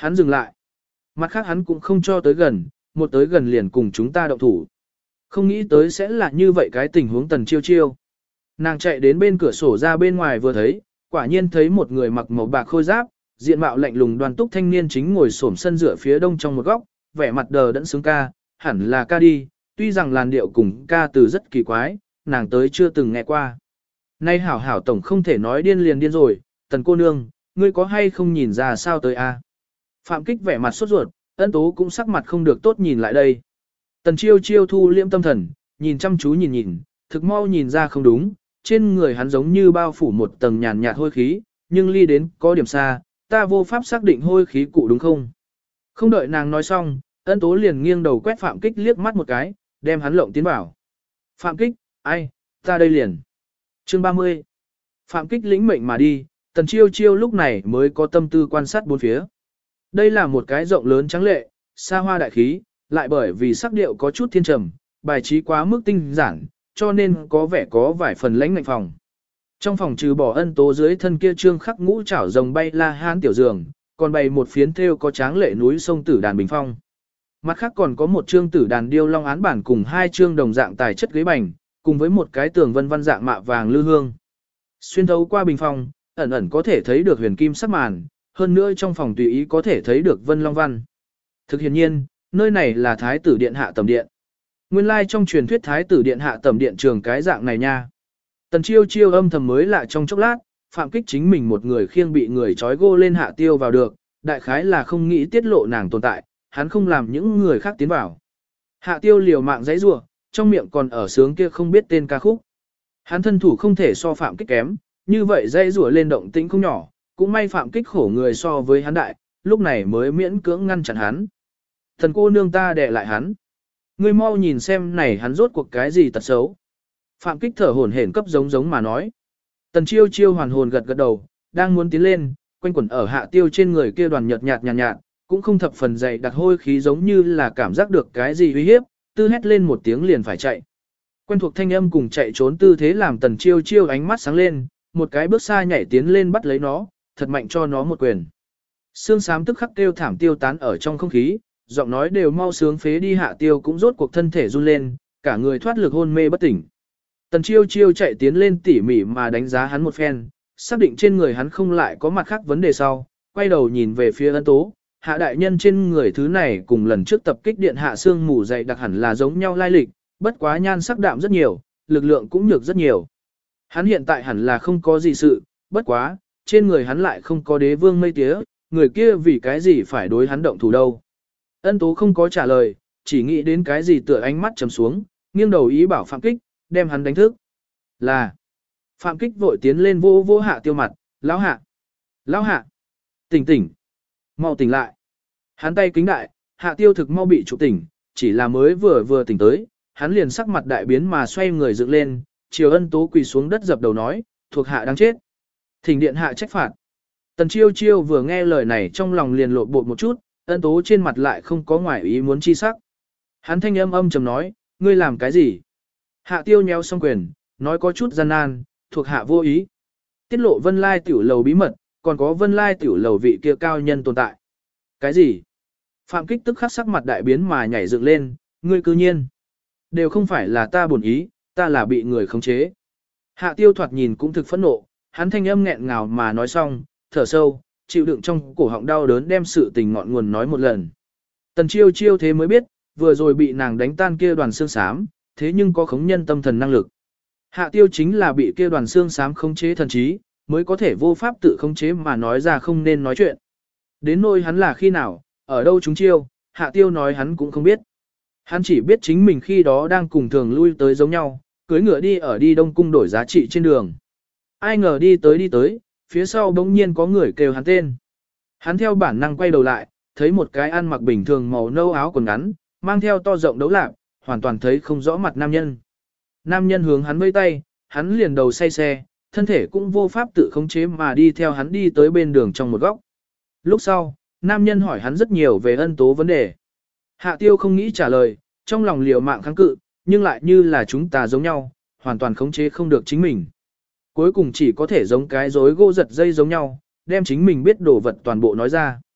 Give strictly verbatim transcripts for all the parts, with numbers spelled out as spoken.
hắn dừng lại. Mặt khác hắn cũng không cho tới gần, một tới gần liền cùng chúng ta động thủ. Không nghĩ tới sẽ là như vậy cái tình huống Tần Chiêu Chiêu. Nàng chạy đến bên cửa sổ ra bên ngoài vừa thấy, quả nhiên thấy một người mặc màu bạc khôi giáp, diện mạo lạnh lùng đoan túc thanh niên chính ngồi xổm sân dựa phía đông trong một góc, vẻ mặt đờ đẫn sướng ca, hẳn là ca đi, tuy rằng làn điệu cùng ca từ rất kỳ quái, nàng tới chưa từng nghe qua. Nay hảo hảo tổng không thể nói điên liền điên rồi, Tần cô nương, ngươi có hay không nhìn ra sao tới a? Phạm Kích vẻ mặt sốt ruột, Ân Tố cũng sắc mặt không được tốt nhìn lại đây. Tần Chiêu Chiêu thu liễm tâm thần, nhìn chăm chú nhìn nhìn, thực mau nhìn ra không đúng, trên người hắn giống như bao phủ một tầng nhàn nhạt hôi khí, nhưng ly đến có điểm xa, ta vô pháp xác định hôi khí cụ đúng không? Không đợi nàng nói xong, Ân Tố liền nghiêng đầu quét Phạm Kích liếc mắt một cái, đem hắn lộng tiến vào. Phạm Kích, ai, ta đây liền. Chương ba mươi. Phạm Kích lĩnh mệnh mà đi, Tần Chiêu Chiêu lúc này mới có tâm tư quan sát bốn phía. Đây là một cái rộng lớn trắng lệ, xa hoa đại khí, lại bởi vì sắc điệu có chút thiên trầm, bài trí quá mức tinh giản, cho nên có vẻ có vài phần lãnh ngạnh phòng. Trong phòng trừ bỏ Ân Tố dưới thân kia trương khắc ngũ chảo rồng bay la hán tiểu giường, còn bày một phiến thêu có tráng lệ núi sông tử đàn bình phong. Mặt khác còn có một trương tử đàn điêu long án bản cùng hai trương đồng dạng tài chất ghế bành, cùng với một cái tường vân văn dạng mạ vàng lư hương. Xuyên thấu qua bình phong, ẩn ẩn có thể thấy được huyền kim sắc màn, hơn nữa trong phòng tùy ý có thể thấy được vân long văn. Thực hiện nhiên, nơi này là Thái tử điện hạ tẩm điện. Nguyên lai like trong truyền thuyết Thái tử điện hạ tẩm điện trường cái dạng này nha. Tần Chiêu Chiêu âm thầm mới lạ trong chốc lát, Phạm Kích chính mình một người khiêng bị người trói gô lên hạ tiêu vào được, đại khái là không nghĩ tiết lộ nàng tồn tại, hắn không làm những người khác tiến vào. Hạ tiêu liều mạng giãy giụa, trong miệng còn ở sướng kia không biết tên ca khúc. Hắn thân thủ không thể so Phạm Kích kém, như vậy giãy giụa lên động tĩnh không nhỏ, cũng may Phạm Kích khổ người so với hắn đại, lúc này mới miễn cưỡng ngăn chặn hắn. Thần cô nương ta đè lại hắn. Ngươi mau nhìn xem này hắn rốt cuộc cái gì tật xấu. Phạm Kích thở hổn hển cấp giống giống mà nói. Tần Chiêu Chiêu hoàn hồn gật gật đầu, đang muốn tiến lên, quanh quẩn ở hạ tiêu trên người kia đoàn nhợt nhạt nhàn nhạt, nhạt, cũng không thập phần dày đặc hôi khí giống như là cảm giác được cái gì uy hiếp, tư hét lên một tiếng liền phải chạy. Quen thuộc thanh âm cùng chạy trốn tư thế làm Tần Chiêu Chiêu ánh mắt sáng lên, một cái bước xa nhảy tiến lên bắt lấy nó, thật mạnh cho nó một quyền. Xương xám tức khắc kêu thảm tiêu tán ở trong không khí, giọng nói đều mau sướng phế đi hạ tiêu cũng rốt cuộc thân thể run lên, cả người thoát lực hôn mê bất tỉnh. Tần Chiêu Chiêu chạy tiến lên tỉ mỉ mà đánh giá hắn một phen, xác định trên người hắn không lại có mặt khác vấn đề sau, quay đầu nhìn về phía Ân Tố, hạ đại nhân trên người thứ này cùng lần trước tập kích điện hạ xương mù dày đặc hẳn là giống nhau lai lịch, bất quá nhan sắc đạm rất nhiều, lực lượng cũng nhược rất nhiều. Hắn hiện tại hẳn là không có gì sự, bất quá, trên người hắn lại không có đế vương mây tía, người kia vì cái gì phải đối hắn động thủ đâu. Ân Tố không có trả lời, chỉ nghĩ đến cái gì tựa ánh mắt trầm xuống, nghiêng đầu ý bảo Phạm Kích, đem hắn đánh thức. Là, Phạm Kích vội tiến lên vô vô hạ tiêu mặt, lão hạ, lão hạ, tỉnh tỉnh, mau tỉnh lại. Hắn tay kính đại, hạ tiêu thực mau bị trụ tỉnh, chỉ là mới vừa vừa tỉnh tới, hắn liền sắc mặt đại biến mà xoay người dựng lên, chiều Ân Tố quỳ xuống đất dập đầu nói, thuộc hạ đang chết. Thỉnh điện hạ trách phạt. Tần Chiêu Chiêu vừa nghe lời này trong lòng liền lộn bột một chút, Ân Tố trên mặt lại không có ngoại ý muốn chi sắc. Hắn thanh âm âm trầm nói, ngươi làm cái gì? Hạ tiêu nhéo xong quyền, nói có chút gian nan, thuộc hạ vô ý. Tiết lộ Vân Lai tiểu lầu bí mật, còn có Vân Lai tiểu lầu vị kia cao nhân tồn tại. Cái gì? Phạm Kích tức khắc sắc mặt đại biến mà nhảy dựng lên, ngươi cư nhiên. Đều không phải là ta buồn ý, ta là bị người khống chế. Hạ tiêu thoạt nhìn cũng thực phẫn nộ, hắn thanh âm nghẹn ngào mà nói xong, thở sâu, chịu đựng trong cổ họng đau đớn đem sự tình ngọn nguồn nói một lần. Tần Chiêu Chiêu thế mới biết, vừa rồi bị nàng đánh tan kia đoàn xương xám, thế nhưng có khống nhân tâm thần năng lực. Hạ tiêu chính là bị kia đoàn xương xám khống chế thần trí, mới có thể vô pháp tự khống chế mà nói ra không nên nói chuyện. Đến nỗi hắn là khi nào, ở đâu chúng chiêu, hạ tiêu nói hắn cũng không biết. Hắn chỉ biết chính mình khi đó đang cùng thường lui tới giống nhau, cưới ngựa đi ở đi Đông Cung đổi giá trị trên đường. Ai ngờ đi tới đi tới, phía sau bỗng nhiên có người kêu hắn tên. Hắn theo bản năng quay đầu lại, thấy một cái ăn mặc bình thường màu nâu áo quần ngắn, mang theo to rộng đấu lạc, hoàn toàn thấy không rõ mặt nam nhân. Nam nhân hướng hắn vẫy tay, hắn liền đầu say xe, thân thể cũng vô pháp tự khống chế mà đi theo hắn đi tới bên đường trong một góc. Lúc sau, nam nhân hỏi hắn rất nhiều về Ân Tố vấn đề. Hạ tiêu không nghĩ trả lời, trong lòng liều mạng kháng cự, nhưng lại như là chúng ta giống nhau, hoàn toàn khống chế không được chính mình. Cuối cùng chỉ có thể giống cái rối gỗ giật dây giống nhau, đem chính mình biết đồ vật toàn bộ nói ra.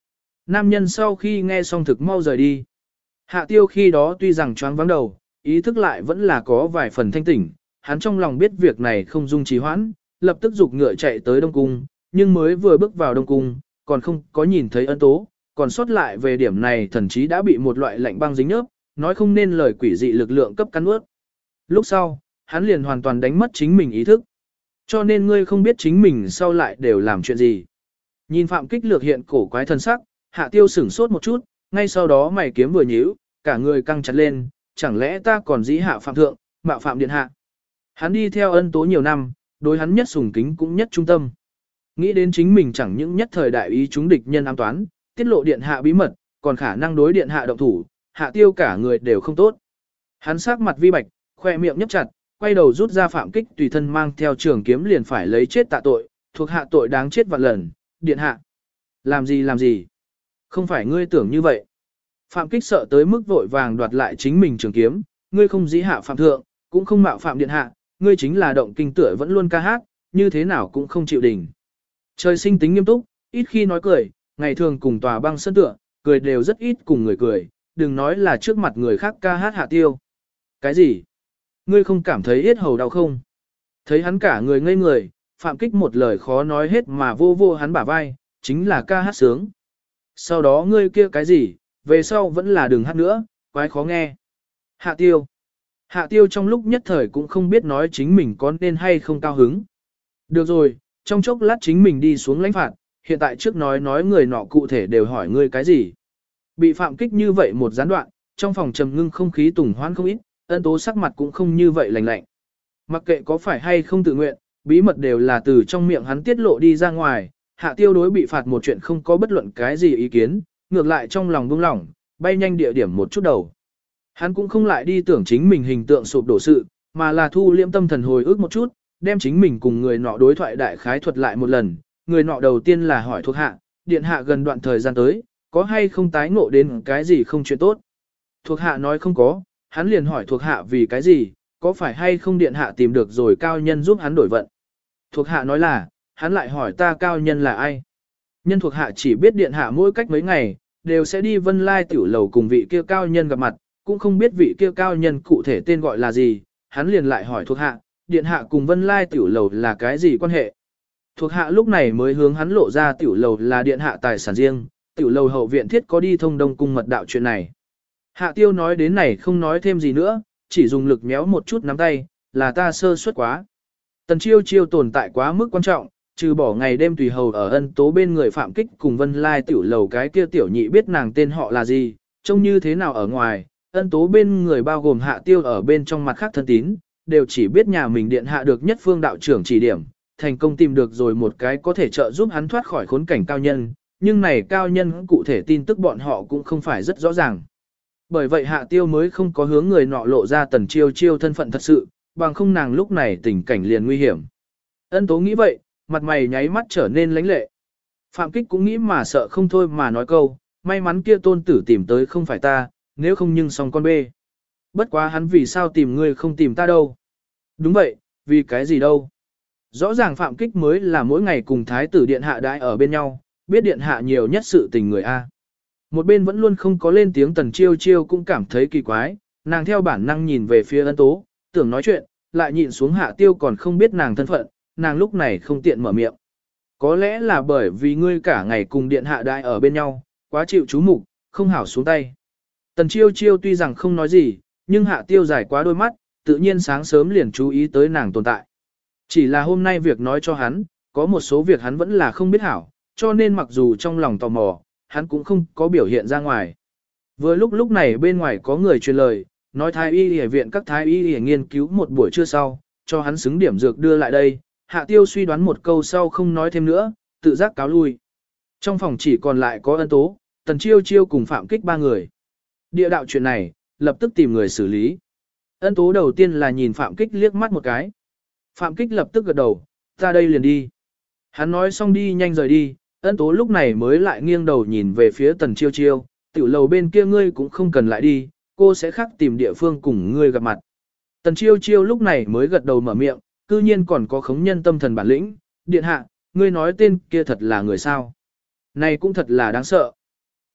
Nam nhân sau khi nghe xong thực mau rời đi. Hạ tiêu khi đó tuy rằng choáng vắng đầu, ý thức lại vẫn là có vài phần thanh tỉnh, hắn trong lòng biết việc này không dung trì hoãn, lập tức giục ngựa chạy tới Đông Cung, nhưng mới vừa bước vào Đông Cung, còn không có nhìn thấy Ân Tố, còn sót lại về điểm này thần chí đã bị một loại lạnh băng dính nhớp, nói không nên lời quỷ dị lực lượng cấp cắn ướt. Lúc sau, hắn liền hoàn toàn đánh mất chính mình ý thức. Cho nên ngươi không biết chính mình sau lại đều làm chuyện gì. Nhìn Phạm Kích lược hiện cổ quái thân sắc, Hạ Tiêu sửng sốt một chút, ngay sau đó mày kiếm vừa nhíu, cả người căng chặt lên, chẳng lẽ ta còn dĩ hạ phạm thượng, mạo phạm điện hạ. Hắn đi theo Ân Tố nhiều năm, đối hắn nhất sùng kính cũng nhất trung tâm. Nghĩ đến chính mình chẳng những nhất thời đại ý chúng địch nhân ám toán, tiết lộ điện hạ bí mật, còn khả năng đối điện hạ động thủ, Hạ Tiêu cả người đều không tốt. Hắn sắc mặt vi bạch, khoe miệng nhấp chặt, quay đầu rút ra Phạm Kích tùy thân mang theo trường kiếm liền phải lấy chết tạ tội, thuộc hạ tội đáng chết vạn lần, điện hạ. Làm gì làm gì? Không phải ngươi tưởng như vậy. Phạm Kích sợ tới mức vội vàng đoạt lại chính mình trường kiếm, ngươi không dĩ hạ phạm thượng, cũng không mạo phạm điện hạ, ngươi chính là động kinh tựa vẫn luôn ca hát, như thế nào cũng không chịu đình. Trời sinh tính nghiêm túc, ít khi nói cười, ngày thường cùng tòa băng sân tựa, cười đều rất ít cùng người cười, đừng nói là trước mặt người khác ca hát Hạ Tiêu. Cái gì? Ngươi không cảm thấy yết hầu đau không? Thấy hắn cả người ngây người, Phạm Kích một lời khó nói hết mà vô vô hắn bả vai, chính là ca hát sướng. Sau đó ngươi kia cái gì, về sau vẫn là đừng hát nữa, quái khó nghe. Hạ Tiêu. Hạ Tiêu trong lúc nhất thời cũng không biết nói chính mình có nên hay không cao hứng. Được rồi, trong chốc lát chính mình đi xuống lãnh phạt, hiện tại trước nói nói người nọ cụ thể đều hỏi ngươi cái gì. Bị Phạm Kích như vậy một gián đoạn, trong phòng trầm ngưng không khí tùng hoan không ít, Ân Tố sắc mặt cũng không như vậy lạnh lạnh. Mặc kệ có phải hay không tự nguyện, bí mật đều là từ trong miệng hắn tiết lộ đi ra ngoài, Hạ Tiêu đối bị phạt một chuyện không có bất luận cái gì ý kiến, ngược lại trong lòng buông lỏng, bay nhanh địa điểm một chút đầu. Hắn cũng không lại đi tưởng chính mình hình tượng sụp đổ sự, mà là thu liễm tâm thần hồi ức một chút, đem chính mình cùng người nọ đối thoại đại khái thuật lại một lần. Người nọ đầu tiên là hỏi thuộc hạ, điện hạ gần đoạn thời gian tới, có hay không tái ngộ đến cái gì không chuyện tốt. Thuộc hạ nói không có, hắn liền hỏi thuộc hạ vì cái gì, có phải hay không điện hạ tìm được rồi cao nhân giúp hắn đổi vận. Thuộc hạ nói là, hắn lại hỏi ta cao nhân là ai. Nhân thuộc hạ chỉ biết điện hạ mỗi cách mấy ngày, đều sẽ đi Vân Lai tiểu lầu cùng vị kia cao nhân gặp mặt, cũng không biết vị kia cao nhân cụ thể tên gọi là gì, hắn liền lại hỏi thuộc hạ, điện hạ cùng Vân Lai tiểu lầu là cái gì quan hệ. Thuộc hạ lúc này mới hướng hắn lộ ra tiểu lầu là điện hạ tài sản riêng, tiểu lầu hậu viện thiết có đi thông đông cung mật đạo chuyện này. Hạ Tiêu nói đến này không nói thêm gì nữa, chỉ dùng lực méo một chút nắm tay, là ta sơ suất quá. Tần Chiêu Chiêu tồn tại quá mức quan trọng, trừ bỏ ngày đêm tùy hầu ở Ân Tố bên người Phạm Kích cùng Vân Lai tiểu lầu cái kia tiểu nhị biết nàng tên họ là gì, trông như thế nào ở ngoài, Ân Tố bên người bao gồm Hạ Tiêu ở bên trong mặt khác thân tín, đều chỉ biết nhà mình điện hạ được nhất phương đạo trưởng chỉ điểm, thành công tìm được rồi một cái có thể trợ giúp hắn thoát khỏi khốn cảnh cao nhân, nhưng này cao nhân cụ thể tin tức bọn họ cũng không phải rất rõ ràng. Bởi vậy Hạ Tiêu mới không có hướng người nọ lộ ra Tần Chiêu Chiêu thân phận thật sự, bằng không nàng lúc này tình cảnh liền nguy hiểm. Ân Tố nghĩ vậy, mặt mày nháy mắt trở nên lãnh lệ. Phạm Kích cũng nghĩ mà sợ không thôi mà nói câu, may mắn kia tôn tử tìm tới không phải ta, nếu không nhưng xong con bê. Bất quá hắn vì sao tìm ngươi không tìm ta đâu. Đúng vậy, vì cái gì đâu. Rõ ràng Phạm Kích mới là mỗi ngày cùng Thái tử Điện Hạ đãi ở bên nhau, biết Điện Hạ nhiều nhất sự tình người A. Một bên vẫn luôn không có lên tiếng Tần Chiêu Chiêu cũng cảm thấy kỳ quái, nàng theo bản năng nhìn về phía Ân Tố, tưởng nói chuyện, lại nhịn xuống Hạ Tiêu còn không biết nàng thân phận, nàng lúc này không tiện mở miệng. Có lẽ là bởi vì ngươi cả ngày cùng Điện Hạ đại ở bên nhau, quá chịu chú mục, không hảo xuống tay. Tần Chiêu Chiêu tuy rằng không nói gì, nhưng Hạ Tiêu dài quá đôi mắt, tự nhiên sáng sớm liền chú ý tới nàng tồn tại. Chỉ là hôm nay việc nói cho hắn, có một số việc hắn vẫn là không biết hảo, cho nên mặc dù trong lòng tò mò, hắn cũng không có biểu hiện ra ngoài. Vừa lúc lúc này bên ngoài có người truyền lời, nói thái y y viện các thái y y nghiên cứu một buổi trưa sau, cho hắn xứng điểm dược đưa lại đây. Hạ Tiêu suy đoán một câu sau không nói thêm nữa, tự giác cáo lui. Trong phòng chỉ còn lại có Ân Tố, Tần Chiêu Chiêu cùng Phạm Kích ba người. Địa đạo chuyện này, lập tức tìm người xử lý. Ân Tố đầu tiên là nhìn Phạm Kích liếc mắt một cái. Phạm Kích lập tức gật đầu, ta đây liền đi. Hắn nói xong đi nhanh rời đi, Ân Tố lúc này mới lại nghiêng đầu nhìn về phía Tần Chiêu Chiêu, tiểu lầu bên kia ngươi cũng không cần lại đi, cô sẽ khác tìm địa phương cùng ngươi gặp mặt. Tần Chiêu Chiêu lúc này mới gật đầu mở miệng, cư nhiên còn có khống nhân tâm thần bản lĩnh, điện hạ, ngươi nói tên kia thật là người sao. Này cũng thật là đáng sợ.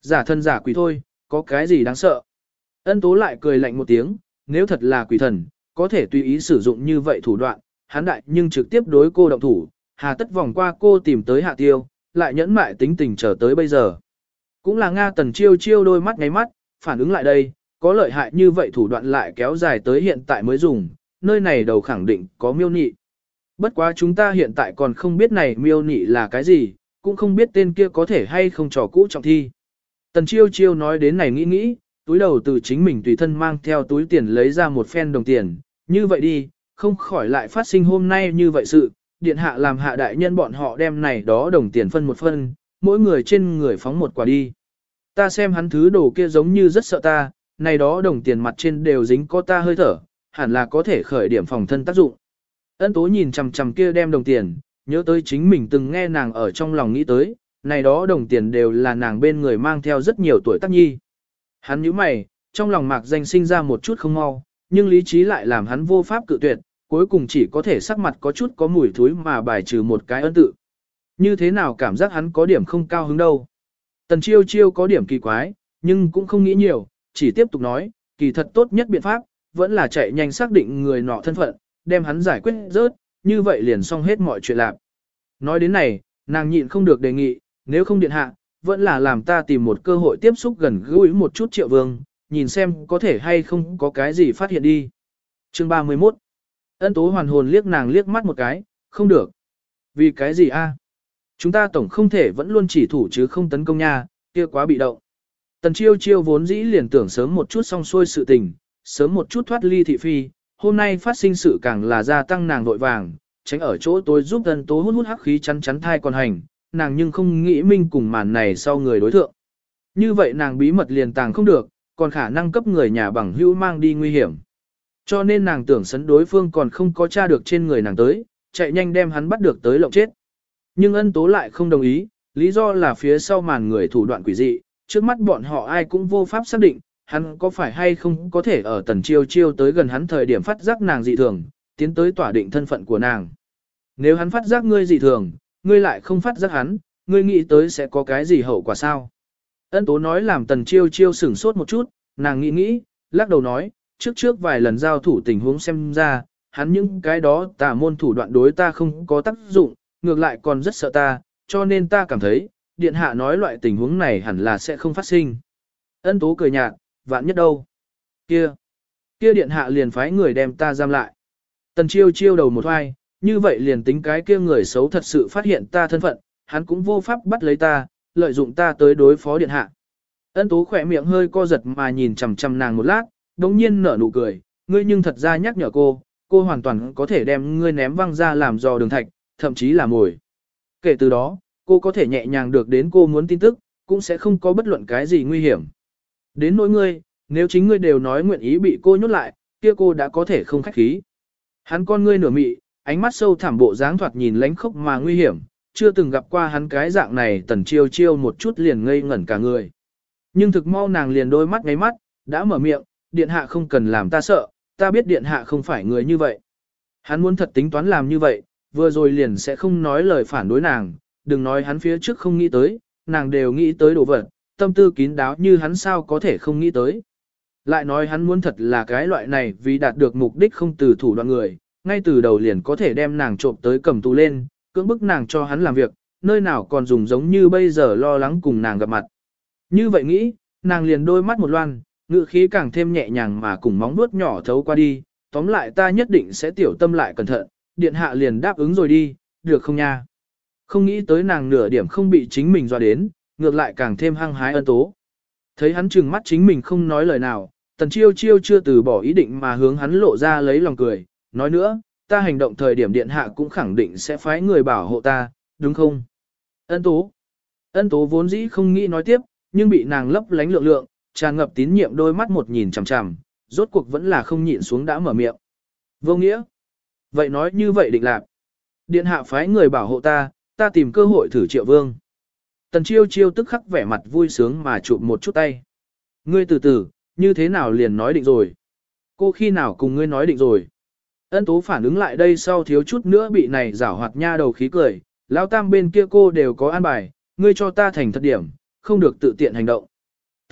Giả thân giả quỷ thôi, có cái gì đáng sợ. Ân tố lại cười lạnh một tiếng, nếu thật là quỷ thần, có thể tùy ý sử dụng như vậy thủ đoạn, hắn đại nhưng trực tiếp đối cô động thủ, hà tất vòng qua cô tìm tới hạ tiêu, lại nhẫn mại tính tình trở tới bây giờ. Cũng là Nga Tần Chiêu Chiêu đôi mắt ngáy mắt, phản ứng lại đây, có lợi hại như vậy thủ đoạn lại kéo dài tới hiện tại mới dùng, nơi này đầu khẳng định có miêu nị. Bất quá chúng ta hiện tại còn không biết này miêu nị là cái gì, cũng không biết tên kia có thể hay không trò cũ trọng thi. Tần Chiêu Chiêu nói đến này nghĩ nghĩ, túi đầu từ chính mình tùy thân mang theo túi tiền lấy ra một phen đồng tiền, như vậy đi, không khỏi lại phát sinh hôm nay như vậy sự, điện hạ làm hạ đại nhân bọn họ đem này đó đồng tiền phân một phân, mỗi người trên người phóng một quả đi. Ta xem hắn thứ đồ kia giống như rất sợ ta, này đó đồng tiền mặt trên đều dính có ta hơi thở, hẳn là có thể khởi điểm phòng thân tác dụng. Ân tố nhìn chằm chằm kia đem đồng tiền, nhớ tới chính mình từng nghe nàng ở trong lòng nghĩ tới, này đó đồng tiền đều là nàng bên người mang theo rất nhiều tuổi tác nhi. Hắn nhíu mày, trong lòng mạc danh sinh ra một chút không mau, nhưng lý trí lại làm hắn vô pháp cự tuyệt, cuối cùng chỉ có thể sắc mặt có chút có mùi thối mà bài trừ một cái ân tự. Như thế nào cảm giác hắn có điểm không cao hứng đâu. Tần Chiêu Chiêu có điểm kỳ quái, nhưng cũng không nghĩ nhiều, chỉ tiếp tục nói, kỳ thật tốt nhất biện pháp, vẫn là chạy nhanh xác định người nọ thân phận, đem hắn giải quyết rớt, như vậy liền xong hết mọi chuyện lạc. Nói đến này, nàng nhịn không được đề nghị, nếu không điện hạ, vẫn là làm ta tìm một cơ hội tiếp xúc gần gũi một chút Triệu Vương, nhìn xem có thể hay không có cái gì phát hiện đi. Chương ba mươi mốt. Ân tố hoàn hồn liếc nàng liếc mắt một cái, không được. Vì cái gì a? Chúng ta tổng không thể vẫn luôn chỉ thủ chứ không tấn công nha, kia quá bị động. Tần Chiêu Chiêu vốn dĩ liền tưởng sớm một chút xong xuôi sự tình, sớm một chút thoát ly thị phi, hôm nay phát sinh sự càng là gia tăng nàng vội vàng, tránh ở chỗ tối giúp Ân tố hút hút hắc khí chắn chắn thai còn hành, nàng nhưng không nghĩ minh cùng màn này sau người đối thượng. Như vậy nàng bí mật liền tàng không được, còn khả năng cấp người nhà bằng hữu mang đi nguy hiểm. Cho nên nàng tưởng sấn đối phương còn không có tra được trên người nàng tới, chạy nhanh đem hắn bắt được tới lộng chết. Nhưng Ân tố lại không đồng ý, lý do là phía sau màn người thủ đoạn quỷ dị, trước mắt bọn họ ai cũng vô pháp xác định, hắn có phải hay không có thể ở Tần Chiêu Chiêu tới gần hắn thời điểm phát giác nàng dị thường, tiến tới tỏa định thân phận của nàng. Nếu hắn phát giác ngươi dị thường, ngươi lại không phát giác hắn, ngươi nghĩ tới sẽ có cái gì hậu quả sao? Ân tố nói làm Tần Chiêu Chiêu sửng sốt một chút, nàng nghĩ nghĩ, lắc đầu nói, trước trước vài lần giao thủ tình huống xem ra, hắn những cái đó tà môn thủ đoạn đối ta không có tác dụng, ngược lại còn rất sợ ta, cho nên ta cảm thấy, điện hạ nói loại tình huống này hẳn là sẽ không phát sinh. Ân tố cười nhạt, vạn nhất đâu? Kia, kia điện hạ liền phái người đem ta giam lại. Tần Chiêu Chiêu đầu một hoài, như vậy liền tính cái kia người xấu thật sự phát hiện ta thân phận, hắn cũng vô pháp bắt lấy ta, lợi dụng ta tới đối phó điện hạ. Ân tố khỏe miệng hơi co giật mà nhìn chằm chằm nàng một lát, đống nhiên nở nụ cười, ngươi nhưng thật ra nhắc nhở cô, cô hoàn toàn có thể đem ngươi ném văng ra làm dò đường thạch, thậm chí là mồi. Kể từ đó, cô có thể nhẹ nhàng được đến cô muốn tin tức, cũng sẽ không có bất luận cái gì nguy hiểm. Đến nỗi ngươi, nếu chính ngươi đều nói nguyện ý bị cô nhốt lại, kia cô đã có thể không khách khí. Hắn con ngươi nửa mị, ánh mắt sâu thẳm bộ dáng thoạt nhìn lánh khốc mà nguy hiểm, chưa từng gặp qua hắn cái dạng này. Tần Chiêu Chiêu một chút liền ngây ngẩn cả người. Nhưng thực mau nàng liền đôi mắt ngáy mắt, đã mở miệng, điện hạ không cần làm ta sợ, ta biết điện hạ không phải người như vậy. Hắn muốn thật tính toán làm như vậy, vừa rồi liền sẽ không nói lời phản đối nàng, đừng nói hắn phía trước không nghĩ tới, nàng đều nghĩ tới đồ vật, tâm tư kín đáo như hắn sao có thể không nghĩ tới. Lại nói hắn muốn thật là cái loại này vì đạt được mục đích không từ thủ đoạn người, ngay từ đầu liền có thể đem nàng trộm tới cầm tù lên, cưỡng bức nàng cho hắn làm việc, nơi nào còn dùng giống như bây giờ lo lắng cùng nàng gặp mặt. Như vậy nghĩ, nàng liền đôi mắt một loan, ngữ khí càng thêm nhẹ nhàng mà cùng móng vuốt nhỏ thấu qua đi, tóm lại ta nhất định sẽ tiểu tâm lại cẩn thận, điện hạ liền đáp ứng rồi đi, được không nha? Không nghĩ tới nàng nửa điểm không bị chính mình dọa đến, ngược lại càng thêm hăng hái Ân tố. Thấy hắn trừng mắt chính mình không nói lời nào, Tần Chiêu Chiêu chưa từ bỏ ý định mà hướng hắn lộ ra lấy lòng cười, nói nữa, ta hành động thời điểm điện hạ cũng khẳng định sẽ phái người bảo hộ ta, đúng không? Ân tố. Ân tố vốn dĩ không nghĩ nói tiếp, nhưng bị nàng lấp lánh lượng lượng, tràn ngập tín nhiệm đôi mắt một nhìn chằm chằm, rốt cuộc vẫn là không nhịn xuống đã mở miệng. Vô nghĩa. Vậy nói như vậy định lạc. Điện hạ phái người bảo hộ ta, ta tìm cơ hội thử Triệu Vương. Tần Chiêu Chiêu tức khắc vẻ mặt vui sướng mà chụp một chút tay. Ngươi từ từ, như thế nào liền nói định rồi? Cô khi nào cùng ngươi nói định rồi? Ân tố phản ứng lại đây sau thiếu chút nữa bị này giảo hoạt nha đầu khí cười. Lão tam bên kia cô đều có an bài, ngươi cho ta thành thật điểm, không được tự tiện hành động.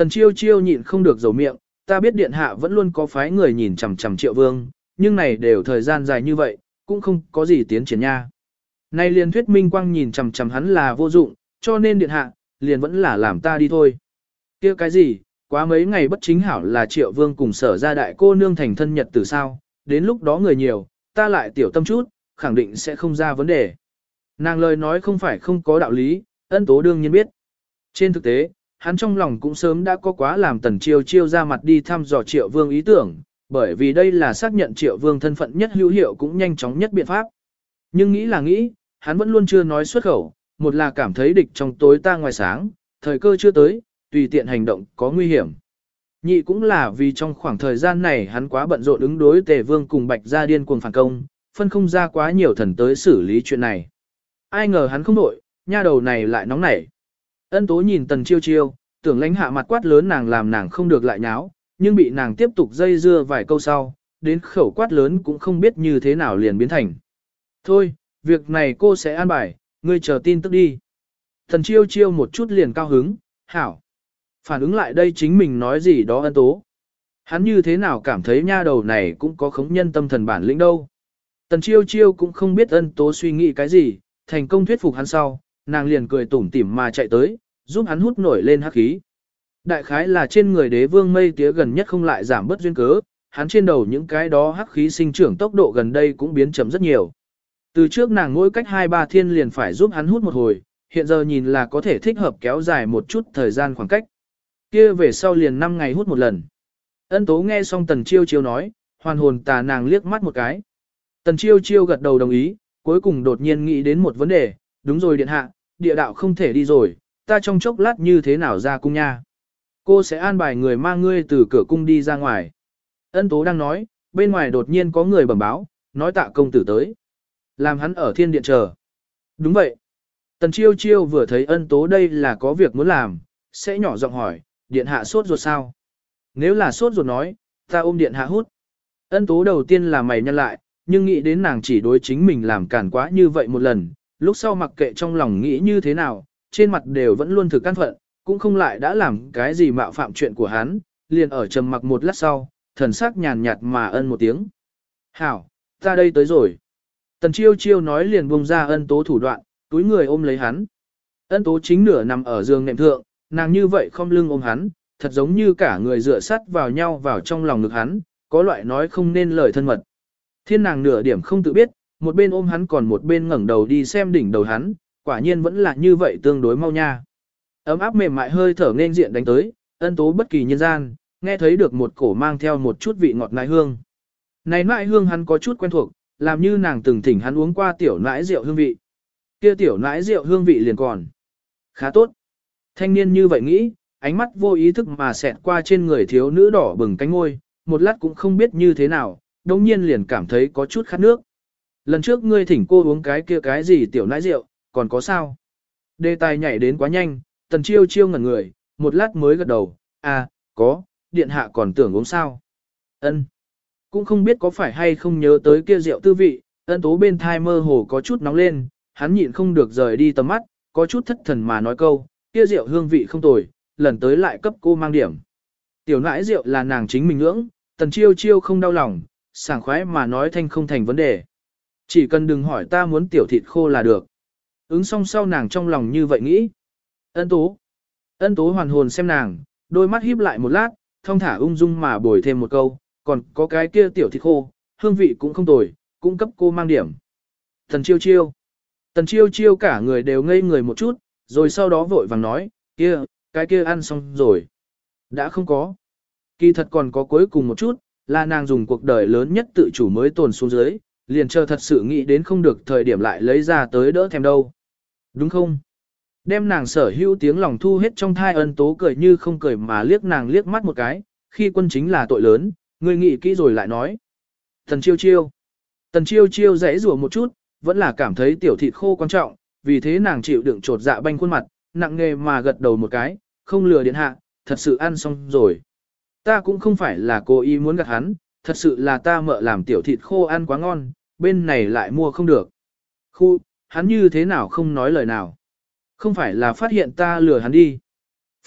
Tần chiêu chiêu nhịn không được dầu miệng, ta biết điện hạ vẫn luôn có phái người nhìn chằm chằm triệu vương, nhưng này đều thời gian dài như vậy, cũng không có gì tiến triển nha. Nay liền thuyết minh quang nhìn chằm chằm hắn là vô dụng, cho nên điện hạ, liền vẫn là làm ta đi thôi. Kia cái gì, quá mấy ngày bất chính hảo là triệu vương cùng sở gia đại cô nương thành thân nhật từ sao, đến lúc đó người nhiều, ta lại tiểu tâm chút, khẳng định sẽ không ra vấn đề. Nàng lời nói không phải không có đạo lý, Ân Tố đương nhiên biết. Trên thực tế, hắn trong lòng cũng sớm đã có quá làm Tần Chiêu Chiêu ra mặt đi thăm dò Triệu Vương ý tưởng, bởi vì đây là xác nhận Triệu Vương thân phận nhất hữu hiệu cũng nhanh chóng nhất biện pháp. Nhưng nghĩ là nghĩ, hắn vẫn luôn chưa nói xuất khẩu, một là cảm thấy địch trong tối ta ngoài sáng, thời cơ chưa tới, tùy tiện hành động có nguy hiểm. Nhị cũng là vì trong khoảng thời gian này hắn quá bận rộn ứng đối Tề Vương cùng Bạch Gia điên cuồng phản công, phân không ra quá nhiều thần tới xử lý chuyện này. Ai ngờ hắn không đổi, nha đầu này lại nóng nảy. Ân Tố nhìn Tần Chiêu Chiêu, tưởng lãnh hạ mặt quát lớn nàng làm nàng không được lại nháo, nhưng bị nàng tiếp tục dây dưa vài câu sau, đến khẩu quát lớn cũng không biết như thế nào liền biến thành. Thôi, việc này cô sẽ an bài, ngươi chờ tin tức đi. Tần Chiêu Chiêu một chút liền cao hứng, hảo. Phản ứng lại đây chính mình nói gì đó Ân Tố. Hắn như thế nào cảm thấy nha đầu này cũng có khống nhân tâm thần bản lĩnh đâu. Tần Chiêu Chiêu cũng không biết Ân Tố suy nghĩ cái gì, thành công thuyết phục hắn sau, nàng liền cười tủm tỉm mà chạy tới, giúp hắn hút nổi lên hắc khí. Đại khái là trên người đế vương mây tía gần nhất không lại giảm bất duyên cớ, hắn trên đầu những cái đó hắc khí sinh trưởng tốc độ gần đây cũng biến chậm rất nhiều. Từ trước nàng mỗi cách hai ba thiên liền phải giúp hắn hút một hồi, hiện giờ nhìn là có thể thích hợp kéo dài một chút thời gian khoảng cách. Kia về sau liền năm ngày hút một lần. Ân Tố nghe xong Tần Chiêu Chiêu nói, hoàn hồn tà nàng liếc mắt một cái. Tần Chiêu Chiêu gật đầu đồng ý, cuối cùng đột nhiên nghĩ đến một vấn đề, đúng rồi điện hạ, địa đạo không thể đi rồi, ta trong chốc lát như thế nào ra cung nha. Cô sẽ an bài người mang ngươi từ cửa cung đi ra ngoài. Ân Tố đang nói, bên ngoài đột nhiên có người bẩm báo, nói Tạ công tử tới. Làm hắn ở thiên điện chờ. Đúng vậy. Tần Chiêu Chiêu vừa thấy Ân Tố đây là có việc muốn làm, sẽ nhỏ giọng hỏi, điện hạ sốt ruột sao? Nếu là sốt ruột nói, ta ôm điện hạ hút. Ân Tố đầu tiên là mày nhăn lại, nhưng nghĩ đến nàng chỉ đối chính mình làm cản quá như vậy một lần, lúc sau mặc kệ trong lòng nghĩ như thế nào, trên mặt đều vẫn luôn thực căn phận, cũng không lại đã làm cái gì mạo phạm chuyện của hắn, liền ở trầm mặc một lát sau, thần sắc nhàn nhạt mà ân một tiếng. Hảo, ta đây tới rồi. Tần Chiêu Chiêu nói liền buông ra Ân Tố thủ đoạn, túi người ôm lấy hắn. Ân Tố chính nửa nằm ở giường nệm thượng, nàng như vậy không lưng ôm hắn, thật giống như cả người dựa sắt vào nhau vào trong lòng ngực hắn, có loại nói không nên lời thân mật. Thiên nàng nửa điểm không tự biết, một bên ôm hắn còn một bên ngẩng đầu đi xem đỉnh đầu hắn, quả nhiên vẫn là như vậy tương đối mau nha. Ấm áp mềm mại hơi thở nên diện đánh tới, Ân Tố bất kỳ nhân gian, nghe thấy được một cổ mang theo một chút vị ngọt nãi hương. Này nãi hương hắn có chút quen thuộc, làm như nàng từng thỉnh hắn uống qua tiểu nãi rượu hương vị. Kia tiểu nãi rượu hương vị liền còn khá tốt. Thanh niên như vậy nghĩ, ánh mắt vô ý thức mà xẹt qua trên người thiếu nữ đỏ bừng cánh ngôi, một lát cũng không biết như thế nào, đồng nhiên liền cảm thấy có chút khát nước. Lần trước ngươi thỉnh cô uống cái kia cái gì tiểu nãi rượu, còn có sao? Đề tài nhảy đến quá nhanh, Tần Chiêu Chiêu ngẩn người, một lát mới gật đầu, à, có, điện hạ còn tưởng uống sao? Ân, cũng không biết có phải hay không nhớ tới kia rượu tư vị, Ân Tố bên thai mơ hồ có chút nóng lên, hắn nhịn không được rời đi tầm mắt, có chút thất thần mà nói câu, kia rượu hương vị không tồi, lần tới lại cấp cô mang điểm. Tiểu nãi rượu là nàng chính mình ngưỡng, Tần Chiêu Chiêu không đau lòng, sảng khoái mà nói thanh không thành vấn đề. Chỉ cần đừng hỏi ta muốn tiểu thịt khô là được. Ứng xong sau nàng trong lòng như vậy nghĩ. Ân Tố. Ân Tố hoàn hồn xem nàng, đôi mắt híp lại một lát, thong thả ung dung mà bồi thêm một câu, còn có cái kia tiểu thịt khô, hương vị cũng không tồi, cũng cấp cô mang điểm. Tần Chiêu Chiêu. Tần Chiêu Chiêu cả người đều ngây người một chút, rồi sau đó vội vàng nói, kia, cái kia ăn xong rồi. Đã không có. Kỳ thật còn có cuối cùng một chút, là nàng dùng cuộc đời lớn nhất tự chủ mới tồn xuống dưới, liền chờ thật sự nghĩ đến không được thời điểm lại lấy ra tới đỡ thèm đâu. Đúng không? Đem nàng sở hữu tiếng lòng thu hết trong thai. Ân Tố cười như không cười mà liếc nàng liếc mắt một cái, khi quân chính là tội lớn, ngươi nghĩ kỹ rồi lại nói. Tần Chiêu Chiêu. Tần Chiêu Chiêu rẽ rủa một chút, vẫn là cảm thấy tiểu thịt khô quan trọng, vì thế nàng chịu đựng trột dạ banh khuôn mặt, nặng nề mà gật đầu một cái, không lừa điện hạ, thật sự ăn xong rồi. Ta cũng không phải là cố ý muốn gạt hắn, thật sự là ta mợ làm tiểu thịt khô ăn quá ngon, bên này lại mua không được. Khu, hắn như thế nào không nói lời nào. Không phải là phát hiện ta lừa hắn đi. Phát,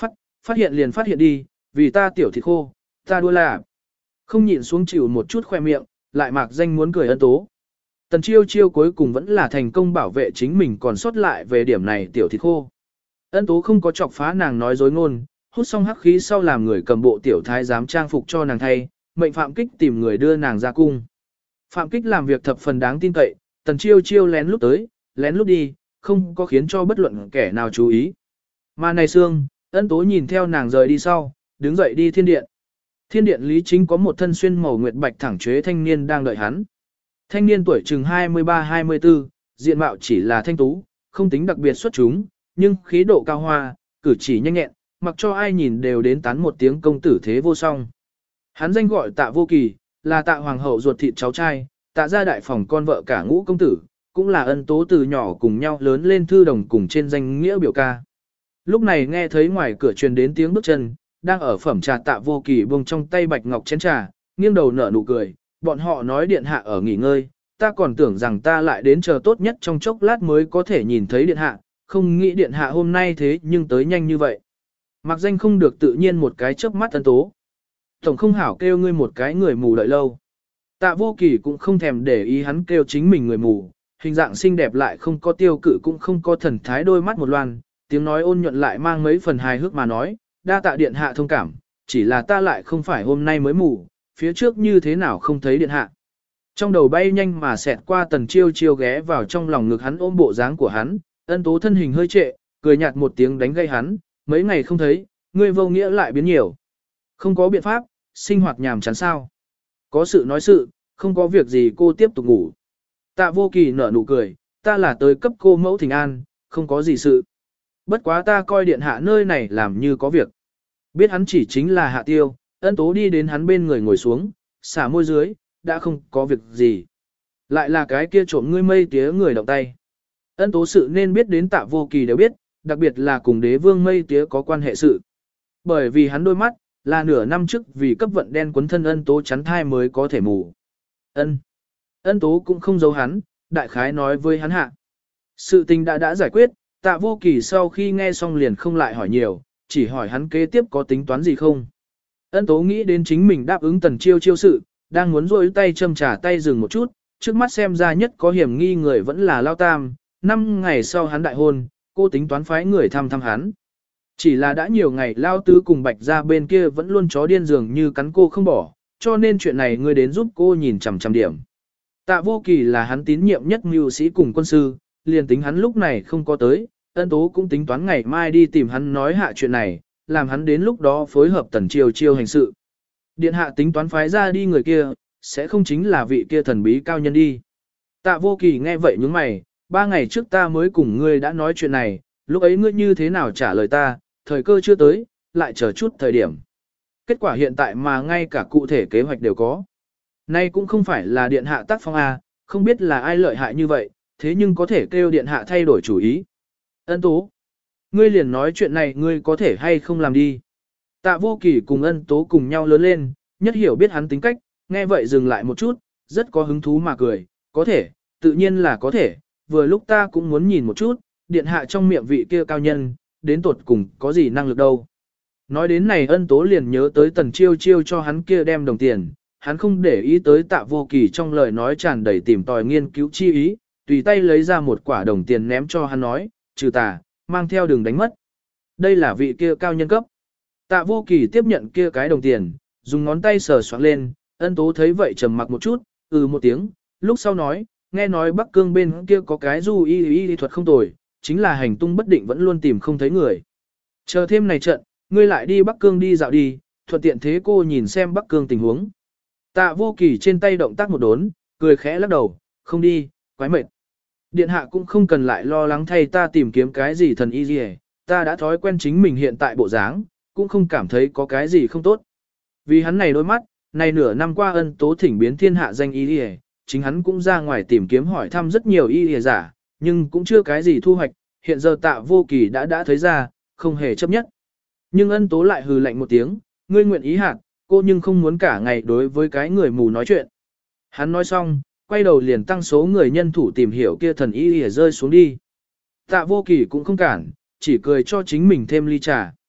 phát hiện liền phát hiện đi, vì ta tiểu thịt khô, ta đua là. Không nhịn xuống chịu một chút khoe miệng, lại mạc danh muốn cười ân tố. Tần chiêu chiêu cuối cùng vẫn là thành công bảo vệ chính mình còn sót lại về điểm này tiểu thịt khô. Ân tố không có chọc phá nàng nói dối ngôn, hút xong hắc khí sau làm người cầm bộ tiểu thái giám trang phục cho nàng thay, mệnh Phạm Kích tìm người đưa nàng ra cung. Phạm Kích làm việc thập phần đáng tin cậy, Tần chiêu chiêu lén lút tới, lén lút đi, không có khiến cho bất luận kẻ nào chú ý. Mà này xương, ân tố nhìn theo nàng rời đi sau, đứng dậy đi thiên điện. Thiên điện Lý Chính có một thân xuyên màu nguyệt bạch thẳng chế thanh niên đang đợi hắn. Thanh niên tuổi chừng hai mươi ba hai mươi tư, diện mạo chỉ là thanh tú, không tính đặc biệt xuất chúng, nhưng khí độ cao hoa, cử chỉ nhanh nhẹn, mặc cho ai nhìn đều đến tán một tiếng công tử thế vô song. Hắn danh gọi Tạ Vô Kỳ, là Tạ hoàng hậu ruột thịt cháu trai, Tạ gia đại phòng con vợ cả ngũ công tử, cũng là ân tố từ nhỏ cùng nhau lớn lên thư đồng cùng trên danh nghĩa biểu ca. Lúc này nghe thấy ngoài cửa truyền đến tiếng bước chân, đang ở phẩm trà Tạ Vô Kỳ buông trong tay bạch ngọc chén trà, nghiêng đầu nở nụ cười, bọn họ nói điện hạ ở nghỉ ngơi, ta còn tưởng rằng ta lại đến chờ tốt nhất trong chốc lát mới có thể nhìn thấy điện hạ, không nghĩ điện hạ hôm nay thế nhưng tới nhanh như vậy. Mặc danh không được tự nhiên một cái chớp mắt ân tố. Tổng không hảo kêu ngươi một cái người mù đợi lâu. Tạ Vô Kỳ cũng không thèm để ý hắn kêu chính mình người mù, hình dạng xinh đẹp lại không có tiêu cự cũng không có thần thái đôi mắt một loan, tiếng nói ôn nhuận lại mang mấy phần hài hước mà nói, đa tạ điện hạ thông cảm, chỉ là ta lại không phải hôm nay mới mù, phía trước như thế nào không thấy điện hạ. Trong đầu bay nhanh mà xẹt qua Tần chiêu chiêu ghé vào trong lòng ngực hắn ôm bộ dáng của hắn, ân tố thân hình hơi trệ, cười nhạt một tiếng đánh gây hắn, mấy ngày không thấy, ngươi vô nghĩa lại biến nhiều. Không có biện pháp, sinh hoạt nhàm chán sao. Có sự nói sự, không có việc gì cô tiếp tục ngủ. Tạ Vô Kỳ nở nụ cười, ta là tới cấp cô mẫu thỉnh an, không có gì sự. Bất quá ta coi điện hạ nơi này làm như có việc. Biết hắn chỉ chính là Hạ Tiêu, ân tố đi đến hắn bên người ngồi xuống, xả môi dưới, đã không có việc gì. Lại là cái kia trộm ngươi mây tía người động tay. Ân tố sự nên biết đến Tạ Vô Kỳ đều biết, đặc biệt là cùng đế vương mây tía có quan hệ sự. Bởi vì hắn đôi mắt, là nửa năm trước vì cấp vận đen quấn thân ân tố chắn thai mới có thể mù. Ân. Ân tố cũng không giấu hắn, đại khái nói với hắn hạ. Sự tình đã đã giải quyết, Tạ Vô Kỳ sau khi nghe xong liền không lại hỏi nhiều, chỉ hỏi hắn kế tiếp có tính toán gì không. Ân tố nghĩ đến chính mình đáp ứng Tần chiêu chiêu sự, đang muốn rôi tay châm trà tay dừng một chút, trước mắt xem ra nhất có hiểm nghi người vẫn là Lao Tam, năm ngày sau hắn đại hôn, cô tính toán phái người thăm thăm hắn. Chỉ là đã nhiều ngày Lao Tứ cùng Bạch ra bên kia vẫn luôn chó điên dường như cắn cô không bỏ, cho nên chuyện này ngươi đến giúp cô nhìn chằm chằm điểm. Tạ Vô Kỳ là hắn tín nhiệm nhất mưu sĩ cùng quân sư, liền tính hắn lúc này không có tới, ân tố cũng tính toán ngày mai đi tìm hắn nói hạ chuyện này, làm hắn đến lúc đó phối hợp Tần chiêu chiêu hành sự. Điện hạ tính toán phái ra đi người kia, sẽ không chính là vị kia thần bí cao nhân đi. Tạ Vô Kỳ nghe vậy nhướng mày, ba ngày trước ta mới cùng ngươi đã nói chuyện này, lúc ấy ngươi như thế nào trả lời ta, thời cơ chưa tới, lại chờ chút thời điểm. Kết quả hiện tại mà ngay cả cụ thể kế hoạch đều có. Nay cũng không phải là điện hạ tác phong A, không biết là ai lợi hại như vậy, thế nhưng có thể kêu điện hạ thay đổi chủ ý. Ân tố, ngươi liền nói chuyện này ngươi có thể hay không làm đi. Tạ Vô Kỳ cùng ân tố cùng nhau lớn lên, nhất hiểu biết hắn tính cách, nghe vậy dừng lại một chút, rất có hứng thú mà cười, có thể, tự nhiên là có thể, vừa lúc ta cũng muốn nhìn một chút, điện hạ trong miệng vị kia cao nhân, đến tột cùng có gì năng lực đâu. Nói đến này ân tố liền nhớ tới Tần chiêu chiêu cho hắn kia đem đồng tiền, hắn không để ý tới Tạ Vô Kỳ trong lời nói tràn đầy tìm tòi nghiên cứu chi ý, tùy tay lấy ra một quả đồng tiền ném cho hắn nói, trừ tà, mang theo đừng đánh mất. Đây là vị kia cao nhân cấp. Tạ Vô Kỳ tiếp nhận kia cái đồng tiền, dùng ngón tay sờ soạn lên, ân tố thấy vậy trầm mặc một chút, ừ một tiếng, lúc sau nói, nghe nói Bắc Cương bên kia có cái du y y y thuật không tồi, chính là hành tung bất định vẫn luôn tìm không thấy người. Chờ thêm này trận, ngươi lại đi Bắc Cương đi dạo đi, thuận tiện thế cô nhìn xem Bắc Cương tình huống. Tạ Vô Kỳ trên tay động tác một đốn, cười khẽ lắc đầu, không đi, quái mệt. Điện hạ cũng không cần lại lo lắng thay ta tìm kiếm cái gì thần y gì, ta đã thói quen chính mình hiện tại bộ dáng, cũng không cảm thấy có cái gì không tốt. Vì hắn này đôi mắt, này nửa năm qua ân tố thỉnh biến thiên hạ danh y gì, chính hắn cũng ra ngoài tìm kiếm hỏi thăm rất nhiều y gì giả, nhưng cũng chưa cái gì thu hoạch, hiện giờ Tạ Vô Kỳ đã đã thấy ra, không hề chấp nhất. Nhưng ân tố lại hừ lạnh một tiếng, ngươi nguyện ý hạt, cô nhưng không muốn cả ngày đối với cái người mù nói chuyện. Hắn nói xong, quay đầu liền tăng số người nhân thủ tìm hiểu kia thần y y rơi xuống đi. Tạ Vô Kỳ cũng không cản, chỉ cười cho chính mình thêm ly trà.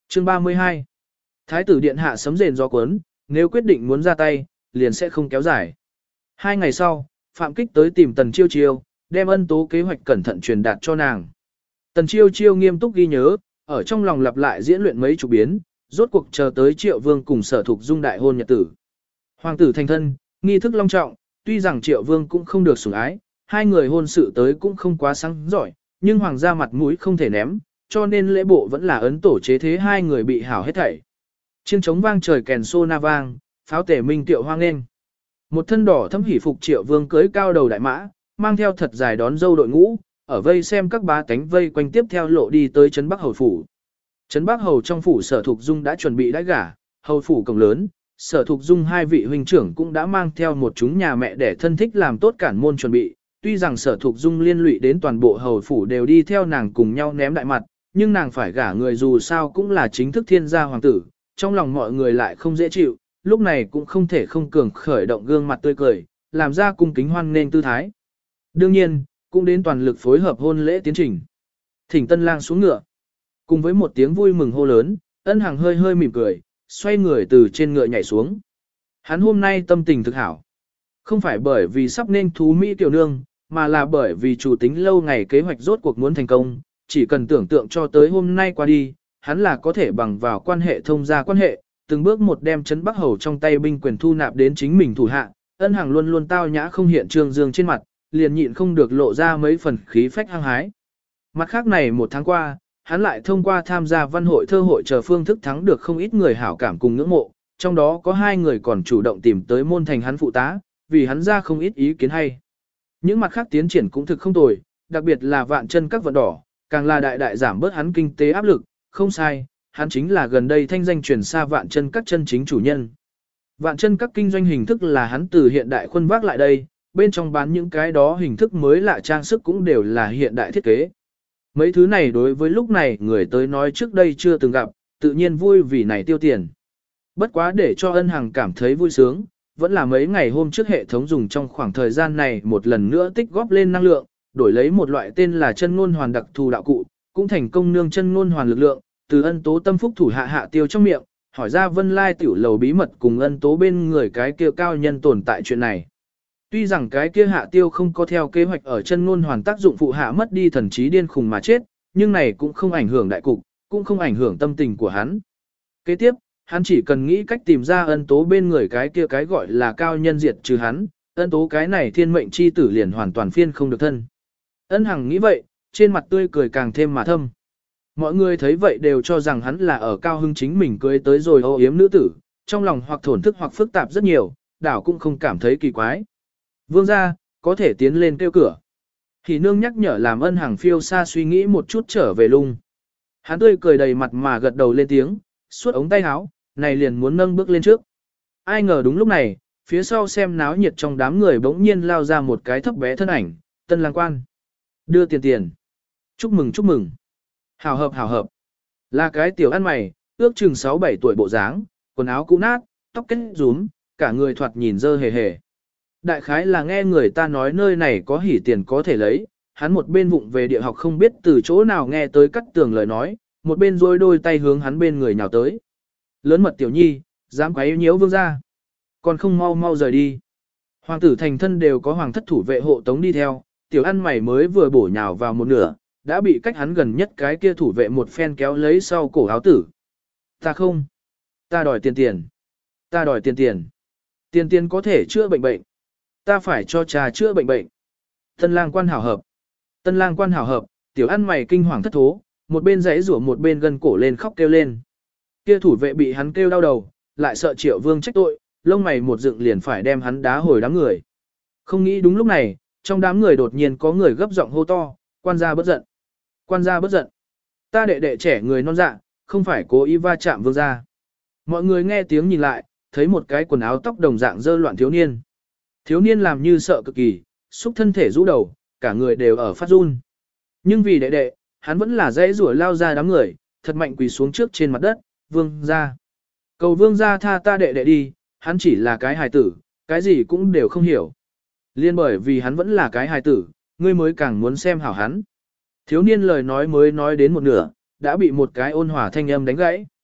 Chương ba mươi hai. Thái tử điện hạ sấm rền gió cuốn, nếu quyết định muốn ra tay, liền sẽ không kéo dài. Hai ngày sau, Phạm Kích tới tìm Tần Chiêu Chiêu, đem ân tố kế hoạch cẩn thận truyền đạt cho nàng. Tần Chiêu Chiêu nghiêm túc ghi nhớ, ở trong lòng lặp lại diễn luyện mấy chục biến, rốt cuộc chờ tới Triệu Vương cùng Sở Thục Dung đại hôn nhật tử. Hoàng tử thành thân, nghi thức long trọng, tuy rằng Triệu Vương cũng không được sủng ái, hai người hôn sự tới cũng không quá sáng giỏi, nhưng hoàng gia mặt mũi không thể ném, cho nên lễ bộ vẫn là ấn tổ chế thế hai người bị hảo hết thảy. Chiêng trống vang trời kèn sô na vang, pháo tể minh tiệu hoang nghênh. Một thân đỏ thâm hỉ phục Triệu Vương cưới cao đầu đại mã, mang theo thật dài đón dâu đội ngũ, ở vây xem các bá tánh vây quanh tiếp theo lộ đi tới trấn Bắc Hầu phủ. Trấn Bắc Hầu trong phủ Sở Thục Dung đã chuẩn bị đãi gả, hầu phủ cổng lớn, Sở Thục Dung hai vị huynh trưởng cũng đã mang theo một chúng nhà mẹ để thân thích làm tốt cản môn chuẩn bị. Tuy rằng Sở Thục Dung liên lụy đến toàn bộ hầu phủ đều đi theo nàng cùng nhau ném đại mặt, nhưng nàng phải gả người dù sao cũng là chính thức thiên gia hoàng tử, trong lòng mọi người lại không dễ chịu, lúc này cũng không thể không cường khởi động gương mặt tươi cười, làm ra cung kính hoan nên tư thái. Đương nhiên, cũng đến toàn lực phối hợp hôn lễ tiến trình. Thỉnh tân lang xuống ngựa. Cùng với một tiếng vui mừng hô lớn, Ân Hằng hơi hơi mỉm cười, xoay người từ trên ngựa nhảy xuống. Hắn hôm nay tâm tình thực hảo. Không phải bởi vì sắp nên thú Mỹ tiểu nương, mà là bởi vì chủ tính lâu ngày kế hoạch rốt cuộc muốn thành công, chỉ cần tưởng tượng cho tới hôm nay qua đi, hắn là có thể bằng vào quan hệ thông gia quan hệ, từng bước một đem Trấn Bắc Hầu trong tay binh quyền thu nạp đến chính mình thủ hạ. Ân Hằng luôn luôn tao nhã không hiện trương dương trên mặt, liền nhịn không được lộ ra mấy phần khí phách hăng hái. Mặt khác này một tháng qua, hắn lại thông qua tham gia văn hội thơ hội chờ phương thức thắng được không ít người hảo cảm cùng ngưỡng mộ, trong đó có hai người còn chủ động tìm tới môn thành hắn phụ tá, vì hắn ra không ít ý kiến hay. Những mặt khác tiến triển cũng thực không tồi, đặc biệt là Vạn Chân Các vận đỏ, càng là đại đại giảm bớt hắn kinh tế áp lực, không sai, hắn chính là gần đây thanh danh truyền xa Vạn Chân Các chân chính chủ nhân. Vạn Chân Các kinh doanh hình thức là hắn từ hiện đại khuôn vác lại đây, bên trong bán những cái đó hình thức mới lạ trang sức cũng đều là hiện đại thiết kế. Mấy thứ này đối với lúc này người tới nói trước đây chưa từng gặp, tự nhiên vui vì này tiêu tiền. Bất quá để cho Ân Hằng cảm thấy vui sướng, vẫn là mấy ngày hôm trước hệ thống dùng trong khoảng thời gian này một lần nữa tích góp lên năng lượng, đổi lấy một loại tên là chân ngôn hoàn đặc thù đạo cụ, cũng thành công nương chân ngôn hoàn lực lượng, từ Ân Tố tâm phúc thủ hạ hạ tiêu trong miệng, hỏi ra Vân Lai tiểu lầu bí mật cùng Ân Tố bên người cái kia cao nhân tồn tại chuyện này. Tuy rằng cái kia hạ tiêu không có theo kế hoạch ở chân ngôn hoàn tác dụng phụ hạ mất đi thần trí điên khùng mà chết, nhưng này cũng không ảnh hưởng đại cục, cũng không ảnh hưởng tâm tình của hắn. Kế tiếp, hắn chỉ cần nghĩ cách tìm ra Ân Tố bên người cái kia cái gọi là cao nhân diệt trừ hắn, Ân Tố cái này thiên mệnh chi tử liền hoàn toàn phiên không được thân. Ân Hằng nghĩ vậy, trên mặt tươi cười càng thêm mà thâm. Mọi người thấy vậy đều cho rằng hắn là ở cao hưng chính mình cưới tới rồi ô yếm nữ tử, trong lòng hoặc thổn thức hoặc phức tạp rất nhiều, đảo cũng không cảm thấy kỳ quái. Vương gia, có thể tiến lên kêu cửa. Thì nương nhắc nhở làm Ân Hằng phiêu xa suy nghĩ một chút trở về lung. Hắn tươi cười đầy mặt mà gật đầu lên tiếng, suốt ống tay áo, này liền muốn nâng bước lên trước. Ai ngờ đúng lúc này, phía sau xem náo nhiệt trong đám người bỗng nhiên lao ra một cái thấp bé thân ảnh, Tân lang quan. Đưa tiền tiền. Chúc mừng chúc mừng. Hảo hợp hảo hợp. Là cái tiểu ăn mày, ước chừng sáu bảy tuổi bộ dáng, quần áo cũ nát, tóc kết rúm, cả người thoạt nhìn dơ hề hề. Đại khái là nghe người ta nói nơi này có hỉ tiền có thể lấy, hắn một bên vụng về địa học không biết từ chỗ nào nghe tới cắt tường lời nói, một bên rôi đôi tay hướng hắn bên người nhào tới. Lớn mật tiểu nhi, dám quấy nhiễu vương gia, còn không mau mau rời đi. Hoàng tử thành thân đều có hoàng thất thủ vệ hộ tống đi theo, tiểu ăn mày mới vừa bổ nhào vào một nửa, đã bị cách hắn gần nhất cái kia thủ vệ một phen kéo lấy sau cổ áo tử. Ta không, ta đòi tiền tiền, ta đòi tiền tiền, tiền tiền có thể chữa bệnh bệnh, ta phải cho trà chữa bệnh bệnh. Tân lang quan hảo hợp, tân lang quan hảo hợp, tiểu ăn mày kinh hoàng thất thố, một bên giãy rủa một bên gân cổ lên khóc kêu lên. Kia thủ vệ bị hắn kêu đau đầu, lại sợ Triệu Vương trách tội, lông mày một dựng liền phải đem hắn đá hồi đám người. Không nghĩ đúng lúc này, trong đám người đột nhiên có người gấp giọng hô to, quan gia bất giận, quan gia bất giận. Ta đệ đệ trẻ người non dạ, không phải cố ý va chạm vương gia. Mọi người nghe tiếng nhìn lại, thấy một cái quần áo tóc đồng dạng dơ loạn thiếu niên. Thiếu niên làm như sợ cực kỳ, xúc thân thể rũ đầu, cả người đều ở phát run. Nhưng vì đệ đệ, hắn vẫn là dãy rủa lao ra đám người, thật mạnh quỳ xuống trước trên mặt đất, vương gia. Cầu vương gia tha ta đệ đệ đi, hắn chỉ là cái hài tử, cái gì cũng đều không hiểu. Liên bởi vì hắn vẫn là cái hài tử, ngươi mới càng muốn xem hảo hắn. Thiếu niên lời nói mới nói đến một nửa, đã bị một cái ôn hòa thanh âm đánh gãy.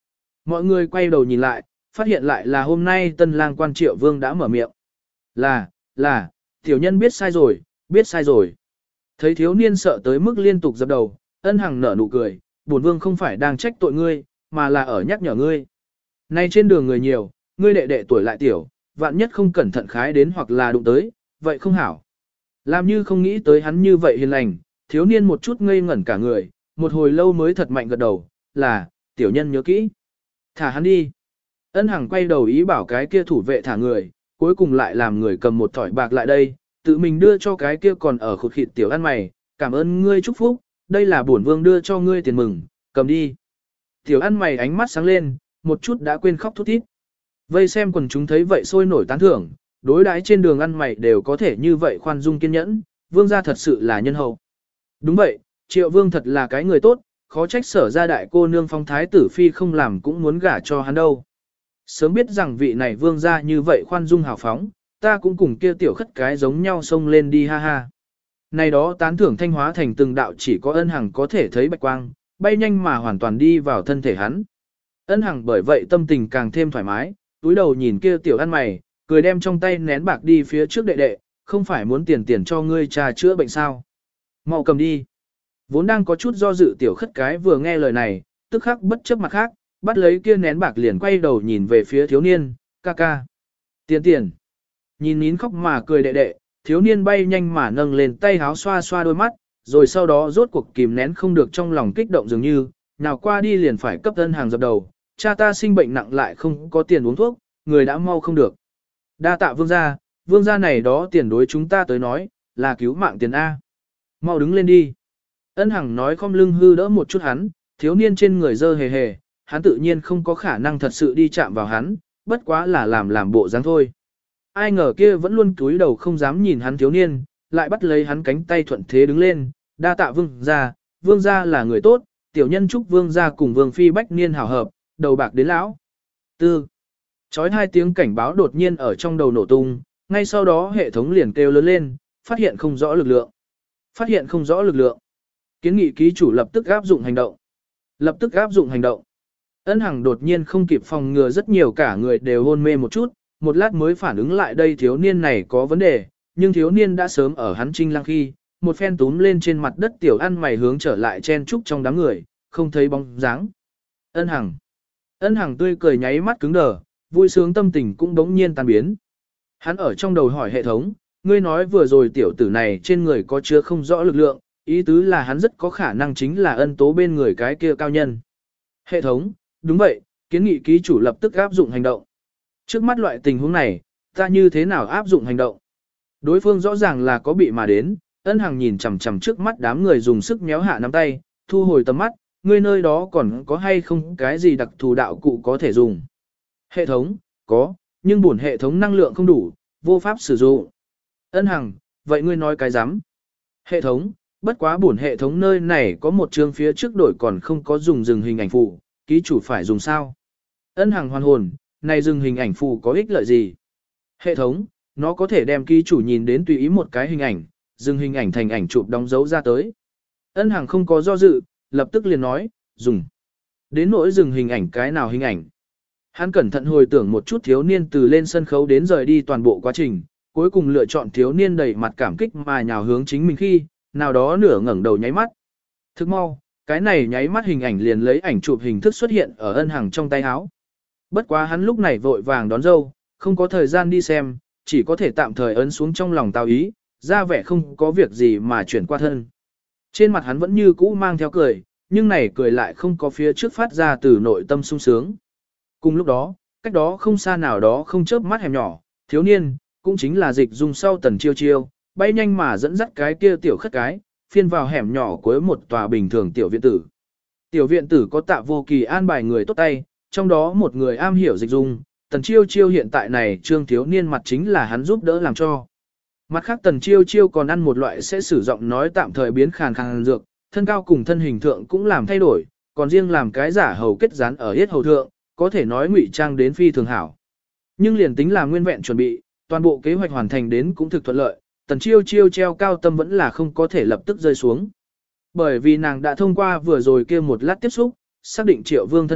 Mọi người quay đầu nhìn lại, phát hiện lại là hôm nay tân lang quan Triệu Vương đã mở miệng. Là, là, tiểu nhân biết sai rồi, biết sai rồi. Thấy thiếu niên sợ tới mức liên tục dập đầu, Ân Hằng nở nụ cười, bổn vương không phải đang trách tội ngươi, mà là ở nhắc nhở ngươi. Nay trên đường người nhiều, ngươi đệ đệ tuổi lại tiểu, vạn nhất không cẩn thận khái đến hoặc là đụng tới, vậy không hảo. Làm như không nghĩ tới hắn như vậy hiền lành, thiếu niên một chút ngây ngẩn cả người, một hồi lâu mới thật mạnh gật đầu, là, tiểu nhân nhớ kỹ. Thả hắn đi. Ân Hằng quay đầu ý bảo cái kia thủ vệ thả người, cuối cùng lại làm người cầm một thỏi bạc lại đây, tự mình đưa cho cái kia còn ở khụt khịt tiểu ăn mày, cảm ơn ngươi chúc phúc, đây là bổn vương đưa cho ngươi tiền mừng, cầm đi. Tiểu ăn mày ánh mắt sáng lên, một chút đã quên khóc thút thít. Vây xem quần chúng thấy vậy sôi nổi tán thưởng, đối đãi trên đường ăn mày đều có thể như vậy khoan dung kiên nhẫn, vương gia thật sự là nhân hậu. Đúng vậy, Triệu Vương thật là cái người tốt, khó trách sở gia đại cô nương phong thái tử phi không làm cũng muốn gả cho hắn đâu. Sớm biết rằng vị này vương gia như vậy khoan dung hào phóng, ta cũng cùng kia tiểu khất cái giống nhau xông lên đi ha ha. Này đó tán thưởng thanh hóa thành từng đạo chỉ có Ân Hằng có thể thấy bạch quang, bay nhanh mà hoàn toàn đi vào thân thể hắn. Ân Hằng bởi vậy tâm tình càng thêm thoải mái, túi đầu nhìn kia tiểu ăn mày, cười đem trong tay nén bạc đi phía trước đệ đệ, không phải muốn tiền tiền cho ngươi trà chữa bệnh sao. Mau cầm đi. Vốn đang có chút do dự tiểu khất cái vừa nghe lời này, tức khắc bất chấp mặt khác, bắt lấy kia nén bạc liền quay đầu nhìn về phía thiếu niên, ca ca. Tiền tiền. Nhìn nín khóc mà cười đệ đệ, thiếu niên bay nhanh mà nâng lên tay háo xoa xoa đôi mắt, rồi sau đó rốt cuộc kìm nén không được trong lòng kích động dường như, nào qua đi liền phải cấp Ân Hằng dập đầu, cha ta sinh bệnh nặng lại không có tiền uống thuốc, người đã mau không được. Đa tạ vương gia, vương gia này đó tiền đối chúng ta tới nói, là cứu mạng tiền A. Mau đứng lên đi. Ân Hằng nói khom lưng hư đỡ một chút hắn, thiếu niên trên người dơ hề hề, hắn tự nhiên không có khả năng thật sự đi chạm vào hắn, bất quá là làm làm bộ dáng thôi. Ai ngờ kia vẫn luôn cúi đầu không dám nhìn hắn thiếu niên, lại bắt lấy hắn cánh tay thuận thế đứng lên, đa tạ vương gia, vương gia là người tốt, tiểu nhân chúc vương gia cùng vương phi bách niên hảo hợp, đầu bạc đến lão. Tư. Chói hai tiếng cảnh báo đột nhiên ở trong đầu nổ tung, ngay sau đó hệ thống liền kêu lớn lên, phát hiện không rõ lực lượng. Phát hiện không rõ lực lượng. Kiến nghị ký chủ lập tức áp dụng hành động. Lập tức áp dụng hành động. Ân Hằng đột nhiên không kịp phòng ngừa rất nhiều cả người đều hôn mê một chút, một lát mới phản ứng lại đây thiếu niên này có vấn đề, nhưng thiếu niên đã sớm ở hắn trinh lăng khi, một phen túm lên trên mặt đất tiểu ăn mày hướng trở lại chen trúc trong đám người, không thấy bóng dáng. Ân Hằng. Ân Hằng tươi cười nháy mắt cứng đờ, vui sướng tâm tình cũng đống nhiên tan biến. Hắn ở trong đầu hỏi hệ thống, ngươi nói vừa rồi tiểu tử này trên người có chứa không rõ lực lượng, ý tứ là hắn rất có khả năng chính là ân tố bên người cái kia cao nhân. Hệ thống, đúng vậy, kiến nghị ký chủ lập tức áp dụng hành động. Trước mắt loại tình huống này, ta như thế nào áp dụng hành động? Đối phương rõ ràng là có bị mà đến, Ân Hằng nhìn chằm chằm trước mắt đám người dùng sức méo hạ nắm tay, thu hồi tầm mắt, ngươi nơi đó còn có hay không cái gì đặc thù đạo cụ có thể dùng? Hệ thống, có, nhưng bổn hệ thống năng lượng không đủ, vô pháp sử dụng. Ân Hằng, vậy ngươi nói cái rắm Hệ thống, bất quá bổn hệ thống nơi này có một chương phía trước đổi còn không có dùng dừng hình ảnh phụ, ký chủ phải dùng sao? Ân Hằng hoàn hồn, này dừng hình ảnh phụ có ích lợi gì? Hệ thống, nó có thể đem ký chủ nhìn đến tùy ý một cái hình ảnh, dừng hình ảnh thành ảnh chụp đóng dấu ra tới. Ân Hằng không có do dự, lập tức liền nói, dùng. Đến nỗi dừng hình ảnh cái nào hình ảnh. Hắn cẩn thận hồi tưởng một chút thiếu niên từ lên sân khấu đến rời đi toàn bộ quá trình, cuối cùng lựa chọn thiếu niên đầy mặt cảm kích mà nhào hướng chính mình khi, nào đó nửa ngẩng đầu nháy mắt. Thức mau, cái này nháy mắt hình ảnh liền lấy ảnh chụp hình thức xuất hiện ở Ân Hằng trong tay áo. Bất quá hắn lúc này vội vàng đón dâu, không có thời gian đi xem, chỉ có thể tạm thời ấn xuống trong lòng tao ý, ra vẻ không có việc gì mà chuyển qua thân. Trên mặt hắn vẫn như cũ mang theo cười, nhưng này cười lại không có phía trước phát ra từ nội tâm sung sướng. Cùng lúc đó, cách đó không xa nào đó không chớp mắt hẻm nhỏ, thiếu niên, cũng chính là dịch dung sau tần chiêu chiêu, bay nhanh mà dẫn dắt cái kia tiểu khất cái, phiên vào hẻm nhỏ cuối một tòa bình thường tiểu viện tử. Tiểu viện tử có tạ vô kỳ an bài người tốt tay, trong đó một người am hiểu dịch dung, tần chiêu chiêu hiện tại này trương thiếu niên mặt chính là hắn giúp đỡ làm cho. Mặt khác tần chiêu chiêu còn ăn một loại sẽ sử dụng nói tạm thời biến khàn khàn dược, thân cao cùng thân hình thượng cũng làm thay đổi, còn riêng làm cái giả hầu kết dán ở hết hầu thượng, có thể nói ngụy trang đến phi thường hảo. Nhưng liền tính là nguyên vẹn chuẩn bị, toàn bộ kế hoạch hoàn thành đến cũng thực thuận lợi, tần chiêu chiêu treo cao tâm vẫn là không có thể lập tức rơi xuống. Bởi vì nàng đã thông qua vừa rồi kia một lát tiếp xúc, xác định triệu vương thân phận,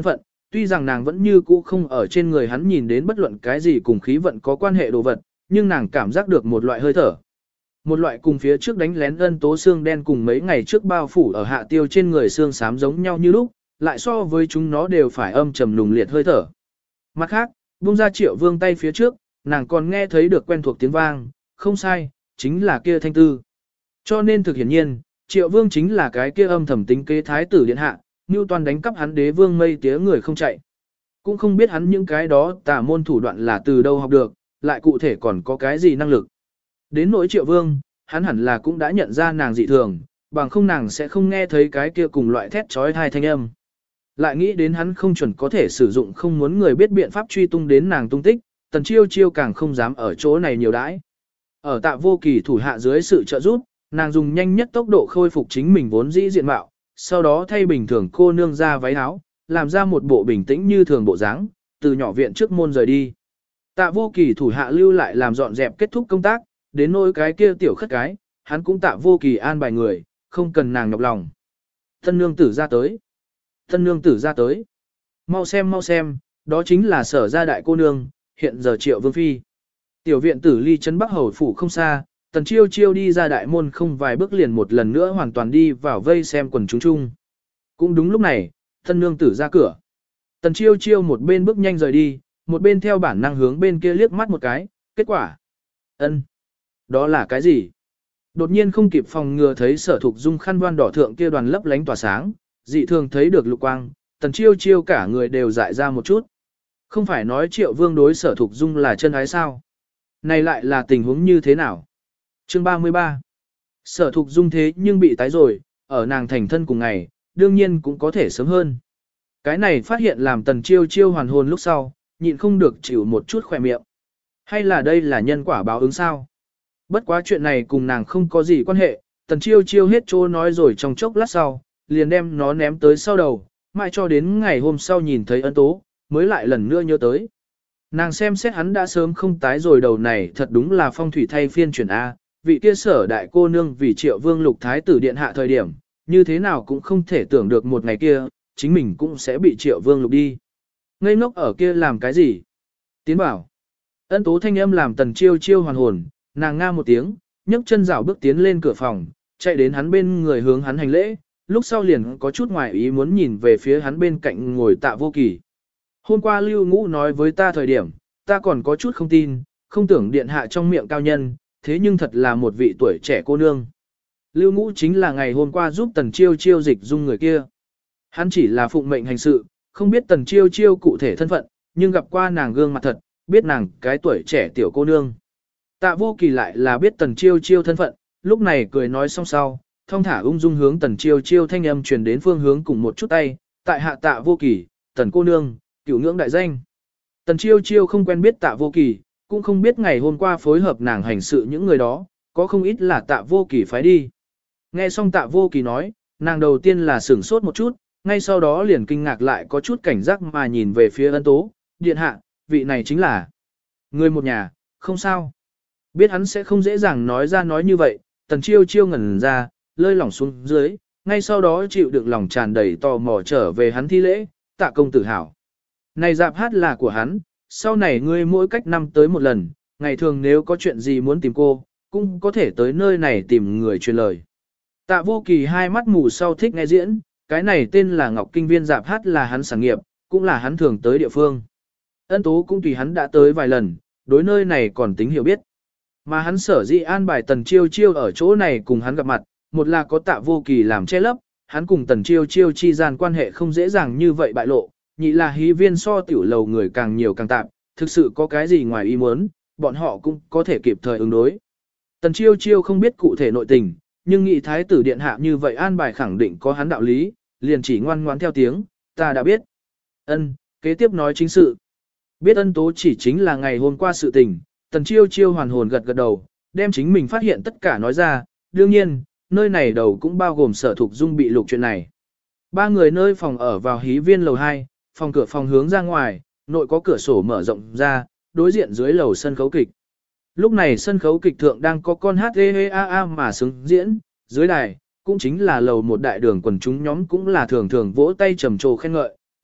tuy rằng nàng vẫn như cũ không ở trên người hắn nhìn đến bất luận cái gì cùng khí vận có quan hệ đồ vật, nhưng nàng cảm giác được một loại hơi thở. Một loại cùng phía trước đánh lén ân tố xương đen cùng mấy ngày trước bao phủ ở hạ tiêu trên người xương xám giống nhau như lúc, lại so với chúng nó đều phải âm trầm nùng liệt hơi thở. Mặt khác, buông ra Triệu Vương tay phía trước, nàng còn nghe thấy được quen thuộc tiếng vang, không sai, chính là kia thanh tư. Cho nên thực hiển nhiên, Triệu Vương chính là cái kia âm thầm tính kế thái tử điện hạ, Nưu Toàn đánh cắp hắn đế vương mây tía người không chạy. Cũng không biết hắn những cái đó tà môn thủ đoạn là từ đâu học được, lại cụ thể còn có cái gì năng lực. Đến nỗi Triệu Vương, hắn hẳn là cũng đã nhận ra nàng dị thường, bằng không nàng sẽ không nghe thấy cái kia cùng loại thét trói thai thanh âm. Lại nghĩ đến hắn không chuẩn có thể sử dụng không muốn người biết biện pháp truy tung đến nàng tung tích, Tần Chiêu Chiêu càng không dám ở chỗ này nhiều đãi. Ở Tạ Vô Kỳ thủ hạ dưới sự trợ giúp, nàng dùng nhanh nhất tốc độ khôi phục chính mình vốn dĩ diện mạo, sau đó thay bình thường cô nương ra váy áo, làm ra một bộ bình tĩnh như thường bộ dáng, từ nhỏ viện trước môn rời đi. Tạ Vô Kỳ thủ hạ lưu lại làm dọn dẹp kết thúc công tác, đến nỗi cái kia tiểu khất cái, hắn cũng Tạ Vô Kỳ an bài người, không cần nàng nhọc lòng. Tân nương tử ra tới. Tân nương tử ra tới. Mau xem mau xem, đó chính là Sở gia đại cô nương, hiện giờ Triệu Vương phi. Tiểu viện tử ly trấn Bắc Hầu phủ không xa, Tần Chiêu Chiêu đi ra đại môn không vài bước liền một lần nữa hoàn toàn đi vào vây xem quần chúng chung. Cũng đúng lúc này, tân nương tử ra cửa. Tần Chiêu Chiêu một bên bước nhanh rời đi, một bên theo bản năng hướng bên kia liếc mắt một cái, kết quả. Ân, đó là cái gì? Đột nhiên không kịp phòng ngừa thấy Sở Thục Dung khăn voan đỏ thượng kia đoàn lấp lánh tỏa sáng, dị thường thấy được lục quang, Tần Chiêu Chiêu cả người đều dại ra một chút. Không phải nói Triệu Vương đối Sở Thục Dung là chân ái sao? Này lại là tình huống như thế nào? Chương ba mươi ba. Sở Thục Dung thế nhưng bị tái rồi, ở nàng thành thân cùng ngày, đương nhiên cũng có thể sớm hơn. Cái này phát hiện làm Tần Chiêu Chiêu hoàn hồn lúc sau, nhịn không được chịu một chút khỏe miệng. Hay là đây là nhân quả báo ứng sao? Bất quá chuyện này cùng nàng không có gì quan hệ, Tần Chiêu Chiêu hết chỗ nói rồi trong chốc lát sau, liền đem nó ném tới sau đầu, mãi cho đến ngày hôm sau nhìn thấy ân tố, mới lại lần nữa nhớ tới. Nàng xem xét hắn đã sớm không tái rồi đầu này thật đúng là phong thủy thay phiên chuyển A, vị kia Sở đại cô nương vì Triệu Vương lục thái tử điện hạ thời điểm, như thế nào cũng không thể tưởng được một ngày kia, chính mình cũng sẽ bị Triệu Vương lục đi. Ngây ngốc ở kia làm cái gì? Tiến bảo. Ân tố thanh âm làm Tần Chiêu Chiêu hoàn hồn, nàng nga một tiếng, nhấc chân rảo bước tiến lên cửa phòng, chạy đến hắn bên người hướng hắn hành lễ, lúc sau liền có chút ngoài ý muốn nhìn về phía hắn bên cạnh ngồi Tạ Vô Kỳ. Hôm qua Lưu Ngũ nói với ta thời điểm, ta còn có chút không tin, không tưởng điện hạ trong miệng cao nhân, thế nhưng thật là một vị tuổi trẻ cô nương. Lưu Ngũ chính là ngày hôm qua giúp Tần Chiêu Chiêu dịch dung người kia. Hắn chỉ là phụng mệnh hành sự, không biết Tần Chiêu Chiêu cụ thể thân phận, nhưng gặp qua nàng gương mặt thật, biết nàng cái tuổi trẻ tiểu cô nương. Tạ Vô Kỳ lại là biết Tần Chiêu Chiêu thân phận, lúc này cười nói xong sau, thong thả ung dung hướng Tần Chiêu Chiêu thanh âm truyền đến phương hướng cùng một chút tay, tại hạ Tạ Vô Kỳ, Tần cô nương, cửu ngưỡng đại danh. Tần Chiêu Chiêu không quen biết Tạ Vô Kỳ, cũng không biết ngày hôm qua phối hợp nàng hành sự những người đó, có không ít là Tạ Vô Kỳ phái đi. Nghe xong Tạ Vô Kỳ nói, nàng đầu tiên là sửng sốt một chút, ngay sau đó liền kinh ngạc lại có chút cảnh giác mà nhìn về phía ân tố, điện hạ, vị này chính là người một nhà, không sao. Biết hắn sẽ không dễ dàng nói ra nói như vậy, Tần Chiêu Chiêu ngẩn ra, lơi lỏng xuống dưới, ngay sau đó chịu đựng lòng tràn đầy tò mò trở về hắn thi lễ, Tạ công tử hảo. Này dạp hát là của hắn, sau này ngươi mỗi cách năm tới một lần, ngày thường nếu có chuyện gì muốn tìm cô, cũng có thể tới nơi này tìm người truyền lời. Tạ Vô Kỳ hai mắt mù sau thích nghe diễn, cái này tên là Ngọc Kinh Viên dạp hát là hắn sản nghiệp, cũng là hắn thường tới địa phương. Ân tố cũng tùy hắn đã tới vài lần, đối nơi này còn tính hiểu biết. Mà hắn sở dĩ an bài Tần Chiêu Chiêu ở chỗ này cùng hắn gặp mặt, một là có Tạ Vô Kỳ làm che lấp, hắn cùng Tần Chiêu Chiêu chi gian quan hệ không dễ dàng như vậy bại lộ, nhị là hí viên so tiểu lầu người càng nhiều càng tạp, thực sự có cái gì ngoài ý muốn, bọn họ cũng có thể kịp thời ứng đối. Tần Chiêu Chiêu không biết cụ thể nội tình, nhưng nghị thái tử điện hạ như vậy an bài khẳng định có hắn đạo lý, liền chỉ ngoan ngoãn theo tiếng, ta đã biết. Ân, kế tiếp nói chính sự. Biết ân tố chỉ chính là ngày hôm qua sự tình, Tần Chiêu Chiêu hoàn hồn gật gật đầu, đem chính mình phát hiện tất cả nói ra, đương nhiên, nơi này đầu cũng bao gồm Sở Thục Dung bị lục chuyện này. Ba người nơi phòng ở vào hí viên lầu hai, phòng cửa phòng hướng ra ngoài, nội có cửa sổ mở rộng ra, đối diện dưới lầu sân khấu kịch. Lúc này sân khấu kịch thượng đang có con hát ê ê a a mà xứng diễn, dưới đài, cũng chính là lầu một đại đường quần chúng nhóm cũng là thường thường vỗ tay trầm trồ khen ngợi,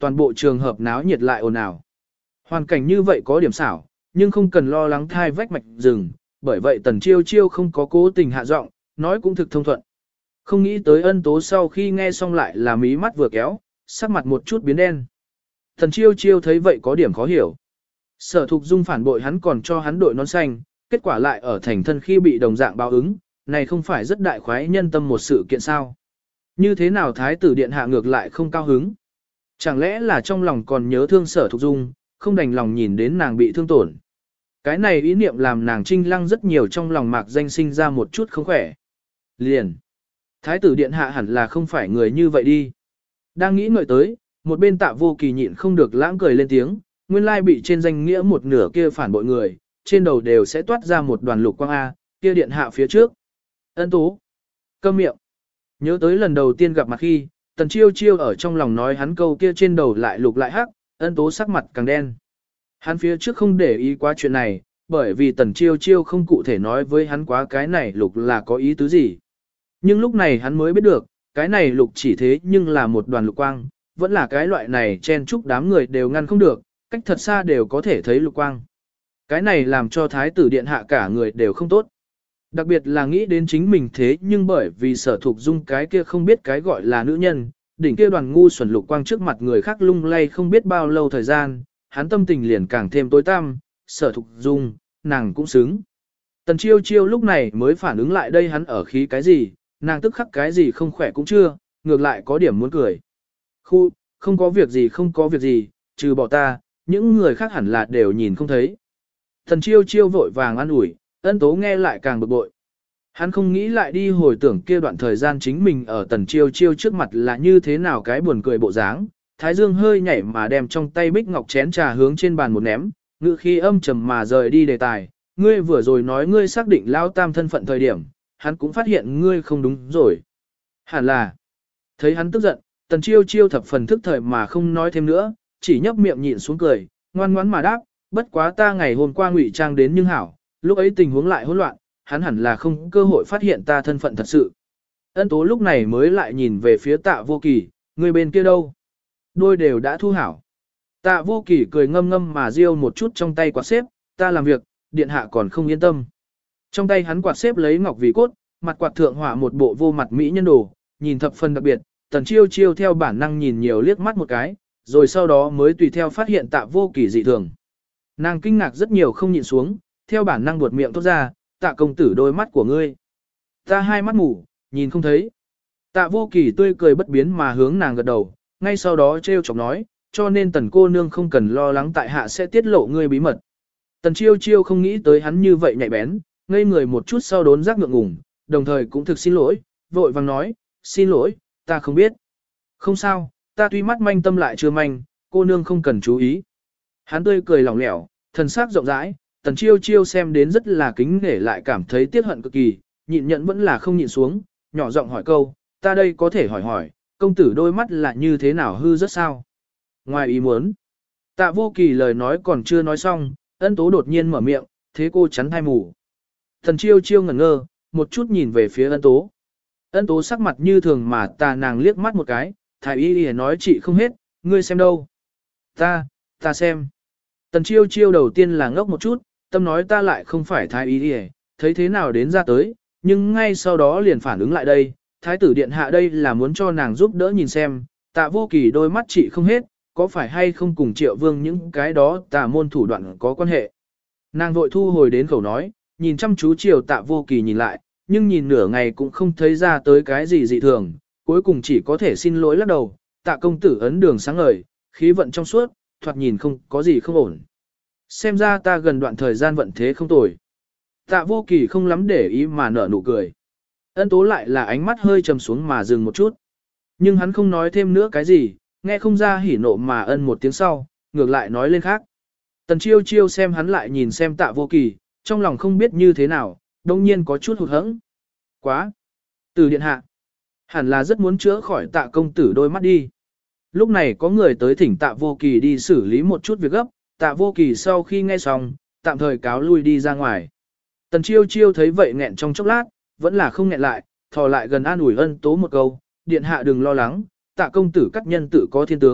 toàn bộ trường hợp náo nhiệt lại ồn ào. Hoàn cảnh như vậy có điểm xảo, nhưng không cần lo lắng thai vách mạch rừng, bởi vậy Tần Chiêu Chiêu không có cố tình hạ giọng, nói cũng thực thông thuận. Không nghĩ tới Ân Tố sau khi nghe xong lại là mí mắt vừa kéo, sắc mặt một chút biến đen. Tần Chiêu Chiêu thấy vậy có điểm khó hiểu. Sở Thục Dung phản bội hắn còn cho hắn đội nón xanh, kết quả lại ở thành thân khi bị đồng dạng báo ứng, này không phải rất đại khoái nhân tâm một sự kiện sao. Như thế nào Thái tử Điện Hạ ngược lại không cao hứng? Chẳng lẽ là trong lòng còn nhớ thương Sở Thục Dung, không đành lòng nhìn đến nàng bị thương tổn. Cái này ý niệm làm nàng Trinh Lăng rất nhiều trong lòng mạc danh sinh ra một chút không khỏe. Liền. Thái tử Điện Hạ hẳn là không phải người như vậy đi. Đang nghĩ ngợi tới, một bên Tạ Vô Kỳ nhịn không được lãng cười lên tiếng, nguyên lai bị trên danh nghĩa một nửa kia phản bội người, trên đầu đều sẽ toát ra một đoàn lục quang A, kia Điện Hạ phía trước. Ân Tố. Câm miệng. Nhớ tới lần đầu tiên gặp mặt khi, Tần Chiêu Chiêu ở trong lòng nói hắn câu kia trên đầu lại lục lại hắc, Ân Tố sắc mặt càng đen. Hắn phía trước không để ý quá chuyện này, bởi vì Tần Chiêu Chiêu không cụ thể nói với hắn quá cái này lục là có ý tứ gì. Nhưng lúc này hắn mới biết được, cái này lục chỉ thế nhưng là một đoàn lục quang, vẫn là cái loại này chen chúc đám người đều ngăn không được, cách thật xa đều có thể thấy lục quang. Cái này làm cho Thái tử Điện Hạ cả người đều không tốt. Đặc biệt là nghĩ đến chính mình thế nhưng bởi vì Sở Thục Dung cái kia không biết cái gọi là nữ nhân, đỉnh kia đoàn ngu xuẩn lục quang trước mặt người khác lung lay không biết bao lâu thời gian, hắn tâm tình liền càng thêm tối tăm, Sở Thục Dung, nàng cũng xứng. Tần Chiêu Chiêu lúc này mới phản ứng lại đây hắn ở khí cái gì, nàng tức khắc cái gì không khỏe cũng chưa, ngược lại có điểm muốn cười. Khu, không có việc gì không có việc gì, trừ bỏ ta, những người khác hẳn là đều nhìn không thấy. Tần Chiêu Chiêu vội vàng an ủi, Ân Tố nghe lại càng bực bội. Hắn không nghĩ lại đi hồi tưởng kia đoạn thời gian chính mình ở Tần Chiêu Chiêu trước mặt là như thế nào cái buồn cười bộ dáng. Thái Dương hơi nhảy mà đem trong tay bích ngọc chén trà hướng trên bàn một ném, ngự khi âm trầm mà rời đi đề tài. Ngươi vừa rồi nói ngươi xác định Lao Tam thân phận thời điểm, hắn cũng phát hiện ngươi không đúng rồi. Hẳn là, thấy hắn tức giận, Tần Chiêu Chiêu thập phần thức thời mà không nói thêm nữa, chỉ nhấp miệng nhịn xuống cười, ngoan ngoãn mà đáp, bất quá ta ngày hôm qua ngụy trang đến nhưng hảo, lúc ấy tình huống lại hỗn loạn, hắn hẳn là không cơ hội phát hiện ta thân phận thật sự. Ân Tố lúc này mới lại nhìn về phía Tạ Vô Kỳ, người bên kia đâu? Đôi đều đã thu hảo. Tạ Vô Kỳ cười ngâm ngâm mà riêu một chút trong tay quạt xếp, ta làm việc, Điện Hạ còn không yên tâm. Trong tay hắn quạt xếp lấy ngọc vì cốt, mặt quạt thượng họa một bộ vô mặt mỹ nhân đồ, nhìn thập phần đặc biệt, Tần Chiêu Chiêu theo bản năng nhìn nhiều liếc mắt một cái, rồi sau đó mới tùy theo phát hiện Tạ Vô Kỳ dị thường. Nàng kinh ngạc rất nhiều không nhịn xuống, theo bản năng buột miệng thốt ra, Tạ công tử đôi mắt của ngươi. Ta hai mắt mù, nhìn không thấy. Tạ Vô Kỳ tươi cười bất biến mà hướng nàng gật đầu, ngay sau đó trêu chọc nói, cho nên Tần cô nương không cần lo lắng tại hạ sẽ tiết lộ ngươi bí mật. Tần Chiêu Chiêu không nghĩ tới hắn như vậy nhạy bén, ngây người một chút sau đốn giác ngượng ngùng, đồng thời cũng thực xin lỗi, vội vàng nói, xin lỗi, ta không biết. Không sao, ta tuy mắt manh tâm lại chưa manh, cô nương không cần chú ý. Hắn tươi cười lỏng lẻo, thần sắc rộng rãi, Tần Chiêu Chiêu xem đến rất là kính nể lại cảm thấy tiếc hận cực kỳ, nhịn nhận vẫn là không nhịn xuống, nhỏ giọng hỏi câu, ta đây có thể hỏi hỏi, công tử đôi mắt là như thế nào hư rất sao? Ngoài ý muốn, Tạ Vô Kỳ lời nói còn chưa nói xong, Ân Tố đột nhiên mở miệng, thế cô chắn thai mù. Tần Chiêu Chiêu ngẩn ngơ, một chút nhìn về phía Ân Tố. Ân Tố sắc mặt như thường mà tà nàng liếc mắt một cái, thái y y nói chị không hết, ngươi xem đâu? Ta, ta xem. Tần Chiêu Chiêu đầu tiên là ngốc một chút, tâm nói ta lại không phải thái y y, thấy thế nào đến ra tới, nhưng ngay sau đó liền phản ứng lại đây, thái tử điện hạ đây là muốn cho nàng giúp đỡ nhìn xem, Tạ Vô Kỳ đôi mắt chị không hết, có phải hay không cùng Triệu Vương những cái đó tà môn thủ đoạn có quan hệ. Nàng vội thu hồi đến khẩu nói, nhìn chăm chú Triều Tạ Vô Kỳ nhìn lại, nhưng nhìn nửa ngày cũng không thấy ra tới cái gì dị thường, cuối cùng chỉ có thể xin lỗi lắc đầu, Tạ công tử ấn đường sáng ngời, khí vận trong suốt, thoạt nhìn không có gì không ổn. Xem ra ta gần đoạn thời gian vận thế không tồi. Tạ Vô Kỳ không lắm để ý mà nở nụ cười. Ân Tố lại là ánh mắt hơi trầm xuống mà dừng một chút. Nhưng hắn không nói thêm nữa cái gì, nghe không ra hỉ nộ mà ân một tiếng sau, ngược lại nói lên khác. Tần Chiêu Chiêu xem hắn lại nhìn xem Tạ Vô Kỳ, trong lòng không biết như thế nào, đông nhiên có chút hụt hẫng. Quá! Từ điện hạ, hẳn là rất muốn chữa khỏi Tạ công tử đôi mắt đi. Lúc này có người tới thỉnh Tạ Vô Kỳ đi xử lý một chút việc gấp, Tạ Vô Kỳ sau khi nghe xong, tạm thời cáo lui đi ra ngoài. Tần Chiêu Chiêu thấy vậy nghẹn trong chốc lát, vẫn là không nghẹn lại, thò lại gần an ủi Ân Tố một câu, điện hạ đừng lo lắng, Tạ công tử cắt nhân tự có thiên tướng,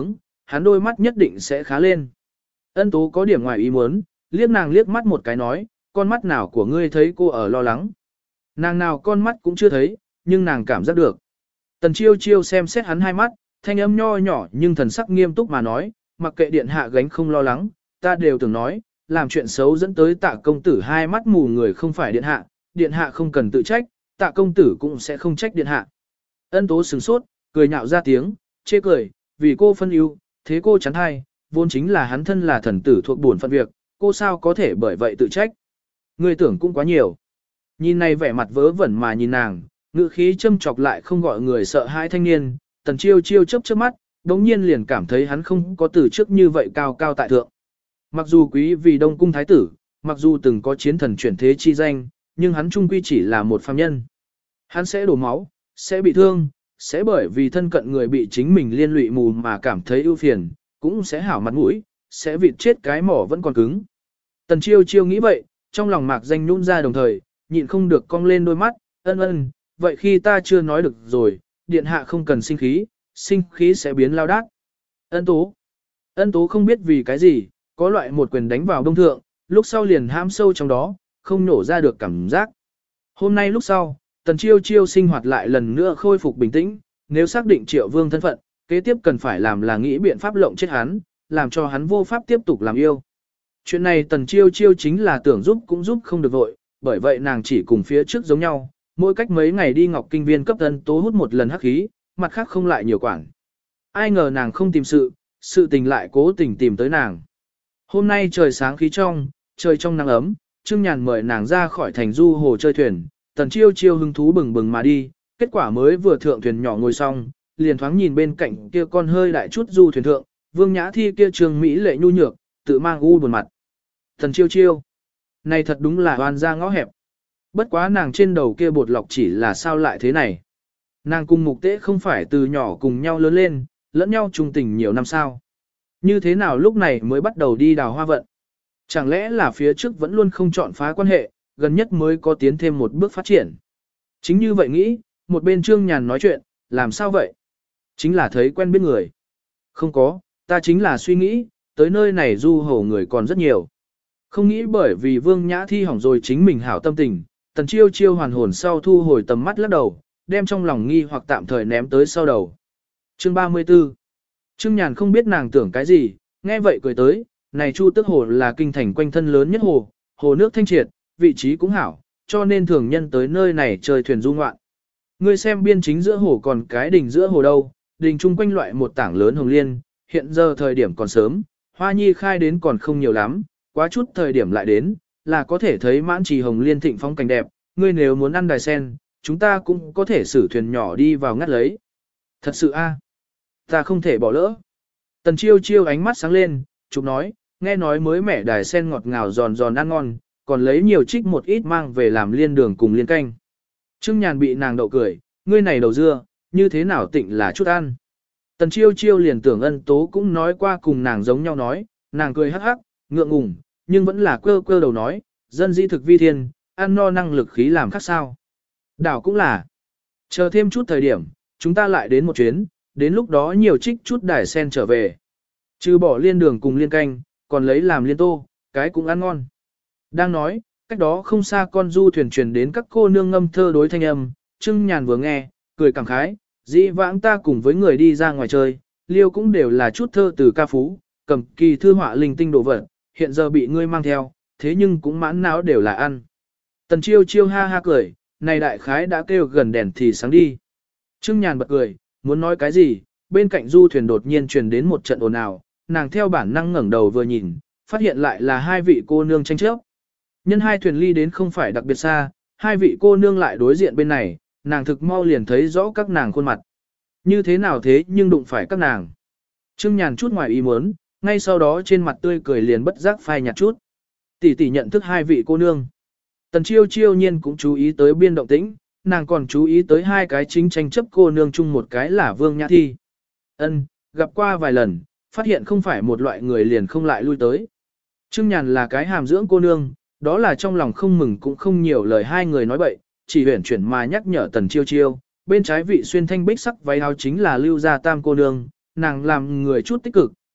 hắn đôi mắt nhất định sẽ khá lên. Ân tố có điểm ngoài ý muốn, liếc nàng liếc mắt một cái nói, con mắt nào của ngươi thấy cô ở lo lắng. Nàng nào con mắt cũng chưa thấy, nhưng nàng cảm giác được. Tần chiêu chiêu xem xét hắn hai mắt, thanh âm nho nhỏ nhưng thần sắc nghiêm túc mà nói, mặc kệ điện hạ gánh không lo lắng, ta đều tưởng nói, làm chuyện xấu dẫn tới tạ công tử hai mắt mù người không phải điện hạ, điện hạ không cần tự trách, tạ công tử cũng sẽ không trách điện hạ. Ân tố sừng sốt, cười nhạo ra tiếng, chê cười, vì cô phân ưu, thế cô chắn hay, vốn chính là hắn thân là thần tử thuộc bổn phận việc, cô sao có thể bởi vậy tự trách. Người tưởng cũng quá nhiều. Nhìn này vẻ mặt vớ vẩn mà nhìn nàng, ngữ khí châm chọc lại không gọi người sợ hãi thanh niên, tần chiêu chiêu chớp chớp mắt, đống nhiên liền cảm thấy hắn không có từ trước như vậy cao cao tại thượng. Mặc dù quý vì Đông Cung Thái tử, mặc dù từng có chiến thần chuyển thế chi danh, nhưng hắn trung quy chỉ là một phàm nhân. Hắn sẽ đổ máu, sẽ bị thương, sẽ bởi vì thân cận người bị chính mình liên lụy mù mà cảm thấy ưu phiền, cũng sẽ hảo mặt mũi, sẽ vịt chết cái mỏ vẫn còn cứng. Tần chiêu chiêu nghĩ vậy, trong lòng mạc danh nhún ra đồng thời, nhịn không được cong lên đôi mắt, ân ân, vậy khi ta chưa nói được rồi, điện hạ không cần sinh khí, sinh khí sẽ biến lao đát. Ân tố. Ân tố không biết vì cái gì, có loại một quyền đánh vào đông thượng, lúc sau liền hãm sâu trong đó, không nổ ra được cảm giác. Hôm nay lúc sau, tần chiêu chiêu sinh hoạt lại lần nữa khôi phục bình tĩnh, nếu xác định triệu vương thân phận, kế tiếp cần phải làm là nghĩ biện pháp lộng chết hắn, làm cho hắn vô pháp tiếp tục làm yêu. Chuyện này tần chiêu chiêu chính là tưởng giúp cũng giúp không được vội, bởi vậy nàng chỉ cùng phía trước giống nhau, mỗi cách mấy ngày đi Ngọc Kinh Viên cấp Ân tố hút một lần hắc khí, mặt khác không lại nhiều quản. Ai ngờ nàng không tìm sự, sự tình lại cố tình tìm tới nàng. Hôm nay trời sáng khí trong, trời trong nắng ấm, Trương Nhàn mời nàng ra khỏi thành du hồ chơi thuyền, tần chiêu chiêu hứng thú bừng bừng mà đi, kết quả mới vừa thượng thuyền nhỏ ngồi xong, liền thoáng nhìn bên cạnh kia con hơi đại chút du thuyền thượng, Vương Nhã Thi kia Trường Mỹ lệ nhu nhược, tự mang u buồn mặt. Tần chiêu chiêu, này thật đúng là oan ra ngõ hẹp. Bất quá nàng trên đầu kia bột lọc chỉ là sao lại thế này. Nàng cùng Mục Tế không phải từ nhỏ cùng nhau lớn lên, lẫn nhau trung tình nhiều năm sao. Như thế nào lúc này mới bắt đầu đi đào hoa vận? Chẳng lẽ là phía trước vẫn luôn không chọn phá quan hệ, gần nhất mới có tiến thêm một bước phát triển. Chính như vậy nghĩ, một bên Trương Nhàn nói chuyện, làm sao vậy? Chính là thấy quen biết người. Không có, ta chính là suy nghĩ, tới nơi này du hồ người còn rất nhiều. Không nghĩ bởi vì Vương Nhã Thi hỏng rồi chính mình hảo tâm tình, tần chiêu chiêu hoàn hồn sau thu hồi tầm mắt lắc đầu, đem trong lòng nghi hoặc tạm thời ném tới sau đầu. Chương ba mươi tư. Trương Nhàn không biết nàng tưởng cái gì, nghe vậy cười tới, này Chu Tước Hồ là kinh thành quanh thân lớn nhất hồ, hồ nước thanh triệt, vị trí cũng hảo, cho nên thường nhân tới nơi này chơi thuyền du ngoạn. Ngươi xem biên chính giữa hồ còn cái đỉnh giữa hồ đâu, đỉnh chung quanh loại một tảng lớn hồng liên, hiện giờ thời điểm còn sớm, hoa nhi khai đến còn không nhiều lắm, quá chút thời điểm lại đến, là có thể thấy mãn trì hồng liên thịnh phong cảnh đẹp, ngươi nếu muốn ăn đài sen, chúng ta cũng có thể xử thuyền nhỏ đi vào ngắt lấy. Thật sự a, ta không thể bỏ lỡ. Tần chiêu chiêu ánh mắt sáng lên, chúng nói, nghe nói mới mẻ đài sen ngọt ngào giòn giòn ăn ngon, còn lấy nhiều trích một ít mang về làm liên đường cùng liên canh. Trương Nhàn bị nàng đậu cười, ngươi này đầu dưa, như thế nào tịnh là chút ăn. Tần chiêu chiêu liền tưởng Ân tố cũng nói qua cùng nàng giống nhau nói, nàng cười hắc hắc, ngượng ngùng, nhưng vẫn là quơ quơ đầu nói, dân di thực vi thiên, ăn no năng lực khí làm khác sao. Đảo cũng là, chờ thêm chút thời điểm, chúng ta lại đến một chuyến, đến lúc đó nhiều trích chút đài sen trở về. Trừ bỏ liên đường cùng liên canh, còn lấy làm liên tô, cái cũng ăn ngon. Đang nói, cách đó không xa con du thuyền truyền đến các cô nương ngâm thơ đối thanh âm, Trương Nhàn vừa nghe, cười cảm khái, dĩ vãng ta cùng với người đi ra ngoài chơi, liêu cũng đều là chút thơ từ ca phú, cầm kỳ thư họa linh tinh đồ vật, hiện giờ bị ngươi mang theo, thế nhưng cũng mãn não đều là ăn. Tần chiêu chiêu ha ha cười, này đại khái đã kêu gần đèn thì sáng đi. Trương Nhàn bật cười, muốn nói cái gì, bên cạnh du thuyền đột nhiên truyền đến một trận ồn ào, nàng theo bản năng ngẩng đầu vừa nhìn, phát hiện lại là hai vị cô nương tranh chấp. Nhân hai thuyền ly đến không phải đặc biệt xa, hai vị cô nương lại đối diện bên này, nàng thực mau liền thấy rõ các nàng khuôn mặt. Như thế nào thế nhưng đụng phải các nàng. Trương Nhàn chút ngoài ý muốn, ngay sau đó trên mặt tươi cười liền bất giác phai nhạt chút. Tỷ tỷ nhận thức hai vị cô nương. Tần chiêu chiêu nhiên cũng chú ý tới biên động tĩnh, nàng còn chú ý tới hai cái chính tranh chấp cô nương chung một cái là Vương Nhã Thi. Ân, gặp qua vài lần, phát hiện không phải một loại người liền không lại lui tới. Trương Nhàn là cái hàm dưỡng cô nương, đó là trong lòng không mừng cũng không nhiều lời hai người nói bậy, chỉ huyển chuyển mà nhắc nhở Tần chiêu chiêu, bên trái vị xuyên thanh bích sắc váy áo chính là Lưu Gia Tam cô nương, nàng làm người chút tích cực,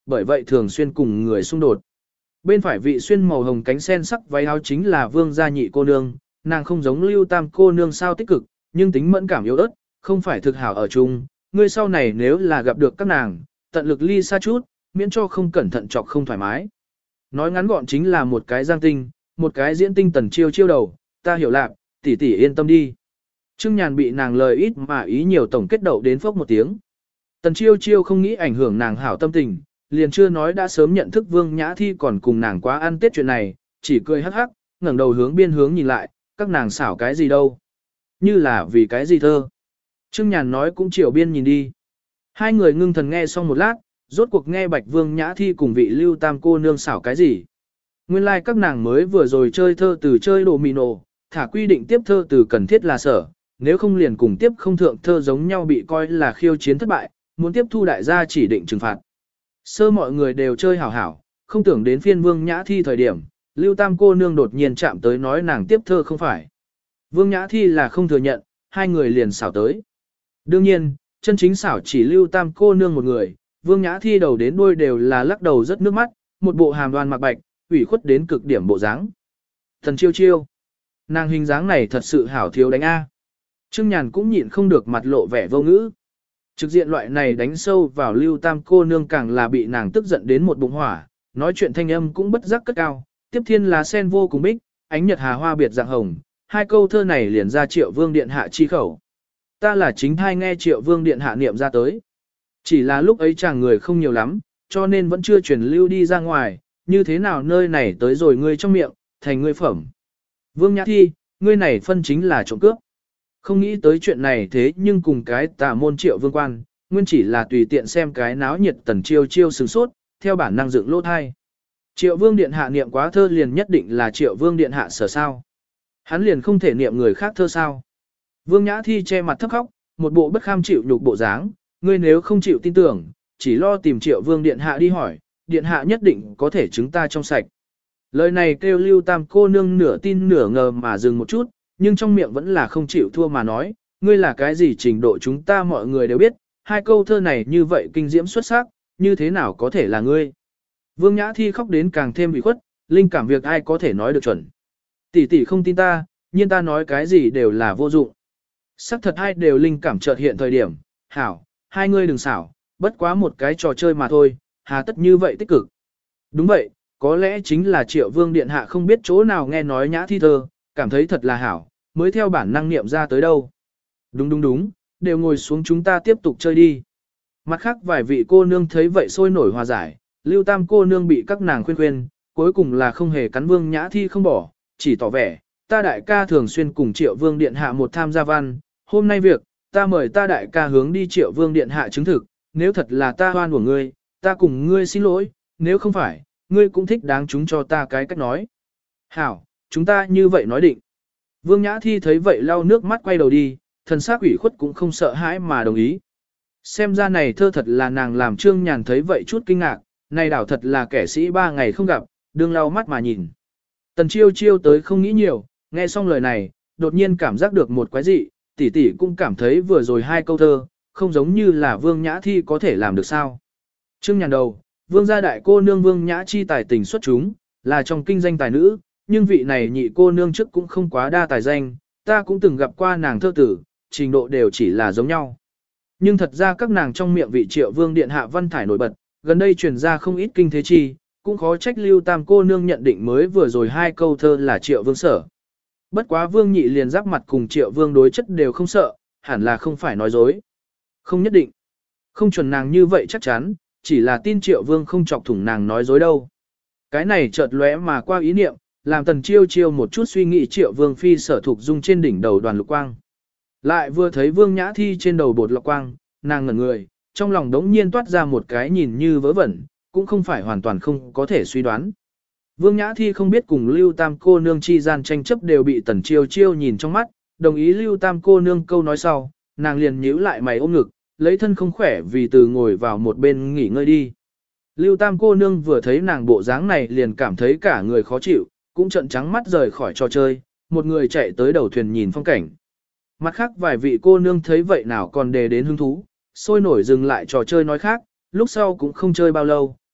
bởi vậy thường xuyên cùng người xung đột. Bên phải vị xuyên màu hồng cánh sen sắc váy áo chính là Vương gia nhị cô nương, nàng không giống Lưu Tam cô nương sao tích cực, nhưng tính mẫn cảm yếu ớt, không phải thực hảo ở chung, ngươi sau này nếu là gặp được các nàng, tận lực ly xa chút, miễn cho không cẩn thận chọc không thoải mái. Nói ngắn gọn chính là một cái giang tinh, một cái diễn tinh tần chiêu chiêu đầu, ta hiểu lạc, tỷ tỷ yên tâm đi. Trương Nhàn bị nàng lời ít mà ý nhiều tổng kết đậu đến phốc một tiếng. Tần chiêu chiêu không nghĩ ảnh hưởng nàng hảo tâm tình, liền chưa nói đã sớm nhận thức Vương Nhã Thi còn cùng nàng quá ăn tết chuyện này, chỉ cười hắc hắc, ngẩng đầu hướng biên hướng nhìn lại, các nàng xảo cái gì đâu. Như là vì cái gì thơ. Trương Nhàn nói cũng chiều biên nhìn đi. Hai người ngưng thần nghe xong một lát, rốt cuộc nghe Bạch Vương Nhã Thi cùng vị Lưu Tam cô nương xảo cái gì. Nguyên lai like các nàng mới vừa rồi chơi thơ từ chơi đồ mì nổ, thả quy định tiếp thơ từ cần thiết là sở, nếu không liền cùng tiếp không thượng thơ giống nhau bị coi là khiêu chiến thất bại, muốn tiếp thu đại gia chỉ định trừng phạt. Sơ mọi người đều chơi hảo hảo, không tưởng đến phiên Vương Nhã Thi thời điểm, Lưu Tam cô nương đột nhiên chạm tới nói nàng tiếp thơ không phải. Vương Nhã Thi là không thừa nhận, hai người liền xảo tới. Đương nhiên, chân chính xảo chỉ Lưu Tam cô nương một người, Vương Nhã Thi đầu đến đuôi đều là lắc đầu rất nước mắt, một bộ hàm đoan mặc bạch, ủy khuất đến cực điểm bộ dáng. Thần chiêu chiêu. Nàng hình dáng này thật sự hảo thiếu đánh A. Trương Nhàn cũng nhịn không được mặt lộ vẻ vô ngữ. Trực diện loại này đánh sâu vào Lưu Tam cô nương càng là bị nàng tức giận đến một bụng hỏa, nói chuyện thanh âm cũng bất giác cất cao, tiếp thiên lá sen vô cùng bích, ánh nhật hà hoa biệt dạng hồng, hai câu thơ này liền ra Triệu Vương điện hạ chi khẩu. Ta là chính thai nghe Triệu Vương điện hạ niệm ra tới. Chỉ là lúc ấy chàng người không nhiều lắm, cho nên vẫn chưa truyền lưu đi ra ngoài, như thế nào nơi này tới rồi ngươi trong miệng, thành ngươi phẩm. Vương Nhã Thi, ngươi này phân chính là trộm cướp. Không nghĩ tới chuyện này thế nhưng cùng cái tà môn Triệu Vương quan, nguyên chỉ là tùy tiện xem cái náo nhiệt tần chiêu chiêu sừng sốt, theo bản năng dựng lỗ thai. Triệu Vương điện hạ niệm quá thơ liền nhất định là Triệu Vương điện hạ sở sao. Hắn liền không thể niệm người khác thơ sao. Vương Nhã Thi che mặt thấp khóc, một bộ bất kham chịu nhục bộ dáng, ngươi nếu không chịu tin tưởng, chỉ lo tìm Triệu Vương điện hạ đi hỏi, điện hạ nhất định có thể chứng ta trong sạch. Lời này kêu Lưu Tam cô nương nửa tin nửa ngờ mà dừng một chút, nhưng trong miệng vẫn là không chịu thua mà nói, ngươi là cái gì trình độ chúng ta mọi người đều biết, hai câu thơ này như vậy kinh diễm xuất sắc, như thế nào có thể là ngươi. Vương Nhã Thi khóc đến càng thêm bị khuất, linh cảm việc ai có thể nói được chuẩn. Tỷ tỷ không tin ta, nhưng ta nói cái gì đều là vô dụng. Sắc thật hai đều linh cảm chợt hiện thời điểm, hảo, hai ngươi đừng xảo, bất quá một cái trò chơi mà thôi, hà tất như vậy tích cực. Đúng vậy, có lẽ chính là Triệu Vương điện hạ không biết chỗ nào nghe nói Nhã Thi thơ, cảm thấy thật là hảo, mới theo bản năng niệm ra tới đâu. Đúng đúng đúng, đều ngồi xuống chúng ta tiếp tục chơi đi. Mặt khác vài vị cô nương thấy vậy sôi nổi hòa giải, Lưu Tam cô nương bị các nàng khuyên khuyên, cuối cùng là không hề cắn Vương Nhã Thi không bỏ, chỉ tỏ vẻ, ta đại ca thường xuyên cùng Triệu Vương điện hạ một tham gia văn, hôm nay việc, ta mời ta đại ca hướng đi Triệu Vương điện hạ chứng thực, nếu thật là ta hoan của ngươi, ta cùng ngươi xin lỗi, nếu không phải, ngươi cũng thích đáng chúng cho ta cái cách nói. Hảo, chúng ta như vậy nói định. Vương Nhã Thi thấy vậy lau nước mắt quay đầu đi, thần sắc ủy khuất cũng không sợ hãi mà đồng ý. Xem ra này thơ thật là nàng làm Trương Nhàn thấy vậy chút kinh ngạc, này đảo thật là kẻ sĩ ba ngày không gặp, đương lau mắt mà nhìn. Tần chiêu chiêu tới không nghĩ nhiều, nghe xong lời này, đột nhiên cảm giác được một quái dị, tỷ tỷ cũng cảm thấy vừa rồi hai câu thơ, không giống như là Vương Nhã Thi có thể làm được sao. Trương Nhàn đầu, Vương gia đại cô nương Vương Nhã Chi tài tình xuất chúng, là trong kinh danh tài nữ, nhưng vị này nhị cô nương trước cũng không quá đa tài danh, ta cũng từng gặp qua nàng thơ tử, trình độ đều chỉ là giống nhau. Nhưng thật ra các nàng trong miệng vị Triệu Vương điện hạ văn thải nổi bật, gần đây truyền ra không ít kinh thế chi, cũng khó trách Lưu Tam cô nương nhận định mới vừa rồi hai câu thơ là Triệu Vương sở. Bất quá Vương nhị liền giáp mặt cùng Triệu Vương đối chất đều không sợ, hẳn là không phải nói dối. Không nhất định. Không chuẩn nàng như vậy chắc chắn, chỉ là tin Triệu Vương không chọc thủng nàng nói dối đâu. Cái này chợt lóe mà qua ý niệm, làm Tần Chiêu Chiêu một chút suy nghĩ Triệu Vương phi sở thuộc dung trên đỉnh đầu đoàn lục quang. Lại vừa thấy Vương Nhã Thi trên đầu bột lục quang, nàng ngẩn người, trong lòng đống nhiên toát ra một cái nhìn như vớ vẩn, cũng không phải hoàn toàn không có thể suy đoán. Vương Nhã Thi không biết cùng Lưu Tam cô nương chi gian tranh chấp đều bị Tần Chiêu Chiêu nhìn trong mắt, đồng ý Lưu Tam cô nương câu nói sau, nàng liền nhíu lại mày ôm ngực, lấy thân không khỏe vì từ ngồi vào một bên nghỉ ngơi đi. Lưu Tam cô nương vừa thấy nàng bộ dáng này liền cảm thấy cả người khó chịu, cũng trợn trắng mắt rời khỏi trò chơi, một người chạy tới đầu thuyền nhìn phong cảnh. Mặt khác vài vị cô nương thấy vậy nào còn đề đến hứng thú, sôi nổi dừng lại trò chơi nói khác, lúc sau cũng không chơi bao lâu,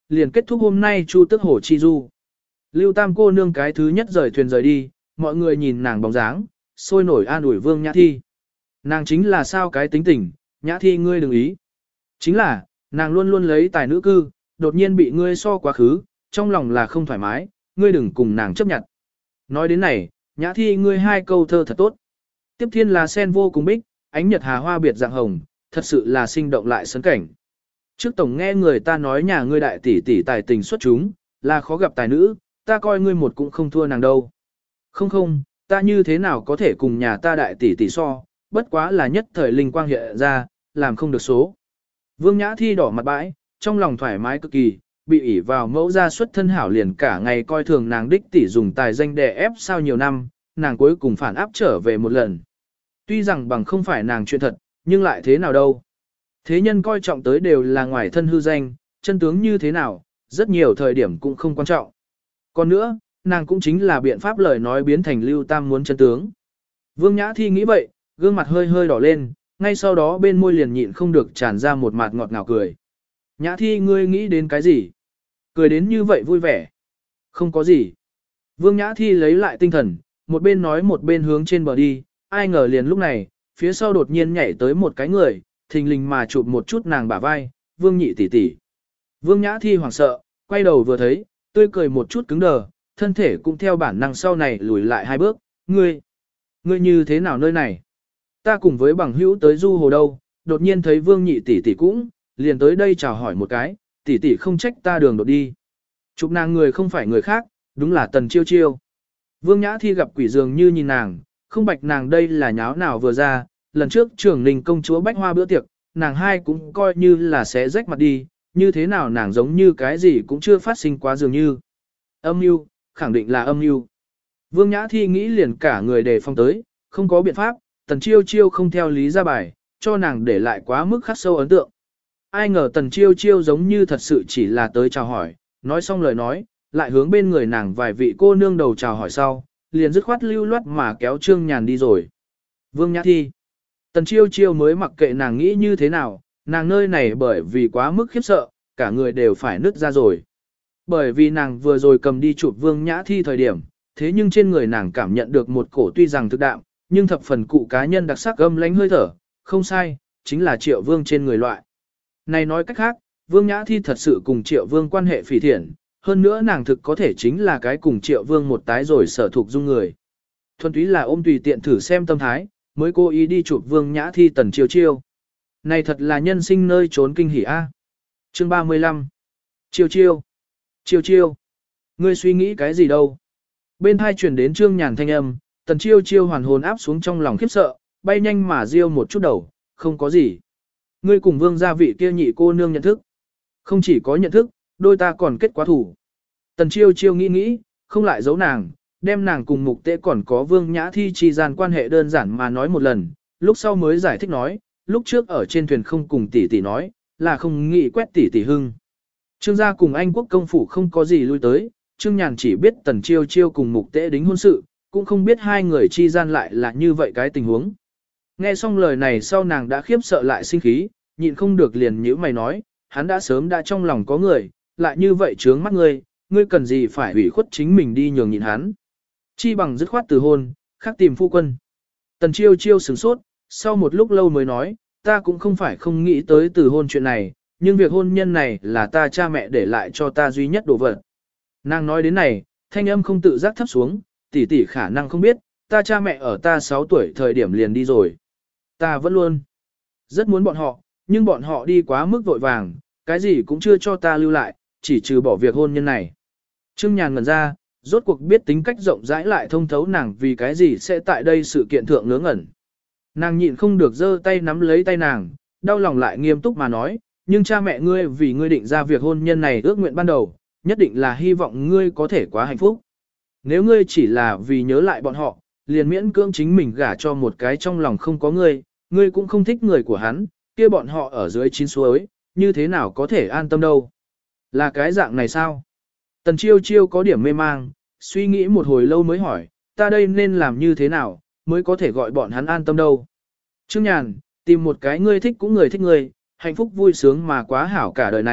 liền kết thúc hôm nay Chu Tước Hồ Chi Du. Lưu Tam cô nương cái thứ nhất rời thuyền rời đi, mọi người nhìn nàng bóng dáng, sôi nổi an ủi Vương Nhã Thi. Nàng chính là sao cái tính tình, Nhã Thi ngươi đừng ý. Chính là, nàng luôn luôn lấy tài nữ cư, đột nhiên bị ngươi so quá khứ, trong lòng là không thoải mái, ngươi đừng cùng nàng chấp nhận. Nói đến này, Nhã Thi ngươi hai câu thơ thật tốt. Tiếp thiên là sen vô cùng bích, ánh nhật hà hoa biệt dạng hồng, thật sự là sinh động lại sấn cảnh. Trước tổng nghe người ta nói nhà ngươi đại tỷ tỷ tài tình xuất chúng, là khó gặp tài nữ, ta coi ngươi một cũng không thua nàng đâu. Không không, ta như thế nào có thể cùng nhà ta đại tỷ tỷ so, bất quá là nhất thời linh quang hiện ra, làm không được số. Vương Nhã Thi đỏ mặt bãi, trong lòng thoải mái cực kỳ, bị ỷ vào mẫu gia xuất thân hảo liền cả ngày coi thường nàng đích tỷ dùng tài danh đè ép sau nhiều năm, nàng cuối cùng phản áp trở về một lần. Tuy rằng bằng không phải nàng chuyện thật, nhưng lại thế nào đâu. Thế nhân coi trọng tới đều là ngoài thân hư danh, chân tướng như thế nào, rất nhiều thời điểm cũng không quan trọng. Còn nữa, nàng cũng chính là biện pháp lời nói biến thành Lưu Tam muốn chân tướng. Vương Nhã Thi nghĩ vậy, gương mặt hơi hơi đỏ lên, ngay sau đó bên môi liền nhịn không được tràn ra một mặt ngọt ngào cười. Nhã Thi ngươi nghĩ đến cái gì? Cười đến như vậy vui vẻ. Không có gì. Vương Nhã Thi lấy lại tinh thần, một bên nói một bên hướng trên bờ đi, ai ngờ liền lúc này, phía sau đột nhiên nhảy tới một cái người, thình lình mà chụp một chút nàng bả vai, Vương Nhị tỷ tỷ. Vương Nhã Thi hoảng sợ, quay đầu vừa thấy, tươi cười một chút cứng đờ, thân thể cũng theo bản năng sau này lùi lại hai bước, ngươi, ngươi như thế nào nơi này? Ta cùng với bằng hữu tới du hồ đâu, đột nhiên thấy Vương Nhị tỷ tỷ cũng, liền tới đây chào hỏi một cái, tỷ tỷ không trách ta đường đột đi. Chụp nàng người không phải người khác, đúng là Tần Chiêu Chiêu. Vương Nhã Thi gặp quỷ dường như nhìn nàng, không bạch nàng đây là nháo nào vừa ra, lần trước trưởng Ninh công chúa bách hoa bữa tiệc, nàng hai cũng coi như là sẽ rách mặt đi, như thế nào nàng giống như cái gì cũng chưa phát sinh quá dường như. Âm mưu, khẳng định là âm mưu. Vương Nhã Thi nghĩ liền cả người đề phòng tới, không có biện pháp, Tần Chiêu Chiêu không theo lý ra bài, cho nàng để lại quá mức khắc sâu ấn tượng. Ai ngờ Tần Chiêu Chiêu giống như thật sự chỉ là tới chào hỏi, nói xong lời nói, lại hướng bên người nàng vài vị cô nương đầu chào hỏi sau, liền dứt khoát lưu loát mà kéo Trương Nhàn đi rồi. Vương Nhã Thi. Tần Chiêu Chiêu mới mặc kệ nàng nghĩ như thế nào, nàng nơi này bởi vì quá mức khiếp sợ, cả người đều phải nứt ra rồi. Bởi vì nàng vừa rồi cầm đi chụp Vương Nhã Thi thời điểm, thế nhưng trên người nàng cảm nhận được một cổ tuy rằng thực đạm, nhưng thập phần cụ cá nhân đặc sắc âm lánh hơi thở, không sai, chính là Triệu Vương trên người loại. Này nói cách khác, Vương Nhã Thi thật sự cùng Triệu Vương quan hệ phỉ thiện, hơn nữa nàng thực có thể chính là cái cùng Triệu Vương một tái rồi sở thuộc dung người. Thuần túy là ôm tùy tiện thử xem tâm thái, mới cố ý đi chụp Vương Nhã Thi Tần Chiêu Chiêu. Này thật là nhân sinh nơi trốn kinh hỉ a. Chương ba mươi lăm. Chiêu Chiêu. Chiêu Chiêu. Ngươi suy nghĩ cái gì đâu? Bên hai chuyển đến Trương Nhàn thanh âm, Tần Chiêu Chiêu hoàn hồn áp xuống trong lòng khiếp sợ, bay nhanh mà riêu một chút đầu, không có gì. Ngươi cùng Vương gia vị kia nhị cô nương nhận thức. Không chỉ có nhận thức, đôi ta còn kết quá thủ. Tần Chiêu Chiêu nghĩ nghĩ, không lại giấu nàng, đem nàng cùng Mục Tế còn có Vương Nhã Thi chi gian quan hệ đơn giản mà nói một lần, lúc sau mới giải thích nói, lúc trước ở trên thuyền không cùng tỷ tỷ nói, là không nghĩ quét tỷ tỷ hưng. Trương gia cùng Anh quốc công phủ không có gì lui tới, Trương Nhàn chỉ biết Tần Chiêu Chiêu cùng Mục Tế đính hôn sự, cũng không biết hai người chi gian lại là như vậy cái tình huống. Nghe xong lời này sau nàng đã khiếp sợ lại sinh khí, nhịn không được liền nhíu mày nói, hắn đã sớm đã trong lòng có người, lại như vậy trướng mắt ngươi, ngươi cần gì phải ủy khuất chính mình đi nhường nhịn hắn. Chi bằng dứt khoát từ hôn, khác tìm phu quân. Tần Chiêu Chiêu sửng sốt, sau một lúc lâu mới nói, ta cũng không phải không nghĩ tới từ hôn chuyện này, nhưng việc hôn nhân này là ta cha mẹ để lại cho ta duy nhất đồ vật. Nàng nói đến này, thanh âm không tự giác thấp xuống, tỷ tỷ khả năng không biết, ta cha mẹ ở ta sáu tuổi thời điểm liền đi rồi. Ta vẫn luôn rất muốn bọn họ, nhưng bọn họ đi quá mức vội vàng, cái gì cũng chưa cho ta lưu lại, chỉ trừ bỏ việc hôn nhân này. Trương Nhàn ngẩn ra, rốt cuộc biết tính cách rộng rãi lại thông thấu nàng vì cái gì sẽ tại đây sự kiện thượng ngớ ngẩn. Nàng nhịn không được giơ tay nắm lấy tay nàng, đau lòng lại nghiêm túc mà nói, nhưng cha mẹ ngươi vì ngươi định ra việc hôn nhân này ước nguyện ban đầu, nhất định là hy vọng ngươi có thể quá hạnh phúc. Nếu ngươi chỉ là vì nhớ lại bọn họ, liền miễn cưỡng chính mình gả cho một cái trong lòng không có ngươi, ngươi cũng không thích người của hắn, kia bọn họ ở dưới chín suối, như thế nào có thể an tâm đâu. Là cái dạng này sao? Tần Chiêu Chiêu có điểm mê mang, suy nghĩ một hồi lâu mới hỏi, ta đây nên làm như thế nào, mới có thể gọi bọn hắn an tâm đâu. Trương Nhàn, tìm một cái ngươi thích cũng người thích ngươi, hạnh phúc vui sướng mà quá hảo cả đời này,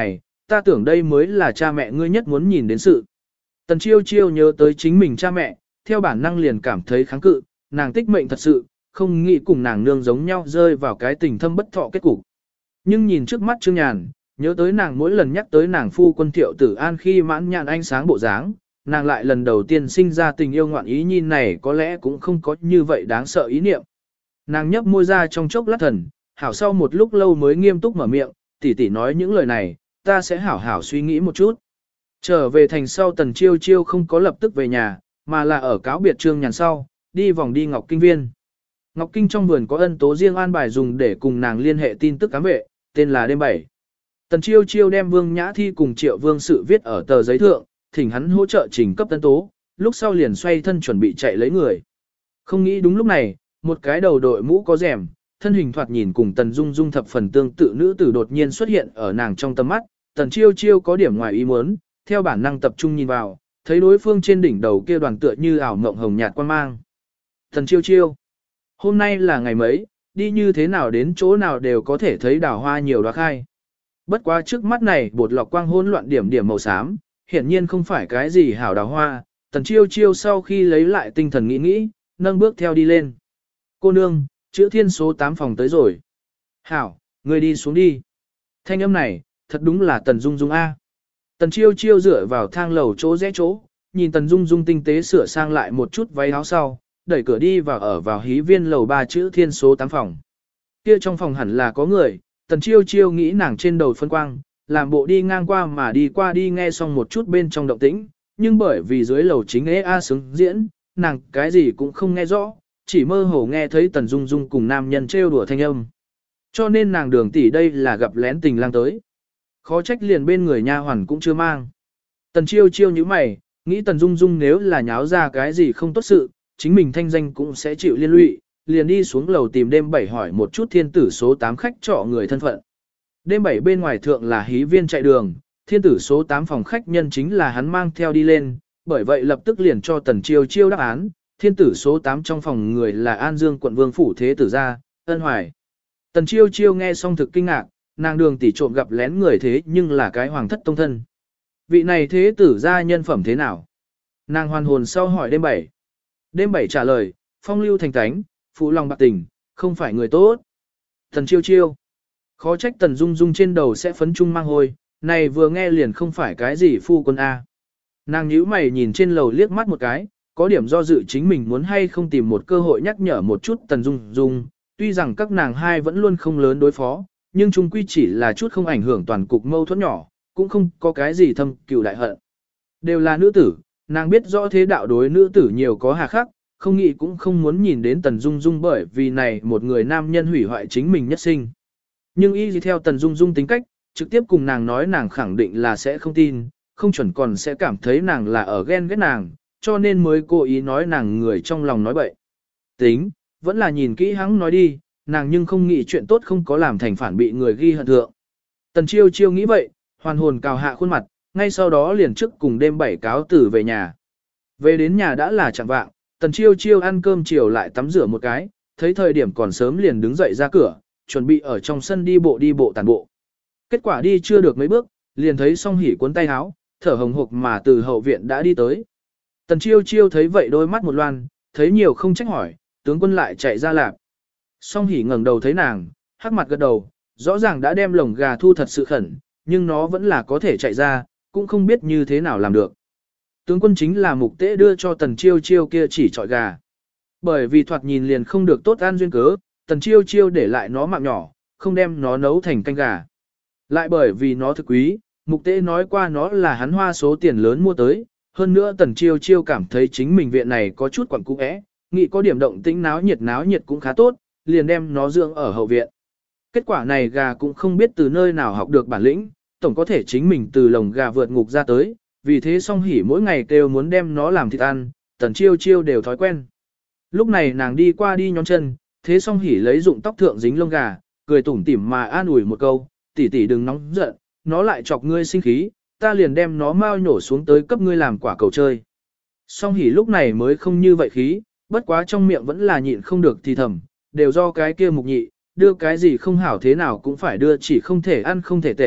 ta tưởng đây mới là cha mẹ ngươi nhất muốn nhìn đến sự. Tần chiêu chiêu nhớ tới chính mình cha mẹ, theo bản năng liền cảm thấy kháng cự, nàng tích mệnh thật sự, không nghĩ cùng nàng nương giống nhau rơi vào cái tình thâm bất thọ kết cục. Nhưng nhìn trước mắt Trương Nhàn, nhớ tới nàng mỗi lần nhắc tới nàng phu quân Thiệu Tử An khi mãn nhãn ánh sáng bộ dáng, nàng lại lần đầu tiên sinh ra tình yêu ngoạn ý nhìn này có lẽ cũng không có như vậy đáng sợ ý niệm. Nàng nhấp môi ra trong chốc lát thần, hảo sau một lúc lâu mới nghiêm túc mở miệng, tỷ tỷ nói những lời này, ta sẽ hảo hảo suy nghĩ một chút. Trở về thành sau Tần Chiêu Chiêu không có lập tức về nhà, mà là ở cáo biệt Trương Nhàn sau, đi vòng đi Ngọc Kinh Viên. Ngọc Kinh trong vườn có ân tố riêng an bài dùng để cùng nàng liên hệ tin tức cám vệ, tên là đêm bảy. Tần Chiêu Chiêu đem Vương Nhã Thi cùng Triệu Vương sự viết ở tờ giấy thượng, thỉnh hắn hỗ trợ trình cấp ân tố, lúc sau liền xoay thân chuẩn bị chạy lấy người. Không nghĩ đúng lúc này, một cái đầu đội mũ có rèm, thân hình thoạt nhìn cùng Tần Dung Dung thập phần tương tự nữ tử đột nhiên xuất hiện ở nàng trong tầm mắt, Tần Chiêu Chiêu có điểm ngoài ý muốn, theo bản năng tập trung nhìn vào, thấy đối phương trên đỉnh đầu kia đoàn tựa như ảo mộng hồng nhạt quan mang. Tần Chiêu Chiêu, hôm nay là ngày mấy, đi như thế nào đến chỗ nào đều có thể thấy đào hoa nhiều đóa khai. Bất quá trước mắt này bột lọc quang hỗn loạn điểm điểm màu xám, hiển nhiên không phải cái gì hảo đào hoa. Tần Chiêu Chiêu sau khi lấy lại tinh thần nghĩ nghĩ, nâng bước theo đi lên. Cô nương, chữ thiên số tám phòng tới rồi. Hảo, người đi xuống đi. Thanh âm này, thật đúng là Tần Dung Dung A. Tần Chiêu Chiêu dựa vào thang lầu chỗ rẽ chỗ, nhìn Tần Dung Dung tinh tế sửa sang lại một chút váy áo sau, đẩy cửa đi vào ở vào hí viên lầu ba chữ thiên số tám phòng. Kia trong phòng hẳn là có người, Tần Chiêu Chiêu nghĩ nàng trên đầu phân quang, làm bộ đi ngang qua mà đi qua đi nghe xong một chút bên trong động tĩnh, nhưng bởi vì dưới lầu chính ế a sướng diễn, nàng cái gì cũng không nghe rõ, chỉ mơ hồ nghe thấy Tần Dung Dung cùng nam nhân trêu đùa thanh âm. Cho nên nàng đường tỷ đây là gặp lén tình lang tới. Khó trách liền bên người nha hoàn cũng chưa mang. Tần Chiêu Chiêu như mày, nghĩ Tần Dung Dung nếu là nháo ra cái gì không tốt sự, chính mình thanh danh cũng sẽ chịu liên lụy, liền đi xuống lầu tìm đêm bảy hỏi một chút thiên tử số tám khách trọ người thân phận. Đêm bảy bên ngoài thượng là hí viên chạy đường, thiên tử số tám phòng khách nhân chính là hắn mang theo đi lên, bởi vậy lập tức liền cho Tần Chiêu Chiêu đáp án, thiên tử số tám trong phòng người là An Dương quận vương phủ thế tử gia, Ân Hoài. Tần Chiêu Chiêu nghe xong thực kinh ngạc, nàng đường tỷ trộm gặp lén người thế nhưng là cái hoàng thất tông thân. Vị này thế tử gia nhân phẩm thế nào? Nàng hoàn hồn sau hỏi đêm bảy. Đêm bảy trả lời, phong lưu thành tánh, phụ lòng bạc tình, không phải người tốt. Tần Chiêu Chiêu. Khó trách Tần Dung Dung trên đầu sẽ phấn trung mang hôi, này vừa nghe liền không phải cái gì phu quân A. Nàng nhíu mày nhìn trên lầu liếc mắt một cái, có điểm do dự chính mình muốn hay không tìm một cơ hội nhắc nhở một chút Tần Dung Dung, tuy rằng các nàng hai vẫn luôn không lớn đối phó, nhưng chung quy chỉ là chút không ảnh hưởng toàn cục mâu thuẫn nhỏ, cũng không có cái gì thâm cừu đại hận. Đều là nữ tử, nàng biết rõ thế đạo đối nữ tử nhiều có hà khắc, không nghĩ cũng không muốn nhìn đến Tần Dung Dung bởi vì này một người nam nhân hủy hoại chính mình nhất sinh. Nhưng y gì theo Tần Dung Dung tính cách, trực tiếp cùng nàng nói nàng khẳng định là sẽ không tin, không chuẩn còn sẽ cảm thấy nàng là ở ghen ghét nàng, cho nên mới cố ý nói nàng người trong lòng nói bậy. Tính, vẫn là nhìn kỹ hắn nói đi, nàng nhưng không nghĩ chuyện tốt không có làm thành phản bị người ghi hận thượng. Tần Chiêu Chiêu nghĩ vậy, hoàn hồn cào hạ khuôn mặt, ngay sau đó liền trước cùng đêm bảy cáo tử về nhà. Về đến nhà đã là chẳng vạng, Tần Chiêu Chiêu ăn cơm chiều lại tắm rửa một cái, thấy thời điểm còn sớm liền đứng dậy ra cửa, chuẩn bị ở trong sân đi bộ đi bộ tàn bộ. Kết quả đi chưa được mấy bước, liền thấy Song Hỷ cuốn tay áo, thở hồng hộc mà từ hậu viện đã đi tới. Tần Chiêu Chiêu thấy vậy đôi mắt một loan, thấy nhiều không trách hỏi, tướng quân lại chạy ra lạp. Song Hỷ ngẩng đầu thấy nàng, hắc mặt gật đầu, rõ ràng đã đem lồng gà thu thật sự khẩn, nhưng nó vẫn là có thể chạy ra, cũng không biết như thế nào làm được. Tướng quân chính là mục tế đưa cho Tần Chiêu Chiêu kia chỉ trọi gà. Bởi vì thoạt nhìn liền không được tốt an duyên cớ, Tần Chiêu Chiêu để lại nó mạng nhỏ, không đem nó nấu thành canh gà. Lại bởi vì nó thực quý, mục tế nói qua nó là hắn hoa số tiền lớn mua tới, hơn nữa Tần Chiêu Chiêu cảm thấy chính mình viện này có chút quẩn cũ é, nghĩ có điểm động tĩnh náo nhiệt náo nhiệt cũng khá tốt, liền đem nó dưỡng ở hậu viện. Kết quả này gà cũng không biết từ nơi nào học được bản lĩnh, tổng có thể chính mình từ lồng gà vượt ngục ra tới, vì thế Song Hỷ mỗi ngày kêu muốn đem nó làm thịt ăn, Tần Chiêu Chiêu đều thói quen. Lúc này nàng đi qua đi nhón chân, thế Song Hỷ lấy dụng tóc thượng dính lông gà, cười tủm tỉm mà an ủi một câu, tỷ tỷ đừng nóng giận, nó lại chọc ngươi sinh khí, ta liền đem nó mau nhổ xuống tới cấp ngươi làm quả cầu chơi. Song Hỷ lúc này mới không như vậy khí, bất quá trong miệng vẫn là nhịn không được thì thầm, đều do cái kia mục nhị, đưa cái gì không hảo thế nào cũng phải đưa chỉ không thể ăn không thể tể,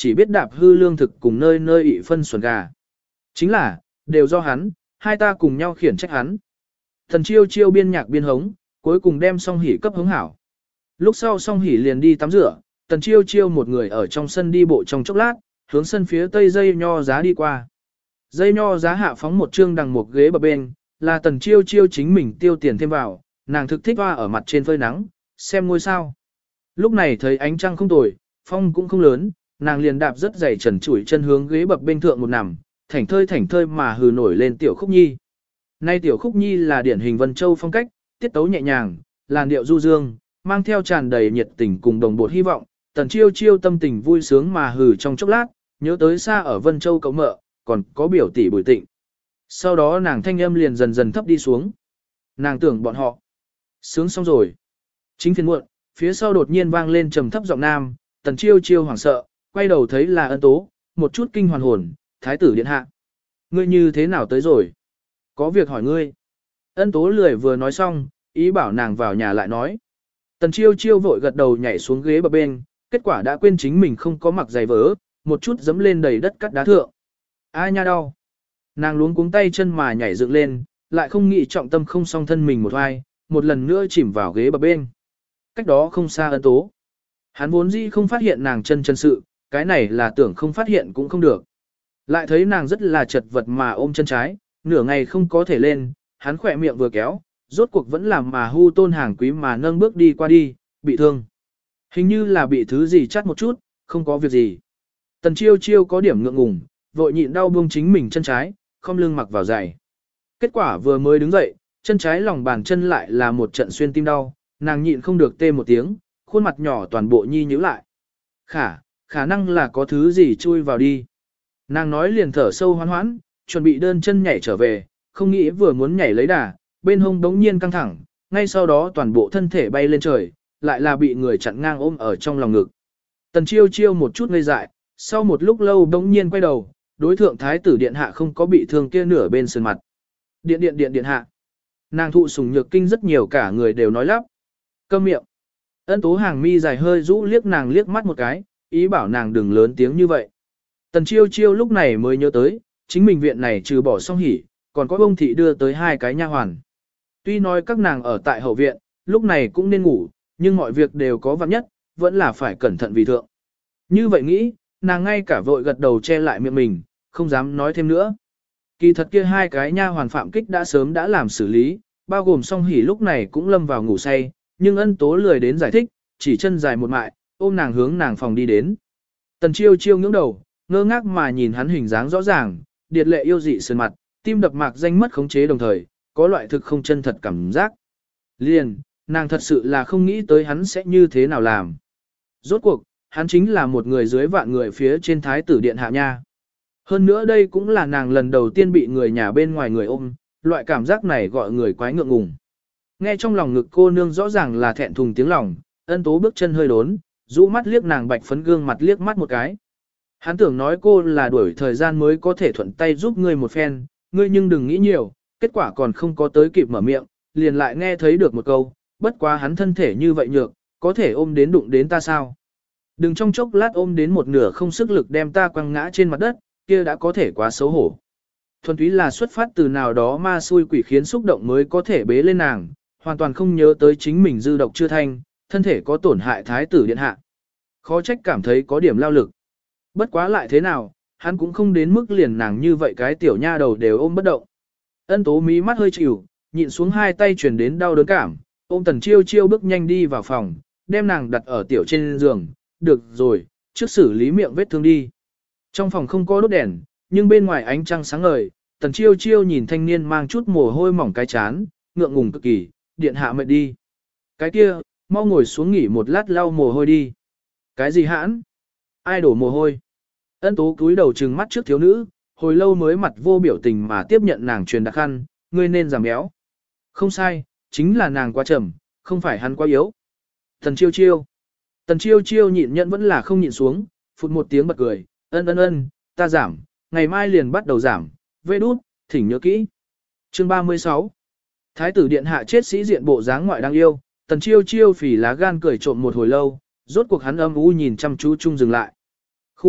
chỉ biết đạp hư lương thực cùng nơi nơi ị phân xuẩn gà. Chính là, đều do hắn, hai ta cùng nhau khiển trách hắn. Tần Chiêu Chiêu biên nhạc biên hống, cuối cùng đem Song Hỷ cấp hống hảo. Lúc sau Song Hỷ liền đi tắm rửa, Tần Chiêu Chiêu một người ở trong sân đi bộ trong chốc lát, hướng sân phía tây dây nho giá đi qua. Dây nho giá hạ phóng một trương đằng một ghế bập bên, là Tần Chiêu Chiêu chính mình tiêu tiền thêm vào, nàng thực thích hoa ở mặt trên phơi nắng, xem ngôi sao. Lúc này thấy ánh trăng không tồi, phong cũng không lớn, nàng liền đạp rất dày trần trụi chân hướng ghế bập bên thượng một nằm, thảnh thơi thảnh thơi mà hừ nổi lên tiểu khúc nhi. Nay tiểu khúc nhi là điển hình Vân Châu phong cách, tiết tấu nhẹ nhàng, làn điệu du dương, mang theo tràn đầy nhiệt tình cùng đồng bột hy vọng. Tần Chiêu Chiêu tâm tình vui sướng mà hừ trong chốc lát, nhớ tới xa ở Vân Châu cậu mợ, còn có biểu tỷ Bùi Tịnh. Sau đó nàng thanh âm liền dần dần thấp đi xuống. Nàng tưởng bọn họ sướng xong rồi. Chính phiền muộn, phía sau đột nhiên vang lên trầm thấp giọng nam, Tần Chiêu Chiêu hoảng sợ, quay đầu thấy là Ân Tố, một chút kinh hoàn hồn, thái tử điện hạ. Ngươi như thế nào tới rồi? Có việc hỏi ngươi. Ân Tố lười vừa nói xong, ý bảo nàng vào nhà lại nói. Tần Chiêu Chiêu vội gật đầu nhảy xuống ghế bập bên, kết quả đã quên chính mình không có mặc giày vớ, một chút dẫm lên đầy đất cắt đá thượng. Ai nha đau. Nàng luống cuống tay chân mà nhảy dựng lên, lại không nghĩ trọng tâm không song thân mình một hoài, một lần nữa chìm vào ghế bập bên. Cách đó không xa Ân Tố. Hắn vốn dĩ không phát hiện nàng chân chân sự, cái này là tưởng không phát hiện cũng không được. Lại thấy nàng rất là chật vật mà ôm chân trái, nửa ngày không có thể lên, hắn khỏe miệng vừa kéo, rốt cuộc vẫn làm mà hu tôn hàng quý mà nâng bước đi qua đi, bị thương. Hình như là bị thứ gì chắt một chút, không có việc gì. Tần Chiêu Chiêu có điểm ngượng ngùng, vội nhịn đau buông chính mình chân trái, không lưng mặc vào giày. Kết quả vừa mới đứng dậy, chân trái lòng bàn chân lại là một trận xuyên tim đau, nàng nhịn không được tê một tiếng, khuôn mặt nhỏ toàn bộ nhi nhíu lại. Khả, khả năng là có thứ gì chui vào đi. Nàng nói liền thở sâu hoán hoãn, chuẩn bị đơn chân nhảy trở về, không nghĩ vừa muốn nhảy lấy đà, bên hông đống nhiên căng thẳng, ngay sau đó toàn bộ thân thể bay lên trời, lại là bị người chặn ngang ôm ở trong lòng ngực. Tần Chiêu Chiêu một chút ngây dại, sau một lúc lâu đống nhiên quay đầu, đối thượng thái tử điện hạ không có bị thương kia nửa bên sườn mặt. Điện điện điện điện hạ. Nàng thụ sủng nhược kinh rất nhiều cả người đều nói lắp. Câm miệng. Ân Tố hàng mi dài hơi rũ liếc nàng liếc mắt một cái, ý bảo nàng đừng lớn tiếng như vậy. Tần Chiêu Chiêu lúc này mới nhớ tới, chính mình viện này trừ bỏ Song Hỷ, còn có ông thị đưa tới hai cái nha hoàn. Tuy nói các nàng ở tại hậu viện, lúc này cũng nên ngủ, nhưng mọi việc đều có vạn nhất, vẫn là phải cẩn thận vì thượng. Như vậy nghĩ, nàng ngay cả vội gật đầu che lại miệng mình, không dám nói thêm nữa. Kỳ thật kia hai cái nha hoàn phạm kích đã sớm đã làm xử lý, bao gồm Song Hỷ lúc này cũng lâm vào ngủ say, nhưng Ân Tố lười đến giải thích, chỉ chân dài một mại, ôm nàng hướng nàng phòng đi đến. Tần Chiêu Chiêu ngưỡng đầu, ngơ ngác mà nhìn hắn hình dáng rõ ràng, điệt lệ yêu dị sườn mặt, tim đập mạc danh mất khống chế đồng thời, có loại thực không chân thật cảm giác. Liền, nàng thật sự là không nghĩ tới hắn sẽ như thế nào làm. Rốt cuộc, hắn chính là một người dưới vạn người phía trên thái tử điện hạ nha. Hơn nữa đây cũng là nàng lần đầu tiên bị người nhà bên ngoài người ôm, loại cảm giác này gọi người quái ngượng ngùng. Nghe trong lòng ngực cô nương rõ ràng là thẹn thùng tiếng lòng, Ân Tố bước chân hơi đốn, rũ mắt liếc nàng bạch phấn gương mặt liếc mắt một cái. Hắn tưởng nói cô là đuổi thời gian mới có thể thuận tay giúp ngươi một phen, ngươi nhưng đừng nghĩ nhiều, kết quả còn không có tới kịp mở miệng, liền lại nghe thấy được một câu, bất quá hắn thân thể như vậy nhược, có thể ôm đến đụng đến ta sao. Đừng trong chốc lát ôm đến một nửa không sức lực đem ta quăng ngã trên mặt đất, kia đã có thể quá xấu hổ. Thuần túy là xuất phát từ nào đó ma xui quỷ khiến xúc động mới có thể bế lên nàng, hoàn toàn không nhớ tới chính mình dư độc chưa thanh, thân thể có tổn hại thái tử điện hạ. Khó trách cảm thấy có điểm lao lực. Bất quá lại thế nào, hắn cũng không đến mức liền nàng như vậy cái tiểu nha đầu đều ôm bất động. Ân Tố mí mắt hơi chịu, nhịn xuống hai tay truyền đến đau đớn cảm, ôm Tần Chiêu Chiêu bước nhanh đi vào phòng, đem nàng đặt ở tiểu trên giường, được rồi, trước xử lý miệng vết thương đi. Trong phòng không có đốt đèn, nhưng bên ngoài ánh trăng sáng ngời, Tần Chiêu Chiêu nhìn thanh niên mang chút mồ hôi mỏng cái chán, ngượng ngùng cực kỳ, điện hạ mệt đi. Cái kia, mau ngồi xuống nghỉ một lát lau mồ hôi đi. Cái gì hãn? Ai đổ mồ hôi? Ân Tố cúi đầu trừng mắt trước thiếu nữ, hồi lâu mới mặt vô biểu tình mà tiếp nhận nàng truyền đặc khăn, ngươi nên giảm béo. Không sai, chính là nàng quá trầm, không phải hắn quá yếu. Tần Chiêu Chiêu. Tần Chiêu Chiêu nhịn nhận vẫn là không nhịn xuống, phụt một tiếng bật cười, ân ân ân, ta giảm, ngày mai liền bắt đầu giảm, vê đút, thỉnh nhớ kỹ. Chương ba mươi sáu. Thái tử điện hạ chết sĩ diện bộ dáng ngoại đang yêu, Tần Chiêu Chiêu phỉ lá gan cười trộm một hồi lâu, rốt cuộc hắn âm u nhìn chăm chú chung dừng lại. Khu,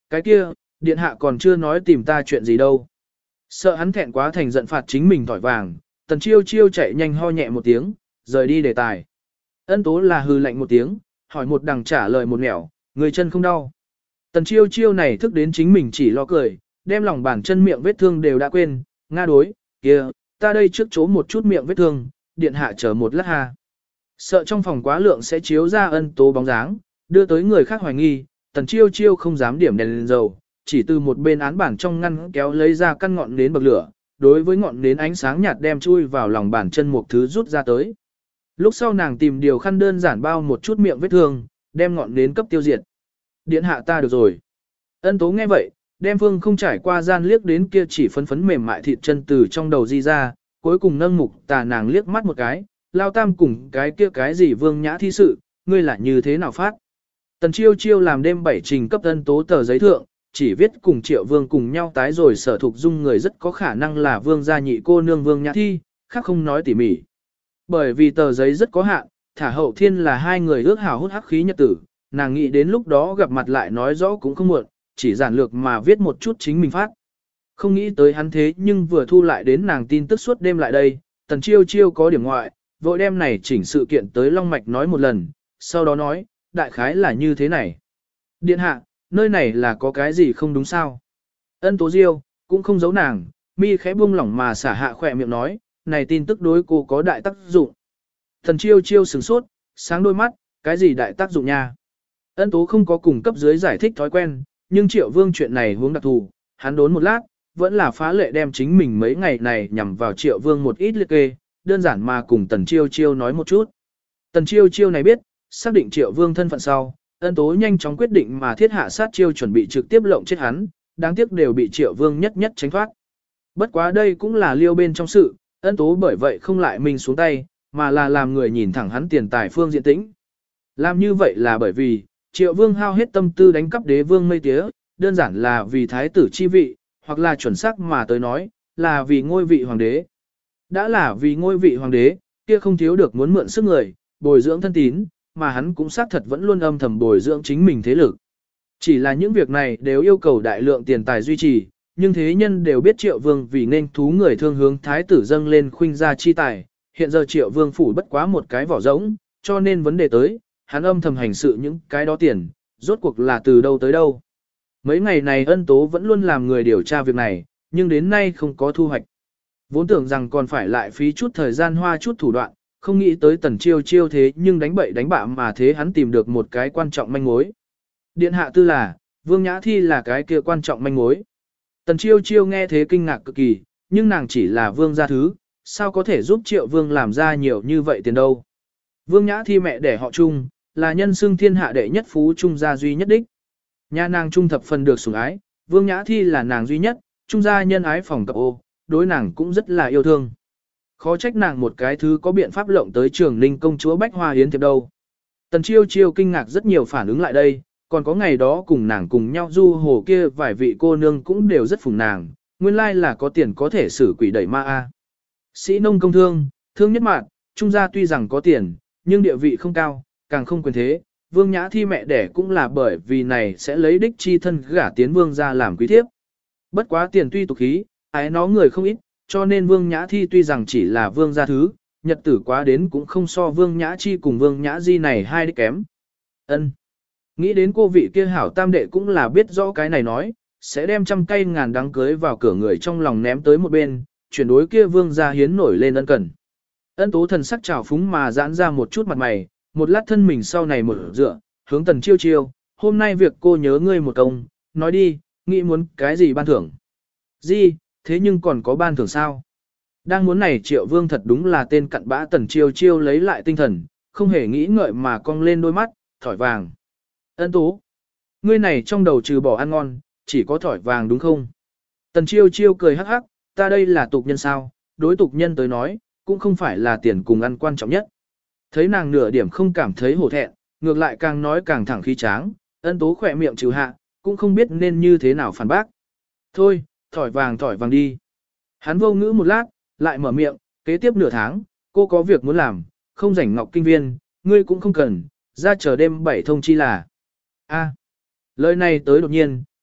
cái kia, điện hạ còn chưa nói tìm ta chuyện gì đâu. Sợ hắn thẹn quá thành giận phạt chính mình tỏi vàng, tần chiêu chiêu chạy nhanh ho nhẹ một tiếng, rời đi đề tài. Ân tố là hư lạnh một tiếng, hỏi một đằng trả lời một nẻo, người chân không đau. Tần chiêu chiêu này thức đến chính mình chỉ lo cười, đem lòng bàn chân miệng vết thương đều đã quên, nga đối, kia, ta đây trước chỗ một chút miệng vết thương, điện hạ chờ một lát ha. Sợ trong phòng quá lượng sẽ chiếu ra ân tố bóng dáng, đưa tới người khác hoài nghi, tần chiêu chiêu không dám điểm đèn lên dầu, chỉ từ một bên án bản trong ngăn kéo lấy ra căn ngọn nến bậc lửa, đối với ngọn nến ánh sáng nhạt đem chui vào lòng bàn chân một thứ rút ra tới. Lúc sau nàng tìm điều khăn đơn giản bao một chút miệng vết thương, đem ngọn nến cấp tiêu diệt. Điện hạ ta được rồi. Ân tố nghe vậy, đem phương không trải qua gian liếc đến kia chỉ phấn phấn mềm mại thịt chân từ trong đầu di ra, cuối cùng nâng mục tà nàng liếc mắt một cái, lao tam cùng cái kia cái gì vương nhã thi sự, ngươi là như thế nào phát. Tần chiêu chiêu làm đêm bảy trình cấp ân tố tờ giấy thượng, chỉ viết cùng triệu vương cùng nhau tái rồi sở thục dung người rất có khả năng là vương gia nhị cô nương vương nhã thi, khác không nói tỉ mỉ. Bởi vì tờ giấy rất có hạn, thả hậu thiên là hai người ước hảo hút hắc khí nhật tử, nàng nghĩ đến lúc đó gặp mặt lại nói rõ cũng không muộn, chỉ giản lược mà viết một chút chính mình phát. Không nghĩ tới hắn thế nhưng vừa thu lại đến nàng tin tức suốt đêm lại đây, tần chiêu chiêu có điểm ngoại, vội đem này chỉnh sự kiện tới Long Mạch nói một lần, sau đó nói, đại khái là như thế này. Điện hạ, nơi này là có cái gì không đúng sao? Ân tố diêu, cũng không giấu nàng, mi khẽ buông lỏng mà xả hạ khỏe miệng nói, này tin tức đối cô có đại tác dụng. Thần chiêu chiêu sửng sốt, sáng đôi mắt, cái gì đại tác dụng nha? Ân tố không có cùng cấp dưới giải thích thói quen, nhưng triệu vương chuyện này hướng đặc thù, hắn đốn một lát, vẫn là phá lệ đem chính mình mấy ngày này nhằm vào triệu vương một ít liệt kê, đơn giản mà cùng tần chiêu chiêu nói một chút. Tần chiêu chiêu này biết, xác định triệu vương thân phận sau, ân tố nhanh chóng quyết định mà thiết hạ sát chiêu chuẩn bị trực tiếp lộng chết hắn, đáng tiếc đều bị triệu vương nhất nhất tránh thoát. Bất quá đây cũng là liêu bên trong sự, ân tố bởi vậy không lại mình xuống tay, mà là làm người nhìn thẳng hắn tiền tài phương diện tĩnh. Làm như vậy là bởi vì, triệu vương hao hết tâm tư đánh cắp đế vương mây tía, đơn giản là vì thái tử chi vị, hoặc là chuẩn xác mà tới nói, là vì ngôi vị hoàng đế. Đã là vì ngôi vị hoàng đế, kia không thiếu được muốn mượn sức người, bồi dưỡng thân tín, mà hắn cũng xác thật vẫn luôn âm thầm bồi dưỡng chính mình thế lực. Chỉ là những việc này đều yêu cầu đại lượng tiền tài duy trì, nhưng thế nhân đều biết triệu vương vì nên thú người thương hướng thái tử dâng lên khuynh gia chi tài, hiện giờ triệu vương phủ bất quá một cái vỏ rỗng, cho nên vấn đề tới, hắn âm thầm hành sự những cái đó tiền, rốt cuộc là từ đâu tới đâu. Mấy ngày này ân tố vẫn luôn làm người điều tra việc này, nhưng đến nay không có thu hoạch. Vốn tưởng rằng còn phải lại phí chút thời gian hoa chút thủ đoạn, không nghĩ tới tần chiêu chiêu thế nhưng đánh bậy đánh bạ mà thế hắn tìm được một cái quan trọng manh mối. Điện hạ tư là, vương nhã thi là cái kia quan trọng manh mối. Tần chiêu chiêu nghe thế kinh ngạc cực kỳ, nhưng nàng chỉ là vương gia thứ, sao có thể giúp triệu vương làm ra nhiều như vậy tiền đâu. Vương nhã thi mẹ đẻ họ Trung, là nhân xưng thiên hạ đệ nhất phú Trung gia duy nhất đích. Nhà nàng Trung thập phần được sủng ái, vương nhã thi là nàng duy nhất, Trung gia nhân ái phòng cập ô, đối nàng cũng rất là yêu thương. Khó trách nàng một cái thứ có biện pháp lộng tới trường ninh công chúa Bách Hoa Hiến thiệp đâu. Tần chiêu chiêu kinh ngạc rất nhiều phản ứng lại đây, còn có ngày đó cùng nàng cùng nhau du hồ kia vài vị cô nương cũng đều rất phùng nàng, nguyên lai là có tiền có thể xử quỷ đẩy ma a. Sĩ nông công thương, thương nhất mạng, trung gia tuy rằng có tiền, nhưng địa vị không cao, càng không quyền thế, vương nhã thi mẹ đẻ cũng là bởi vì này sẽ lấy đích chi thân gả tiến vương ra làm quý thiếp. Bất quá tiền tuy tục khí, ái nó người không ít, cho nên vương nhã thi tuy rằng chỉ là vương gia thứ, nhật tử quá đến cũng không so vương nhã chi cùng vương nhã di này hai đích kém. Ân. Nghĩ đến cô vị kia hảo tam đệ cũng là biết rõ cái này nói, sẽ đem trăm cây ngàn đắng cưới vào cửa người trong lòng ném tới một bên, chuyển đối kia vương gia hiến nổi lên ân cần. Ân tố thần sắc trào phúng mà giãn ra một chút mặt mày, một lát thân mình sau này mở dựa, hướng tần chiêu chiêu, hôm nay việc cô nhớ ngươi một công, nói đi, nghĩ muốn cái gì ban thưởng. Gì, thế nhưng còn có ban thưởng sao? Đang muốn này triệu vương thật đúng là tên cặn bã tần chiêu chiêu lấy lại tinh thần, không hề nghĩ ngợi mà cong lên đôi mắt, thỏi vàng. Ân tố, ngươi này trong đầu trừ bỏ ăn ngon, chỉ có thỏi vàng đúng không? Tần chiêu chiêu cười hắc hắc, ta đây là tục nhân sao, đối tục nhân tới nói, cũng không phải là tiền cùng ăn quan trọng nhất. Thấy nàng nửa điểm không cảm thấy hổ thẹn, ngược lại càng nói càng thẳng khí tráng, ân tố khỏe miệng trừ hạ, cũng không biết nên như thế nào phản bác. Thôi, thỏi vàng thỏi vàng đi. Hắn vô ngữ một lát, lại mở miệng, kế tiếp nửa tháng, cô có việc muốn làm, không rảnh ngọc kinh viên, ngươi cũng không cần, ra chờ đêm bảy thông chi là. A. Lời này tới đột nhiên,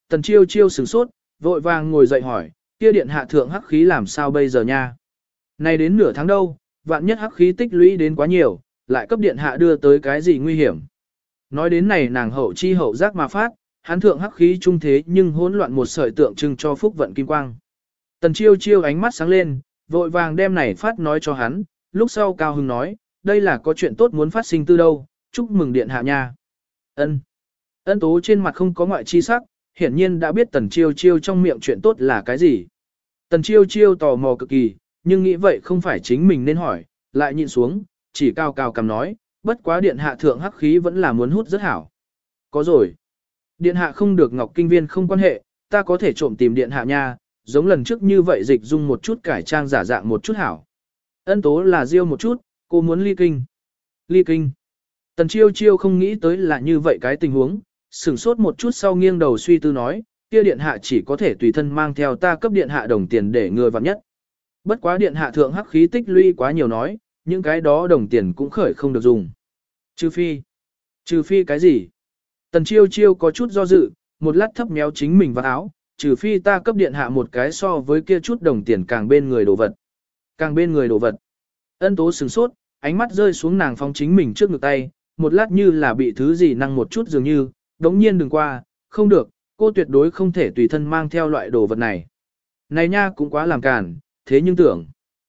Tần Chiêu Chiêu sửng sốt, vội vàng ngồi dậy hỏi, kia điện hạ thượng hắc khí làm sao bây giờ nha? Này đến nửa tháng đâu, vạn nhất hắc khí tích lũy đến quá nhiều, lại cấp điện hạ đưa tới cái gì nguy hiểm. Nói đến này nàng hậu chi hậu giác mà phát, hắn thượng hắc khí trung thế nhưng hỗn loạn một sợi tượng trưng cho phúc vận kim quang. Tần Chiêu Chiêu ánh mắt sáng lên, vội vàng đem này phát nói cho hắn, lúc sau cao hứng nói, đây là có chuyện tốt muốn phát sinh từ đâu, chúc mừng điện hạ nha. Ân. Ân Tố trên mặt không có ngoại chi sắc, hiển nhiên đã biết Tần Chiêu Chiêu trong miệng chuyện tốt là cái gì. Tần Chiêu Chiêu tò mò cực kỳ, nhưng nghĩ vậy không phải chính mình nên hỏi, lại nhịn xuống, chỉ cao cao cầm nói, bất quá điện hạ thượng hắc khí vẫn là muốn hút rất hảo. Có rồi. Điện hạ không được Ngọc Kinh Viên không quan hệ, ta có thể trộm tìm điện hạ nha, giống lần trước như vậy dịch dung một chút cải trang giả dạng một chút hảo. Ân Tố là riêu một chút, cô muốn ly kinh. Ly kinh. Tần Chiêu Chiêu không nghĩ tới là như vậy cái tình huống, sửng sốt một chút sau nghiêng đầu suy tư nói, kia điện hạ chỉ có thể tùy thân mang theo ta cấp điện hạ đồng tiền để ngừa vặn nhất. Bất quá điện hạ thượng hắc khí tích lũy quá nhiều nói, những cái đó đồng tiền cũng khởi không được dùng. Trừ phi. Trừ phi cái gì? Tần Chiêu Chiêu có chút do dự, một lát thấp méo chính mình vào áo, trừ phi ta cấp điện hạ một cái so với kia chút đồng tiền càng bên người đồ vật. Càng bên người đồ vật. Ân Tố sửng sốt, ánh mắt rơi xuống nàng phong chính mình trước ngực tay, một lát như là bị thứ gì năng một chút dường như, đống nhiên đừng qua, không được, cô tuyệt đối không thể tùy thân mang theo loại đồ vật này. Này nha cũng quá làm cản, thế nhưng tưởng.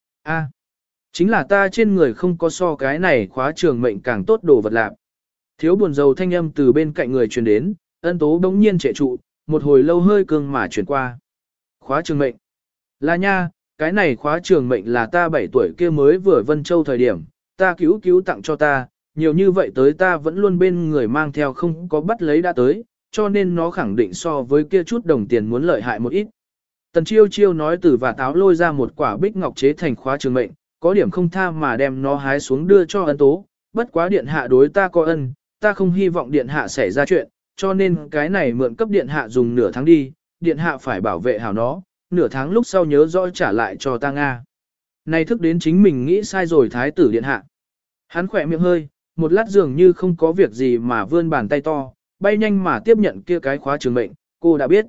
a chính là ta trên người không có so cái này khóa trường mệnh càng tốt đồ vật lạc. Thiếu buồn dầu thanh âm từ bên cạnh người truyền đến, Ân Tố đống nhiên trệ trụ, một hồi lâu hơi cương mà chuyển qua. Khóa trường mệnh. Là nha, cái này khóa trường mệnh là ta bảy tuổi kia mới vừa Vân Châu thời điểm, ta cứu cứu tặng cho ta, nhiều như vậy tới ta vẫn luôn bên người mang theo không có bắt lấy đã tới, cho nên nó khẳng định so với kia chút đồng tiền muốn lợi hại một ít. Tần Chiêu Chiêu nói từ và táo lôi ra một quả bích ngọc chế thành khóa trường mệnh, có điểm không tha mà đem nó hái xuống đưa cho Ân Tố, bất quá điện hạ đối ta có ân, ta không hy vọng điện hạ xảy ra chuyện, cho nên cái này mượn cấp điện hạ dùng nửa tháng đi, điện hạ phải bảo vệ hảo nó, nửa tháng lúc sau nhớ rõ trả lại cho ta Nga. Này thức đến chính mình nghĩ sai rồi thái tử điện hạ. Hắn khỏe miệng hơi, một lát dường như không có việc gì mà vươn bàn tay to, bay nhanh mà tiếp nhận kia cái khóa trường mệnh, cô đã biết.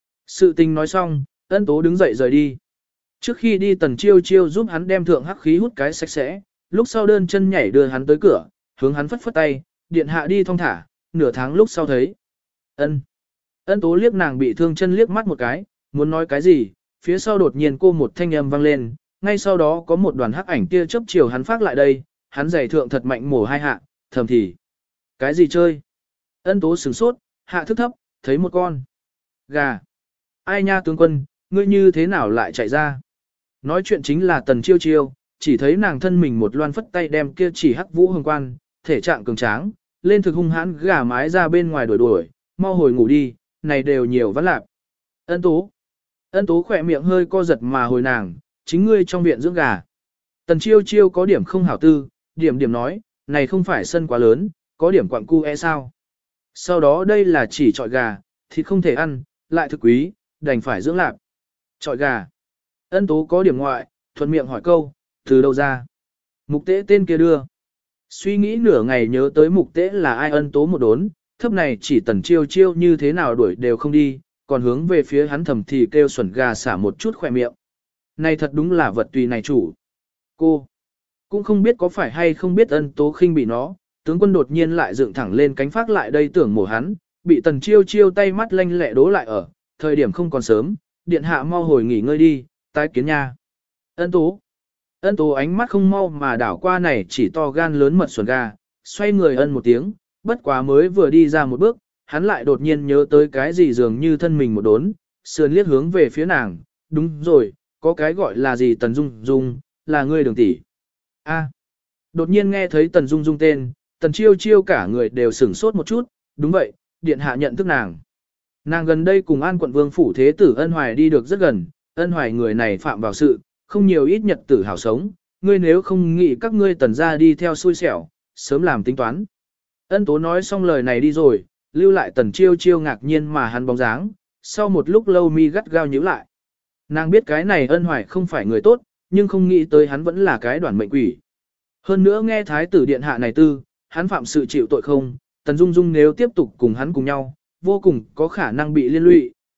Sự tình nói xong, Ân Tố đứng dậy rời đi. Trước khi đi Tần Chiêu Chiêu giúp hắn đem thượng hắc khí hút cái sạch sẽ, lúc sau đơn chân nhảy đưa hắn tới cửa, hướng hắn phất phất tay, điện hạ đi thong thả, nửa tháng lúc sau thấy. Ân. Ân Tố liếc nàng bị thương chân liếc mắt một cái, muốn nói cái gì, phía sau đột nhiên cô một thanh âm vang lên, ngay sau đó có một đoàn hắc ảnh tia chớp chiều hắn phát lại đây, hắn giày thượng thật mạnh mổ hai hạ, thầm thì. Cái gì chơi? Ân Tố sửng sốt, hạ thức thấp, thấy một con. Gà. Ai nha tướng quân, ngươi như thế nào lại chạy ra? Nói chuyện chính là Tần Chiêu Chiêu, chỉ thấy nàng thân mình một loan phất tay đem kia chỉ hắc vũ hồng quan, thể trạng cường tráng, lên thực hung hãn gà mái ra bên ngoài đuổi đuổi, mau hồi ngủ đi, này đều nhiều vất lạc. Ân Tố. Ân Tố khỏe miệng hơi co giật mà hồi nàng, chính ngươi trong viện dưỡng gà. Tần Chiêu Chiêu có điểm không hảo tư, điểm điểm nói, này không phải sân quá lớn, có điểm quặng cu e sao. Sau đó đây là chỉ trọi gà, thịt không thể ăn, lại thực quý, đành phải dưỡng lạc. Trọi gà. Ân Tố có điểm ngoại, thuận miệng hỏi câu, từ đâu ra? Mục Tế tên kia đưa. Suy nghĩ nửa ngày nhớ tới Mục Tế là ai. Ân Tố một đốn, thấp này chỉ Tần Chiêu Chiêu như thế nào đuổi đều không đi, còn hướng về phía hắn thầm thì kêu xuẩn gà xả một chút khỏe miệng. Này thật đúng là vật tùy này chủ. Cô cũng không biết có phải hay không biết Ân Tố khinh bị nó, tướng quân đột nhiên lại dựng thẳng lên cánh phát lại đây tưởng mổ hắn, bị Tần Chiêu Chiêu tay mắt lanh lẹ đố lại ở, thời điểm không còn sớm, điện hạ mau hồi nghỉ ngơi đi, tái kiến nha. Ân Tố. Ân Tố ánh mắt không mau mà đảo qua này chỉ to gan lớn mật xuẩn gà, xoay người ân một tiếng, bất quá mới vừa đi ra một bước, hắn lại đột nhiên nhớ tới cái gì dường như thân mình một đốn, sườn liếc hướng về phía nàng, đúng rồi, có cái gọi là gì Tần Dung Dung, là ngươi đường tỷ. A. Đột nhiên nghe thấy Tần Dung Dung tên, Tần Chiêu Chiêu cả người đều sửng sốt một chút, đúng vậy, điện hạ nhận thức nàng. Nàng gần đây cùng An quận vương phủ thế tử Ân Hoài đi được rất gần, Ân Hoài người này phạm vào sự, không nhiều ít nhật tử hảo sống, ngươi nếu không nghĩ các ngươi Tần ra đi theo xui xẻo, sớm làm tính toán. Ân Tố nói xong lời này đi rồi, lưu lại Tần Chiêu Chiêu ngạc nhiên mà hắn bóng dáng, sau một lúc lâu mi gắt gao nhíu lại. Nàng biết cái này Ân Hoài không phải người tốt, nhưng không nghĩ tới hắn vẫn là cái đoản mệnh quỷ. Hơn nữa nghe thái tử điện hạ này tư, hắn phạm sự chịu tội không, Tần Dung Dung nếu tiếp tục cùng hắn cùng nhau, vô cùng có khả năng bị liên lụy,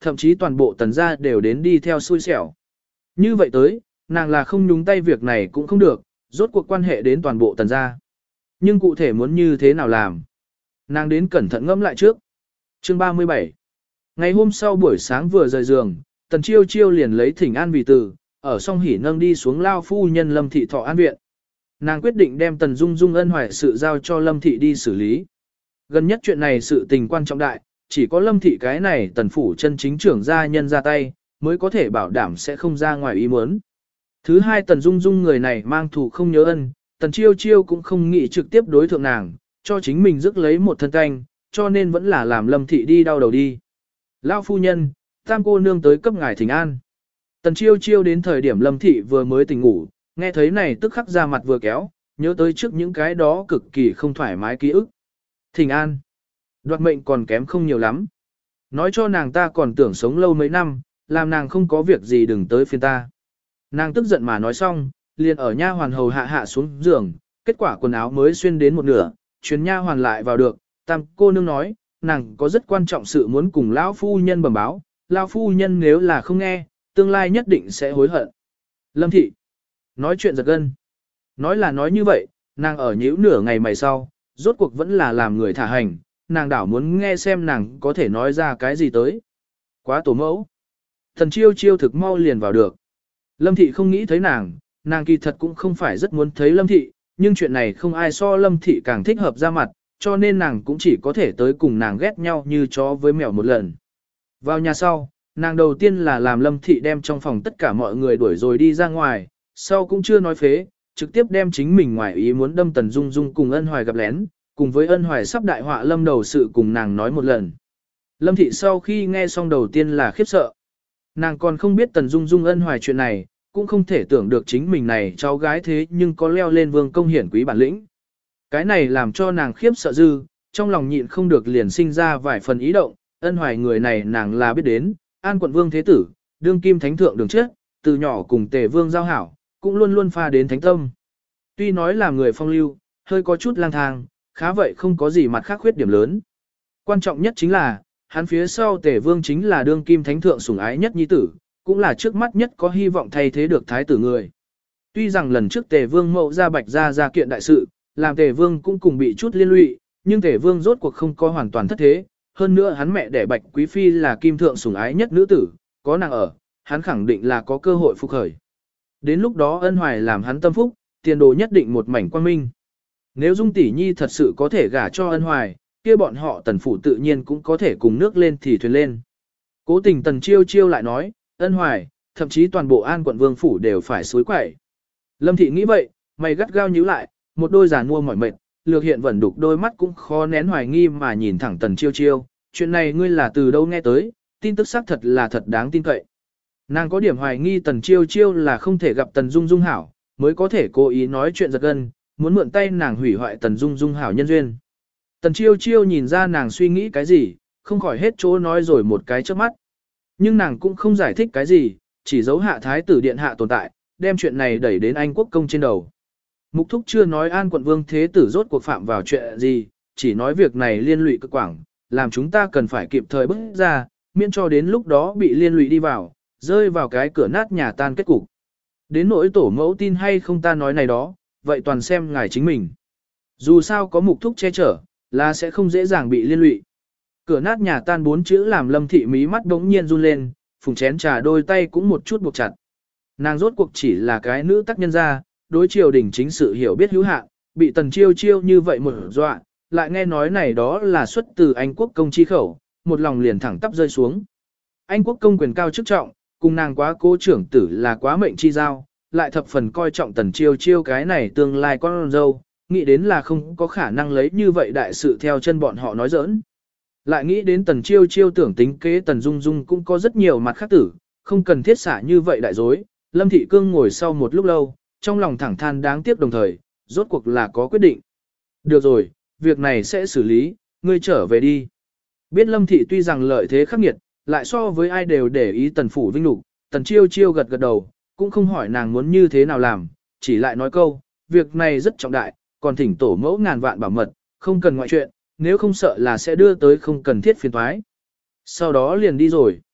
thậm chí toàn bộ tần gia đều đến đi theo xui xẻo. Như vậy tới, nàng là không nhúng tay việc này cũng không được, rốt cuộc quan hệ đến toàn bộ tần gia. Nhưng cụ thể muốn như thế nào làm? Nàng đến cẩn thận ngẫm lại trước. Chương ba mươi bảy. Ngày hôm sau buổi sáng vừa rời giường, Tần Chiêu Chiêu liền lấy thỉnh an vì từ, ở song hỉ nâng đi xuống lao phu nhân Lâm Thị thọ an viện. Nàng quyết định đem Tần Dung Dung ân hoài sự giao cho Lâm Thị đi xử lý. Gần nhất chuyện này sự tình quan trọng đại, chỉ có Lâm Thị cái này tần phủ chân chính trưởng gia nhân ra tay, mới có thể bảo đảm sẽ không ra ngoài ý muốn. Thứ hai Tần Dung Dung người này mang thù không nhớ ân, Tần Chiêu Chiêu cũng không nghĩ trực tiếp đối thượng nàng, cho chính mình rước lấy một thân canh, cho nên vẫn là làm Lâm Thị đi đau đầu đi. Lão phu nhân, tam cô nương tới cấp ngài thỉnh an. Tần Chiêu Chiêu đến thời điểm Lâm Thị vừa mới tỉnh ngủ, nghe thấy này tức khắc ra mặt vừa kéo, nhớ tới trước những cái đó cực kỳ không thoải mái ký ức. Thỉnh an. Đoạt mệnh còn kém không nhiều lắm. Nói cho nàng ta còn tưởng sống lâu mấy năm, làm nàng không có việc gì đừng tới phiền ta. Nàng tức giận mà nói xong, liền ở nha hoàn hầu hạ hạ xuống giường, kết quả quần áo mới xuyên đến một nửa, chuyến nha hoàn lại vào được, tam cô nương nói, nàng có rất quan trọng sự muốn cùng lão phu nhân bẩm báo, lão phu nhân nếu là không nghe, tương lai nhất định sẽ hối hận. Lâm Thị. Nói chuyện giật gân. Nói là nói như vậy, nàng ở nhíu nửa ngày mày sau, rốt cuộc vẫn là làm người thả hành, nàng đảo muốn nghe xem nàng có thể nói ra cái gì tới. Quá tổ mẫu. Thần Chiêu Chiêu thực mau liền vào được. Lâm Thị không nghĩ thấy nàng, nàng kỳ thật cũng không phải rất muốn thấy Lâm Thị, nhưng chuyện này không ai so Lâm Thị càng thích hợp ra mặt, cho nên nàng cũng chỉ có thể tới cùng nàng ghét nhau như chó với mèo một lần. Vào nhà sau, nàng đầu tiên là làm Lâm Thị đem trong phòng tất cả mọi người đuổi rồi đi ra ngoài, sau cũng chưa nói phế, trực tiếp đem chính mình ngoài ý muốn đâm Tần Dung Dung cùng Ân Hoài gặp lén, cùng với Ân Hoài sắp đại họa Lâm đầu sự cùng nàng nói một lần. Lâm Thị sau khi nghe xong đầu tiên là khiếp sợ. Nàng còn không biết Tần Dung Dung Ân Hoài chuyện này, cũng không thể tưởng được chính mình này cháu gái thế nhưng có leo lên vương công hiển quý bản lĩnh. Cái này làm cho nàng khiếp sợ dư, trong lòng nhịn không được liền sinh ra vài phần ý động, Ân Hoài người này nàng là biết đến, An quận vương thế tử, đương kim thánh thượng đường trước, từ nhỏ cùng Tề vương giao hảo, cũng luôn luôn pha đến thánh tâm. Tuy nói là người phong lưu, hơi có chút lang thang, khá vậy không có gì mặt khác khuyết điểm lớn. Quan trọng nhất chính là, hắn phía sau Tề vương chính là đương kim thánh thượng sủng ái nhất nhi tử, cũng là trước mắt nhất có hy vọng thay thế được thái tử người. Tuy rằng lần trước Tề vương mậu ra bạch ra ra kiện đại sự, làm Tề vương cũng cùng bị chút liên lụy, nhưng Tề vương rốt cuộc không có hoàn toàn thất thế, hơn nữa hắn mẹ đẻ bạch quý phi là kim thượng sủng ái nhất nữ tử, có nàng ở, hắn khẳng định là có cơ hội phục khởi. Đến lúc đó Ân Hoài làm hắn tâm phúc, tiền đồ nhất định một mảnh quang minh. Nếu Dung tỷ nhi thật sự có thể gả cho Ân Hoài, kia bọn họ Tần phủ tự nhiên cũng có thể cùng nước lên thì thuyền lên. Cố tình Tần Chiêu Chiêu lại nói, Ân Hoài, thậm chí toàn bộ An quận vương phủ đều phải suối quẩy. Lâm Thị nghĩ vậy, mày gắt gao nhíu lại, một đôi giàn mua mỏi mệt, lược hiện vẫn đục đôi mắt cũng khó nén hoài nghi mà nhìn thẳng Tần Chiêu Chiêu, chuyện này ngươi là từ đâu nghe tới, tin tức xác thật là thật đáng tin cậy. Nàng có điểm hoài nghi Tần Chiêu Chiêu là không thể gặp Tần Dung Dung hảo, mới có thể cố ý nói chuyện giật gân, muốn mượn tay nàng hủy hoại Tần Dung Dung hảo nhân duyên. Tần Chiêu Chiêu nhìn ra nàng suy nghĩ cái gì, không khỏi hết chỗ nói rồi một cái trước mắt. Nhưng nàng cũng không giải thích cái gì, chỉ giấu hạ thái tử điện hạ tồn tại, đem chuyện này đẩy đến Anh quốc công trên đầu. Mục Thúc chưa nói An quận vương thế tử rốt cuộc phạm vào chuyện gì, chỉ nói việc này liên lụy cực quảng, làm chúng ta cần phải kịp thời bước ra, miễn cho đến lúc đó bị liên lụy đi vào, rơi vào cái cửa nát nhà tan kết cục. Đến nỗi tổ mẫu tin hay không ta nói này đó, vậy toàn xem ngài chính mình. Dù sao có Mục Thúc che chở, là sẽ không dễ dàng bị liên lụy. Cửa nát nhà tan bốn chữ làm Lâm Thị mí mắt đống nhiên run lên, phùng chén trà đôi tay cũng một chút buộc chặt. Nàng rốt cuộc chỉ là cái nữ tác nhân gia, đối triều đình chính sự hiểu biết hữu hạn, bị Tần Chiêu Chiêu như vậy một dọa, lại nghe nói này đó là xuất từ Anh quốc công chi khẩu, một lòng liền thẳng tắp rơi xuống. Anh quốc công quyền cao chức trọng, cùng nàng quá cố trưởng tử là quá mệnh chi giao, lại thập phần coi trọng Tần Chiêu Chiêu cái này tương lai con dâu, nghĩ đến là không có khả năng lấy như vậy đại sự theo chân bọn họ nói giỡn. Lại nghĩ đến Tần Chiêu Chiêu tưởng tính kế Tần Dung Dung cũng có rất nhiều mặt khác tử, không cần thiết xả như vậy đại dối. Lâm Thị Cương ngồi sau một lúc lâu, trong lòng thẳng than đáng tiếc đồng thời, rốt cuộc là có quyết định. Được rồi, việc này sẽ xử lý, ngươi trở về đi. Biết Lâm Thị tuy rằng lợi thế khắc nghiệt, lại so với ai đều để ý Tần phủ vinh nhục, Tần Chiêu Chiêu gật gật đầu, cũng không hỏi nàng muốn như thế nào làm, chỉ lại nói câu, việc này rất trọng đại, còn thỉnh tổ mẫu ngàn vạn bảo mật, không cần ngoại chuyện, nếu không sợ là sẽ đưa tới không cần thiết phiền toái. Sau đó liền đi rồi.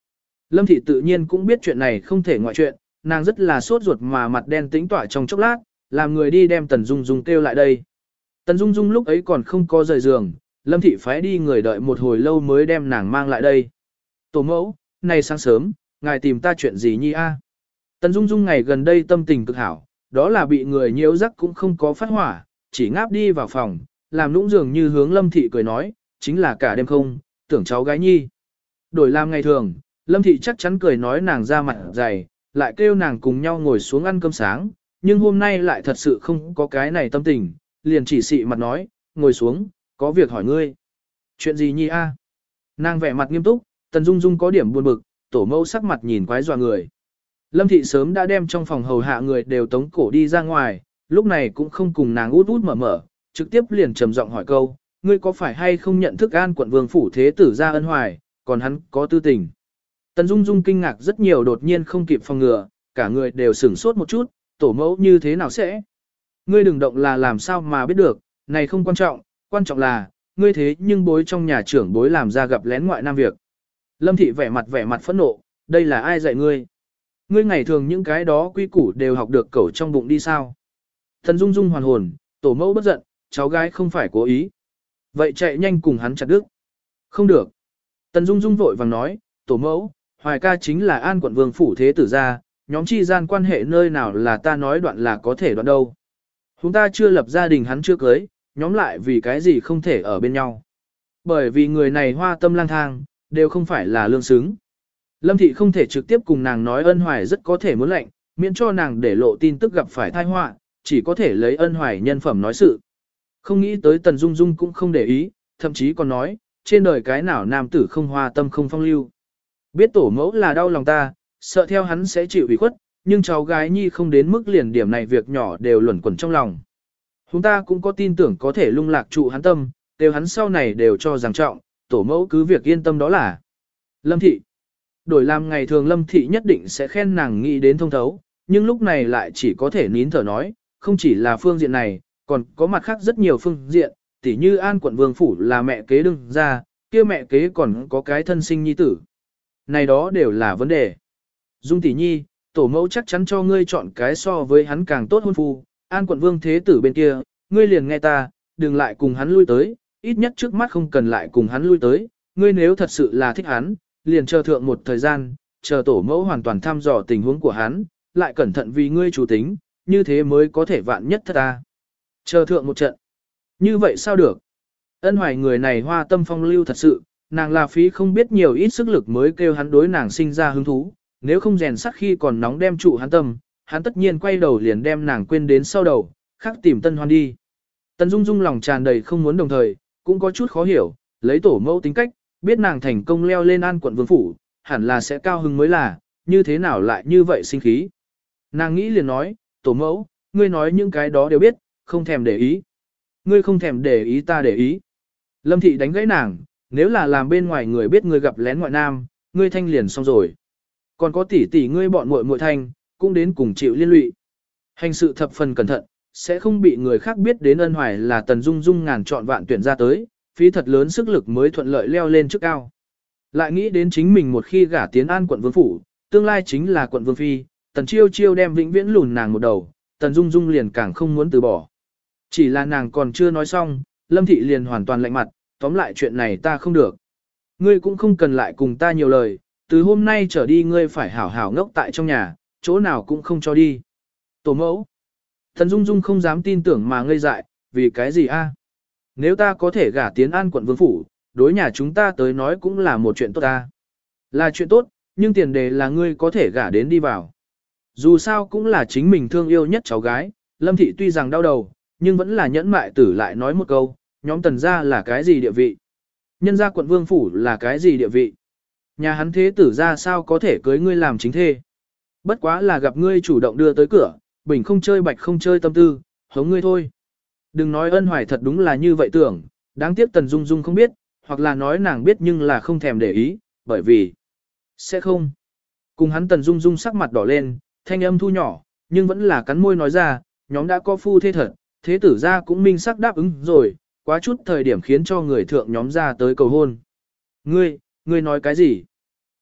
Lâm Thị tự nhiên cũng biết chuyện này không thể ngoại chuyện, nàng rất là sốt ruột mà mặt đen tĩnh tỏa trong chốc lát, làm người đi đem Tần Dung Dung kêu lại đây. Tần Dung Dung lúc ấy còn không có rời giường, Lâm Thị phái đi người đợi một hồi lâu mới đem nàng mang lại đây. Tổ mẫu, này sáng sớm, ngài tìm ta chuyện gì nhi a? Tần Dung Dung ngày gần đây tâm tình cực hảo, đó là bị người nhiễu rắc cũng không có phát hỏa, chỉ ngáp đi vào phòng, làm nũng dường như hướng Lâm Thị cười nói, chính là cả đêm không, tưởng cháu gái nhi. Đổi làm ngày thường, Lâm Thị chắc chắn cười nói nàng ra mặt dày, lại kêu nàng cùng nhau ngồi xuống ăn cơm sáng, nhưng hôm nay lại thật sự không có cái này tâm tình, liền chỉ xị mặt nói, ngồi xuống, có việc hỏi ngươi. Chuyện gì nhi a? Nàng vẻ mặt nghiêm túc, Tần Dung Dung có điểm buồn bực, tổ mẫu sắc mặt nhìn quái dọa người. Lâm Thị sớm đã đem trong phòng hầu hạ người đều tống cổ đi ra ngoài, lúc này cũng không cùng nàng út út mở mở, trực tiếp liền trầm giọng hỏi câu, ngươi có phải hay không nhận thức An quận vương phủ thế tử ra ân hoài, còn hắn có tư tình. Tần Dung Dung kinh ngạc rất nhiều, đột nhiên không kịp phòng ngừa, cả người đều sửng sốt một chút, tổ mẫu như thế nào sẽ? Ngươi đừng động là làm sao mà biết được, này không quan trọng, quan trọng là, ngươi thế nhưng bối trong nhà trưởng bối làm ra gặp lén ngoại nam việc. Lâm Thị vẻ mặt vẻ mặt phẫn nộ, đây là ai dạy ngươi? Ngươi ngày thường những cái đó quy củ đều học được cẩu trong bụng đi sao? Tần Dung Dung hoàn hồn, tổ mẫu bất giận, cháu gái không phải cố ý. Vậy chạy nhanh cùng hắn chặt đứt. Không được. Tần Dung Dung vội vàng nói, tổ mẫu, Hoài ca chính là An quận vương phủ thế tử gia, nhóm chi gian quan hệ nơi nào là ta nói đoạn là có thể đoạn đâu. Chúng ta chưa lập gia đình hắn chưa cưới, nhóm lại vì cái gì không thể ở bên nhau. Bởi vì người này hoa tâm lang thang, đều không phải là lương xứng. Lâm Thị không thể trực tiếp cùng nàng nói ân hoài rất có thể muốn lệnh, miễn cho nàng để lộ tin tức gặp phải tai họa, chỉ có thể lấy ân hoài nhân phẩm nói sự. Không nghĩ tới Tần Dung Dung cũng không để ý, thậm chí còn nói, trên đời cái nào nam tử không hoa tâm không phong lưu. Biết tổ mẫu là đau lòng ta, sợ theo hắn sẽ chịu ủy khuất, nhưng cháu gái nhi không đến mức liền điểm này việc nhỏ đều luẩn quẩn trong lòng. Chúng ta cũng có tin tưởng có thể lung lạc trụ hắn tâm, đều hắn sau này đều cho rằng trọng, tổ mẫu cứ việc yên tâm đó là. Lâm Thị. Đổi làm ngày thường Lâm Thị nhất định sẽ khen nàng nghĩ đến thông thấu, nhưng lúc này lại chỉ có thể nín thở nói, không chỉ là phương diện này, còn có mặt khác rất nhiều phương diện, tỉ như An quận vương phủ là mẹ kế đương ra, kia mẹ kế còn có cái thân sinh nhi tử. Này đó đều là vấn đề. Dung tỷ nhi, tổ mẫu chắc chắn cho ngươi chọn cái so với hắn càng tốt hôn phu, An quận vương thế tử bên kia, ngươi liền nghe ta, đừng lại cùng hắn lui tới, ít nhất trước mắt không cần lại cùng hắn lui tới, ngươi nếu thật sự là thích hắn, liền chờ thượng một thời gian, chờ tổ mẫu hoàn toàn thăm dò tình huống của hắn, lại cẩn thận vì ngươi chủ tính, như thế mới có thể vạn nhất thất ta. Chờ thượng một trận. Như vậy sao được? Ân hoài người này hoa tâm phong lưu thật sự, nàng là phí không biết nhiều ít sức lực mới kêu hắn đối nàng sinh ra hứng thú, nếu không rèn sắt khi còn nóng đem trụ hắn tâm, hắn tất nhiên quay đầu liền đem nàng quên đến sau đầu, khắc tìm tân hoan đi. Tần Dung Dung lòng tràn đầy không muốn đồng thời, cũng có chút khó hiểu, lấy tổ mẫu tính cách, biết nàng thành công leo lên An quận vương phủ, hẳn là sẽ cao hứng mới là, như thế nào lại như vậy sinh khí. Nàng nghĩ liền nói, tổ mẫu, ngươi nói những cái đó đều biết, không thèm để ý. Ngươi không thèm để ý ta để ý. Lâm Thị đánh gãy nàng, nếu là làm bên ngoài người biết ngươi gặp lén ngoại nam, ngươi thanh liền xong rồi. Còn có tỷ tỷ ngươi bọn muội muội thanh, cũng đến cùng chịu liên lụy. Hành sự thập phần cẩn thận, sẽ không bị người khác biết đến ân hoài là Tần Dung Dung ngàn chọn vạn tuyển ra tới, phí thật lớn sức lực mới thuận lợi leo lên chức cao. Lại nghĩ đến chính mình một khi gả tiến An quận vương phủ, tương lai chính là quận vương phi, Tần Chiêu Chiêu đem vĩnh viễn lùn nàng một đầu, Tần Dung Dung liền càng không muốn từ bỏ. Chỉ là nàng còn chưa nói xong, Lâm Thị liền hoàn toàn lạnh mặt, tóm lại chuyện này ta không được. Ngươi cũng không cần lại cùng ta nhiều lời, từ hôm nay trở đi ngươi phải hảo hảo ngốc tại trong nhà, chỗ nào cũng không cho đi. Tổ mẫu. Tần Dung Dung không dám tin tưởng mà ngây dại, vì cái gì a? Nếu ta có thể gả tiến An quận vương phủ, đối nhà chúng ta tới nói cũng là một chuyện tốt ta. Là chuyện tốt, nhưng tiền đề là ngươi có thể gả đến đi vào. Dù sao cũng là chính mình thương yêu nhất cháu gái, Lâm Thị tuy rằng đau đầu, nhưng vẫn là nhẫn mại tử lại nói một câu, nhóm Tần gia là cái gì địa vị? Nhân gia quận vương phủ là cái gì địa vị? Nhà hắn thế tử ra sao có thể cưới ngươi làm chính thê? Bất quá là gặp ngươi chủ động đưa tới cửa, bình không chơi bạch không chơi tâm tư, hống ngươi thôi. Đừng nói ân hoài thật đúng là như vậy tưởng, đáng tiếc Tần Dung Dung không biết, hoặc là nói nàng biết nhưng là không thèm để ý, bởi vì sẽ không. Cùng hắn Tần Dung Dung sắc mặt đỏ lên, thanh âm thu nhỏ, nhưng vẫn là cắn môi nói ra, nhóm đã có phu thế thật, thế tử ra cũng minh sắc đáp ứng rồi, quá chút thời điểm khiến cho người thượng nhóm ra tới cầu hôn. Ngươi, ngươi nói cái gì?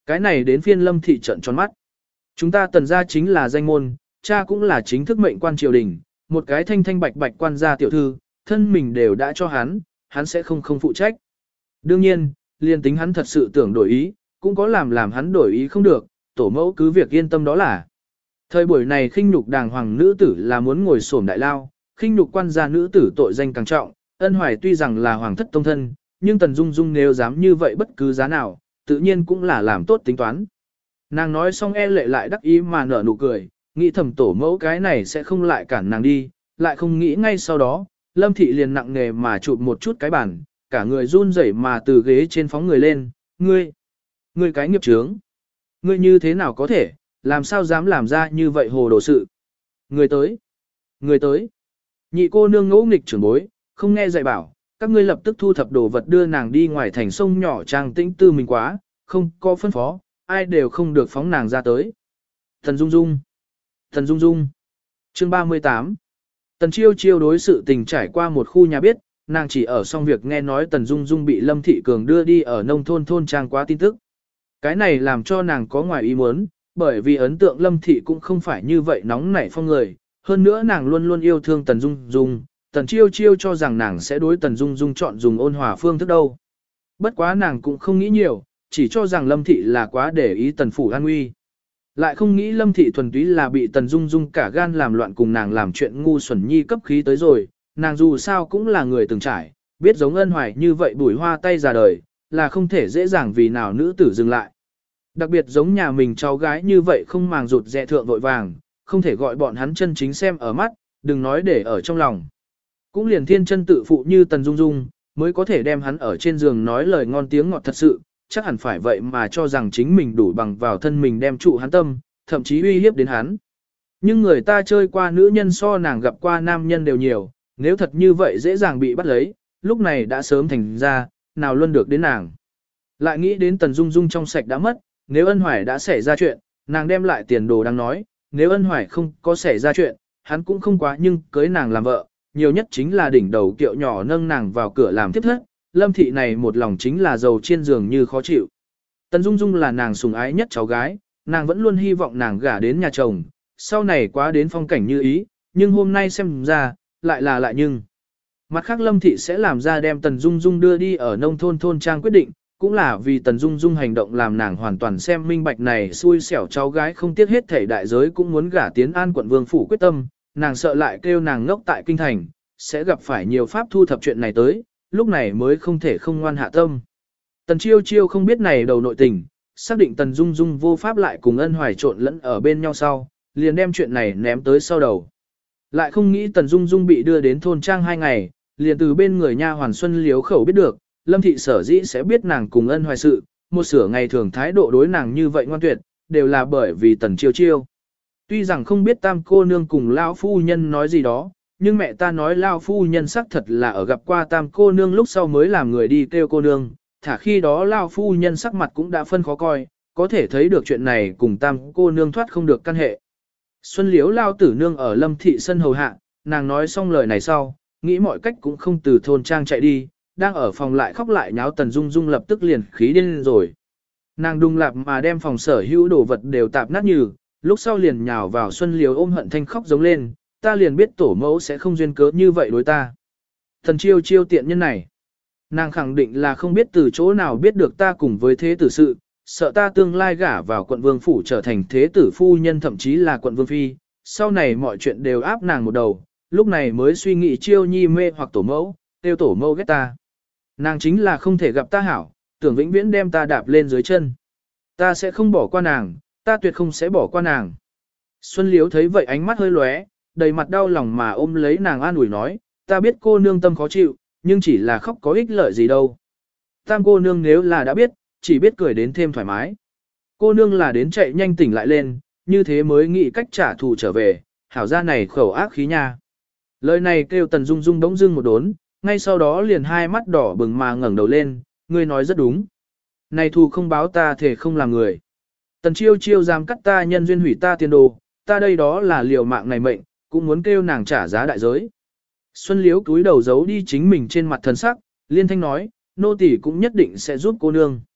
Cái này đến phiên Lâm Thị trợn tròn mắt. Chúng ta tần gia chính là danh môn, cha cũng là chính thức mệnh quan triều đình, một cái thanh thanh bạch bạch quan gia tiểu thư, thân mình đều đã cho hắn, hắn sẽ không không phụ trách. Đương nhiên, liên tính hắn thật sự tưởng đổi ý, cũng có làm làm hắn đổi ý không được, tổ mẫu cứ việc yên tâm đó là. Thời buổi này khinh nhục đàng hoàng nữ tử là muốn ngồi xổm đại lao, khinh nhục quan gia nữ tử tội danh càng trọng, Ân Hoài tuy rằng là hoàng thất tông thân, nhưng Tần Dung Dung nếu dám như vậy bất cứ giá nào, tự nhiên cũng là làm tốt tính toán. Nàng nói xong e lệ lại đắc ý mà nở nụ cười, nghĩ thầm tổ mẫu cái này sẽ không lại cản nàng đi, lại không nghĩ ngay sau đó, Lâm Thị liền nặng nề mà chụp một chút cái bàn, cả người run rẩy mà từ ghế trên phóng người lên, ngươi, ngươi cái nghiệp chướng, ngươi như thế nào có thể, làm sao dám làm ra như vậy hồ đồ sự. Người tới, người tới, nhị cô nương ngỗ nghịch trưởng bối, không nghe dạy bảo, các ngươi lập tức thu thập đồ vật đưa nàng đi ngoài thành sông nhỏ trang tĩnh tư mình quá, không có phân phó, ai đều không được phóng nàng ra tới. Thần Dung Dung, Thần Dung Dung, chương ba mươi tám. Tần Chiêu Chiêu đối sự tình trải qua một khu nhà biết, nàng chỉ ở xong việc nghe nói Tần Dung Dung bị Lâm Thị Cường đưa đi ở nông thôn thôn trang quá tin tức. Cái này làm cho nàng có ngoài ý muốn, bởi vì ấn tượng Lâm Thị cũng không phải như vậy nóng nảy phong người, hơn nữa nàng luôn luôn yêu thương Tần Dung Dung, Tần Chiêu Chiêu cho rằng nàng sẽ đối Tần Dung Dung chọn dùng ôn hòa phương thức đâu. Bất quá nàng cũng không nghĩ nhiều, chỉ cho rằng Lâm Thị là quá để ý Tần Phủ an nguy. Lại không nghĩ Lâm Thị thuần túy là bị Tần Dung Dung cả gan làm loạn cùng nàng làm chuyện ngu xuẩn nhi cấp khí tới rồi, nàng dù sao cũng là người từng trải, biết giống Ân Hoài như vậy bùi hoa tay ra đời, là không thể dễ dàng vì nào nữ tử dừng lại. Đặc biệt giống nhà mình cháu gái như vậy không màng rụt rè thượng vội vàng, không thể gọi bọn hắn chân chính xem ở mắt, đừng nói để ở trong lòng. Cũng liền thiên chân tự phụ như Tần Dung Dung, mới có thể đem hắn ở trên giường nói lời ngon tiếng ngọt thật sự, chắc hẳn phải vậy mà cho rằng chính mình đủ bằng vào thân mình đem trụ hắn tâm, thậm chí uy hiếp đến hắn. Nhưng người ta chơi qua nữ nhân so nàng gặp qua nam nhân đều nhiều, nếu thật như vậy dễ dàng bị bắt lấy, lúc này đã sớm thành ra, nào luôn được đến nàng. Lại nghĩ đến Tần Dung Dung trong sạch đã mất, nếu Ân Hoài đã xảy ra chuyện, nàng đem lại tiền đồ đang nói, nếu Ân Hoài không có xảy ra chuyện, hắn cũng không quá nhưng cưới nàng làm vợ, nhiều nhất chính là đỉnh đầu kiệu nhỏ nâng nàng vào cửa làm tiếp thất, Lâm Thị này một lòng chính là dầu chiên giường như khó chịu. Tần Dung Dung là nàng sủng ái nhất cháu gái, nàng vẫn luôn hy vọng nàng gả đến nhà chồng, sau này quá đến phong cảnh như ý, nhưng hôm nay xem ra, lại là lại nhưng. Mặt khác Lâm Thị sẽ làm ra đem Tần Dung Dung đưa đi ở nông thôn thôn trang quyết định, cũng là vì Tần Dung Dung hành động làm nàng hoàn toàn xem minh bạch này xui xẻo cháu gái không tiếc hết thể đại giới cũng muốn gả tiến an quận vương phủ quyết tâm, nàng sợ lại kêu nàng ngốc tại kinh thành, sẽ gặp phải nhiều pháp thu thập chuyện này tới, lúc này mới không thể không ngoan hạ tâm. Tần Chiêu Chiêu không biết này đầu nội tình, xác định Tần Dung Dung vô pháp lại cùng Ân Hoài trộn lẫn ở bên nhau sau, liền đem chuyện này ném tới sau đầu. Lại không nghĩ Tần Dung Dung bị đưa đến thôn trang hai ngày, liền từ bên người nha hoàn Xuân Liếu khẩu biết được, Lâm Thị sở dĩ sẽ biết nàng cùng Ân Hoài sự, một sửa ngày thường thái độ đối nàng như vậy ngoan tuyệt, đều là bởi vì Tần Chiêu Chiêu. Tuy rằng không biết tam cô nương cùng lão phu nhân nói gì đó, nhưng mẹ ta nói lão phu nhân xác thật là ở gặp qua tam cô nương lúc sau mới làm người đi kêu cô nương, thả khi đó lão phu nhân sắc mặt cũng đã phân khó coi, có thể thấy được chuyện này cùng tam cô nương thoát không được căn hệ. Xuân Liếu lao tử nương ở Lâm Thị sân hầu hạ, nàng nói xong lời này sau, nghĩ mọi cách cũng không từ thôn trang chạy đi, đang ở phòng lại khóc lại nháo Tần Dung Dung lập tức liền khí điên rồi. Nàng đùng lạp mà đem phòng sở hữu đồ vật đều tạp nát như, lúc sau liền nhào vào Xuân Liếu ôm hận thanh khóc giống lên, ta liền biết tổ mẫu sẽ không duyên cớ như vậy đối ta. Thần Chiêu Chiêu tiện nhân này, nàng khẳng định là không biết từ chỗ nào biết được ta cùng với thế tử sự, sợ ta tương lai gả vào quận vương phủ trở thành thế tử phu nhân thậm chí là quận vương phi, sau này mọi chuyện đều áp nàng một đầu, lúc này mới suy nghĩ Chiêu Nhi mê hoặc tổ mẫu, tiêu tổ mẫu ghét ta. Nàng chính là không thể gặp ta hảo, tưởng vĩnh viễn đem ta đạp lên dưới chân. Ta sẽ không bỏ qua nàng, ta tuyệt không sẽ bỏ qua nàng. Xuân Liếu thấy vậy ánh mắt hơi lóe, đầy mặt đau lòng mà ôm lấy nàng an ủi nói, ta biết cô nương tâm khó chịu, nhưng chỉ là khóc có ích lợi gì đâu. Tam cô nương nếu là đã biết, chỉ biết cười đến thêm thoải mái. Cô nương là đến chạy nhanh tỉnh lại lên, như thế mới nghĩ cách trả thù trở về, hảo ra này khẩu ác khí nha. Lời này kêu Tần Dung Dung đống dưng một đốn, ngay sau đó liền hai mắt đỏ bừng mà ngẩng đầu lên, ngươi nói rất đúng. Này thù không báo ta thể không làm người. Tần Chiêu Chiêu dám cắt ta nhân duyên hủy ta tiền đồ, ta đây đó là liều mạng này mệnh, cũng muốn kêu nàng trả giá đại giới. Xuân Liếu cúi đầu giấu đi chính mình trên mặt thần sắc, liên thanh nói, nô tỳ cũng nhất định sẽ giúp cô nương.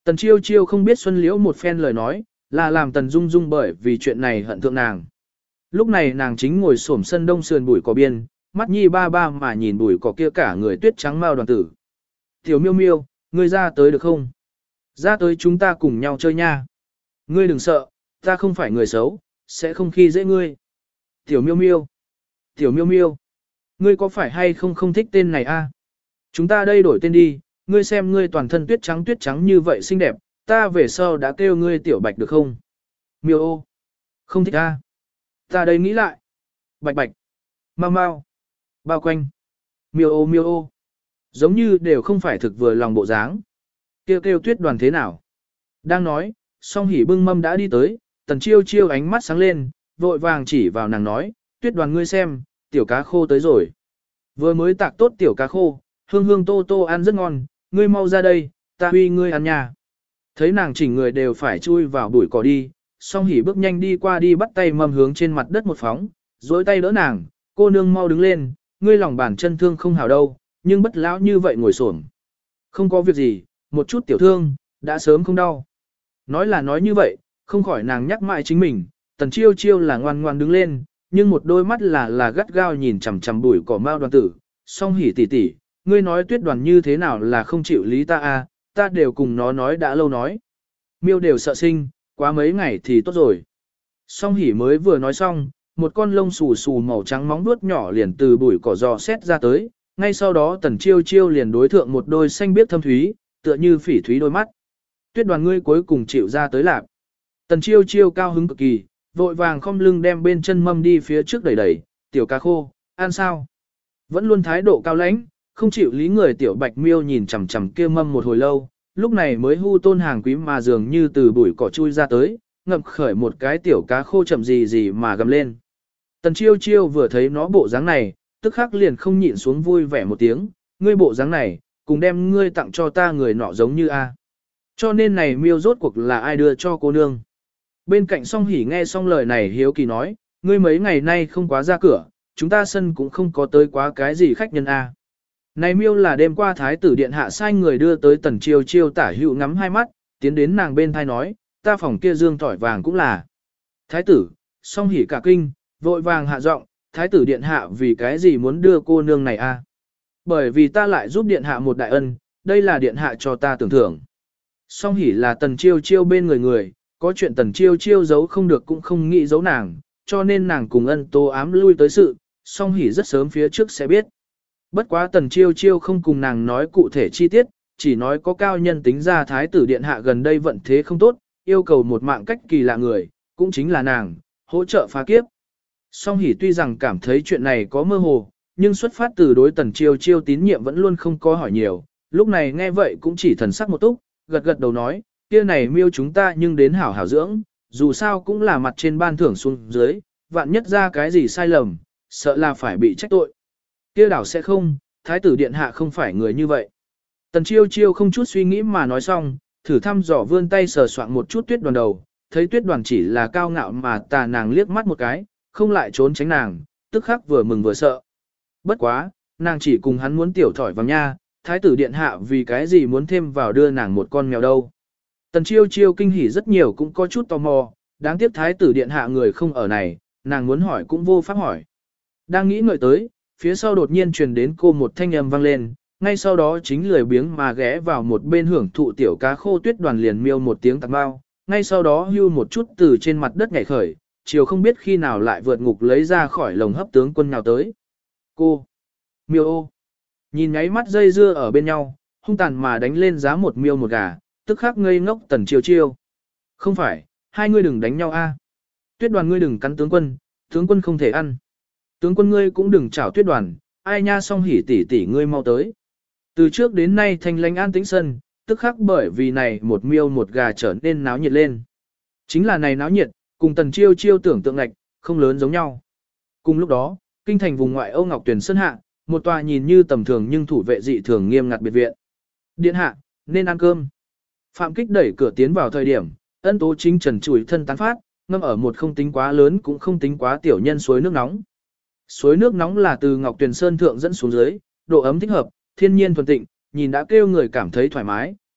Tần chiêu chiêu không biết Xuân Liễu một phen lời nói, là làm Tần Dung Dung bởi vì chuyện này hận thượng nàng. Lúc này nàng chính ngồi xổm sân đông sườn bụi cỏ biên, mắt nhi ba ba mà nhìn bụi cỏ kia cả người tuyết trắng mao đoàn tử. Tiểu miêu miêu, ngươi ra tới được không? Ra tới chúng ta cùng nhau chơi nha. Ngươi đừng sợ, ta không phải người xấu, sẽ không khi dễ ngươi. Tiểu miêu miêu, tiểu miêu miêu, ngươi có phải hay không không thích tên này a? Chúng ta đây đổi tên đi, ngươi xem ngươi toàn thân tuyết trắng tuyết trắng như vậy xinh đẹp, ta về sau đã kêu ngươi tiểu bạch được không? Miêu ô, không thích a. Ta đây nghĩ lại. Bạch bạch, mau mau, bao quanh, miêu ô miêu ô. Giống như đều không phải thực vừa lòng bộ dáng. Kêu kêu tuyết đoàn thế nào? Đang nói, song hỉ bưng mâm đã đi tới, Tần chiêu chiêu ánh mắt sáng lên, vội vàng chỉ vào nàng nói, tuyết đoàn ngươi xem, tiểu cá khô tới rồi. Vừa mới tạc tốt tiểu cá khô, hương hương tô tô ăn rất ngon, ngươi mau ra đây, ta huy ngươi ăn nha. Thấy nàng chỉnh người đều phải chui vào bụi cỏ đi, song hỉ bước nhanh đi qua đi bắt tay mâm hướng trên mặt đất một phóng, dối tay đỡ nàng, cô nương mau đứng lên, ngươi lòng bàn chân thương không hào đâu, nhưng bất lão như vậy ngồi xổm. Không có việc gì, một chút tiểu thương, đã sớm không đau. Nói là nói như vậy, không khỏi nàng nhắc mãi chính mình, Tần chiêu chiêu là ngoan ngoan đứng lên, nhưng một đôi mắt là là gắt gao nhìn chằm chằm bụi cỏ mao đoàn tử, song hỉ tỉ tỉ, ngươi nói tuyết đoàn như thế nào là không chịu lý ta a, ta đều cùng nó nói đã lâu nói. Miêu đều sợ sinh, quá mấy ngày thì tốt rồi. Song hỉ mới vừa nói xong, một con lông xù xù màu trắng móng vuốt nhỏ liền từ bụi cỏ giò xét ra tới, ngay sau đó Tần chiêu chiêu liền đối thượng một đôi xanh biếc thâm thúy, tựa như phỉ thúy đôi mắt. Tuyết đoàn ngươi cuối cùng chịu ra tới lạp. Tần chiêu chiêu cao hứng cực kỳ, vội vàng khom lưng đem bên chân mâm đi phía trước đẩy đẩy, tiểu cá khô, ăn sao? Vẫn luôn thái độ cao lãnh, không chịu lý người tiểu bạch miêu nhìn chằm chằm kia mâm một hồi lâu, lúc này mới hu tôn hàng quý mà dường như từ bụi cỏ chui ra tới, ngậm khởi một cái tiểu cá khô chậm gì gì mà gầm lên. Tần chiêu chiêu vừa thấy nó bộ dáng này, tức khắc liền không nhịn xuống vui vẻ một tiếng, ngươi bộ dáng này, cùng đem ngươi tặng cho ta người nọ giống như a. Cho nên này miêu rốt cuộc là ai đưa cho cô nương. Bên cạnh song hỉ nghe xong lời này hiếu kỳ nói, ngươi mấy ngày nay không quá ra cửa, chúng ta sân cũng không có tới quá cái gì khách nhân a. Này miêu là đêm qua thái tử điện hạ sai người đưa tới Tần chiêu chiêu tả hữu ngắm hai mắt, tiến đến nàng bên thai nói, ta phòng kia dương tỏi vàng cũng là. Thái tử, song hỉ cả kinh, vội vàng hạ giọng, thái tử điện hạ vì cái gì muốn đưa cô nương này a? Bởi vì ta lại giúp điện hạ một đại ân, đây là điện hạ cho ta tưởng thưởng. Song hỉ là Tần chiêu chiêu bên người người, có chuyện Tần chiêu chiêu giấu không được cũng không nghĩ giấu nàng, cho nên nàng cùng ân tố ám lui tới sự, song hỉ rất sớm phía trước sẽ biết. Bất quá Tần chiêu chiêu không cùng nàng nói cụ thể chi tiết, chỉ nói có cao nhân tính ra thái tử điện hạ gần đây vận thế không tốt, yêu cầu một mạng cách kỳ lạ người, cũng chính là nàng, hỗ trợ phá kiếp. Song hỉ tuy rằng cảm thấy chuyện này có mơ hồ, nhưng xuất phát từ đối Tần chiêu chiêu tín nhiệm vẫn luôn không có hỏi nhiều, lúc này nghe vậy cũng chỉ thần sắc một túc, gật gật đầu nói, kia này miêu chúng ta nhưng đến hảo hảo dưỡng, dù sao cũng là mặt trên ban thưởng xuống dưới, vạn nhất ra cái gì sai lầm, sợ là phải bị trách tội. Kia đảo sẽ không, thái tử điện hạ không phải người như vậy. Tần chiêu chiêu không chút suy nghĩ mà nói xong, thử thăm dò vươn tay sờ soạn một chút tuyết đoàn đầu, thấy tuyết đoàn chỉ là cao ngạo mà tà nàng liếc mắt một cái, không lại trốn tránh nàng, tức khắc vừa mừng vừa sợ. Bất quá, nàng chỉ cùng hắn muốn tiểu thỏi vào nha, thái tử điện hạ vì cái gì muốn thêm vào đưa nàng một con mèo đâu. Tần chiêu chiêu kinh hỉ rất nhiều cũng có chút tò mò, đáng tiếc thái tử điện hạ người không ở này, nàng muốn hỏi cũng vô pháp hỏi. Đang nghĩ ngợi tới, phía sau đột nhiên truyền đến cô một thanh âm vang lên, ngay sau đó chính lười biếng mà ghé vào một bên hưởng thụ tiểu cá khô tuyết đoàn liền miêu một tiếng tạc bao, ngay sau đó hưu một chút từ trên mặt đất nhảy khởi, chiều không biết khi nào lại vượt ngục lấy ra khỏi lồng hấp tướng quân nào tới. Cô, miêu ô, nhìn nháy mắt dây dưa ở bên nhau, hung tàn mà đánh lên giá một miêu một gà, tức khắc ngây ngốc Tần chiêu chiêu. Không phải, hai ngươi đừng đánh nhau a. Tuyết đoàn ngươi đừng cắn tướng quân, tướng quân không thể ăn. Tướng quân ngươi cũng đừng chảo tuyết đoàn, ai nha song hỉ tỷ tỷ ngươi mau tới. Từ trước đến nay thanh lãnh an tĩnh sân, tức khắc bởi vì này một miêu một gà trở nên náo nhiệt lên. Chính là này náo nhiệt, cùng Tần chiêu chiêu tưởng tượng ngạch, không lớn giống nhau. Cùng lúc đó, kinh thành vùng ngoại Âu Ngọc Tuyền Sơn hạ, một tòa nhìn như tầm thường nhưng thủ vệ dị thường nghiêm ngặt biệt viện. Điện hạ, nên ăn cơm. Phạm Kích đẩy cửa tiến vào thời điểm, Ân Tố chính trần trụi thân tán phát, ngâm ở một không tính quá lớn cũng không tính quá tiểu nhân suối nước nóng. Suối nước nóng là từ Ngọc Tuyền Sơn thượng dẫn xuống dưới, độ ấm thích hợp, thiên nhiên thuần tịnh, nhìn đã kêu người cảm thấy thoải mái,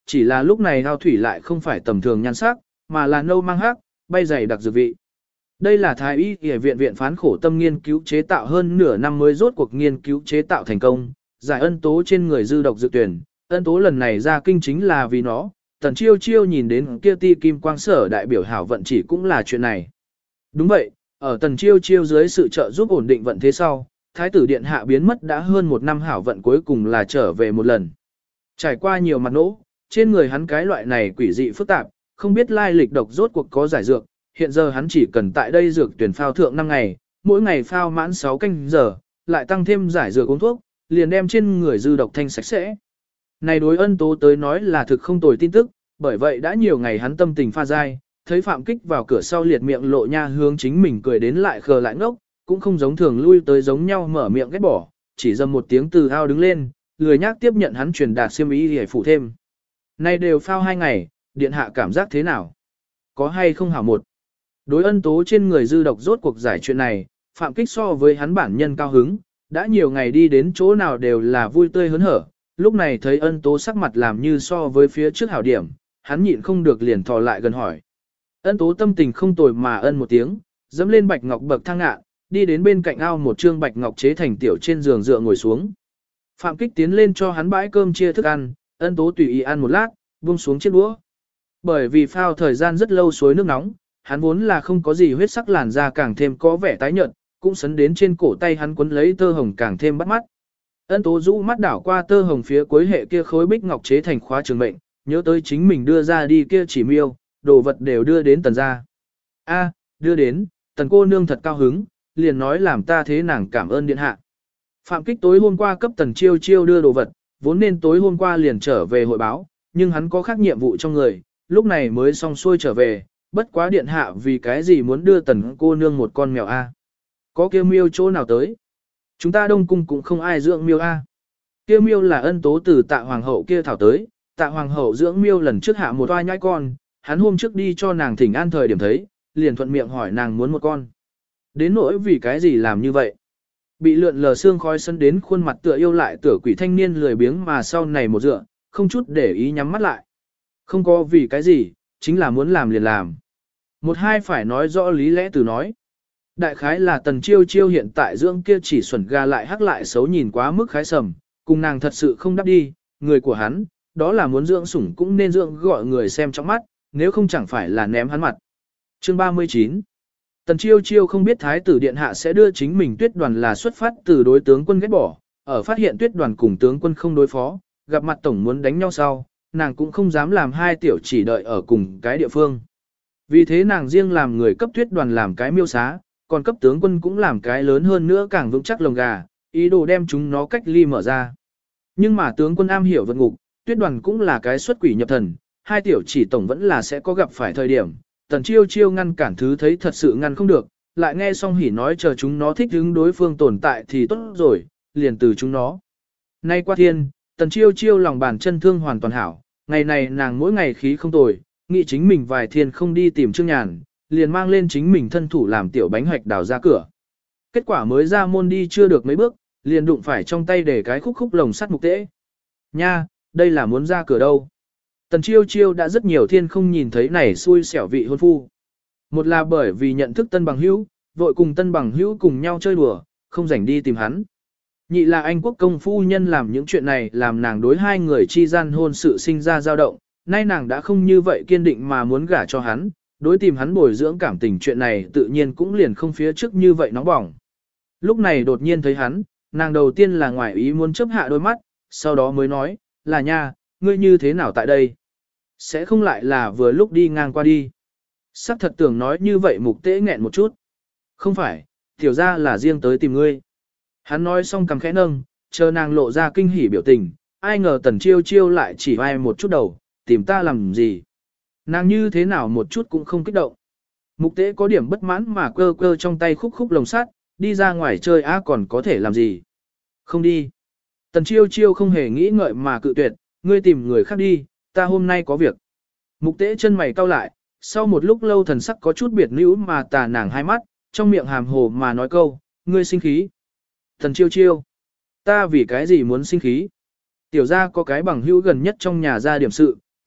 chỉ là lúc này ao thủy lại không phải tầm thường nhan sắc, mà là nâu mang hắc, bay dày đặc dược vị. Đây là thái y y viện viện phán khổ tâm nghiên cứu chế tạo hơn nửa năm mới rốt cuộc nghiên cứu chế tạo thành công, giải ân tố trên người dư độc dược tuyển, ân tố lần này ra kinh chính là vì nó, tần chiêu chiêu nhìn đến kia ti kim quang sở đại biểu hảo vận chỉ cũng là chuyện này. Đúng vậy, ở tần chiêu chiêu dưới sự trợ giúp ổn định vận thế sau, thái tử điện hạ biến mất đã hơn một năm hảo vận cuối cùng là trở về một lần. Trải qua nhiều mặt nỗ, trên người hắn cái loại này quỷ dị phức tạp, không biết lai lịch độc rốt cuộc có giải dược, hiện giờ hắn chỉ cần tại đây dược tuyển phao thượng năm ngày, mỗi ngày phao mãn sáu canh giờ, lại tăng thêm giải dược uống thuốc, liền đem trên người dư độc thanh sạch sẽ. Này đối ân tố tới nói là thực không tồi tin tức, bởi vậy đã nhiều ngày hắn tâm tình pha dai, thấy Phạm Kích vào cửa sau liệt miệng lộ nha hướng chính mình cười đến lại khờ lại ngốc, cũng không giống thường lui tới giống nhau mở miệng ghét bỏ, chỉ dầm một tiếng từ ao đứng lên, lười nhác tiếp nhận hắn truyền đạt xiêm ý để phụ thêm. Này đều phao hai ngày, điện hạ cảm giác thế nào? Có hay không hảo một? Đối ân tố trên người dư độc rốt cuộc giải chuyện này, Phạm Kích so với hắn bản nhân cao hứng, đã nhiều ngày đi đến chỗ nào đều là vui tươi hớn hở, lúc này thấy ân tố sắc mặt làm như so với phía trước hảo điểm, hắn nhịn không được liền thò lại gần hỏi. Ân tố tâm tình không tồi mà ân một tiếng, dẫm lên bạch ngọc bậc thang ngạ, đi đến bên cạnh ao một trương bạch ngọc chế thành tiểu trên giường dựa ngồi xuống. Phạm Kích tiến lên cho hắn bãi cơm chia thức ăn, ân tố tùy ý ăn một lát, buông xuống chiếc đũa. Bởi vì phao thời gian rất lâu suối nước nóng, hắn vốn là không có gì huyết sắc làn da càng thêm có vẻ tái nhợt, cũng sấn đến trên cổ tay hắn quấn lấy tơ hồng càng thêm bắt mắt. Ân tố rũ mắt đảo qua tơ hồng phía cuối hệ kia khối bích ngọc chế thành khóa trường mệnh, nhớ tới chính mình đưa ra đi kia chỉ miêu, đồ vật đều đưa đến tần gia. A, đưa đến, tần cô nương thật cao hứng, liền nói làm ta thế nàng cảm ơn điện hạ. Phạm Kích tối hôm qua cấp tần chiêu chiêu đưa đồ vật, vốn nên tối hôm qua liền trở về hội báo, nhưng hắn có khác nhiệm vụ trong người, lúc này mới xong xuôi trở về, bất quá điện hạ vì cái gì muốn đưa tần cô nương một con mèo A. Có kia miêu chỗ nào tới? Chúng ta đông cung cũng không ai dưỡng miêu A. Kia miêu là ân tố từ tạ hoàng hậu kia thảo tới, tạ hoàng hậu dưỡng miêu lần trước hạ một toa nhãi con, hắn hôm trước đi cho nàng thỉnh an thời điểm thấy, liền thuận miệng hỏi nàng muốn một con. Đến nỗi vì cái gì làm như vậy? Bị lượn lờ xương khói sân đến khuôn mặt tựa yêu lại tựa quỷ thanh niên lười biếng mà sau này một dựa, không chút để ý nhắm mắt lại. Không có vì cái gì, chính là muốn làm liền làm. Một hai phải nói rõ lý lẽ từ nói. Đại khái là tần chiêu chiêu hiện tại dưỡng kia chỉ xuẩn ga lại hắc lại xấu nhìn quá mức khái sầm, cùng nàng thật sự không đáp đi, người của hắn, đó là muốn dưỡng sủng cũng nên dưỡng gọi người xem trong mắt, nếu không chẳng phải là ném hắn mặt. Chương ba mươi chín. Tần chiêu chiêu không biết thái tử điện hạ sẽ đưa chính mình tuyết đoàn là xuất phát từ đối tướng quân ghét bỏ, ở phát hiện tuyết đoàn cùng tướng quân không đối phó, gặp mặt tổng muốn đánh nhau sau, nàng cũng không dám làm hai tiểu chỉ đợi ở cùng cái địa phương. Vì thế nàng riêng làm người cấp tuyết đoàn làm cái miêu xá, còn cấp tướng quân cũng làm cái lớn hơn nữa càng vững chắc lồng gà, ý đồ đem chúng nó cách ly mở ra. Nhưng mà tướng quân am hiểu vượt ngục, tuyết đoàn cũng là cái xuất quỷ nhập thần, hai tiểu chỉ tổng vẫn là sẽ có gặp phải thời điểm. Tần chiêu chiêu ngăn cản thứ thấy thật sự ngăn không được, lại nghe xong hỉ nói chờ chúng nó thích hứng đối phương tồn tại thì tốt rồi, liền từ chúng nó. Nay qua thiên, tần chiêu chiêu lòng bàn chân thương hoàn toàn hảo, ngày này nàng mỗi ngày khí không tồi, nghĩ chính mình vài thiên không đi tìm Trương Nhàn, liền mang lên chính mình thân thủ làm tiểu bánh hoạch đào ra cửa. Kết quả mới ra môn đi chưa được mấy bước, liền đụng phải trong tay để cái khúc khúc lồng sắt mục tễ. Nha, đây là muốn ra cửa đâu. Tần chiêu chiêu đã rất nhiều thiên không nhìn thấy này xui xẻo vị hôn phu. Một là bởi vì nhận thức tân bằng hữu, vội cùng tân bằng hữu cùng nhau chơi đùa, không rảnh đi tìm hắn. Nhị là anh quốc công phu nhân làm những chuyện này làm nàng đối hai người chi gian hôn sự sinh ra dao động, nay nàng đã không như vậy kiên định mà muốn gả cho hắn, đối tìm hắn bồi dưỡng cảm tình chuyện này tự nhiên cũng liền không phía trước như vậy nóng bỏng. Lúc này đột nhiên thấy hắn, nàng đầu tiên là ngoài ý muốn chớp hạ đôi mắt, sau đó mới nói, là nha, ngươi như thế nào tại đây? Sẽ không lại là vừa lúc đi ngang qua đi. Sắc thật tưởng nói như vậy mục tế nghẹn một chút. Không phải, tiểu ra là riêng tới tìm ngươi. Hắn nói xong cầm khẽ nâng, chờ nàng lộ ra kinh hỉ biểu tình, ai ngờ tần chiêu chiêu lại chỉ vai một chút đầu, tìm ta làm gì. Nàng như thế nào một chút cũng không kích động. Mục tế có điểm bất mãn mà cơ cơ trong tay khúc khúc lồng sắt, đi ra ngoài chơi á còn có thể làm gì. Không đi. Tần chiêu chiêu không hề nghĩ ngợi mà cự tuyệt, ngươi tìm người khác đi, ta hôm nay có việc. Mục tế chân mày cau lại, sau một lúc lâu thần sắc có chút biệt nữ mà tà nàng hai mắt, trong miệng hàm hồ mà nói câu, ngươi sinh khí. Tần chiêu chiêu, ta vì cái gì muốn sinh khí? Tiểu gia có cái bằng hữu gần nhất trong nhà ra điểm sự,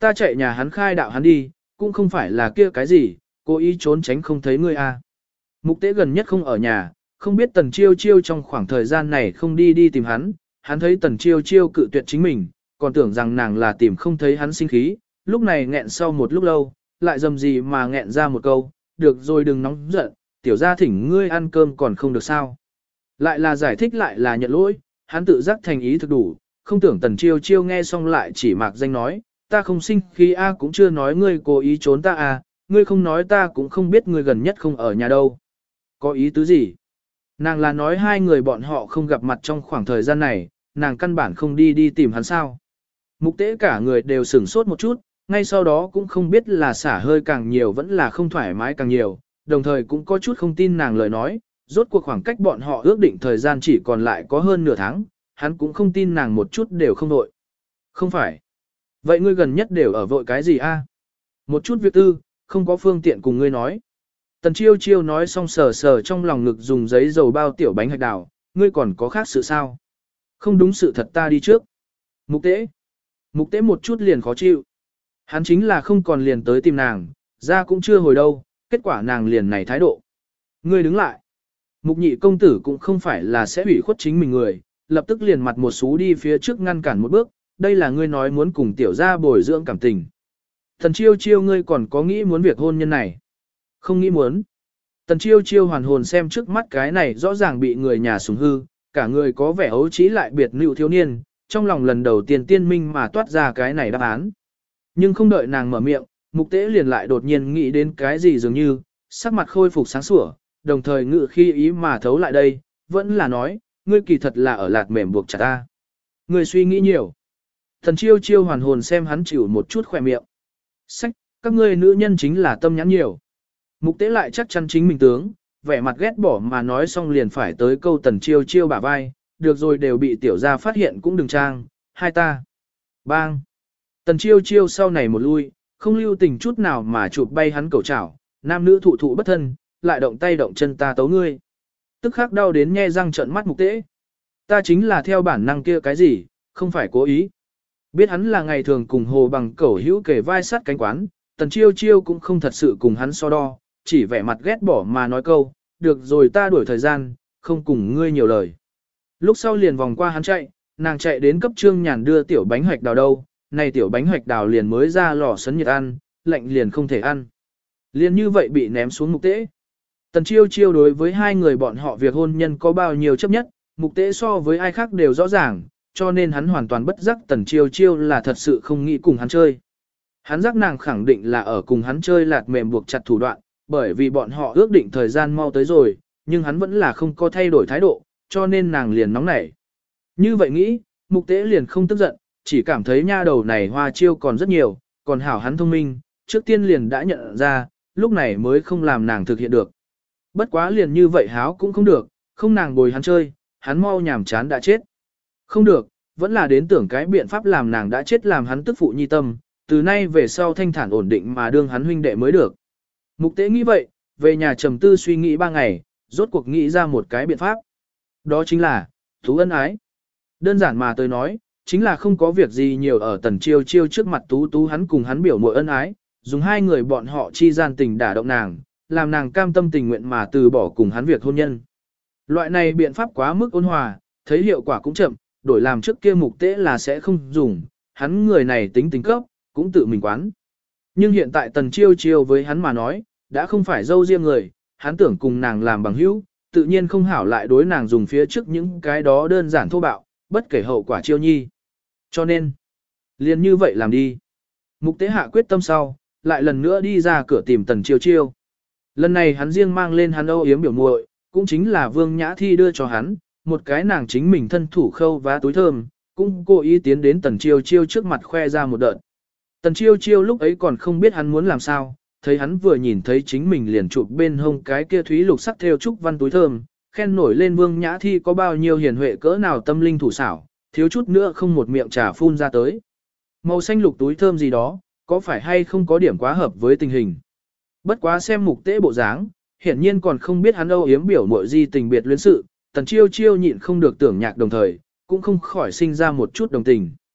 Ta chạy nhà hắn khai đạo hắn đi, cũng không phải là kia cái gì, cố ý trốn tránh không thấy ngươi a. Mục tế gần nhất không ở nhà, không biết tần chiêu chiêu trong khoảng thời gian này không đi đi tìm hắn, hắn thấy tần chiêu chiêu cự tuyệt chính mình, còn tưởng rằng nàng là tìm không thấy hắn sinh khí, lúc này nghẹn sau một lúc lâu, lại dầm gì mà nghẹn ra một câu, được rồi đừng nóng giận, tiểu gia thỉnh ngươi ăn cơm còn không được sao. Lại là giải thích lại là nhận lỗi, hắn tự giác thành ý thực đủ, không tưởng tần chiêu chiêu nghe xong lại chỉ mạc danh nói, ta không sinh khí a cũng chưa nói ngươi cố ý trốn ta a, ngươi không nói ta cũng không biết ngươi gần nhất không ở nhà đâu. Có ý tứ gì? Nàng là nói hai người bọn họ không gặp mặt trong khoảng thời gian này, nàng căn bản không đi đi tìm hắn sao. Mục tế cả người đều sửng sốt một chút, ngay sau đó cũng không biết là xả hơi càng nhiều vẫn là không thoải mái càng nhiều, đồng thời cũng có chút không tin nàng lời nói, rốt cuộc khoảng cách bọn họ ước định thời gian chỉ còn lại có hơn nửa tháng, hắn cũng không tin nàng một chút đều không vội. Không phải. Vậy ngươi gần nhất đều ở vội cái gì a? Một chút việc tư, không có phương tiện cùng ngươi nói. Tần chiêu chiêu nói xong sờ sờ trong lòng ngực dùng giấy dầu bao tiểu bánh hạch đào, ngươi còn có khác sự sao? Không đúng sự thật ta đi trước. Mục tế. Mục tế một chút liền khó chịu. Hắn chính là không còn liền tới tìm nàng, ra cũng chưa hồi đâu, kết quả nàng liền này thái độ. Ngươi đứng lại. Mục nhị công tử cũng không phải là sẽ hủy khuất chính mình người, lập tức liền mặt một xú đi phía trước ngăn cản một bước, đây là ngươi nói muốn cùng tiểu gia bồi dưỡng cảm tình. Tần chiêu chiêu ngươi còn có nghĩ muốn việc hôn nhân này? Không nghĩ muốn. Tần chiêu chiêu hoàn hồn xem trước mắt cái này rõ ràng bị người nhà sủng hư, cả người có vẻ ấu trí lại biệt nữ thiếu niên, trong lòng lần đầu tiên tiên minh mà toát ra cái này đáp án. Nhưng không đợi nàng mở miệng, mục tế liền lại đột nhiên nghĩ đến cái gì dường như, sắc mặt khôi phục sáng sủa, đồng thời ngự khi ý mà thấu lại đây, vẫn là nói, ngươi kỳ thật là ở lạt mềm buộc chặt ta. Ngươi suy nghĩ nhiều. Thần chiêu chiêu hoàn hồn xem hắn chịu một chút khỏe miệng. Sách, các ngươi nữ nhân chính là tâm nhãn nhiều. Mục tế lại chắc chắn chính mình tướng, vẻ mặt ghét bỏ mà nói xong liền phải tới câu tần chiêu chiêu bả vai, được rồi đều bị tiểu gia phát hiện cũng đừng trang, hai ta. Bang. Tần chiêu chiêu sau này một lui, không lưu tình chút nào mà chụp bay hắn cầu chảo, nam nữ thụ thụ bất thân, lại động tay động chân ta tấu ngươi. Tức khắc đau đến nhe răng trợn mắt mục tế. Ta chính là theo bản năng kia cái gì, không phải cố ý. Biết hắn là ngày thường cùng hồ bằng cẩu hữu kề vai sát cánh quán, tần chiêu chiêu cũng không thật sự cùng hắn so đo, chỉ vẻ mặt ghét bỏ mà nói câu, được rồi ta đuổi thời gian, không cùng ngươi nhiều lời. Lúc sau liền vòng qua hắn chạy, nàng chạy đến cấp trương nhàn đưa tiểu bánh hoạch đào đâu, này tiểu bánh hoạch đào liền mới ra lò sấn nhiệt ăn, lạnh liền không thể ăn. Liền như vậy bị ném xuống mục tế. Tần chiêu chiêu đối với hai người bọn họ việc hôn nhân có bao nhiêu chấp nhất, mục tế so với ai khác đều rõ ràng, cho nên hắn hoàn toàn bất giác tần chiêu chiêu là thật sự không nghĩ cùng hắn chơi. Hắn giác nàng khẳng định là ở cùng hắn chơi lạt mềm buộc chặt thủ đoạn, bởi vì bọn họ ước định thời gian mau tới rồi, nhưng hắn vẫn là không có thay đổi thái độ, cho nên nàng liền nóng nảy. Như vậy nghĩ, mục tế liền không tức giận, chỉ cảm thấy nha đầu này hoa chiêu còn rất nhiều, còn hảo hắn thông minh, trước tiên liền đã nhận ra, lúc này mới không làm nàng thực hiện được. Bất quá liền như vậy háo cũng không được, không nàng bồi hắn chơi, hắn mau nhảm chán đã chết. Không được, vẫn là đến tưởng cái biện pháp làm nàng đã chết làm hắn tức phụ nhi tâm, từ nay về sau thanh thản ổn định mà đương hắn huynh đệ mới được. Mục tế nghĩ vậy, về nhà trầm tư suy nghĩ ba ngày, rốt cuộc nghĩ ra một cái biện pháp. Đó chính là, Tú ân ái. Đơn giản mà tôi nói, chính là không có việc gì nhiều ở tần chiêu chiêu trước mặt Tú Tú hắn cùng hắn biểu muội ân ái, dùng hai người bọn họ chi gian tình đả động nàng, làm nàng cam tâm tình nguyện mà từ bỏ cùng hắn việc hôn nhân. Loại này biện pháp quá mức ôn hòa, thấy hiệu quả cũng chậm, đổi làm trước kia mục tế là sẽ không dùng, hắn người này tính tính cấp, cũng tự mình quán. Nhưng hiện tại tần chiêu chiêu với hắn mà nói, đã không phải dâu riêng người, hắn tưởng cùng nàng làm bằng hữu, tự nhiên không hảo lại đối nàng dùng phía trước những cái đó đơn giản thô bạo, bất kể hậu quả chiêu nhi. Cho nên, liền như vậy làm đi. Mục tế hạ quyết tâm sau, lại lần nữa đi ra cửa tìm tần chiêu chiêu. Lần này hắn riêng mang lên hắn âu yếm biểu muội, cũng chính là Vương Nhã Thi đưa cho hắn, một cái nàng chính mình thân thủ khâu vá túi thơm, cũng cố ý tiến đến tần chiêu chiêu trước mặt khoe ra một đợt. Tần chiêu chiêu lúc ấy còn không biết hắn muốn làm sao, thấy hắn vừa nhìn thấy chính mình liền chụp bên hông cái kia thúy lục sắc theo trúc văn túi thơm, khen nổi lên Vương Nhã Thi có bao nhiêu hiền huệ cỡ nào tâm linh thủ xảo, thiếu chút nữa không một miệng trà phun ra tới. Màu xanh lục túi thơm gì đó, có phải hay không có điểm quá hợp với tình hình. Bất quá xem mục tế bộ dáng, hiển nhiên còn không biết hắn âu yếm biểu muội di tình biệt luyến sự, tần chiêu chiêu nhịn không được tưởng nhạc đồng thời, cũng không khỏi sinh ra một chút đồng tình.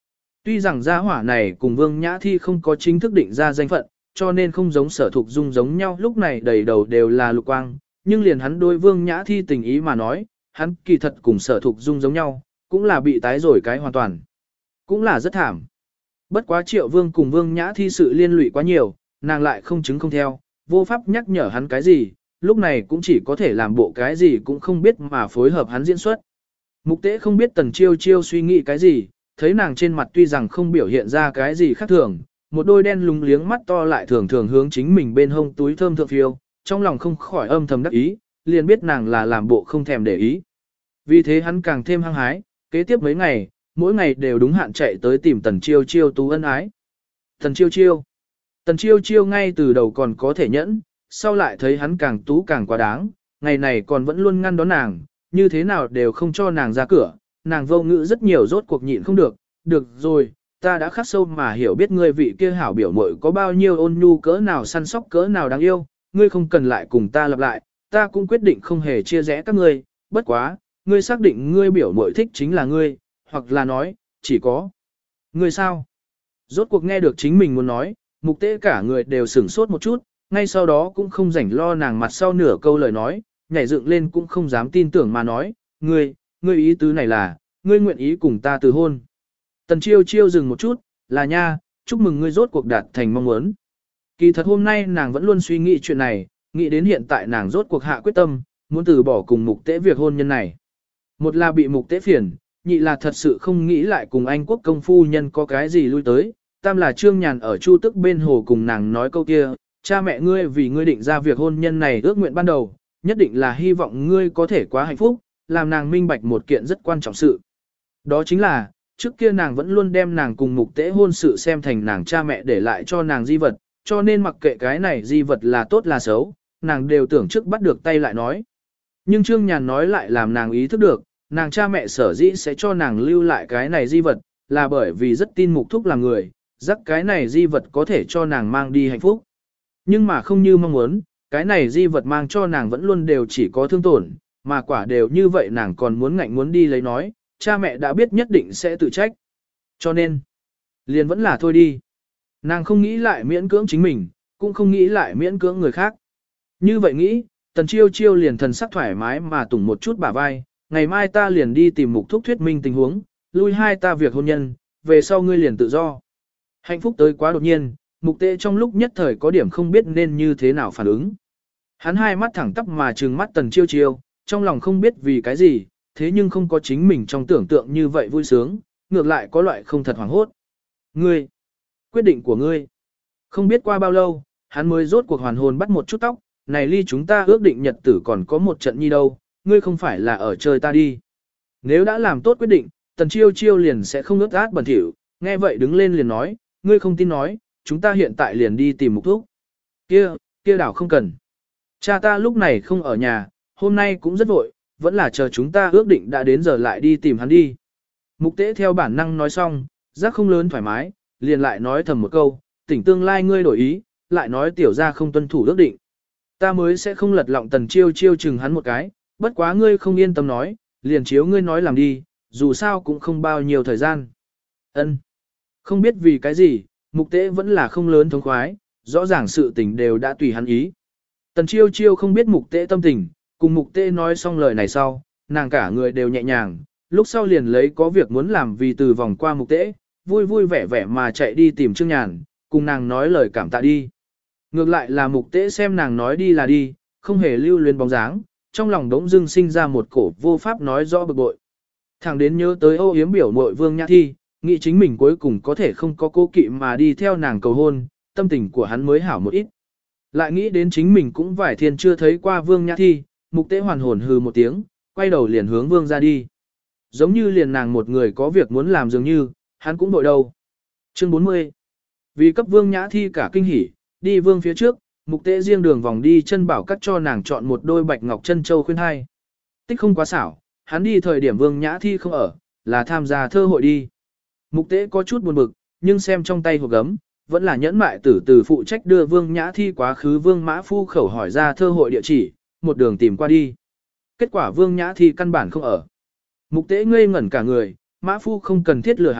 Tuy rằng gia hỏa này cùng Vương Nhã Thi không có chính thức định ra danh phận, cho nên không giống Sở Thục Dung giống nhau lúc này đầy đầu đều là lục quang, nhưng liền hắn đối Vương Nhã Thi tình ý mà nói, hắn kỳ thật cùng Sở Thục Dung giống nhau, cũng là bị tái rồi cái hoàn toàn. Cũng là rất thảm. Bất quá Triệu Vương cùng Vương Nhã Thi sự liên lụy quá nhiều, nàng lại không chứng không theo, vô pháp nhắc nhở hắn cái gì, lúc này cũng chỉ có thể làm bộ cái gì cũng không biết mà phối hợp hắn diễn xuất. Mục Tế không biết Tần Chiêu Chiêu suy nghĩ cái gì, thấy nàng trên mặt tuy rằng không biểu hiện ra cái gì khác thường, một đôi đen lúng liếng mắt to lại thường thường hướng chính mình bên hông túi thơm thượng phiêu, trong lòng không khỏi âm thầm đắc ý, liền biết nàng là làm bộ không thèm để ý. Vì thế hắn càng thêm hăng hái, kế tiếp mấy ngày, mỗi ngày đều đúng hạn chạy tới tìm Tần Chiêu Chiêu tú ân ái. Tần Chiêu Chiêu. Tần Chiêu Chiêu ngay từ đầu còn có thể nhẫn, sau lại thấy hắn càng tú càng quá đáng, ngày này còn vẫn luôn ngăn đón nàng, như thế nào đều không cho nàng ra cửa, nàng vô ngữ rất nhiều rốt cuộc nhịn không được, được rồi, ta đã khắc sâu mà hiểu biết ngươi vị kia hảo biểu muội có bao nhiêu ôn nhu cỡ nào săn sóc cỡ nào đáng yêu, ngươi không cần lại cùng ta lặp lại, ta cũng quyết định không hề chia rẽ các ngươi, bất quá, ngươi xác định ngươi biểu muội thích chính là ngươi, hoặc là nói, chỉ có ngươi sao? Rốt cuộc nghe được chính mình muốn nói, Mục Tế cả người đều sửng sốt một chút, ngay sau đó cũng không rảnh lo nàng mặt sau nửa câu lời nói, nhảy dựng lên cũng không dám tin tưởng mà nói, ngươi, ngươi ý tứ này là, ngươi nguyện ý cùng ta từ hôn. Tần Chiêu Chiêu dừng một chút, là nha, chúc mừng ngươi rốt cuộc đạt thành mong muốn. Kỳ thật hôm nay nàng vẫn luôn suy nghĩ chuyện này, nghĩ đến hiện tại nàng rốt cuộc hạ quyết tâm, muốn từ bỏ cùng Mục Tế việc hôn nhân này. Một là bị Mục Tế phiền, nhị là thật sự không nghĩ lại cùng Anh quốc công phu nhân có cái gì lui tới, tam là Trương Nhàn ở Chu Tức bên hồ cùng nàng nói câu kia, cha mẹ ngươi vì ngươi định ra việc hôn nhân này ước nguyện ban đầu, nhất định là hy vọng ngươi có thể quá hạnh phúc, làm nàng minh bạch một kiện rất quan trọng sự. Đó chính là, trước kia nàng vẫn luôn đem nàng cùng Mục Tế hôn sự xem thành nàng cha mẹ để lại cho nàng di vật, cho nên mặc kệ cái này di vật là tốt là xấu, nàng đều tưởng trước bắt được tay lại nói. Nhưng Trương Nhàn nói lại làm nàng ý thức được, nàng cha mẹ sở dĩ sẽ cho nàng lưu lại cái này di vật, là bởi vì rất tin Mục Thúc là người, rắc cái này di vật có thể cho nàng mang đi hạnh phúc. Nhưng mà không như mong muốn, cái này di vật mang cho nàng vẫn luôn đều chỉ có thương tổn, mà quả đều như vậy nàng còn muốn ngạnh muốn đi lấy nói, cha mẹ đã biết nhất định sẽ tự trách. Cho nên, liền vẫn là thôi đi. Nàng không nghĩ lại miễn cưỡng chính mình, cũng không nghĩ lại miễn cưỡng người khác. Như vậy nghĩ, Tần Chiêu Chiêu liền thần sắc thoải mái mà tủng một chút bả vai, ngày mai ta liền đi tìm Mục Thúc thuyết minh tình huống, lui hai ta việc hôn nhân, về sau ngươi liền tự do. Hạnh phúc tới quá đột nhiên, Mục Tế trong lúc nhất thời có điểm không biết nên như thế nào phản ứng. Hắn hai mắt thẳng tắp mà trừng mắt Tần Chiêu Chiêu, trong lòng không biết vì cái gì, thế nhưng không có chính mình trong tưởng tượng như vậy vui sướng, ngược lại có loại không thật hoảng hốt. Ngươi, quyết định của ngươi. Không biết qua bao lâu, hắn mới rốt cuộc hoàn hồn bắt một chút tóc, này ly chúng ta ước định nhật tử còn có một trận nhi đâu, ngươi không phải là ở chơi ta đi. Nếu đã làm tốt quyết định, Tần Chiêu Chiêu liền sẽ không ướt át bẩn thỉu, nghe vậy đứng lên liền nói, ngươi không tin nói, chúng ta hiện tại liền đi tìm Mục Thúc. Kia, kia đảo không cần. Cha ta lúc này không ở nhà, hôm nay cũng rất vội, vẫn là chờ chúng ta ước định đã đến giờ lại đi tìm hắn đi. Mục Tế theo bản năng nói xong, giác không lớn thoải mái, liền lại nói thầm một câu, tỉnh tương lai ngươi đổi ý, lại nói tiểu ra không tuân thủ ước định. Ta mới sẽ không lật lọng Tần Chiêu Chiêu chừng hắn một cái, bất quá ngươi không yên tâm nói, liền chiếu ngươi nói làm đi, dù sao cũng không bao nhiêu thời gian. Ân, không biết vì cái gì, Mục Tế vẫn là không lớn thống khoái, rõ ràng sự tình đều đã tùy hắn ý. Tần Chiêu Chiêu không biết Mục Tế tâm tình, cùng Mục Tế nói xong lời này sau, nàng cả người đều nhẹ nhàng, lúc sau liền lấy có việc muốn làm vì từ vòng qua Mục Tế, vui vui vẻ vẻ mà chạy đi tìm Trương Nhàn, cùng nàng nói lời cảm tạ đi. Ngược lại là Mục Tế xem nàng nói đi là đi, không hề lưu luyến bóng dáng, trong lòng đống dưng sinh ra một cổ vô pháp nói rõ bực bội. Thẳng đến nhớ tới âu yếm biểu muội Vương Nhã Thi, nghĩ chính mình cuối cùng có thể không có cố kỵ mà đi theo nàng cầu hôn, tâm tình của hắn mới hảo một ít. Lại nghĩ đến chính mình cũng vài thiên chưa thấy qua Vương Nhã Thi, Mục Tế hoàn hồn hừ một tiếng, quay đầu liền hướng Vương ra đi. Giống như liền nàng một người có việc muốn làm dường như, hắn cũng đội đâu. Chương bốn mươi. Vì cấp Vương Nhã Thi cả kinh hỉ, đi Vương phía trước, Mục Tế riêng đường vòng đi chân bảo cắt cho nàng chọn một đôi bạch ngọc chân châu khuyên hai. Tích không quá xảo, hắn đi thời điểm Vương Nhã Thi không ở, là tham gia thơ hội đi. Mục Tế có chút buồn bực, nhưng xem trong tay hộp gấm, vẫn là nhẫn mại tử từ phụ trách đưa Vương Nhã Thi quá khứ Vương Mã Phu khẩu hỏi ra thơ hội địa chỉ, một đường tìm qua đi. Kết quả Vương Nhã Thi căn bản không ở. Mục Tế ngây ngẩn cả người, Mã Phu không cần thiết lừa hắn,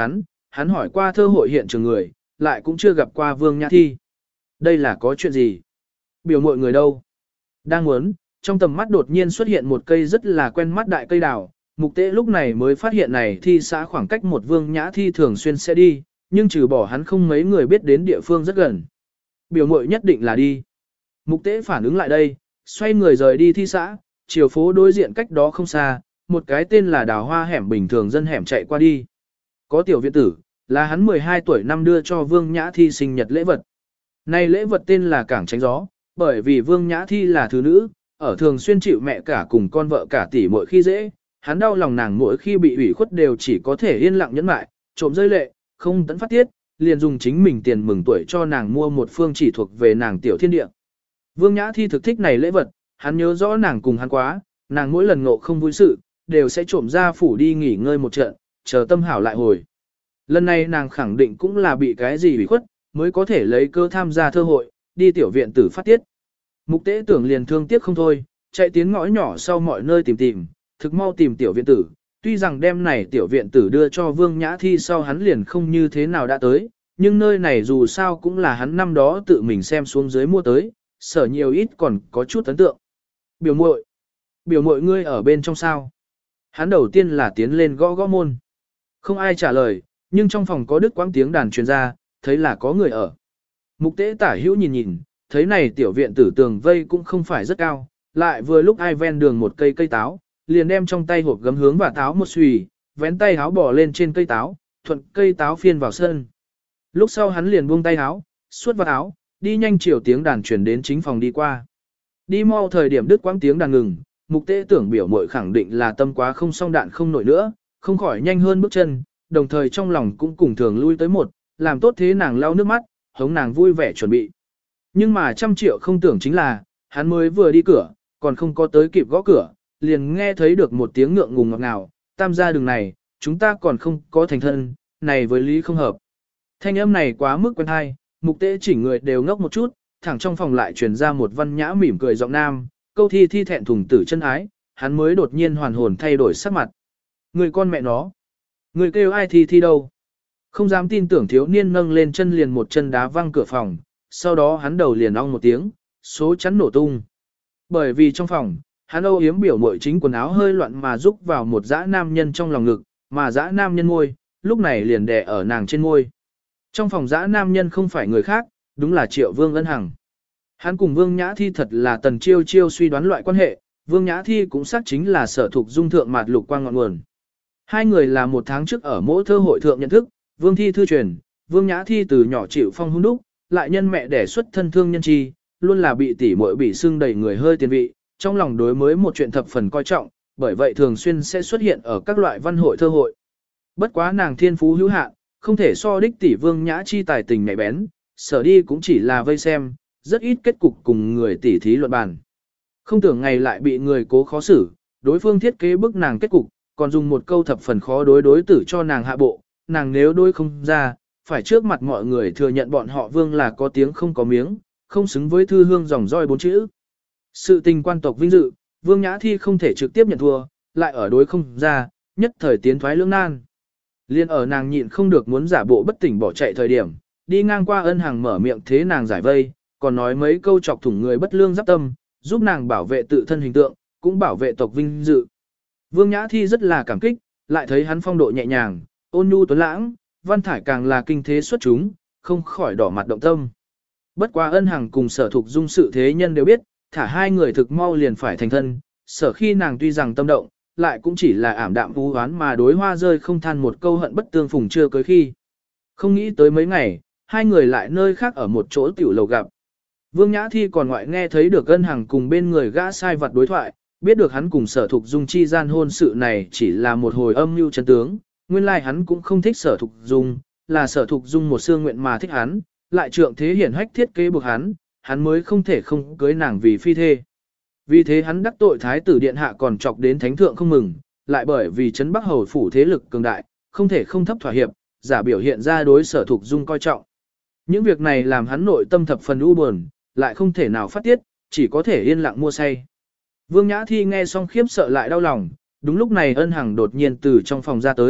hắn hỏi qua thơ hội hiện trường người, lại cũng chưa gặp qua Vương Nhã Thi. Đây là có chuyện gì? Biểu muội người đâu? Đang muốn, trong tầm mắt đột nhiên xuất hiện một cây rất là quen mắt đại cây đào, Mục Tế lúc này mới phát hiện này thi xã khoảng cách một Vương Nhã Thi thường xuyên sẽ đi, nhưng trừ bỏ hắn không mấy người biết đến địa phương rất gần. Biểu muội nhất định là đi. Mục Tế phản ứng lại đây, xoay người rời đi thi xã, chiều phố đối diện cách đó không xa, một cái tên là Đào Hoa hẻm bình thường dân hẻm chạy qua đi. Có tiểu viện tử, là hắn mười hai tuổi năm đưa cho Vương Nhã Thi sinh nhật lễ vật. Này lễ vật tên là Cảng Tránh Gió, bởi vì Vương Nhã Thi là thứ nữ, ở thường xuyên chịu mẹ cả cùng con vợ cả tỷ mỗi khi dễ, hắn đau lòng nàng mỗi khi bị ủy khuất đều chỉ có thể yên lặng nhẫn mại, trộm rơi lệ, không tấn phát tiết, liền dùng chính mình tiền mừng tuổi cho nàng mua một phương chỉ thuộc về nàng tiểu thiên địa. Vương Nhã Thi thực thích này lễ vật, hắn nhớ rõ nàng cùng hắn quá, nàng mỗi lần ngộ không vui sự, đều sẽ trộm ra phủ đi nghỉ ngơi một trận, chờ tâm hảo lại hồi. Lần này nàng khẳng định cũng là bị cái gì ủy khuất, mới có thể lấy cơ tham gia thơ hội, đi tiểu viện tử phát tiết. Mục Tế tưởng liền thương tiếc không thôi, chạy tiến ngõ nhỏ sau mọi nơi tìm tìm, thực mau tìm tiểu viện tử, tuy rằng đêm này tiểu viện tử đưa cho Vương Nhã Thi sau hắn liền không như thế nào đã tới, nhưng nơi này dù sao cũng là hắn năm đó tự mình xem xuống dưới mua tới, sở nhiều ít còn có chút ấn tượng. Biểu muội, biểu muội ngươi ở bên trong sao? Hắn đầu tiên là tiến lên gõ gõ môn. Không ai trả lời, nhưng trong phòng có đứt quãng tiếng đàn truyền ra, thấy là có người ở. Mục Tế tả hữu nhìn nhìn, thấy này tiểu viện tử tường vây cũng không phải rất cao, lại vừa lúc ai ven đường một cây cây táo, liền đem trong tay hộp gấm hướng và táo một xùy, vén tay háo bỏ lên trên cây táo, thuận cây táo phiên vào sân. Lúc sau hắn liền buông tay háo, suốt vào áo, đi nhanh chiều tiếng đàn truyền đến chính phòng đi qua. Đi mau thời điểm đứt quãng tiếng đàn ngừng, Mục Tế tưởng biểu muội khẳng định là tâm quá không xong đạn không nổi nữa, không khỏi nhanh hơn bước chân, đồng thời trong lòng cũng cùng thường lui tới một, làm tốt thế nàng lau nước mắt, hống nàng vui vẻ chuẩn bị. Nhưng mà trăm triệu không tưởng chính là, hắn mới vừa đi cửa, còn không có tới kịp gõ cửa, liền nghe thấy được một tiếng ngượng ngùng ngọt ngào, tam gia đường này, chúng ta còn không có thành thân, này với lý không hợp. Thanh âm này quá mức quen hay, Mục Tế chỉnh người đều ngốc một chút, thẳng trong phòng lại truyền ra một văn nhã mỉm cười giọng nam, câu thi thi thẹn thùng tử chân ái, hắn mới đột nhiên hoàn hồn thay đổi sắc mặt. Người con mẹ nó, người kêu ai thi thi đâu? Không dám tin tưởng thiếu niên nâng lên chân liền một chân đá văng cửa phòng, sau đó hắn đầu liền ong một tiếng, số chắn nổ tung. Bởi vì trong phòng, hắn âu yếm biểu muội chính quần áo hơi loạn mà rúc vào một dã nam nhân trong lòng ngực, mà dã nam nhân môi, lúc này liền đè ở nàng trên môi. Trong phòng dã nam nhân không phải người khác, đúng là Triệu Vương Ân Hằng. Hắn cùng Vương Nhã Thi thật là tần chiêu chiêu suy đoán loại quan hệ, Vương Nhã Thi cũng xác chính là sở thuộc dung thượng mạt lục quang ngọn nguồn. Hai người là một tháng trước ở mỗi thơ hội thượng nhận thức, Vương Thi thư truyền, Vương Nhã Thi từ nhỏ chịu phong hung đúc, lại nhân mẹ đẻ xuất thân thương nhân chi, luôn là bị tỉ muội bị xưng đầy người hơi tiền vị, trong lòng đối mới một chuyện thập phần coi trọng, bởi vậy thường xuyên sẽ xuất hiện ở các loại văn hội thơ hội. Bất quá nàng thiên phú hữu hạn, không thể so đích tỷ Vương Nhã Chi tài tình nhạy bén, sở đi cũng chỉ là vây xem, rất ít kết cục cùng người tỉ thí luận bàn. Không tưởng ngày lại bị người cố khó xử, đối phương thiết kế bức nàng kết cục, còn dùng một câu thập phần khó đối đối tử cho nàng hạ bộ, nàng nếu đối không ra, phải trước mặt mọi người thừa nhận bọn họ Vương là có tiếng không có miếng, không xứng với thư hương dòng roi bốn chữ. Sự tình quan tộc vinh dự, Vương Nhã Thi không thể trực tiếp nhận thua, lại ở đối không ra, nhất thời tiến thoái lưỡng nan. Liên ở nàng nhịn không được muốn giả bộ bất tỉnh bỏ chạy thời điểm, đi ngang qua Ân Hằng mở miệng thế nàng giải vây, còn nói mấy câu chọc thủng người bất lương giáp tâm, giúp nàng bảo vệ tự thân hình tượng, cũng bảo vệ tộc vinh dự. Vương Nhã Thi rất là cảm kích, lại thấy hắn phong độ nhẹ nhàng, ôn nhu tuấn lãng, văn thải càng là kinh thế xuất chúng, không khỏi đỏ mặt động tâm. Bất quá Ân Hằng cùng sở thục dung sự thế nhân đều biết, thả hai người thực mau liền phải thành thân, sở khi nàng tuy rằng tâm động, lại cũng chỉ là ảm đạm u hoán mà đối hoa rơi không than một câu hận bất tương phùng chưa cưới khi. Không nghĩ tới mấy ngày, hai người lại nơi khác ở một chỗ tiểu lầu gặp. Vương Nhã Thi còn ngoại nghe thấy được Ân Hằng cùng bên người gã sai vật đối thoại, biết được hắn cùng sở thục dung chi gian hôn sự này chỉ là một hồi âm mưu chân tướng, nguyên lai hắn cũng không thích sở thục dung, là sở thục dung một xương nguyện mà thích hắn, lại trượng thế hiển hách thiết kế buộc hắn, hắn mới không thể không cưới nàng vì phi thê. Vì thế hắn đắc tội thái tử điện hạ còn chọc đến thánh thượng không mừng, lại bởi vì trấn Bắc hầu phủ thế lực cường đại, không thể không thấp thỏa hiệp, giả biểu hiện ra đối sở thục dung coi trọng. Những việc này làm hắn nội tâm thập phần u buồn, lại không thể nào phát tiết, chỉ có thể yên lặng mua say. Vương Nhã Thi nghe xong khiếp sợ lại đau lòng, đúng lúc này Ân Hằng đột nhiên từ trong phòng ra tới,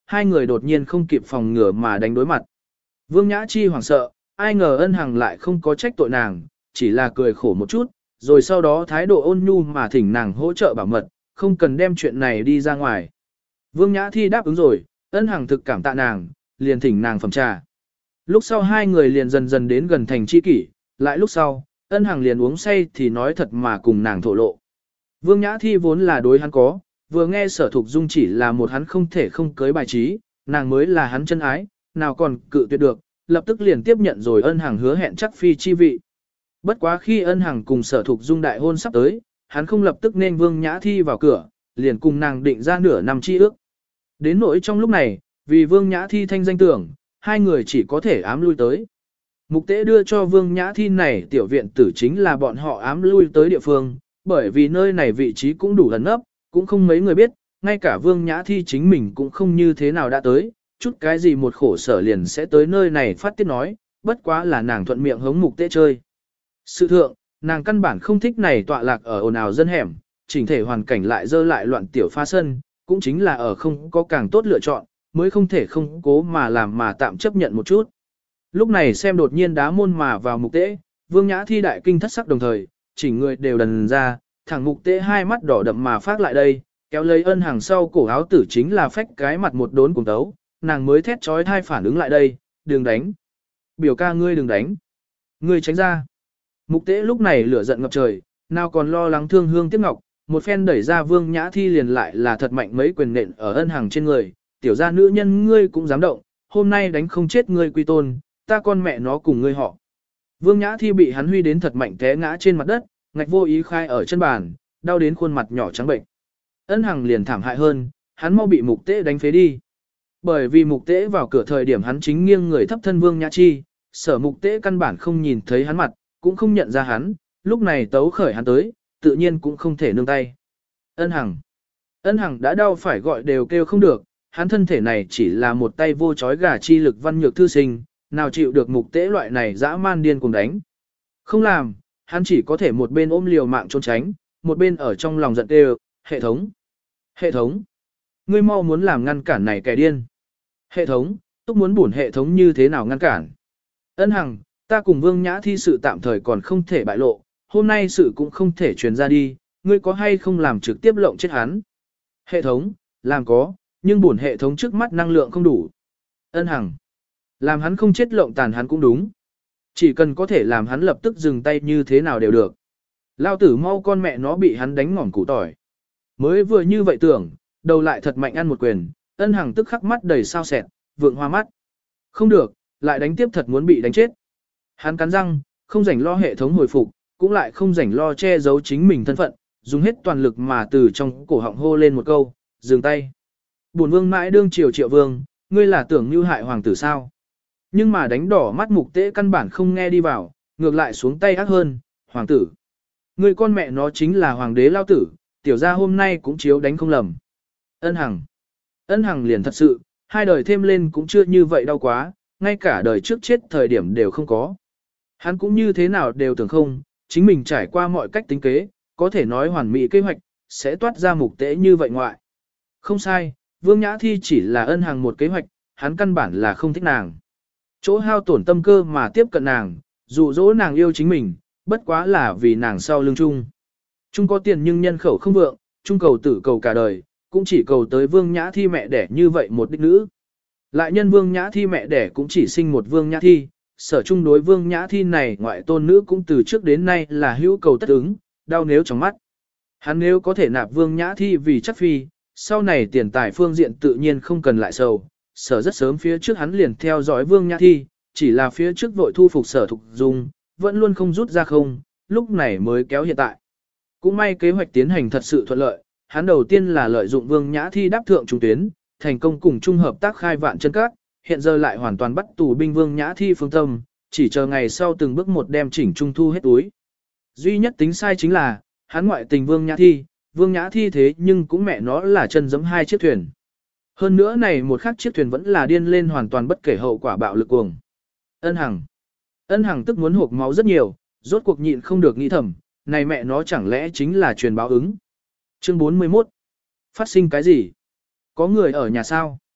hai người đột nhiên không kịp phòng ngừa mà đánh đối mặt. Vương Nhã Chi hoảng sợ, ai ngờ Ân Hằng lại không có trách tội nàng, chỉ là cười khổ một chút, rồi sau đó thái độ ôn nhu mà thỉnh nàng hỗ trợ bảo mật, không cần đem chuyện này đi ra ngoài. Vương Nhã Thi đáp ứng rồi, Ân Hằng thực cảm tạ nàng, liền thỉnh nàng phẩm trà. Lúc sau hai người liền dần dần đến gần thành chi kỷ, lại lúc sau, Ân Hằng liền uống say thì nói thật mà cùng nàng thổ lộ. Vương Nhã Thi vốn là đối hắn có, vừa nghe Sở Thục Dung chỉ là một hắn không thể không cưới bài trí, nàng mới là hắn chân ái, nào còn cự tuyệt được, lập tức liền tiếp nhận rồi Ân Hằng hứa hẹn chắc phi chi vị. Bất quá khi Ân Hằng cùng Sở Thục Dung đại hôn sắp tới, hắn không lập tức nên Vương Nhã Thi vào cửa, liền cùng nàng định ra nửa năm chi ước. Đến nỗi trong lúc này, vì Vương Nhã Thi thanh danh tưởng, hai người chỉ có thể ám lui tới. Mục Tế đưa cho Vương Nhã Thi này tiểu viện tử chính là bọn họ ám lui tới địa phương, bởi vì nơi này vị trí cũng đủ ẩn nấp, cũng không mấy người biết, ngay cả Vương Nhã Thi chính mình cũng không như thế nào đã tới, chút cái gì một khổ sở liền sẽ tới nơi này phát tiết nói, bất quá là nàng thuận miệng hống Mục Tế chơi. Sự thượng, nàng căn bản không thích này tọa lạc ở ồn ào dân hẻm, chỉnh thể hoàn cảnh lại dơ lại loạn tiểu pha sân, cũng chính là ở không có càng tốt lựa chọn, mới không thể không cố mà làm mà tạm chấp nhận một chút. Lúc này xem đột nhiên đá môn mà vào Mục Tế, Vương Nhã Thi đại kinh thất sắc đồng thời, chỉnh người đều đần ra, thẳng Mục Tế hai mắt đỏ đậm mà phát lại đây, kéo lấy Ân Hằng sau cổ áo tử chính là phách cái mặt một đốn cùng tấu, nàng mới thét trói thai phản ứng lại đây, đừng đánh. Biểu ca ngươi đừng đánh. Ngươi tránh ra. Mục Tế lúc này lửa giận ngập trời, nào còn lo lắng thương hương tiếc ngọc, một phen đẩy ra Vương Nhã Thi liền lại là thật mạnh mấy quyền nện ở Ân Hằng trên người, tiểu gia nữ nhân ngươi cũng dám động, hôm nay đánh không chết ngươi quy tôn, ta con mẹ nó cùng ngươi họ. Vương Nhã Thi bị hắn huy đến thật mạnh té ngã trên mặt đất, ngạch vô ý khai ở chân bàn, đau đến khuôn mặt nhỏ trắng bệnh. Ân Hằng liền thảm hại hơn, hắn mau bị Mục Tế đánh phế đi. Bởi vì Mục Tế vào cửa thời điểm hắn chính nghiêng người thấp thân Vương Nhã Chi, Sở Mục Tế căn bản không nhìn thấy hắn mặt, cũng không nhận ra hắn, lúc này tấu khởi hắn tới, tự nhiên cũng không thể nương tay. Ân Hằng. Ân Hằng đã đau phải gọi đều kêu không được, hắn thân thể này chỉ là một tay vô chói gà chi lực văn nhược thư sinh, nào chịu được Mục Tế loại này dã man điên cùng đánh. Không làm, hắn chỉ có thể một bên ôm liều mạng trốn tránh, một bên ở trong lòng giận đều, hệ thống. Hệ thống. Ngươi mau muốn làm ngăn cản này kẻ điên. Hệ thống, túc muốn bổn hệ thống như thế nào ngăn cản. Ân Hằng, ta cùng Vương Nhã Thi sự tạm thời còn không thể bại lộ, hôm nay sự cũng không thể truyền ra đi, ngươi có hay không làm trực tiếp lộng chết hắn. Hệ thống, làm có, nhưng bổn hệ thống trước mắt năng lượng không đủ. Ân Hằng, làm hắn không chết lộng tàn hắn cũng đúng. Chỉ cần có thể làm hắn lập tức dừng tay như thế nào đều được. Lao tử mau con mẹ nó bị hắn đánh ngỏm củ tỏi. Mới vừa như vậy tưởng, đầu lại thật mạnh ăn một quyền, Ân Hằng tức khắc mắt đầy sao sẹt, vượng hoa mắt. Không được, lại đánh tiếp thật muốn bị đánh chết. Hắn cắn răng, không rảnh lo hệ thống hồi phục, cũng lại không rảnh lo che giấu chính mình thân phận, dùng hết toàn lực mà từ trong cổ họng hô lên một câu, dừng tay. Bổn vương mãi đương triều triệu vương, ngươi là tưởng như hại hoàng tử sao. Nhưng mà đánh đỏ mắt Mục Tế căn bản không nghe đi vào, ngược lại xuống tay ác hơn, hoàng tử. Ngươi con mẹ nó chính là hoàng đế lao tử, tiểu gia hôm nay cũng chiếu đánh không lầm. Ân Hằng. Ân Hằng liền thật sự, hai đời thêm lên cũng chưa như vậy đau quá, ngay cả đời trước chết thời điểm đều không có. Hắn cũng như thế nào đều tưởng không, chính mình trải qua mọi cách tính kế, có thể nói hoàn mỹ kế hoạch, sẽ toát ra Mục Tế như vậy ngoại. Không sai, Vương Nhã Thi chỉ là Ân Hằng một kế hoạch, hắn căn bản là không thích nàng. Chỗ hao tổn tâm cơ mà tiếp cận nàng, dụ dỗ nàng yêu chính mình, bất quá là vì nàng sau lưng chung. Chung có tiền nhưng nhân khẩu không vượng, chung cầu tử cầu cả đời, cũng chỉ cầu tới Vương Nhã Thi mẹ đẻ như vậy một đích nữ. Lại nhân Vương Nhã Thi mẹ đẻ cũng chỉ sinh một Vương Nhã Thi, sở chung đối Vương Nhã Thi này ngoại tôn nữ cũng từ trước đến nay là hữu cầu tất ứng, đau nếu trong mắt. Hắn nếu có thể nạp Vương Nhã Thi vì chắc phi, sau này tiền tài phương diện tự nhiên không cần lại sầu, sở rất sớm phía trước hắn liền theo dõi Vương Nhã Thi, chỉ là phía trước vội thu phục Sở Thục Dung, vẫn luôn không rút ra không, lúc này mới kéo hiện tại. Cũng may kế hoạch tiến hành thật sự thuận lợi, hắn đầu tiên là lợi dụng Vương Nhã Thi đáp thượng trung tuyến, thành công cùng chung hợp tác khai vạn chân cát, hiện giờ lại hoàn toàn bắt tù binh Vương Nhã Thi phương tâm, chỉ chờ ngày sau từng bước một đem chỉnh trung thu hết túi. Duy nhất tính sai chính là, hắn ngoại tình Vương Nhã Thi, Vương Nhã Thi thế nhưng cũng mẹ nó là chân giẫm hai chiếc thuyền. Hơn nữa này một khắc chiếc thuyền vẫn là điên lên hoàn toàn bất kể hậu quả bạo lực cuồng. Ân Hằng. Ân Hằng tức muốn hộp máu rất nhiều, rốt cuộc nhịn không được nghĩ thầm, này mẹ nó chẳng lẽ chính là truyền báo ứng. Chương bốn mươi mốt. Phát sinh cái gì? Có người ở nhà sao?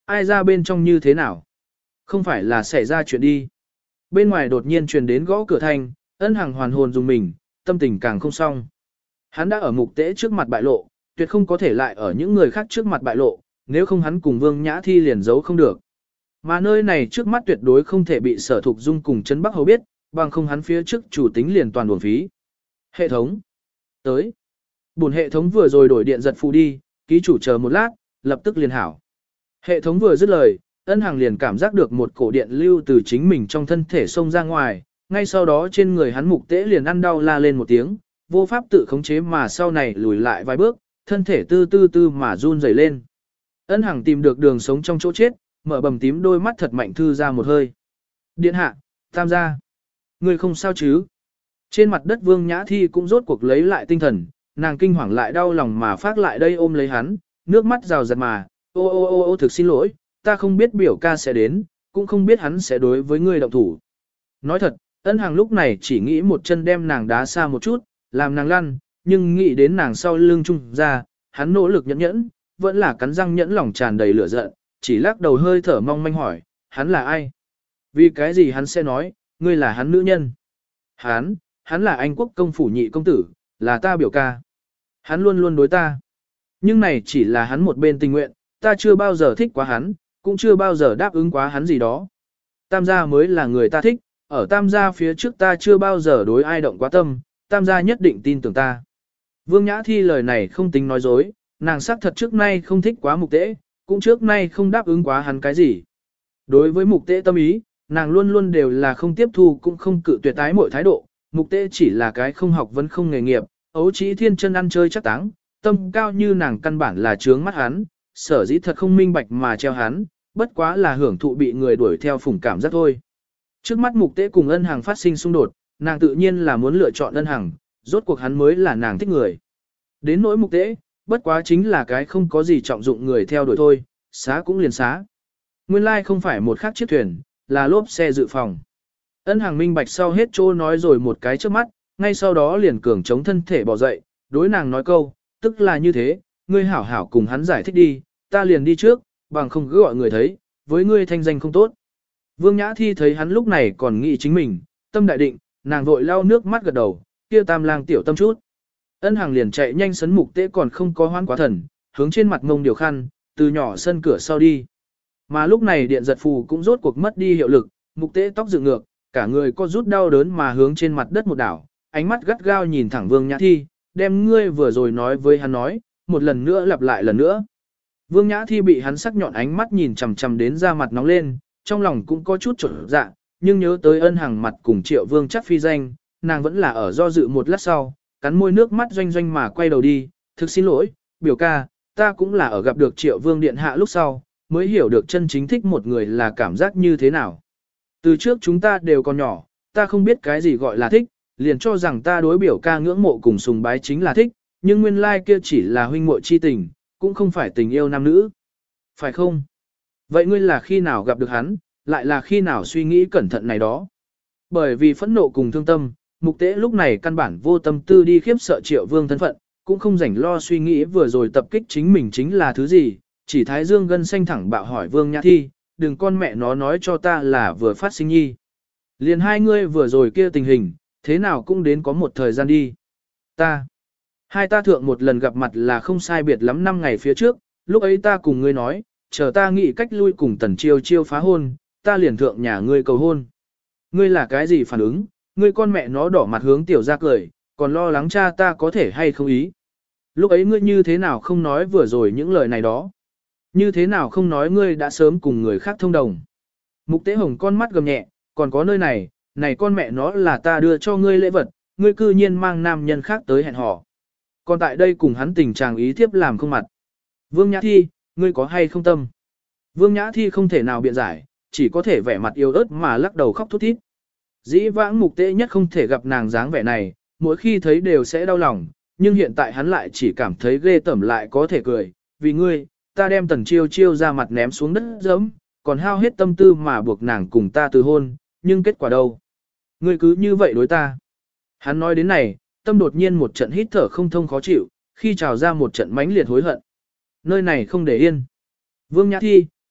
ai ra bên trong như thế nào? Không phải là xảy ra chuyện đi. Bên ngoài đột nhiên truyền đến gõ cửa thanh, Ân Hằng hoàn hồn dùng mình, tâm tình càng không xong. Hắn đã ở mục tế trước mặt bại lộ, tuyệt không có thể lại ở những người khác trước mặt bại lộ, nếu không hắn cùng Vương Nhã Thi liền giấu không được. Mà nơi này trước mắt tuyệt đối không thể bị Sở Thục Dung cùng Trấn Bắc Hầu biết, bằng không hắn phía trước chủ tính liền toàn buồn phí. Hệ thống. Tới. Buồn hệ thống vừa rồi đổi điện giật phù đi, ký chủ chờ một lát, lập tức liền hảo. Hệ thống vừa dứt lời, Ân Hằng liền cảm giác được một cổ điện lưu từ chính mình trong thân thể xông ra ngoài, ngay sau đó trên người hắn mục tế liền ăn đau la lên một tiếng, vô pháp tự khống chế mà sau này lùi lại vài bước, thân thể tư tư tư mà run rẩy lên. Ân Hằng tìm được đường sống trong chỗ chết, mở bầm tím đôi mắt thật mạnh thư ra một hơi. Điện hạ, tam gia, người không sao chứ? Trên mặt đất Vương Nhã Thi cũng rốt cuộc lấy lại tinh thần, nàng kinh hoàng lại đau lòng mà phát lại đây ôm lấy hắn, nước mắt rào rạt mà, ô ô ô ô thực xin lỗi, ta không biết biểu ca sẽ đến, cũng không biết hắn sẽ đối với người động thủ. Nói thật, Ân Hằng lúc này chỉ nghĩ một chân đem nàng đá xa một chút, làm nàng lăn, nhưng nghĩ đến nàng sau lưng chung ra, hắn nỗ lực nhẫn nhẫn, vẫn là cắn răng nhẫn lòng tràn đầy lửa giận, chỉ lắc đầu hơi thở mong manh hỏi, hắn là ai? Vì cái gì hắn sẽ nói, ngươi là hắn nữ nhân? Hắn, hắn là Anh quốc công phủ nhị công tử, là ta biểu ca. Hắn luôn luôn đối ta. Nhưng này chỉ là hắn một bên tình nguyện, ta chưa bao giờ thích quá hắn, cũng chưa bao giờ đáp ứng quá hắn gì đó. Tam gia mới là người ta thích, ở tam gia phía trước ta chưa bao giờ đối ai động quá tâm, tam gia nhất định tin tưởng ta. Vương Nhã Thi lời này không tính nói dối, nàng xác thật trước nay không thích quá mục tế, cũng trước nay không đáp ứng quá hắn cái gì. Đối với mục tế tâm ý, nàng luôn luôn đều là không tiếp thu cũng không cự tuyệt tái mọi thái độ, mục tế chỉ là cái không học vấn không nghề nghiệp, ấu trí thiên chân ăn chơi chắc táng, tâm cao như nàng căn bản là trướng mắt hắn, sở dĩ thật không minh bạch mà treo hắn, bất quá là hưởng thụ bị người đuổi theo phủng cảm giác thôi. Trước mắt mục tế cùng Ân Hằng phát sinh xung đột, nàng tự nhiên là muốn lựa chọn Ân Hằng, rốt cuộc hắn mới là nàng thích người. Đến nỗi mục tế, bất quá chính là cái không có gì trọng dụng người theo đuổi thôi, xá cũng liền xá. Nguyên lai không phải một khác chiếc thuyền, là lốp xe dự phòng. Ân Hằng minh bạch sau hết trô nói rồi một cái trước mắt, ngay sau đó liền cường chống thân thể bỏ dậy, đối nàng nói câu, tức là như thế, ngươi hảo hảo cùng hắn giải thích đi, ta liền đi trước, bằng không cứ gọi người thấy, với ngươi thanh danh không tốt. Vương Nhã Thi thấy hắn lúc này còn nghĩ chính mình, tâm đại định, nàng vội lau nước mắt gật đầu, kia tam lang tiểu tâm chút. Ân Hằng liền chạy nhanh sấn mục tế còn không có hoan quá thần, hướng trên mặt ngông điều khăn, từ nhỏ sân cửa sau đi. Mà lúc này điện giật phù cũng rốt cuộc mất đi hiệu lực, mục tế tóc dựng ngược, cả người có rút đau đớn mà hướng trên mặt đất một đảo, ánh mắt gắt gao nhìn thẳng Vương Nhã Thi, đem ngươi vừa rồi nói với hắn nói, một lần nữa lặp lại lần nữa. Vương Nhã Thi bị hắn sắc nhọn ánh mắt nhìn chằm chằm đến da mặt nóng lên, trong lòng cũng có chút trở dạ, nhưng nhớ tới Ân Hằng mặt cùng Triệu Vương chắc phi danh, nàng vẫn là ở do dự một lát sau, cắn môi nước mắt doanh doanh mà quay đầu đi, thực xin lỗi, biểu ca, ta cũng là ở gặp được Triệu Vương điện hạ lúc sau, mới hiểu được chân chính thích một người là cảm giác như thế nào. Từ trước chúng ta đều còn nhỏ, ta không biết cái gì gọi là thích, liền cho rằng ta đối biểu ca ngưỡng mộ cùng sùng bái chính là thích, nhưng nguyên lai kia chỉ là huynh muội chi tình, cũng không phải tình yêu nam nữ. Phải không? Vậy ngươi là khi nào gặp được hắn, lại là khi nào suy nghĩ cẩn thận này đó? Bởi vì phẫn nộ cùng thương tâm, mục tế lúc này căn bản vô tâm tư đi khiếp sợ Triệu Vương thân phận, cũng không rảnh lo suy nghĩ vừa rồi tập kích chính mình chính là thứ gì, chỉ thái dương gân xanh thẳng bạo hỏi Vương Nhã Thi, đừng con mẹ nó nói cho ta là vừa phát sinh nhi. Liền hai ngươi vừa rồi kia tình hình, thế nào cũng đến có một thời gian đi. Ta, hai ta thượng một lần gặp mặt là không sai biệt lắm năm ngày phía trước, lúc ấy ta cùng ngươi nói, chờ ta nghĩ cách lui cùng Tần Chiêu Chiêu phá hôn, ta liền thượng nhà ngươi cầu hôn. Ngươi là cái gì phản ứng, ngươi con mẹ nó đỏ mặt hướng tiểu ra cười, còn lo lắng cha ta có thể hay không ý. Lúc ấy ngươi như thế nào không nói vừa rồi những lời này đó. Như thế nào không nói ngươi đã sớm cùng người khác thông đồng. Mục Tế Hồng con mắt gầm nhẹ, còn có nơi này, này con mẹ nó là ta đưa cho ngươi lễ vật, ngươi cư nhiên mang nam nhân khác tới hẹn hò. Còn tại đây cùng hắn tình trạng ý thiếp làm không mặt. Vương Nhã Thi, ngươi có hay không tâm? Vương Nhã Thi không thể nào biện giải, chỉ có thể vẻ mặt yêu ớt mà lắc đầu khóc thút thít. Dĩ vãng Mục Tế nhất không thể gặp nàng dáng vẻ này, mỗi khi thấy đều sẽ đau lòng, nhưng hiện tại hắn lại chỉ cảm thấy ghê tởm lại có thể cười, vì ngươi, ta đem Tần Chiêu Chiêu ra mặt ném xuống đất giẫm, còn hao hết tâm tư mà buộc nàng cùng ta từ hôn, nhưng kết quả đâu? Ngươi cứ như vậy đối ta. Hắn nói đến này, tâm đột nhiên một trận hít thở không thông khó chịu, khi trào ra một trận mãnh liệt hối hận. Nơi này không để yên. Vương Nhã Thi,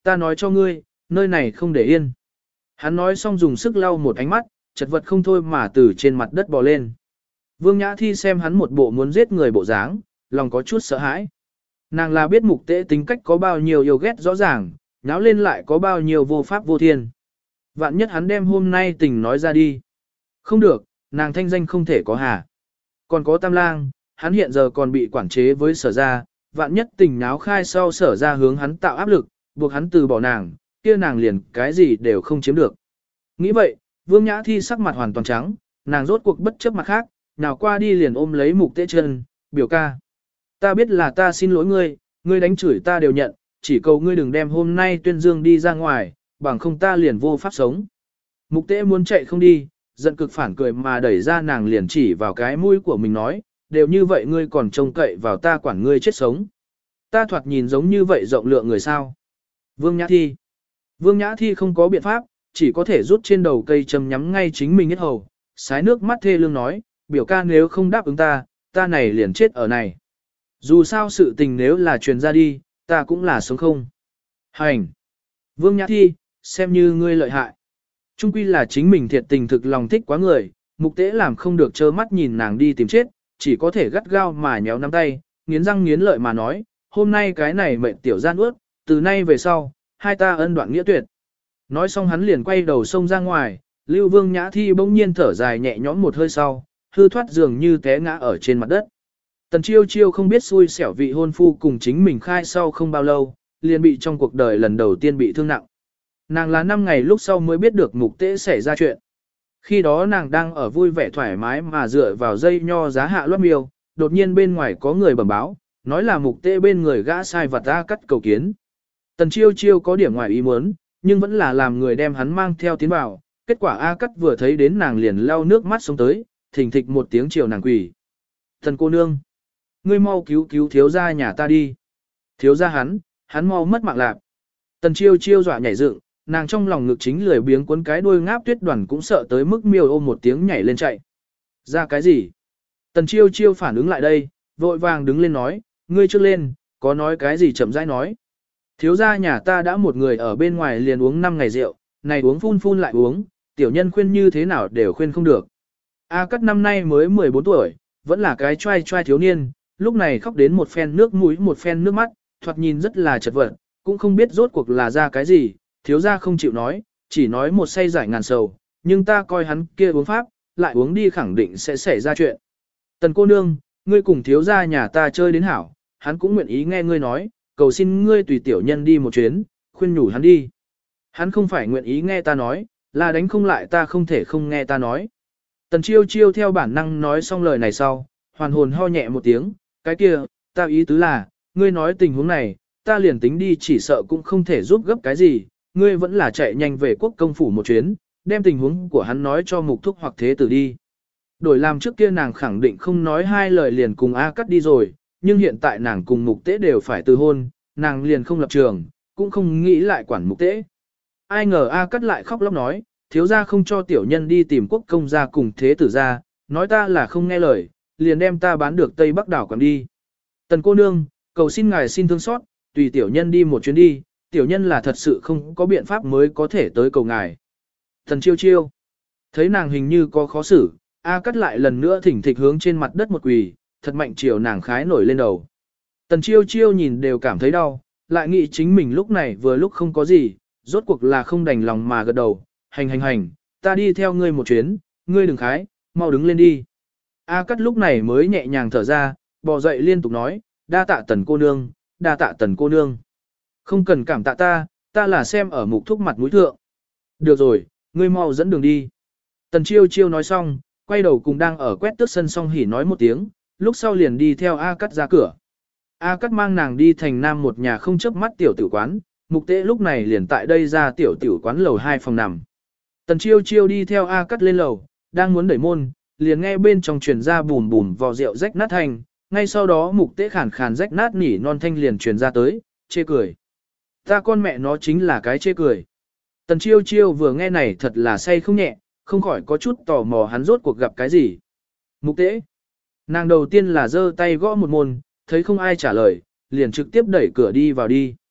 Ta nói cho ngươi, nơi này không để yên. Hắn nói xong dùng sức lau một ánh mắt, chật vật không thôi mà từ trên mặt đất bò lên. Vương Nhã Thi xem hắn một bộ muốn giết người bộ dáng, lòng có chút sợ hãi. Nàng là biết Mục Tế tính cách có bao nhiêu yêu ghét rõ ràng, náo lên lại có bao nhiêu vô pháp vô thiên. Vạn nhất hắn đem hôm nay tình nói ra đi. Không được, nàng thanh danh không thể có hà. Còn có Tam Lang, hắn hiện giờ còn bị quản chế với Sở gia, vạn nhất tình náo khai sau Sở gia hướng hắn tạo áp lực, buộc hắn từ bỏ nàng, kia nàng liền cái gì đều không chiếm được. Nghĩ vậy, Vương Nhã Thi sắc mặt hoàn toàn trắng, nàng rốt cuộc bất chấp mặt khác, nào qua đi liền ôm lấy Mục Tế chân, biểu ca. Ta biết là ta xin lỗi ngươi, ngươi đánh chửi ta đều nhận, chỉ cầu ngươi đừng đem hôm nay tuyên dương đi ra ngoài, bằng không ta liền vô pháp sống. Mục Tế muốn chạy không đi, giận cực phản cười mà đẩy ra nàng liền chỉ vào cái mũi của mình nói, đều như vậy ngươi còn trông cậy vào ta quản ngươi chết sống. Ta thoạt nhìn giống như vậy rộng lượng người sao. Vương Nhã Thi. Vương Nhã Thi không có biện pháp, chỉ có thể rút trên đầu cây châm nhắm ngay chính mình hết hầu, sái nước mắt thê lương nói, biểu ca nếu không đáp ứng ta, ta này liền chết ở này. Dù sao sự tình nếu là truyền ra đi, ta cũng là sống không. Hành! Vương Nhã Thi, xem như ngươi lợi hại. Trung quy là chính mình thiệt tình thực lòng thích quá người, Mục Tế làm không được trơ mắt nhìn nàng đi tìm chết, chỉ có thể gắt gao mà nhéo nắm tay, nghiến răng nghiến lợi mà nói, hôm nay cái này mệnh tiểu gian ướt, từ nay về sau, hai ta ân đoạn nghĩa tuyệt. Nói xong hắn liền quay đầu xông ra ngoài, Lưu Vương Nhã Thi bỗng nhiên thở dài nhẹ nhõm một hơi sau, hư thoát dường như té ngã ở trên mặt đất. Tần Chiêu Chiêu không biết xui xẻo vị hôn phu cùng chính mình khai sau không bao lâu, liền bị trong cuộc đời lần đầu tiên bị thương nặng. Nàng là năm ngày lúc sau mới biết được Mục Tế xảy ra chuyện. Khi đó nàng đang ở vui vẻ thoải mái mà dựa vào dây nho giá hạ loát miêu, đột nhiên bên ngoài có người bẩm báo, nói là Mục Tế bên người gã sai vặt ra cắt cầu kiến. Tần Chiêu Chiêu có điểm ngoài ý muốn, nhưng vẫn là làm người đem hắn mang theo tiến vào, kết quả A Cắt vừa thấy đến nàng liền lau nước mắt xuống tới, thình thịch một tiếng chiều nàng quỳ. Tần cô nương, ngươi mau cứu cứu thiếu gia nhà ta đi. Thiếu gia hắn, hắn mau mất mạng lạc. Tần Chiêu Chiêu dọa nhảy dựng, nàng trong lòng ngực chính lười biếng cuốn cái đuôi ngáp tuyết đoàn cũng sợ tới mức miêu ôm một tiếng nhảy lên chạy. Ra cái gì? Tần Chiêu Chiêu phản ứng lại đây, vội vàng đứng lên nói, ngươi trước lên, có nói cái gì chậm rãi nói. Thiếu gia nhà ta đã một người ở bên ngoài liền uống năm ngày rượu, này uống phun phun lại uống, tiểu nhân khuyên như thế nào đều khuyên không được. A Cắt năm nay mới mười bốn tuổi, vẫn là cái trai trai thiếu niên, lúc này khóc đến một phen nước mũi một phen nước mắt, thoạt nhìn rất là chật vật, cũng không biết rốt cuộc là ra cái gì, thiếu gia không chịu nói, chỉ nói một say giải ngàn sầu, nhưng ta coi hắn kia uống pháp, lại uống đi khẳng định sẽ xảy ra chuyện. Tần cô nương, ngươi cùng thiếu gia nhà ta chơi đến hảo, hắn cũng nguyện ý nghe ngươi nói, cầu xin ngươi tùy tiểu nhân đi một chuyến, khuyên nhủ hắn đi. Hắn không phải nguyện ý nghe ta nói, là đánh không lại ta không thể không nghe ta nói. Tần Chiêu Chiêu theo bản năng nói xong lời này sau, hoàn hồn ho nhẹ một tiếng, cái kia, ta ý tứ là, ngươi nói tình huống này, ta liền tính đi chỉ sợ cũng không thể giúp gấp cái gì, ngươi vẫn là chạy nhanh về quốc công phủ một chuyến, đem tình huống của hắn nói cho mục thúc hoặc thế tử đi. Đổi làm trước kia nàng khẳng định không nói hai lời liền cùng A Cắt đi rồi, nhưng hiện tại nàng cùng Mục Tế đều phải từ hôn, nàng liền không lập trường, cũng không nghĩ lại quản Mục Tế. Ai ngờ A Cắt lại khóc lóc nói, thiếu gia không cho tiểu nhân đi tìm quốc công gia cùng thế tử gia, nói ta là không nghe lời, liền đem ta bán được Tây Bắc đảo còn đi. Tần cô nương, cầu xin ngài xin thương xót, tùy tiểu nhân đi một chuyến đi, tiểu nhân là thật sự không có biện pháp mới có thể tới cầu ngài. Tần Chiêu Chiêu, thấy nàng hình như có khó xử, A Cắt lại lần nữa thỉnh thịch hướng trên mặt đất một quỳ, thật mạnh chiều nàng khái nổi lên đầu. Tần Chiêu Chiêu nhìn đều cảm thấy đau, lại nghĩ chính mình lúc này vừa lúc không có gì, rốt cuộc là không đành lòng mà gật đầu, hành hành hành, ta đi theo ngươi một chuyến, ngươi đừng khái, mau đứng lên đi. A Cắt lúc này mới nhẹ nhàng thở ra, bò dậy liên tục nói, đa tạ Tần cô nương, đa tạ Tần cô nương. Không cần cảm tạ ta, ta là xem ở mục thúc mặt mũi thượng. Được rồi, ngươi mau dẫn đường đi. Tần Chiêu Chiêu nói xong, quay đầu cùng đang ở quét tước sân song hỉ nói một tiếng, lúc sau liền đi theo A Cắt ra cửa. A Cắt mang nàng đi thành nam một nhà không chớp mắt tiểu tử quán, Mục Tế lúc này liền tại đây ra tiểu tiểu quán lầu hai phòng nằm. Tần Chiêu Chiêu đi theo A Cắt lên lầu, đang muốn đẩy môn, liền nghe bên trong truyền ra bùm bùm vò rượu rách nát thanh, ngay sau đó Mục Tế khàn khàn rách nát nỉ non thanh liền truyền ra tới, chê cười. Ta con mẹ nó chính là cái chê cười. Tần Chiêu Chiêu vừa nghe này thật là say không nhẹ, không khỏi có chút tò mò hắn rốt cuộc gặp cái gì. Mục Tế. Nàng đầu tiên là giơ tay gõ một môn, thấy không ai trả lời, liền trực tiếp đẩy cửa đi vào đi.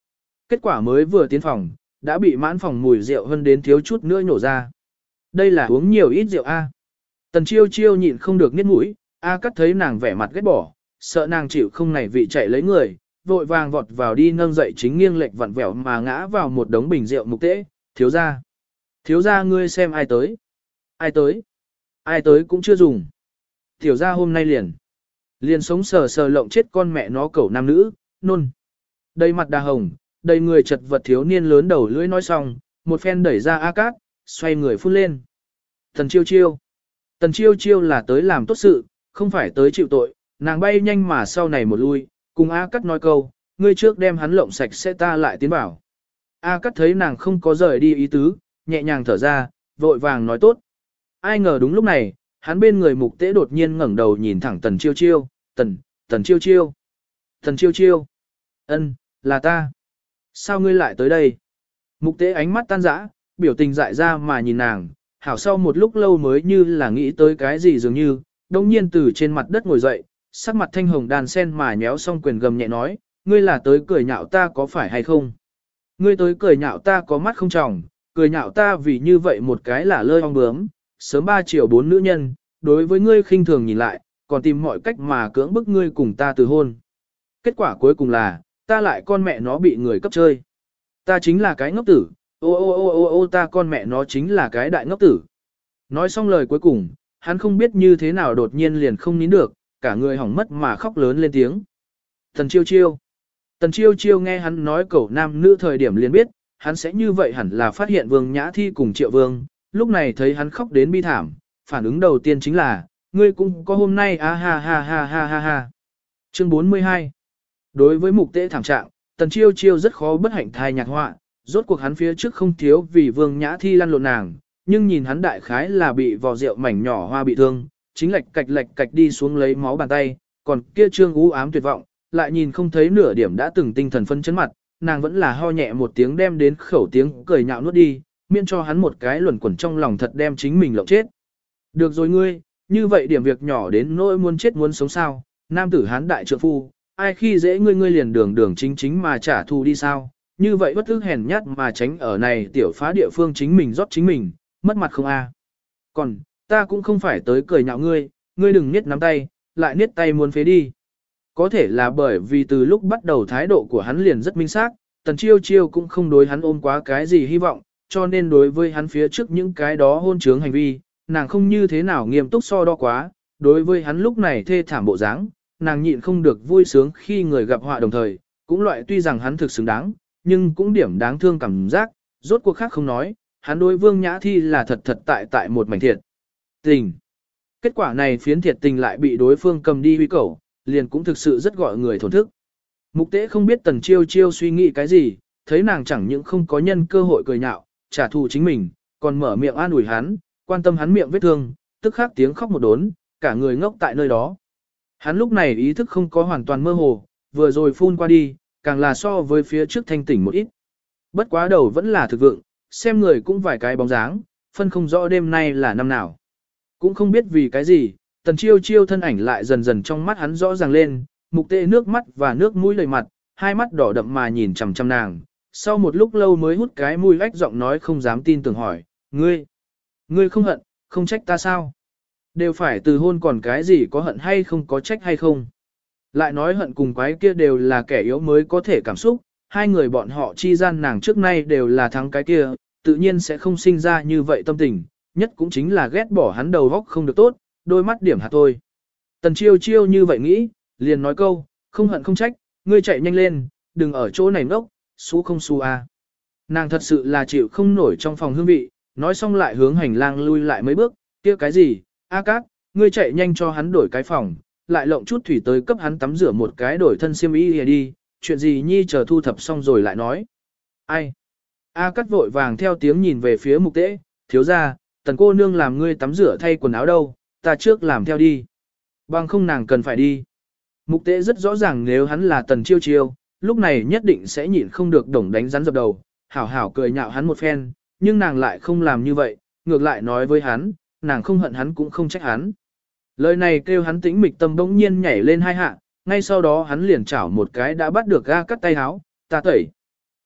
Kết quả mới vừa tiến phòng, đã bị mãn phòng mùi rượu hơn đến thiếu chút nữa nhổ ra. Đây là uống nhiều ít rượu A. Tần chiêu chiêu nhịn không được niết mũi, A cắt thấy nàng vẻ mặt ghét bỏ, sợ nàng chịu không này vị chạy lấy người, vội vàng vọt vào đi nâng dậy chính nghiêng lệch vặn vẹo mà ngã vào một đống bình rượu mục tế, thiếu ra. Thiếu ra ngươi xem ai tới. Ai tới. Ai tới cũng chưa dùng. Tiểu ra hôm nay liền. Liền sống sờ sờ lộng chết con mẹ nó cẩu nam nữ, nôn. Đầy mặt đà hồng, đầy người chật vật thiếu niên lớn đầu lưỡi nói xong, một phen đẩy ra A Cát, xoay người phun lên. Tần chiêu chiêu. Tần chiêu chiêu là tới làm tốt sự, không phải tới chịu tội, nàng bay nhanh mà sau này một lui, cùng A Cát nói câu, ngươi trước đem hắn lộng sạch sẽ ta lại tiến bảo. A Cát thấy nàng không có rời đi ý tứ, nhẹ nhàng thở ra, vội vàng nói tốt. Ai ngờ đúng lúc này, hắn bên người mục tế đột nhiên ngẩng đầu nhìn thẳng tần chiêu chiêu, tần, tần chiêu chiêu, tần chiêu chiêu, ân, là ta. Sao ngươi lại tới đây? Mục tế ánh mắt tan rã, biểu tình dại ra mà nhìn nàng, hảo sau một lúc lâu mới như là nghĩ tới cái gì dường như, đông nhiên từ trên mặt đất ngồi dậy, sắc mặt thanh hồng đàn sen mà nhéo xong quyền gầm nhẹ nói, ngươi là tới cười nhạo ta có phải hay không? Ngươi tới cười nhạo ta có mắt không tròng, cười nhạo ta vì như vậy một cái là lơi ong bướm, sớm ba triệu bốn nữ nhân, đối với ngươi khinh thường nhìn lại, còn tìm mọi cách mà cưỡng bức ngươi cùng ta từ hôn. Kết quả cuối cùng là, ta lại con mẹ nó bị người cấp chơi. Ta chính là cái ngốc tử, ô ô ô ô ô ta con mẹ nó chính là cái đại ngốc tử. Nói xong lời cuối cùng, hắn không biết như thế nào đột nhiên liền không nín được, cả người hỏng mất mà khóc lớn lên tiếng. Tần chiêu chiêu. Tần chiêu chiêu nghe hắn nói cẩu nam nữ thời điểm liền biết, hắn sẽ như vậy hẳn là phát hiện Vương Nhã Thi cùng Triệu Vương, lúc này thấy hắn khóc đến bi thảm, phản ứng đầu tiên chính là, ngươi cũng có hôm nay a ha ha ha ha ha ha. Chương bốn mươi hai. Đối với mục tế thảm trạng, Tần chiêu chiêu rất khó bất hạnh thai nhạc họa, rốt cuộc hắn phía trước không thiếu vì Vương Nhã Thi lăn lộn nàng, nhưng nhìn hắn đại khái là bị vò rượu mảnh nhỏ hoa bị thương, chính lệch cạch lệch cạch đi xuống lấy máu bàn tay, còn kia trương u ám tuyệt vọng, lại nhìn không thấy nửa điểm đã từng tinh thần phân chấn mặt, nàng vẫn là ho nhẹ một tiếng đem đến khẩu tiếng cười nhạo nuốt đi, miễn cho hắn một cái luẩn quẩn trong lòng thật đem chính mình lộng chết. Được rồi ngươi, như vậy điểm việc nhỏ đến nỗi muốn chết muốn sống sao, nam tử hán đại trượng phu, ai khi dễ ngươi ngươi liền đường đường chính chính mà trả thù đi sao, như vậy bất ức hèn nhát mà tránh ở này tiểu phá địa phương chính mình rót chính mình, mất mặt không a. Còn, ta cũng không phải tới cười nhạo ngươi, ngươi đừng niết nắm tay, lại niết tay muốn phế đi. Có thể là bởi vì từ lúc bắt đầu thái độ của hắn liền rất minh xác, Tần chiêu chiêu cũng không đối hắn ôm quá cái gì hy vọng, cho nên đối với hắn phía trước những cái đó hôn trướng hành vi, nàng không như thế nào nghiêm túc so đo quá, đối với hắn lúc này thê thảm bộ dáng, nàng nhịn không được vui sướng khi người gặp họa đồng thời, cũng loại tuy rằng hắn thực xứng đáng, nhưng cũng điểm đáng thương cảm giác, rốt cuộc khác không nói, hắn đối Vương Nhã Thi là thật thật tại tại một mảnh thiệt tình. Kết quả này phiến thiệt tình lại bị đối phương cầm đi huy cẩu, liền cũng thực sự rất gọi người thổn thức. Mục tế không biết Tần chiêu chiêu suy nghĩ cái gì, thấy nàng chẳng những không có nhân cơ hội cười nhạo, trả thù chính mình, còn mở miệng an ủi hắn, quan tâm hắn miệng vết thương, tức khắc tiếng khóc một đốn, cả người ngốc tại nơi đó. Hắn lúc này ý thức không có hoàn toàn mơ hồ, vừa rồi phun qua đi, càng là so với phía trước thanh tỉnh một ít. Bất quá đầu vẫn là thực vượng, xem người cũng vài cái bóng dáng, phân không rõ đêm nay là năm nào. Cũng không biết vì cái gì, Tần chiêu chiêu thân ảnh lại dần dần trong mắt hắn rõ ràng lên, mục tệ nước mắt và nước mũi lầy mặt, hai mắt đỏ đậm mà nhìn chằm chằm nàng. Sau một lúc lâu mới hút cái mũi ách giọng nói không dám tin tưởng hỏi, ngươi, ngươi không hận, không trách ta sao? Đều phải từ hôn còn cái gì có hận hay không có trách hay không? Lại nói hận cùng quái kia đều là kẻ yếu mới có thể cảm xúc, hai người bọn họ chi gian nàng trước nay đều là thắng cái kia, tự nhiên sẽ không sinh ra như vậy tâm tình, nhất cũng chính là ghét bỏ hắn đầu góc không được tốt, đôi mắt điểm hạt thôi. Tần chiêu chiêu như vậy nghĩ, liền nói câu, không hận không trách, ngươi chạy nhanh lên, đừng ở chỗ này ngốc, xú không xú à. Nàng thật sự là chịu không nổi trong phòng hương vị, nói xong lại hướng hành lang lui lại mấy bước, kia cái gì, A Cát, ngươi chạy nhanh cho hắn đổi cái phòng, lại lộng chút thủy tới cấp hắn tắm rửa một cái đổi thân xiêm y đi, chuyện gì nhi chờ thu thập xong rồi lại nói. Ai? A Cát vội vàng theo tiếng nhìn về phía mục tế, thiếu ra, tần cô nương làm ngươi tắm rửa thay quần áo đâu, ta trước làm theo đi. Bằng không nàng cần phải đi. Mục tế rất rõ ràng nếu hắn là tần chiêu chiêu, lúc này nhất định sẽ nhịn không được đồng đánh rắn dập đầu, hảo hảo cười nhạo hắn một phen, nhưng nàng lại không làm như vậy, ngược lại nói với hắn, nàng không hận hắn cũng không trách hắn. Lời này kêu hắn tĩnh mịch tâm bỗng nhiên nhảy lên hai hạ, ngay sau đó hắn liền chảo một cái đã bắt được A Cát tay áo, ta tẩy.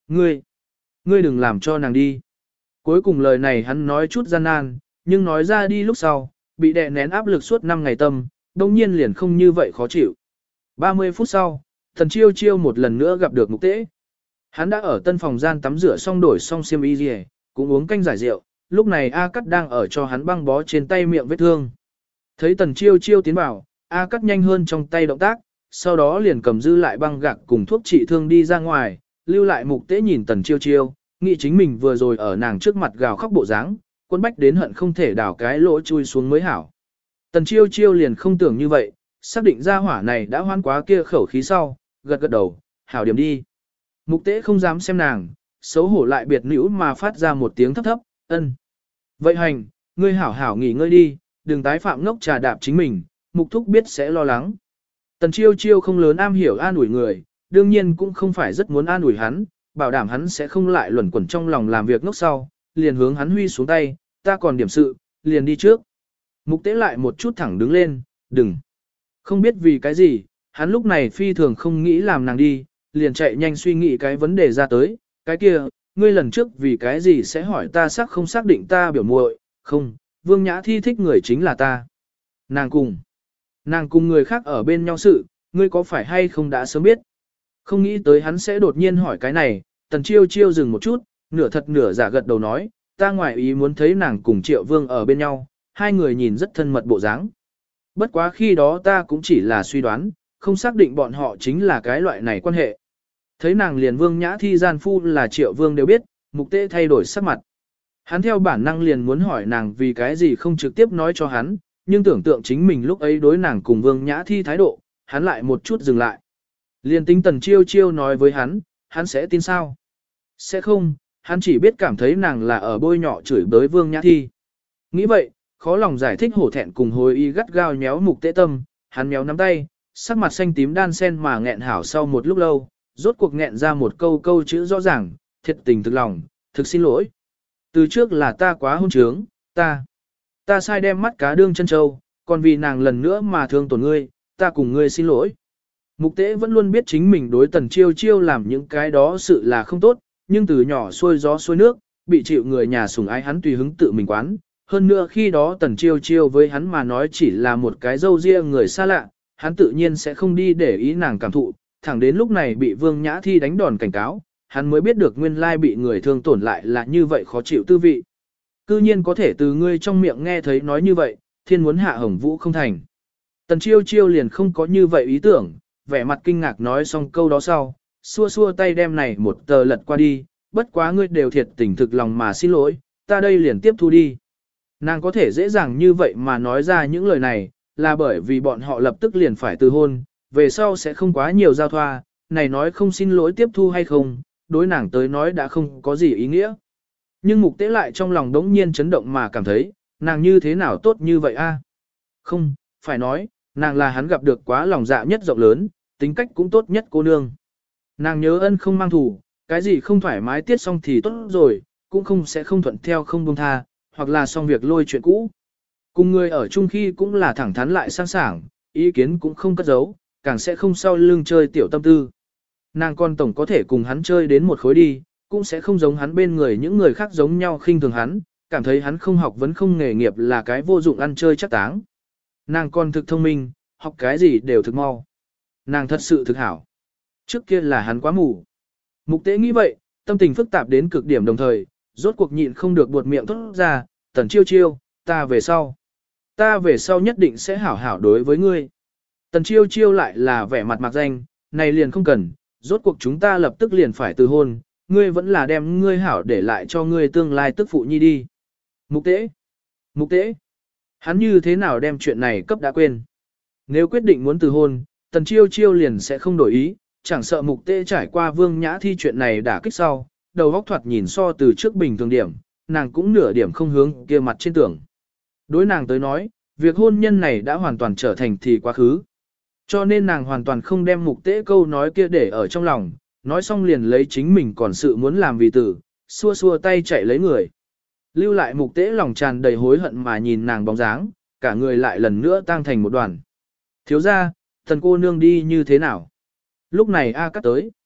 Ngươi, ngươi đừng làm cho nàng đi. Cuối cùng lời này hắn nói chút gian nan, nhưng nói ra đi lúc sau, bị đè nén áp lực suốt năm ngày tâm, đông nhiên liền không như vậy khó chịu. ba mươi phút sau, Tần Chiêu Chiêu một lần nữa gặp được Mục Tế. Hắn đã ở tân phòng gian tắm rửa xong đổi xong xiêm y rìa, cũng uống canh giải rượu, lúc này A Cắt đang ở cho hắn băng bó trên tay miệng vết thương. Thấy Tần Chiêu Chiêu tiến vào, A Cắt nhanh hơn trong tay động tác, sau đó liền cầm dư lại băng gạc cùng thuốc trị thương đi ra ngoài, lưu lại Mục Tế nhìn Tần Chiêu Chiêu, nghĩ chính mình vừa rồi ở nàng trước mặt gào khóc bộ dáng, quân bách đến hận không thể đào cái lỗ chui xuống mới hảo. Tần Chiêu Chiêu liền không tưởng như vậy, xác định ra hỏa này đã hoan quá kia khẩu khí sau, gật gật đầu, hảo điểm đi. Mục Tế không dám xem nàng, xấu hổ lại biệt nữ mà phát ra một tiếng thấp thấp, ân. Vậy hành, ngươi hảo hảo nghỉ ngơi đi, đừng tái phạm ngốc trà đạp chính mình, Mục Thúc biết sẽ lo lắng. Tần Chiêu Chiêu không lớn am hiểu an ủi người, đương nhiên cũng không phải rất muốn an ủi hắn, bảo đảm hắn sẽ không lại luẩn quẩn trong lòng làm việc ngốc sau, liền hướng hắn huy xuống tay, ta còn điểm sự, liền đi trước. Mục Tế lại một chút thẳng đứng lên, đừng. Không biết vì cái gì, hắn lúc này phi thường không nghĩ làm nàng đi, liền chạy nhanh suy nghĩ cái vấn đề ra tới, cái kia, ngươi lần trước vì cái gì sẽ hỏi ta xác không xác định ta biểu muội, không, Vương Nhã Thi thích người chính là ta. Nàng cùng, nàng cùng người khác ở bên nhau sự, ngươi có phải hay không đã sớm biết. Không nghĩ tới hắn sẽ đột nhiên hỏi cái này, Tần Chiêu Chiêu dừng một chút, nửa thật nửa giả gật đầu nói, ta ngoài ý muốn thấy nàng cùng Triệu Vương ở bên nhau, hai người nhìn rất thân mật bộ dáng. Bất quá khi đó ta cũng chỉ là suy đoán, không xác định bọn họ chính là cái loại này quan hệ. Thấy nàng liền Vương Nhã Thi gian phu là Triệu Vương đều biết, Mục Tế thay đổi sắc mặt. Hắn theo bản năng liền muốn hỏi nàng vì cái gì không trực tiếp nói cho hắn, nhưng tưởng tượng chính mình lúc ấy đối nàng cùng Vương Nhã Thi thái độ, hắn lại một chút dừng lại. Liền tính Tần Chiêu Chiêu nói với hắn, hắn sẽ tin sao? Sẽ không, hắn chỉ biết cảm thấy nàng là ở bôi nhọ chửi bới Vương Nhã Thi. Nghĩ vậy, khó lòng giải thích hổ thẹn cùng hồi y gắt gao nhéo Mục Tế tâm, hắn méo nắm tay, sắc mặt xanh tím đan sen mà nghẹn hảo sau một lúc lâu, rốt cuộc nghẹn ra một câu câu chữ rõ ràng, thiệt tình thực lòng, thực xin lỗi. Từ trước là ta quá hôn trướng, ta, ta sai đem mắt cá đương chân châu, còn vì nàng lần nữa mà thương tổn ngươi, ta cùng ngươi xin lỗi. Mục Tế vẫn luôn biết chính mình đối Tần Chiêu Chiêu làm những cái đó sự là không tốt, nhưng từ nhỏ xuôi gió xuôi nước, bị chịu người nhà sủng ái hắn tùy hứng tự mình quán. Hơn nữa khi đó Tần Chiêu Chiêu với hắn mà nói chỉ là một cái dâu ria người xa lạ, hắn tự nhiên sẽ không đi để ý nàng cảm thụ, thẳng đến lúc này bị Vương Nhã Thi đánh đòn cảnh cáo, hắn mới biết được nguyên lai bị người thương tổn lại là như vậy khó chịu tư vị. Cư nhiên có thể từ ngươi trong miệng nghe thấy nói như vậy, thiên muốn hạ hồng vũ không thành. Tần Chiêu Chiêu liền không có như vậy ý tưởng, vẻ mặt kinh ngạc nói xong câu đó sau, xua xua tay đem này một tờ lật qua đi, bất quá ngươi đều thiệt tình thực lòng mà xin lỗi, ta đây liền tiếp thu đi. Nàng có thể dễ dàng như vậy mà nói ra những lời này, là bởi vì bọn họ lập tức liền phải từ hôn, về sau sẽ không quá nhiều giao thoa, này nói không xin lỗi tiếp thu hay không, đối nàng tới nói đã không có gì ý nghĩa. Nhưng Mục Tế lại trong lòng đống nhiên chấn động mà cảm thấy, nàng như thế nào tốt như vậy a? Không, phải nói, nàng là hắn gặp được quá lòng dạ nhất rộng lớn, tính cách cũng tốt nhất cô nương. Nàng nhớ ân không mang thù, cái gì không thoải mái tiết xong thì tốt rồi, cũng không sẽ không thuận theo không buông tha, hoặc là xong việc lôi chuyện cũ. Cùng người ở chung khi cũng là thẳng thắn lại sang sảng, ý kiến cũng không cất giấu, càng sẽ không sau lưng chơi tiểu tâm tư. Nàng con tổng có thể cùng hắn chơi đến một khối đi, cũng sẽ không giống hắn bên người những người khác giống nhau khinh thường hắn, cảm thấy hắn không học vấn không nghề nghiệp là cái vô dụng ăn chơi chắc táng. Nàng còn thực thông minh, học cái gì đều thực mau. Nàng thật sự thực hảo. Trước kia là hắn quá mù. Mục Tế nghĩ vậy, tâm tình phức tạp đến cực điểm đồng thời, rốt cuộc nhịn không được buột miệng thốt ra, Tần Chiêu Chiêu, ta về sau. Ta về sau nhất định sẽ hảo hảo đối với ngươi. Tần Chiêu Chiêu lại là vẻ mặt mạc danh, này liền không cần, rốt cuộc chúng ta lập tức liền phải từ hôn, ngươi vẫn là đem ngươi hảo để lại cho ngươi tương lai tức phụ nhi đi. Mục Tế, Mục Tế, hắn như thế nào đem chuyện này cấp đã quên. Nếu quyết định muốn từ hôn, Tần Chiêu Chiêu liền sẽ không đổi ý, chẳng sợ Mục Tế trải qua Vương Nhã Thi chuyện này đã kích sau, đầu óc thoạt nhìn so từ trước bình thường điểm, nàng cũng nửa điểm không hướng kia mặt trên tưởng. Đối nàng tới nói, việc hôn nhân này đã hoàn toàn trở thành thì quá khứ. Cho nên nàng hoàn toàn không đem Mục Tế câu nói kia để ở trong lòng, nói xong liền lấy chính mình còn sự muốn làm vì tử, xua xua tay chạy lấy người. Lưu lại Mục Tế lòng tràn đầy hối hận mà nhìn nàng bóng dáng, cả người lại lần nữa tang thành một đoàn. Thiếu ra, thần cô nương đi như thế nào? Lúc này A Cắt tới.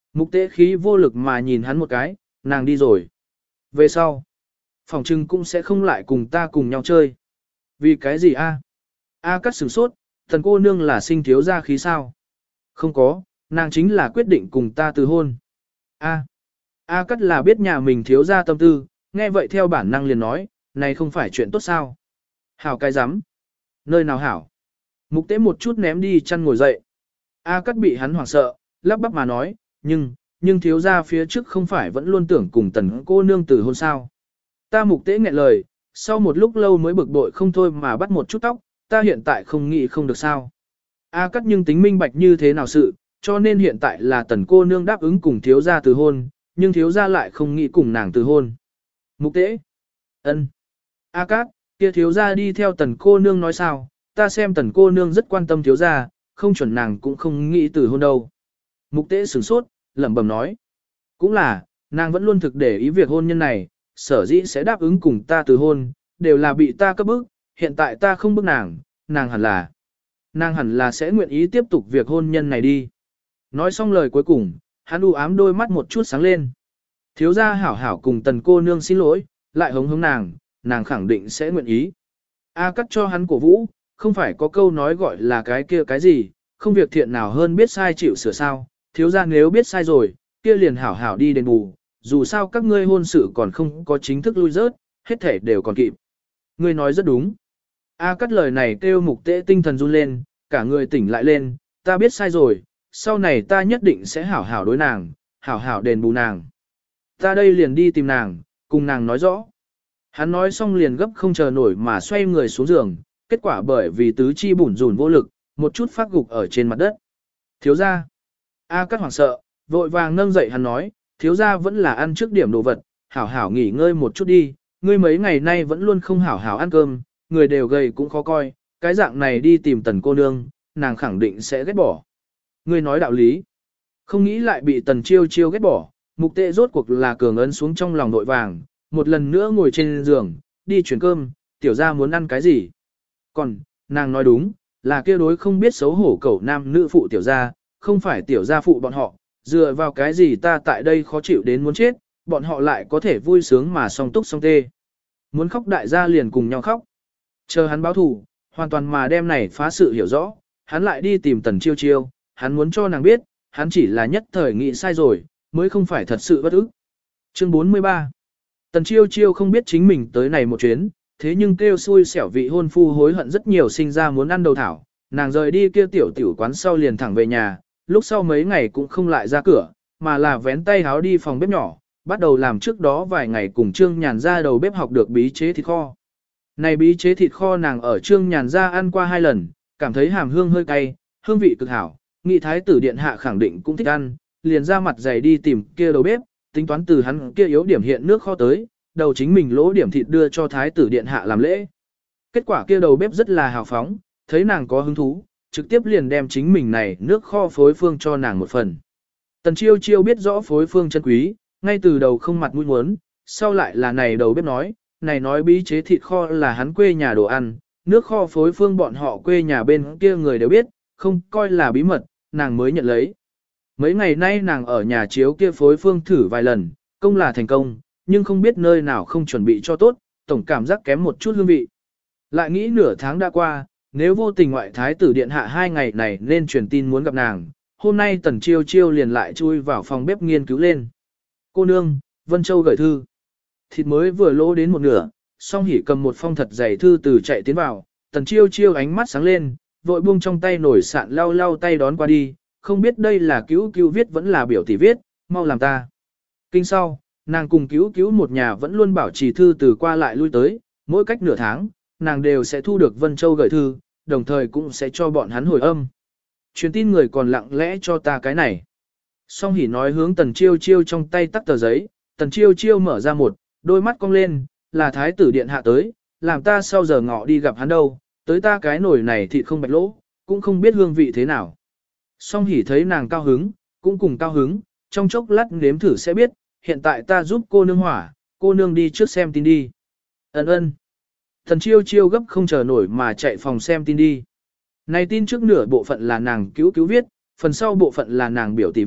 Mục tế khí vô lực mà nhìn hắn một cái, nàng đi rồi. Về sau, phòng trưng cũng sẽ không lại cùng ta cùng nhau chơi. Vì cái gì a? A cắt sửng sốt, thần cô nương là sinh thiếu gia khí sao? Không có, nàng chính là quyết định cùng ta từ hôn. A. A cắt là biết nhà mình thiếu gia tâm tư, nghe vậy theo bản năng liền nói, này không phải chuyện tốt sao? Hảo cái rắm Nơi nào hảo? Mục tế một chút ném đi chăn ngồi dậy. A cắt bị hắn hoảng sợ, lắp bắp mà nói, nhưng, nhưng thiếu gia phía trước không phải vẫn luôn tưởng cùng tần cô nương từ hôn sao? Ta mục tế nghẹn lời, sau một lúc lâu mới bực bội không thôi mà bắt một chút tóc, ta hiện tại không nghĩ không được sao. A cắt nhưng tính minh bạch như thế nào sự, cho nên hiện tại là tần cô nương đáp ứng cùng thiếu gia từ hôn, nhưng thiếu gia lại không nghĩ cùng nàng từ hôn. Mục tế. Ân. A cát, kia thiếu gia đi theo tần cô nương nói sao, ta xem tần cô nương rất quan tâm thiếu gia, không chuẩn nàng cũng không nghĩ từ hôn đâu. Mục tế sửng sốt, lẩm bẩm nói. Cũng là, nàng vẫn luôn thực để ý việc hôn nhân này, sở dĩ sẽ đáp ứng cùng ta từ hôn, đều là bị ta cấp bức, hiện tại ta không bức nàng, nàng hẳn là. Nàng hẳn là sẽ nguyện ý tiếp tục việc hôn nhân này đi. Nói xong lời cuối cùng, hắn u ám đôi mắt một chút sáng lên. Thiếu gia hảo hảo cùng tần cô nương xin lỗi, lại hống hống nàng, nàng khẳng định sẽ nguyện ý. A cắt cho hắn cổ vũ, không phải có câu nói gọi là cái kia cái gì, không việc thiện nào hơn biết sai chịu sửa sao, thiếu gia nếu biết sai rồi, kia liền hảo hảo đi đền bù, dù sao các ngươi hôn sự còn không có chính thức lui rớt, hết thể đều còn kịp. Ngươi nói rất đúng. A cắt lời này kêu mục tế tinh thần run lên, cả người tỉnh lại lên, ta biết sai rồi, sau này ta nhất định sẽ hảo hảo đối nàng, hảo hảo đền bù nàng. Ta đây liền đi tìm nàng, cùng nàng nói rõ. Hắn nói xong liền gấp không chờ nổi mà xoay người xuống giường, kết quả bởi vì tứ chi bủn rủn vô lực, một chút phát gục ở trên mặt đất. Thiếu gia. A cắt hoảng sợ, vội vàng nâng dậy hắn nói, thiếu gia vẫn là ăn trước điểm đồ vật, hảo hảo nghỉ ngơi một chút đi, ngươi mấy ngày nay vẫn luôn không hảo hảo ăn cơm, người đều gầy cũng khó coi, cái dạng này đi tìm tần cô nương, nàng khẳng định sẽ ghét bỏ. Ngươi nói đạo lý. Không nghĩ lại bị tần chiêu chiêu ghét bỏ, mục tệ rốt cuộc là cường ấn xuống trong lòng nội vàng, một lần nữa ngồi trên giường, đi chuyển cơm, tiểu gia muốn ăn cái gì. Còn, nàng nói đúng, là kia đối không biết xấu hổ cẩu nam nữ phụ tiểu gia, không phải tiểu gia phụ bọn họ, dựa vào cái gì ta tại đây khó chịu đến muốn chết, bọn họ lại có thể vui sướng mà song túc song tê. Muốn khóc đại gia liền cùng nhau khóc. Chờ hắn báo thù, hoàn toàn mà đem này phá sự hiểu rõ, hắn lại đi tìm tần chiêu chiêu, hắn muốn cho nàng biết, hắn chỉ là nhất thời nghĩ sai rồi, mới không phải thật sự bất ức. Chương bốn mươi ba. Tần chiêu chiêu không biết chính mình tới này một chuyến, thế nhưng kêu xui xẻo vị hôn phu hối hận rất nhiều sinh ra muốn ăn đầu thảo, nàng rời đi kia tiểu tiểu quán sau liền thẳng về nhà, lúc sau mấy ngày cũng không lại ra cửa, mà là vén tay háo đi phòng bếp nhỏ, bắt đầu làm trước đó vài ngày cùng Trương Nhàn ra đầu bếp học được bí chế thịt kho. Này bí chế thịt kho nàng ở Trương Nhàn ra ăn qua hai lần, cảm thấy hàm hương hơi cay, hương vị cực hảo, nghị thái tử điện hạ khẳng định cũng thích ăn, liền ra mặt dày đi tìm kia đầu bếp, tính toán từ hắn kia yếu điểm hiện nước kho tới, đầu chính mình lỗ điểm thịt đưa cho thái tử điện hạ làm lễ. Kết quả kia đầu bếp rất là hào phóng, thấy nàng có hứng thú, trực tiếp liền đem chính mình này nước kho phối phương cho nàng một phần. Tần chiêu chiêu biết rõ phối phương chân quý, ngay từ đầu không mặt mũi muốn, sau lại là này đầu bếp nói, này nói bí chế thịt kho là hắn quê nhà đồ ăn, nước kho phối phương bọn họ quê nhà bên kia người đều biết, không coi là bí mật, nàng mới nhận lấy. Mấy ngày nay nàng ở nhà chiếu kia phối phương thử vài lần, công là thành công, nhưng không biết nơi nào không chuẩn bị cho tốt, tổng cảm giác kém một chút hương vị. Lại nghĩ nửa tháng đã qua, nếu vô tình ngoại thái tử điện hạ hai ngày này nên truyền tin muốn gặp nàng, hôm nay tần chiêu chiêu liền lại chui vào phòng bếp nghiên cứu lên. Cô nương, Vân Châu gửi thư. Thịt mới vừa lỗ đến một nửa, song hỉ cầm một phong thật dày thư từ chạy tiến vào, tần chiêu chiêu ánh mắt sáng lên, vội buông trong tay nổi sạn lau lau tay đón qua đi, không biết đây là cứu cứu viết vẫn là biểu tỷ viết, mau làm ta. Kinh sau, nàng cùng cứu cứu một nhà vẫn luôn bảo trì thư từ qua lại lui tới, mỗi cách nửa tháng, nàng đều sẽ thu được Vân Châu gửi thư, đồng thời cũng sẽ cho bọn hắn hồi âm. Truyền tin người còn lặng lẽ cho ta cái này. Song hỉ nói hướng tần chiêu chiêu trong tay tắt tờ giấy, tần chiêu chiêu mở ra một, đôi mắt cong lên, là thái tử điện hạ tới, làm ta sau giờ ngọ đi gặp hắn đâu, tới ta cái nồi này thì không bạch lỗ, cũng không biết hương vị thế nào. Song hỉ thấy nàng cao hứng, cũng cùng cao hứng, trong chốc lát nếm thử sẽ biết, hiện tại ta giúp cô nương hỏa, cô nương đi trước xem tin đi. Ấn ơn. Thần chiêu chiêu gấp không chờ nổi mà chạy phòng xem tin đi. Này tin trước nửa bộ phận là nàng cứu cứu viết, phần sau bộ phận là nàng biểu tỷ viết,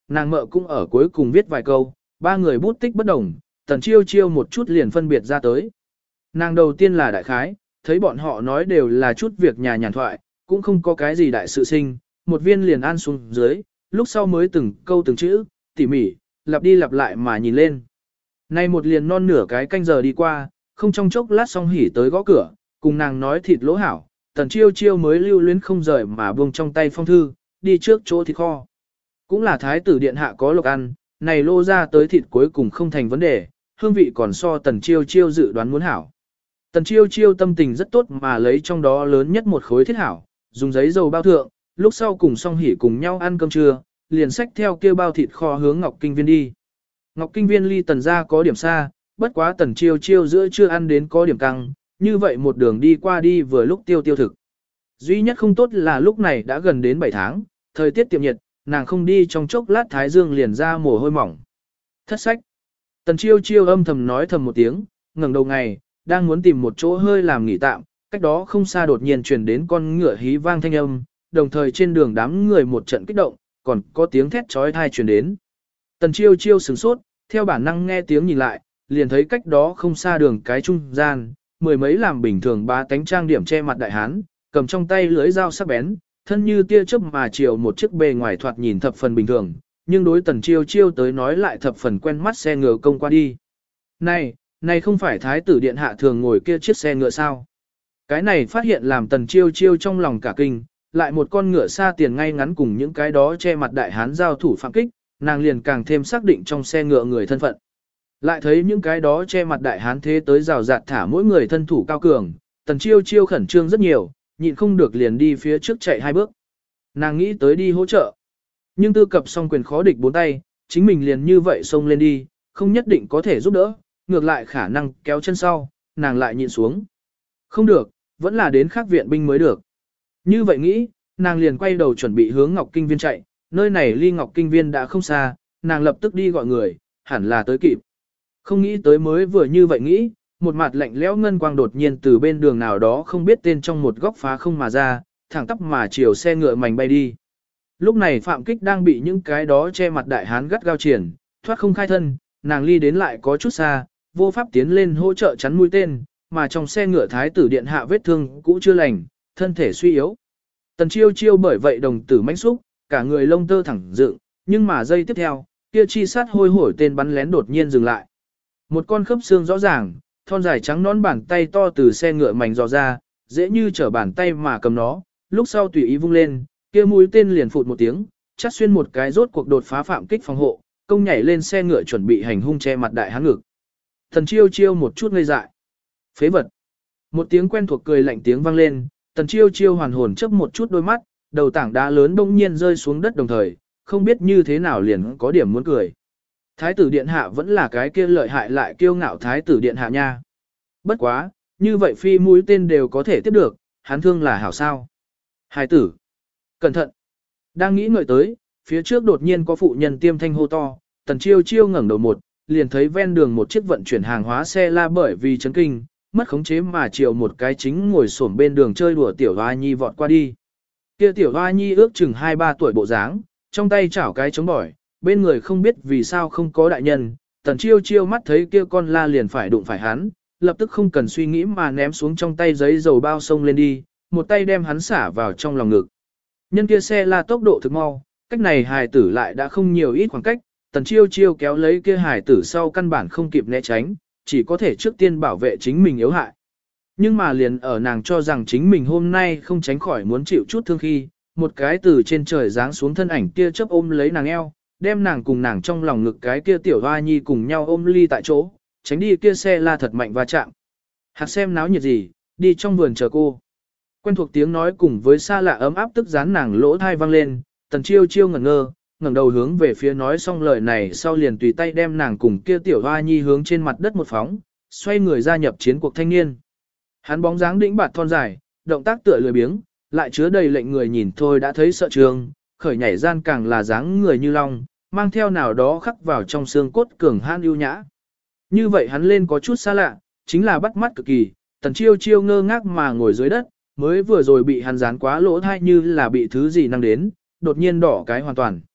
nàng mợ cũng ở cuối cùng viết vài câu, ba người bút tích bất đồng, tần chiêu chiêu một chút liền phân biệt ra tới. Nàng đầu tiên là đại khái, thấy bọn họ nói đều là chút việc nhà nhàn thoại, cũng không có cái gì đại sự sinh, một viên liền an xuống dưới, lúc sau mới từng câu từng chữ, tỉ mỉ, lặp đi lặp lại mà nhìn lên. Nay một liền non nửa cái canh giờ đi qua, không trong chốc lát xong hỉ tới gõ cửa, cùng nàng nói thịt lỗ hảo, tần chiêu chiêu mới lưu luyến không rời mà buông trong tay phong thư, đi trước chỗ thịt kho. Cũng là thái tử điện hạ có lộc ăn, này lô ra tới thịt cuối cùng không thành vấn đề, hương vị còn so tần chiêu chiêu dự đoán muốn hảo. Tần chiêu chiêu tâm tình rất tốt mà lấy trong đó lớn nhất một khối thiết hảo, dùng giấy dầu bao thượng, lúc sau cùng song hỉ cùng nhau ăn cơm trưa, liền xách theo kia bao thịt kho hướng Ngọc Kinh Viên đi. Ngọc Kinh Viên ly tần ra có điểm xa, bất quá tần chiêu chiêu giữa chưa ăn đến có điểm căng, như vậy một đường đi qua đi vừa lúc tiêu tiêu thực. Duy nhất không tốt là lúc này đã gần đến bảy tháng, thời tiết tiệm nhiệt, nàng không đi trong chốc lát thái dương liền ra mồ hôi mỏng. Thất sách. Tần chiêu chiêu âm thầm nói thầm một tiếng, ngẩng đầu ngày, đang muốn tìm một chỗ hơi làm nghỉ tạm, cách đó không xa đột nhiên truyền đến con ngựa hí vang thanh âm, đồng thời trên đường đám người một trận kích động, còn có tiếng thét chói tai truyền đến. Tần chiêu chiêu sửng sốt, theo bản năng nghe tiếng nhìn lại, liền thấy cách đó không xa đường cái trung gian, mười mấy làm bình thường ba tánh trang điểm che mặt đại hán, cầm trong tay lưới dao sắc bén, thân như tia chớp mà chiều một chiếc bề ngoài thoạt nhìn thập phần bình thường, nhưng đối tần chiêu chiêu tới nói lại thập phần quen mắt xe ngựa công qua đi. Này, này không phải thái tử điện hạ thường ngồi kia chiếc xe ngựa sao? Cái này phát hiện làm tần chiêu chiêu trong lòng cả kinh, lại một con ngựa xa tiền ngay ngắn cùng những cái đó che mặt đại hán giao thủ phạm kích, nàng liền càng thêm xác định trong xe ngựa người thân phận. Lại thấy những cái đó che mặt đại hán thế tới rào rạt thả mỗi người thân thủ cao cường, tần chiêu chiêu khẩn trương rất nhiều, nhịn không được liền đi phía trước chạy hai bước. Nàng nghĩ tới đi hỗ trợ. Nhưng tư cập xong quyền khó địch bốn tay, chính mình liền như vậy xông lên đi, không nhất định có thể giúp đỡ, ngược lại khả năng kéo chân sau, nàng lại nhịn xuống. Không được, vẫn là đến khác viện binh mới được. Như vậy nghĩ, nàng liền quay đầu chuẩn bị hướng Ngọc Kinh Viên chạy, nơi này ly Ngọc Kinh Viên đã không xa, nàng lập tức đi gọi người, hẳn là tới kịp. Không nghĩ tới mới vừa như vậy nghĩ, một mặt lạnh lẽo ngân quang đột nhiên từ bên đường nào đó không biết tên trong một góc phá không mà ra, thẳng tắp mà chiều xe ngựa mảnh bay đi. Lúc này Phạm Kích đang bị những cái đó che mặt đại hán gắt gao triển, thoát không khai thân, nàng ly đến lại có chút xa, vô pháp tiến lên hỗ trợ chắn mũi tên, mà trong xe ngựa thái tử điện hạ vết thương cũ chưa lành, thân thể suy yếu. Tần chiêu chiêu bởi vậy đồng tử mãnh xúc, cả người lông tơ thẳng dựng, nhưng mà giây tiếp theo, kia chi sát hôi hổi tên bắn lén đột nhiên dừng lại. Một con khớp xương rõ ràng, thon dài trắng nón bàn tay to từ xe ngựa mảnh dò ra, dễ như trở bàn tay mà cầm nó, lúc sau tùy ý vung lên, kia mũi tên liền phụt một tiếng, chắt xuyên một cái rốt cuộc đột phá Phạm Kích phòng hộ, công nhảy lên xe ngựa chuẩn bị hành hung che mặt đại hán ngực. Tần chiêu chiêu một chút ngây dại. Phế vật. Một tiếng quen thuộc cười lạnh tiếng vang lên, tần chiêu chiêu hoàn hồn chớp một chút đôi mắt, đầu tảng đá lớn bỗng nhiên rơi xuống đất đồng thời, không biết như thế nào liền có điểm muốn cười. Thái tử điện hạ vẫn là cái kia lợi hại lại kiêu ngạo thái tử điện hạ nha. Bất quá, như vậy phi mũi tên đều có thể tiếp được, hắn thương là hảo sao. Hài tử. Cẩn thận. Đang nghĩ ngợi tới, phía trước đột nhiên có phụ nhân tiêm thanh hô to, tần chiêu chiêu ngẩng đầu một, liền thấy ven đường một chiếc vận chuyển hàng hóa xe la bởi vì chấn kinh, mất khống chế mà chiều một cái chính ngồi xổm bên đường chơi đùa tiểu hoa nhi vọt qua đi. Kia tiểu hoa nhi ước chừng hai ba tuổi bộ dáng, trong tay chảo cái chống bỏi, bên người không biết vì sao không có đại nhân, tần chiêu chiêu mắt thấy kia con la liền phải đụng phải hắn, lập tức không cần suy nghĩ mà ném xuống trong tay giấy dầu bao sông lên đi, một tay đem hắn xả vào trong lòng ngực. Nhân kia xe la tốc độ thực mau, cách này hài tử lại đã không nhiều ít khoảng cách, tần chiêu chiêu kéo lấy kia hài tử sau căn bản không kịp né tránh, chỉ có thể trước tiên bảo vệ chính mình yếu hại. Nhưng mà liền ở nàng cho rằng chính mình hôm nay không tránh khỏi muốn chịu chút thương khi, một cái từ trên trời giáng xuống thân ảnh kia chớp ôm lấy nàng eo, đem nàng cùng nàng trong lòng ngực cái kia tiểu hoa nhi cùng nhau ôm ly tại chỗ, tránh đi kia xe la thật mạnh va chạm. Hạc xem náo nhiệt gì, đi trong vườn chờ cô. Quen thuộc tiếng nói cùng với xa lạ ấm áp tức dán nàng lỗ thai vang lên, tần chiêu chiêu ngẩn ngơ, ngẩng đầu hướng về phía nói xong lời này sau liền tùy tay đem nàng cùng kia tiểu hoa nhi hướng trên mặt đất một phóng, xoay người gia nhập chiến cuộc thanh niên. Hắn bóng dáng đĩnh bạt thon dài, động tác tựa lười biếng, lại chứa đầy lệnh người nhìn thôi đã thấy sợ trường, khởi nhảy gian càng là dáng người như long, mang theo nào đó khắc vào trong xương cốt cường han ưu nhã. Như vậy hắn lên có chút xa lạ, chính là bắt mắt cực kỳ, tần chiêu chiêu ngơ ngác mà ngồi dưới đất, mới vừa rồi bị hắn dán quá lỗ thai như là bị thứ gì năng đến, đột nhiên đỏ cái hoàn toàn.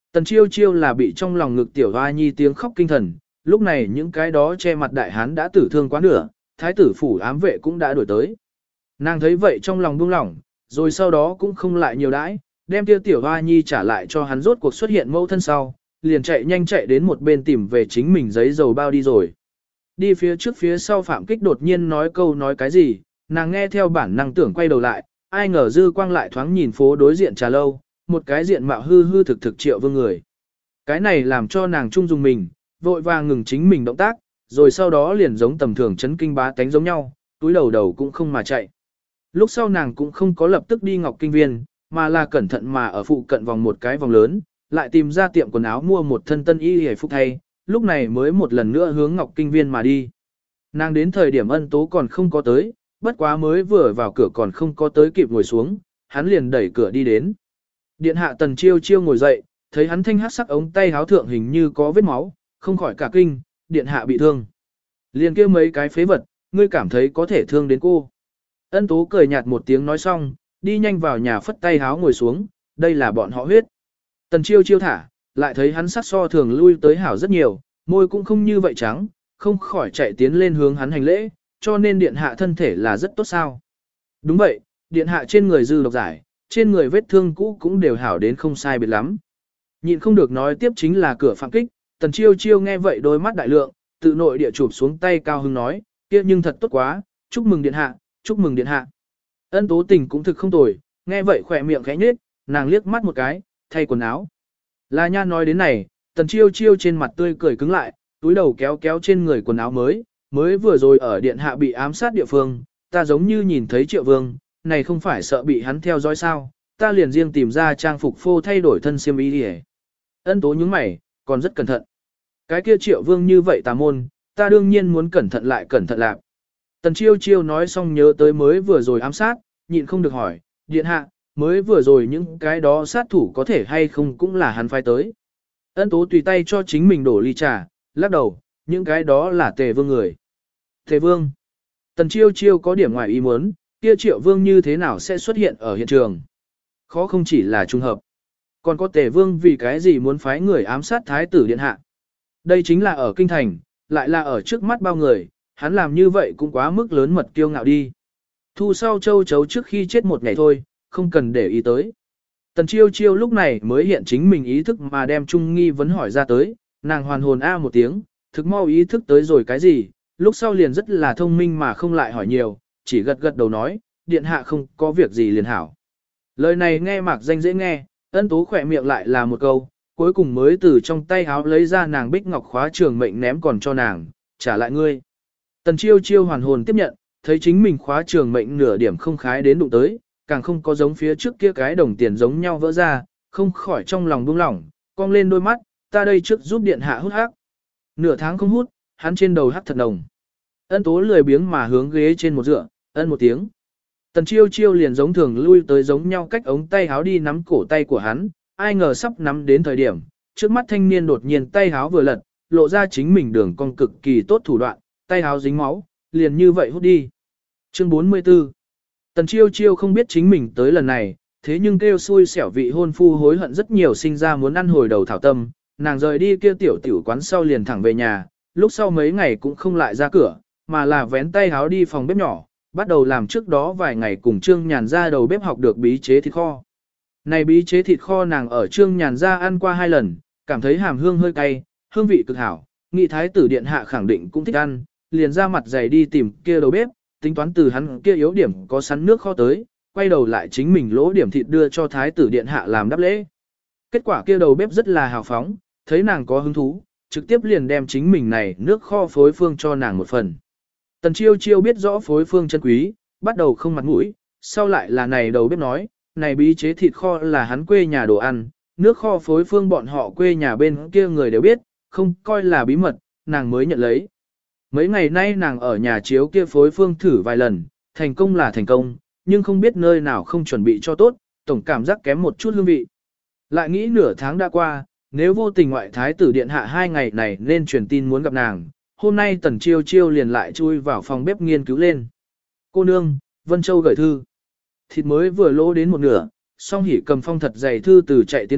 Tần chiêu chiêu là bị trong lòng ngực tiểu hoa nhi tiếng khóc kinh thần, lúc này những cái đó che mặt đại hán đã tử thương quá nửa, thái tử phủ ám vệ cũng đã đuổi tới. Nàng thấy vậy trong lòng buông lỏng, rồi sau đó cũng không lại nhiều đãi, đem kia tiểu hoa nhi trả lại cho hắn rốt cuộc xuất hiện mẫu thân sau, liền chạy nhanh chạy đến một bên tìm về chính mình giấy dầu bao đi rồi. Đi phía trước phía sau Phạm Kích đột nhiên nói câu nói cái gì, nàng nghe theo bản năng tưởng quay đầu lại, ai ngờ dư quang lại thoáng nhìn phố đối diện trà lâu, một cái diện mạo hư hư thực thực Triệu Vương người. Cái này làm cho nàng trung dùng mình, vội vàng ngừng chính mình động tác, rồi sau đó liền giống tầm thường chấn kinh bá tánh giống nhau, túi đầu đầu cũng không mà chạy. Lúc sau nàng cũng không có lập tức đi Ngọc Kinh Viên, mà là cẩn thận mà ở phụ cận vòng một cái vòng lớn, lại tìm ra tiệm quần áo mua một thân tân y hề phúc thay, lúc này mới một lần nữa hướng Ngọc Kinh Viên mà đi. Nàng đến thời điểm Ân Tố còn không có tới, bất quá mới vừa vào cửa còn không có tới kịp ngồi xuống, hắn liền đẩy cửa đi đến. Điện hạ Tần Chiêu Chiêu ngồi dậy, thấy hắn thanh hắc sắc ống tay háo thượng hình như có vết máu, không khỏi cả kinh, điện hạ bị thương. Liền kêu mấy cái phế vật, ngươi cảm thấy có thể thương đến cô. Ân Tố cười nhạt một tiếng nói xong, đi nhanh vào nhà phất tay háo ngồi xuống, đây là bọn họ huyết. Tần Chiêu Chiêu thả, lại thấy hắn sắc so thường lui tới hảo rất nhiều, môi cũng không như vậy trắng, không khỏi chạy tiến lên hướng hắn hành lễ, cho nên điện hạ thân thể là rất tốt sao. Đúng vậy, điện hạ trên người dư độc giải, trên người vết thương cũ cũng đều hảo đến không sai biệt lắm. Nhịn không được nói tiếp chính là cửa Phạm Kích, Tần Chiêu Chiêu nghe vậy đôi mắt đại lượng, tự nội địa chụp xuống tay cao hứng nói, kia nhưng thật tốt quá, chúc mừng điện hạ, chúc mừng điện hạ. Ân Tố Tình cũng thực không tồi, nghe vậy khỏe miệng khẽ nhếch, nàng liếc mắt một cái, thay quần áo. Là nha nói đến này, Tần Chiêu Chiêu trên mặt tươi cười cứng lại, túi đầu kéo kéo trên người quần áo mới, mới vừa rồi ở điện hạ bị ám sát địa phương, ta giống như nhìn thấy Triệu Vương, này không phải sợ bị hắn theo dõi sao, ta liền riêng tìm ra trang phục phô thay đổi thân xiêm y đi. Ân Tố nhướng mày, còn rất cẩn thận. Cái kia Triệu Vương như vậy tà môn, ta đương nhiên muốn cẩn thận lại cẩn thận lạc. Tần Chiêu Chiêu nói xong nhớ tới mới vừa rồi ám sát, nhịn không được hỏi, điện hạ, mới vừa rồi những cái đó sát thủ có thể hay không cũng là hắn phái tới. Ân Tố tùy tay cho chính mình đổ ly trà, lắc đầu, những cái đó là Tề Vương người. Tề Vương. Tần Chiêu Chiêu có điểm ngoài ý muốn, kia Triệu Vương như thế nào sẽ xuất hiện ở hiện trường. Khó không chỉ là trùng hợp. Còn có Tề Vương vì cái gì muốn phái người ám sát Thái tử điện hạ. Đây chính là ở kinh thành, lại là ở trước mắt bao người, hắn làm như vậy cũng quá mức lớn mật kiêu ngạo đi. Thu sau châu chấu trước khi chết một ngày thôi, không cần để ý tới. Tần Chiêu Chiêu lúc này mới hiện chính mình ý thức mà đem Trung nghi vấn hỏi ra tới, nàng hoàn hồn a một tiếng, thực mau ý thức tới rồi cái gì, lúc sau liền rất là thông minh mà không lại hỏi nhiều, chỉ gật gật đầu nói, điện hạ không có việc gì liền hảo. Lời này nghe mạc danh dễ nghe, Ân Tố khỏe miệng lại là một câu, cuối cùng mới từ trong tay háo lấy ra nàng bích ngọc khóa trường mệnh ném còn cho nàng, trả lại ngươi. Tần Chiêu Chiêu hoàn hồn tiếp nhận, thấy chính mình khóa trường mệnh nửa điểm không khái đến đụng tới, càng không có giống phía trước kia cái đồng tiền giống nhau vỡ ra, không khỏi trong lòng buông lỏng, cong lên đôi mắt, ta đây trước giúp điện hạ hút hắc. Nửa tháng không hút, hắn trên đầu hắc thật nồng. Ân Tố lười biếng mà hướng ghế trên một dựa, ân một tiếng. Tần Chiêu Chiêu liền giống thường lui tới giống nhau cách ống tay háo đi nắm cổ tay của hắn, ai ngờ sắp nắm đến thời điểm, trước mắt thanh niên đột nhiên tay háo vừa lật, lộ ra chính mình đường cong cực kỳ tốt thủ đoạn, tay háo dính máu, liền như vậy hút đi. Chương bốn mươi tư. Tần Chiêu Chiêu không biết chính mình tới lần này, thế nhưng kêu xui xẻo vị hôn phu hối hận rất nhiều sinh ra muốn ăn hồi đầu thảo tâm, nàng rời đi kia tiểu tiểu quán sau liền thẳng về nhà, lúc sau mấy ngày cũng không lại ra cửa, mà là vén tay háo đi phòng bếp nhỏ, bắt đầu làm trước đó vài ngày cùng Trương Nhàn ra đầu bếp học được bí chế thịt kho. Này bí chế thịt kho nàng ở Trương Nhàn ra ăn qua hai lần, cảm thấy hàm hương hơi cay, hương vị cực hảo, nghị thái tử điện hạ khẳng định cũng thích ăn, liền ra mặt dày đi tìm kia đầu bếp, tính toán từ hắn kia yếu điểm có sắn nước kho tới, quay đầu lại chính mình lỗ điểm thịt đưa cho thái tử điện hạ làm đáp lễ. Kết quả kia đầu bếp rất là hào phóng, thấy nàng có hứng thú, trực tiếp liền đem chính mình này nước kho phối phương cho nàng một phần. Tần Chiêu Chiêu biết rõ phối phương chân quý, bắt đầu không mặt mũi, sau lại là này đầu bếp nói, này bí chế thịt kho là hắn quê nhà đồ ăn, nước kho phối phương bọn họ quê nhà bên kia người đều biết, không coi là bí mật, nàng mới nhận lấy. Mấy ngày nay nàng ở nhà chiếu kia phối phương thử vài lần, thành công là thành công, nhưng không biết nơi nào không chuẩn bị cho tốt, tổng cảm giác kém một chút hương vị. Lại nghĩ nửa tháng đã qua, nếu vô tình ngoại thái tử điện hạ hai ngày này nên truyền tin muốn gặp nàng, hôm nay Tần Chiêu Chiêu liền lại chui vào phòng bếp nghiên cứu lên. Cô nương, Vân Châu gửi thư. Thịt mới vừa lỗ đến một nửa, song hỉ cầm phong thật dày thư từ chạy tiến vào,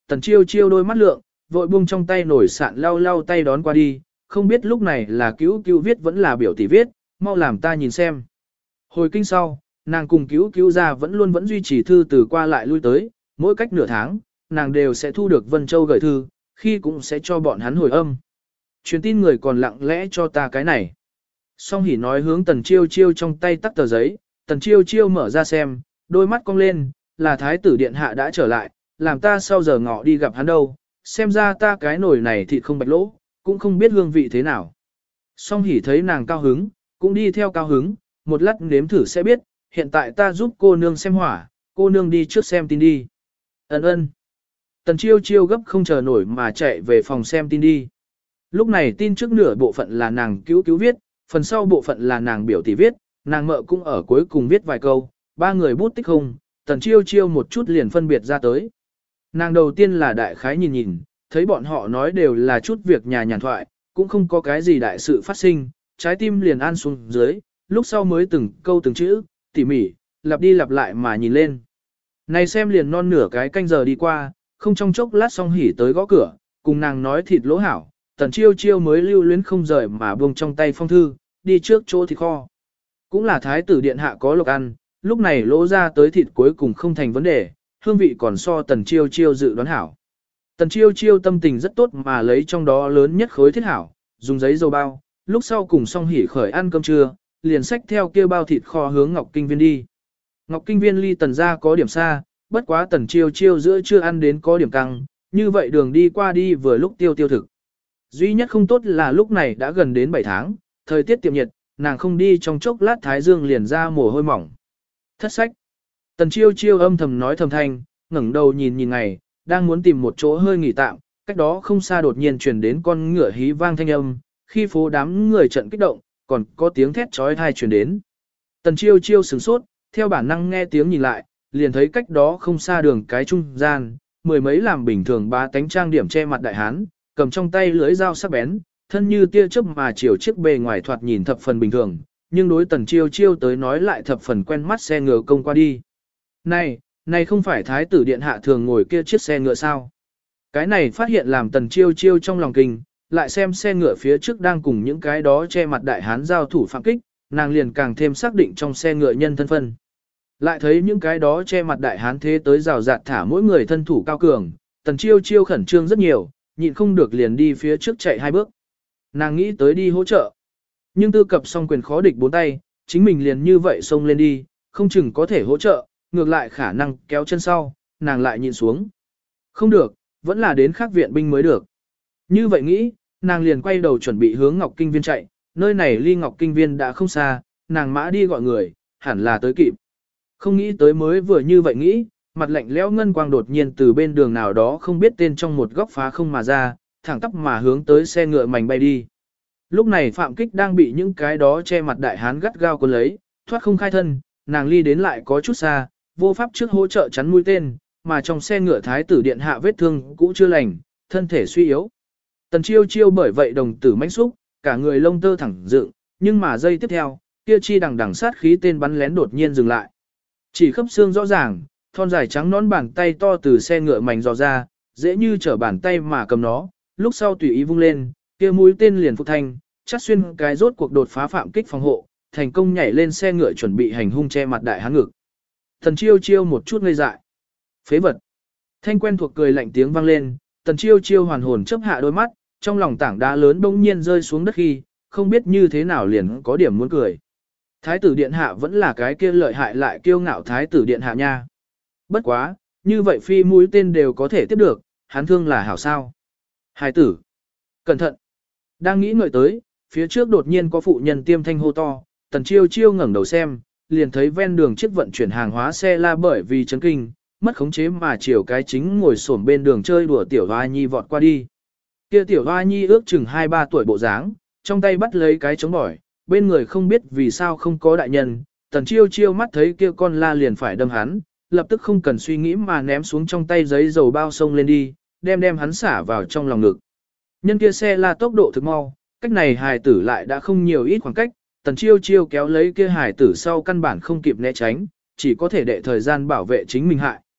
Tần Chiêu Chiêu đôi mắt lượng, vội buông trong tay nổi sạn lau lau tay đón qua đi, không biết lúc này là cứu cứu viết vẫn là biểu tỷ viết, mau làm ta nhìn xem. Hồi kinh sau, nàng cùng cứu cứu ra vẫn luôn vẫn duy trì thư từ qua lại lui tới, mỗi cách nửa tháng, nàng đều sẽ thu được Vân Châu gửi thư, khi cũng sẽ cho bọn hắn hồi âm. Truyền tin người còn lặng lẽ cho ta cái này. Song Hỷ nói hướng Tần Chiêu Chiêu trong tay tắt tờ giấy, Tần Chiêu Chiêu mở ra xem, đôi mắt cong lên, là thái tử điện hạ đã trở lại, làm ta sau giờ ngọ đi gặp hắn đâu, xem ra ta cái nồi này thịt không bạch lỗ, cũng không biết hương vị thế nào. Song Hỷ thấy nàng cao hứng, cũng đi theo cao hứng, một lát nếm thử sẽ biết, hiện tại ta giúp cô nương xem hỏa, cô nương đi trước xem tin đi. Ấn ơn. Tần Chiêu Chiêu gấp không chờ nổi mà chạy về phòng xem tin đi. Lúc này tin trước nửa bộ phận là nàng cứu cứu viết, phần sau bộ phận là nàng biểu tỷ viết, nàng mợ cũng ở cuối cùng viết vài câu, ba người bút tích không, Tần Chiêu Chiêu một chút liền phân biệt ra tới. Nàng đầu tiên là đại khái nhìn nhìn, thấy bọn họ nói đều là chút việc nhà nhàn thoại, cũng không có cái gì đại sự phát sinh, trái tim liền an xuống dưới, lúc sau mới từng câu từng chữ, tỉ mỉ, lặp đi lặp lại mà nhìn lên. Này xem liền non nửa cái canh giờ đi qua, không trong chốc lát Song Hỷ tới gõ cửa, cùng nàng nói thịt lỗ hảo, Tần Chiêu Chiêu mới lưu luyến không rời mà buông trong tay phong thư, đi trước chỗ thịt kho. Cũng là thái tử điện hạ có lộc ăn, lúc này lỗ ra tới thịt cuối cùng không thành vấn đề, hương vị còn so Tần Chiêu Chiêu dự đoán hảo. Tần Chiêu Chiêu tâm tình rất tốt mà lấy trong đó lớn nhất khối thiết hảo, dùng giấy dầu bao, lúc sau cùng Song Hỷ khởi ăn cơm trưa, liền xách theo kia bao thịt kho hướng Ngọc Kinh Viên đi. Ngọc Kinh Viên ly Tần gia có điểm xa, bất quá Tần Chiêu Chiêu giữa chưa ăn đến có điểm căng, như vậy đường đi qua đi vừa lúc tiêu tiêu thực. Duy nhất không tốt là lúc này đã gần đến bảy tháng, thời tiết tiệm nhiệt, nàng không đi trong chốc lát thái dương liền ra mồ hôi mỏng. Thất sách. Tần Chiêu Chiêu âm thầm nói thầm thanh, ngẩng đầu nhìn nhìn ngày, đang muốn tìm một chỗ hơi nghỉ tạm, cách đó không xa đột nhiên truyền đến con ngựa hí vang thanh âm, khi phố đám người trận kích động, còn có tiếng thét chói tai truyền đến. Tần Chiêu Chiêu sửng sốt, theo bản năng nghe tiếng nhìn lại, liền thấy cách đó không xa đường cái trung gian, mười mấy làm bình thường ba tánh trang điểm che mặt đại hán, cầm trong tay lưới dao sắc bén, thân như tia chớp mà chiều chiếc bề ngoài thoạt nhìn thập phần bình thường, nhưng đối Tần Chiêu Chiêu tới nói lại thập phần quen mắt xe ngựa công qua đi. Này, này không phải thái tử điện hạ thường ngồi kia chiếc xe ngựa sao? Cái này phát hiện làm Tần Chiêu Chiêu trong lòng kinh, lại xem xe ngựa phía trước đang cùng những cái đó che mặt đại hán giao thủ phạm kích, nàng liền càng thêm xác định trong xe ngựa nhân thân phân. Lại thấy những cái đó che mặt đại hán thế tới rào rạt thả mỗi người thân thủ cao cường, Tần Chiêu Chiêu khẩn trương rất nhiều, nhịn không được liền đi phía trước chạy hai bước. Nàng nghĩ tới đi hỗ trợ. Nhưng tư cập song quyền khó địch bốn tay, chính mình liền như vậy xông lên đi, không chừng có thể hỗ trợ, ngược lại khả năng kéo chân sau, nàng lại nhịn xuống. Không được, vẫn là đến khác viện binh mới được. Như vậy nghĩ, nàng liền quay đầu chuẩn bị hướng Ngọc Kinh Viên chạy, nơi này ly Ngọc Kinh Viên đã không xa, nàng mã đi gọi người, hẳn là tới kịp. Không nghĩ tới mới vừa như vậy nghĩ, mặt lạnh lẽo ngân quang đột nhiên từ bên đường nào đó không biết tên trong một góc phá không mà ra, thẳng tắp mà hướng tới xe ngựa mảnh bay đi. Lúc này Phạm Kích đang bị những cái đó che mặt đại hán gắt gao cuốn lấy, thoát không khai thân, nàng ly đến lại có chút xa, vô pháp trước hỗ trợ chắn mũi tên, mà trong xe ngựa thái tử điện hạ vết thương cũ chưa lành, thân thể suy yếu. Tần Chiêu Chiêu bởi vậy đồng tử mãnh xúc, cả người lông tơ thẳng dựng, nhưng mà giây tiếp theo, kia chi đằng đằng sát khí tên bắn lén đột nhiên dừng lại. Chỉ khớp xương rõ ràng, thon dài trắng nón bàn tay to từ xe ngựa mảnh dò ra, dễ như trở bàn tay mà cầm nó, lúc sau tùy ý vung lên, kia mũi tên liền phục thanh, chắc xuyên cái rốt cuộc đột phá Phạm Kích phòng hộ, thành công nhảy lên xe ngựa chuẩn bị hành hung che mặt đại hán ngực. Tần Chiêu Chiêu một chút ngây dại. Phế vật. Thanh quen thuộc cười lạnh tiếng vang lên, Tần Chiêu Chiêu hoàn hồn chớp hạ đôi mắt, trong lòng tảng đá lớn bỗng nhiên rơi xuống đất khi, không biết như thế nào liền có điểm muốn cười. Thái tử điện hạ vẫn là cái kia lợi hại lại kiêu ngạo thái tử điện hạ nha. Bất quá, như vậy phi mũi tên đều có thể tiếp được, hắn thương là hảo sao. Hải tử. Cẩn thận. Đang nghĩ ngợi tới, phía trước đột nhiên có phụ nhân tiêm thanh hô to, Tần Chiêu Chiêu ngẩng đầu xem, liền thấy ven đường chiếc vận chuyển hàng hóa xe la bởi vì chấn kinh, mất khống chế mà chiều cái chính ngồi xổm bên đường chơi đùa tiểu hoa nhi vọt qua đi. Kia tiểu hoa nhi ước chừng hai ba tuổi bộ dáng, trong tay bắt lấy cái chống bỏi, bên người không biết vì sao không có đại nhân, Tần Chiêu Chiêu mắt thấy kia con la liền phải đâm hắn, lập tức không cần suy nghĩ mà ném xuống trong tay giấy dầu bao sông lên đi, đem đem hắn xả vào trong lòng ngực. Nhân kia xe la tốc độ thực mau, cách này hài tử lại đã không nhiều ít khoảng cách, Tần Chiêu Chiêu kéo lấy kia hài tử sau căn bản không kịp né tránh, chỉ có thể đệ thời gian bảo vệ chính mình hại.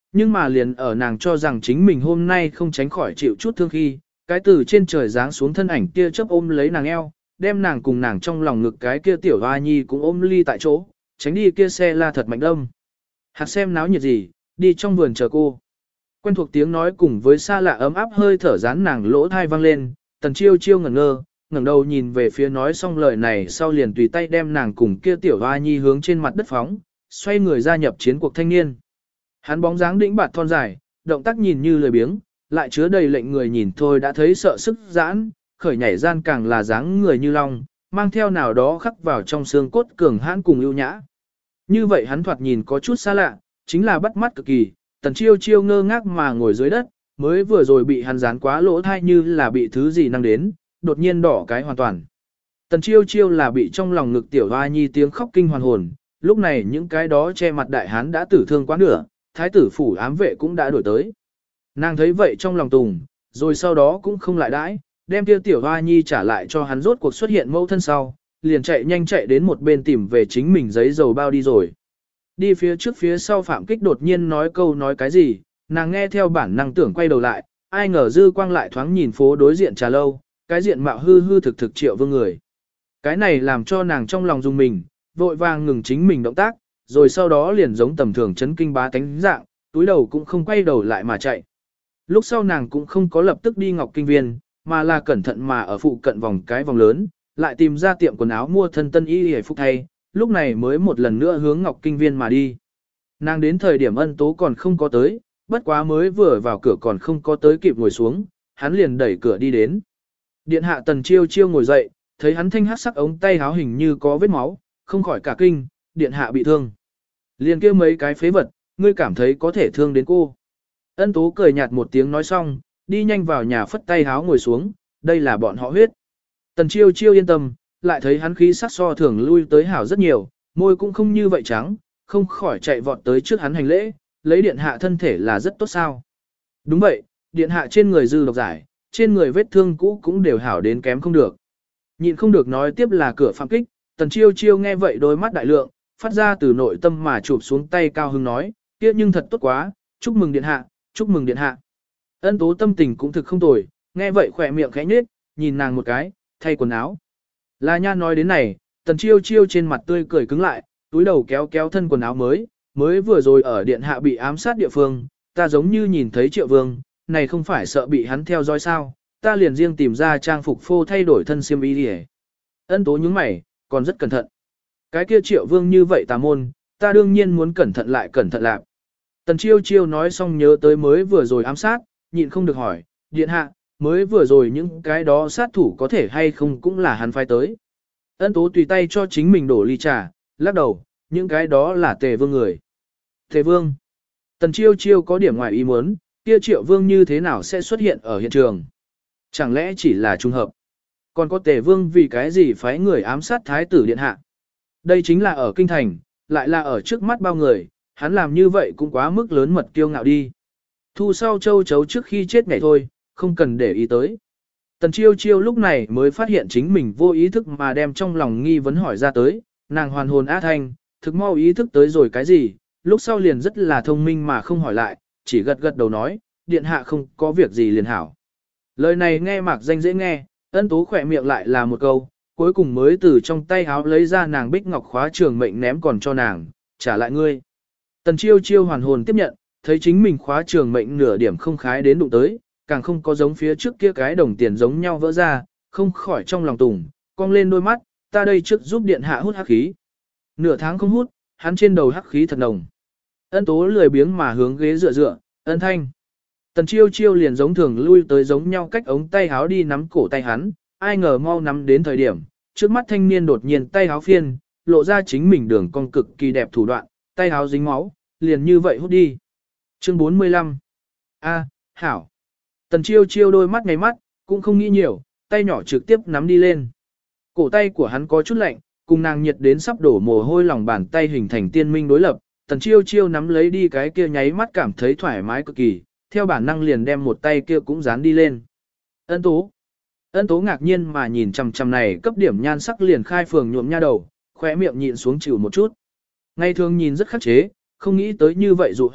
Nhưng mà liền ở nàng cho rằng chính mình hôm nay không tránh khỏi chịu chút thương khi, cái từ trên trời giáng xuống thân ảnh kia chớp ôm lấy nàng eo, đem nàng cùng nàng trong lòng ngực cái kia tiểu hoa nhi cũng ôm ly tại chỗ, tránh đi kia xe la thật mạnh đông. Hạt xem náo nhiệt gì, đi trong vườn chờ cô. Quen thuộc tiếng nói cùng với xa lạ ấm áp hơi thở dán nàng lỗ thai vang lên, Tần Chiêu Chiêu ngẩn ngơ, ngẩng đầu nhìn về phía nói xong lời này sau liền tùy tay đem nàng cùng kia tiểu hoa nhi hướng trên mặt đất phóng, xoay người gia nhập chiến cuộc thanh niên. Hắn bóng dáng đĩnh bạt thon dài, động tác nhìn như lười biếng, lại chứa đầy lệnh người nhìn thôi đã thấy sợ sức giãn, khởi nhảy gian càng là dáng người như long, mang theo nào đó khắc vào trong xương cốt cường hãn cùng ưu nhã. Như vậy hắn thoạt nhìn có chút xa lạ, chính là bắt mắt cực kỳ, Tần Chiêu Chiêu ngơ ngác mà ngồi dưới đất, mới vừa rồi bị hắn dán quá lỗ thai như là bị thứ gì năng đến, đột nhiên đỏ cái hoàn toàn. Tần Chiêu Chiêu là bị trong lòng ngực tiểu hoa nhi tiếng khóc kinh hoàn hồn, lúc này những cái đó che mặt đại hán đã tử thương quá nửa, thái tử phủ ám vệ cũng đã đổi tới. Nàng thấy vậy trong lòng tùng, rồi sau đó cũng không lại đãi, đem kia tiểu hoa nhi trả lại cho hắn rốt cuộc xuất hiện mẫu thân sau, liền chạy nhanh chạy đến một bên tìm về chính mình giấy dầu bao đi rồi. Đi phía trước phía sau Phạm Kích đột nhiên nói câu nói cái gì, nàng nghe theo bản năng tưởng quay đầu lại, ai ngờ dư quang lại thoáng nhìn phố đối diện trà lâu, cái diện mạo hư hư thực thực Triệu Vương người. Cái này làm cho nàng trong lòng rung mình, vội vàng ngừng chính mình động tác, rồi sau đó liền giống tầm thường chấn kinh bá tánh dạng, túi đầu cũng không quay đầu lại mà chạy. Lúc sau nàng cũng không có lập tức đi Ngọc Kinh Viên, mà là cẩn thận mà ở phụ cận vòng cái vòng lớn, lại tìm ra tiệm quần áo mua thân tân y hề phúc thay, lúc này mới một lần nữa hướng Ngọc Kinh Viên mà đi. Nàng đến thời điểm Ân Tố còn không có tới, bất quá mới vừa vào cửa còn không có tới kịp ngồi xuống, hắn liền đẩy cửa đi đến. Điện hạ Tần Chiêu Chiêu ngồi dậy, thấy hắn thanh hát sắc ống tay áo hình như có vết máu, không khỏi cả kinh, điện hạ bị thương. Liền kêu mấy cái phế vật, ngươi cảm thấy có thể thương đến cô. Ân Tố cười nhạt một tiếng nói xong, đi nhanh vào nhà phất tay háo ngồi xuống, đây là bọn họ huyết. Tần Chiêu Chiêu yên tâm, lại thấy hắn khí sắc so thường lui tới hảo rất nhiều, môi cũng không như vậy trắng, không khỏi chạy vọt tới trước hắn hành lễ, lấy điện hạ thân thể là rất tốt sao. Đúng vậy, điện hạ trên người dư độc giải, trên người vết thương cũ cũng đều hảo đến kém không được. Nhịn không được nói tiếp là cửa Phạm Kích, Tần Chiêu Chiêu nghe vậy đôi mắt đại lượng, phát ra từ nội tâm mà chụp xuống tay cao hưng nói, kia nhưng thật tốt quá, chúc mừng điện hạ, chúc mừng điện hạ. Ân Tố tâm tình cũng thực không tồi, nghe vậy khỏe miệng khẽ nhếch, nhìn nàng một cái, thay quần áo. Là nha nói đến này, Tần Chiêu Chiêu trên mặt tươi cười cứng lại, túi đầu kéo kéo thân quần áo mới, mới vừa rồi ở điện hạ bị ám sát địa phương, ta giống như nhìn thấy Triệu Vương, này không phải sợ bị hắn theo dõi sao, ta liền riêng tìm ra trang phục phô thay đổi thân xiêm y đi. Ân Tố nhướng mày, còn rất cẩn thận. Cái kia Triệu Vương như vậy tà môn, ta đương nhiên muốn cẩn thận lại cẩn thận lạc. Tần Chiêu Chiêu nói xong nhớ tới mới vừa rồi ám sát, nhịn không được hỏi, điện hạ, mới vừa rồi những cái đó sát thủ có thể hay không cũng là hắn phái tới. Ân Tố tùy tay cho chính mình đổ ly trà, lắc đầu, những cái đó là Tề Vương người. Tề Vương. Tần Chiêu Chiêu có điểm ngoài ý muốn, kia Triệu Vương như thế nào sẽ xuất hiện ở hiện trường? Chẳng lẽ chỉ là trùng hợp? Còn có Tề Vương vì cái gì phái người ám sát Thái tử điện hạ? Đây chính là ở kinh thành, lại là ở trước mắt bao người, hắn làm như vậy cũng quá mức lớn mật kiêu ngạo đi. Thu sau châu chấu trước khi chết ngày thôi, không cần để ý tới. Tần Chiêu Chiêu lúc này mới phát hiện chính mình vô ý thức mà đem trong lòng nghi vấn hỏi ra tới, nàng hoàn hồn á thanh, thực mau ý thức tới rồi cái gì, lúc sau liền rất là thông minh mà không hỏi lại, chỉ gật gật đầu nói, điện hạ không có việc gì liền hảo. Lời này nghe mạc danh dễ nghe, Ân Tố khỏe miệng lại là một câu, cuối cùng mới từ trong tay háo lấy ra nàng bích ngọc khóa trường mệnh ném còn cho nàng, trả lại ngươi. Tần Chiêu Chiêu hoàn hồn tiếp nhận, thấy chính mình khóa trường mệnh nửa điểm không khái đến đụng tới, càng không có giống phía trước kia cái đồng tiền giống nhau vỡ ra, không khỏi trong lòng tùng, cong lên đôi mắt, ta đây trước giúp điện hạ hút hắc khí. Nửa tháng không hút, hắn trên đầu hắc khí thật nồng. Ân Tố lười biếng mà hướng ghế dựa dựa, ân thanh. Tần Chiêu Chiêu liền giống thường lui tới giống nhau cách ống tay háo đi nắm cổ tay hắn, ai ngờ mau nắm đến thời điểm, trước mắt thanh niên đột nhiên tay háo phiên, lộ ra chính mình đường cong cực kỳ đẹp thủ đoạn, tay háo dính máu, liền như vậy hút đi. Chương bốn mươi lăm. A, hảo. Tần Chiêu Chiêu đôi mắt ngay mắt, cũng không nghĩ nhiều, tay nhỏ trực tiếp nắm đi lên. Cổ tay của hắn có chút lạnh, cùng nàng nhiệt đến sắp đổ mồ hôi lòng bàn tay hình thành tiên minh đối lập. Tần Chiêu Chiêu nắm lấy đi cái kia nháy mắt cảm thấy thoải mái cực kỳ, theo bản năng liền đem một tay kia cũng dán đi lên. Ân Tố. Ân Tố ngạc nhiên mà nhìn chằm chằm này cấp điểm nhan sắc liền khai phường nhuộm nha đầu, khóe miệng nhịn xuống chịu một chút. Ngày thường nhìn rất khắc chế, không nghĩ tới như vậy dụ hoặc,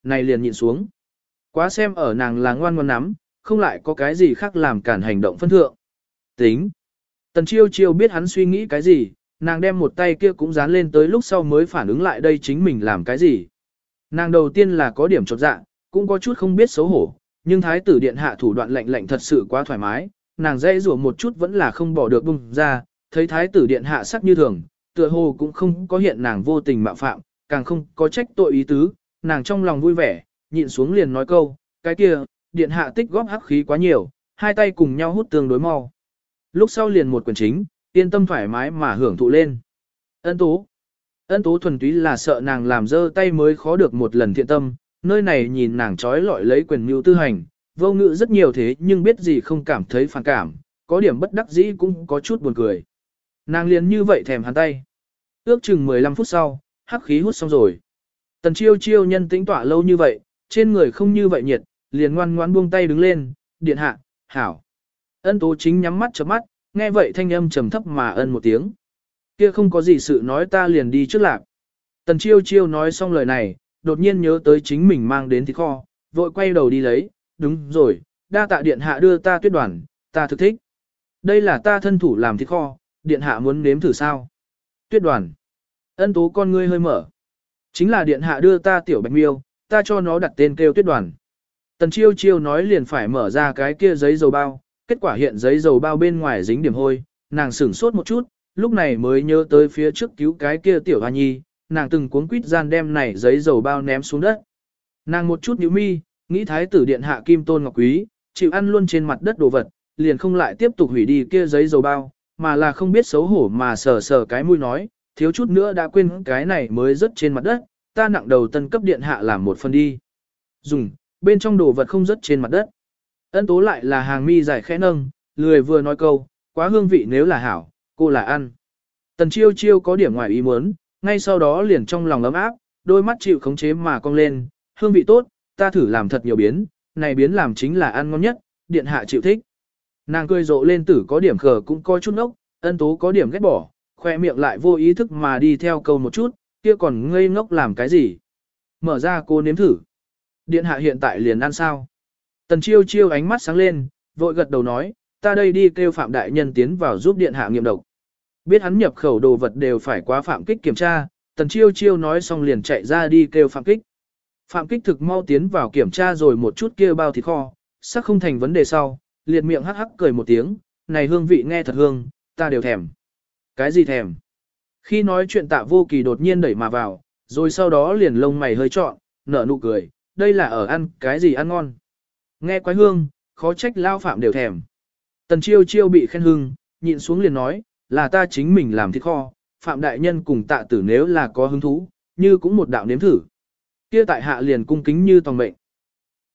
này liền nhịn xuống. Quá xem ở nàng là ngoan ngoan nắm, không lại có cái gì khác làm cản hành động phân thượng. Tính. Tần chiêu chiêu biết hắn suy nghĩ cái gì, nàng đem một tay kia cũng dán lên tới lúc sau mới phản ứng lại đây chính mình làm cái gì. Nàng đầu tiên là có điểm chột dạ, cũng có chút không biết xấu hổ, nhưng thái tử điện hạ thủ đoạn lạnh lạnh thật sự quá thoải mái, nàng dễ rủa một chút vẫn là không bỏ được bung ra, thấy thái tử điện hạ sắc như thường, tựa hồ cũng không có hiện nàng vô tình mạo phạm, càng không có trách tội ý tứ, nàng trong lòng vui vẻ, nhịn xuống liền nói câu, cái kia, điện hạ tích góp hắc khí quá nhiều, hai tay cùng nhau hút tương đối mau. Lúc sau liền một quyền chính, yên tâm thoải mái mà hưởng thụ lên. Ân tố. Ân tố thuần túy là sợ nàng làm dơ tay mới khó được một lần thiện tâm, nơi này nhìn nàng trói lọi lấy quyền mưu tư hành, vô ngữ rất nhiều thế nhưng biết gì không cảm thấy phản cảm, có điểm bất đắc dĩ cũng có chút buồn cười. Nàng liền như vậy thèm hắn tay. Ước chừng mười lăm phút sau, hắc khí hút xong rồi. Tần chiêu chiêu nhân tĩnh tỏa lâu như vậy, trên người không như vậy nhiệt, liền ngoan ngoãn buông tay đứng lên, điện hạ, hảo. Ân tố chính nhắm mắt chớp mắt, nghe vậy thanh âm trầm thấp mà ân một tiếng. Kia không có gì sự nói ta liền đi trước lạc. Tần chiêu chiêu nói xong lời này, đột nhiên nhớ tới chính mình mang đến thịt kho, vội quay đầu đi lấy, đúng rồi, đa tạ điện hạ đưa ta tuyết đoàn, ta thực thích. Đây là ta thân thủ làm thịt kho, điện hạ muốn nếm thử sao? Tuyết đoàn. Ân tố con ngươi hơi mở. Chính là điện hạ đưa ta tiểu bạch miêu, ta cho nó đặt tên kêu tuyết đoàn. Tần chiêu chiêu nói liền phải mở ra cái kia giấy dầu bao, kết quả hiện giấy dầu bao bên ngoài dính điểm hôi, nàng sửng sốt một chút, lúc này mới nhớ tới phía trước cứu cái kia tiểu hoa nhi, nàng từng cuống quýt gian đem này giấy dầu bao ném xuống đất. Nàng một chút nhíu mi, nghĩ thái tử điện hạ kim tôn ngọc quý, chịu ăn luôn trên mặt đất đồ vật, liền không lại tiếp tục hủy đi kia giấy dầu bao, mà là không biết xấu hổ mà sờ sờ cái mũi nói, thiếu chút nữa đã quên cái này mới rớt trên mặt đất, ta nặng đầu tân cấp điện hạ làm một phần đi. Dùng, bên trong đồ vật không rớt trên mặt đất. Ân tố lại là hàng mi dài khẽ nâng, lười vừa nói câu, quá hương vị nếu là hảo, cô là ăn. Tần chiêu chiêu có điểm ngoài ý muốn, ngay sau đó liền trong lòng ấm áp, đôi mắt chịu khống chế mà cong lên, hương vị tốt, ta thử làm thật nhiều biến, này biến làm chính là ăn ngon nhất, điện hạ chịu thích. Nàng cười rộ lên tử có điểm khờ cũng coi chút ngốc, ân tố có điểm ghét bỏ, khoe miệng lại vô ý thức mà đi theo câu một chút, kia còn ngây ngốc làm cái gì. Mở ra cô nếm thử. Điện hạ hiện tại liền ăn sao? Tần chiêu chiêu ánh mắt sáng lên, vội gật đầu nói, ta đây đi kêu Phạm Đại Nhân tiến vào giúp điện hạ nghiệm độc. Biết hắn nhập khẩu đồ vật đều phải qua Phạm Kích kiểm tra, Tần chiêu chiêu nói xong liền chạy ra đi kêu Phạm Kích. Phạm Kích thực mau tiến vào kiểm tra rồi một chút kia bao thịt kho, sắc không thành vấn đề sau, liệt miệng hắc hắc cười một tiếng, này hương vị nghe thật hương, ta đều thèm. Cái gì thèm? Khi nói chuyện Tạ Vô Kỳ đột nhiên đẩy mà vào, rồi sau đó liền lông mày hơi trọn, nở nụ cười, đây là ở ăn cái gì ăn ngon. Nghe quái hương, khó trách lao Phạm đều thèm. Tần chiêu chiêu bị khen hưng, nhịn xuống liền nói, là ta chính mình làm thịt kho, Phạm Đại Nhân cùng Tạ Tử nếu là có hứng thú, như cũng một đạo nếm thử. Kia tại hạ liền cung kính như tòng mệnh.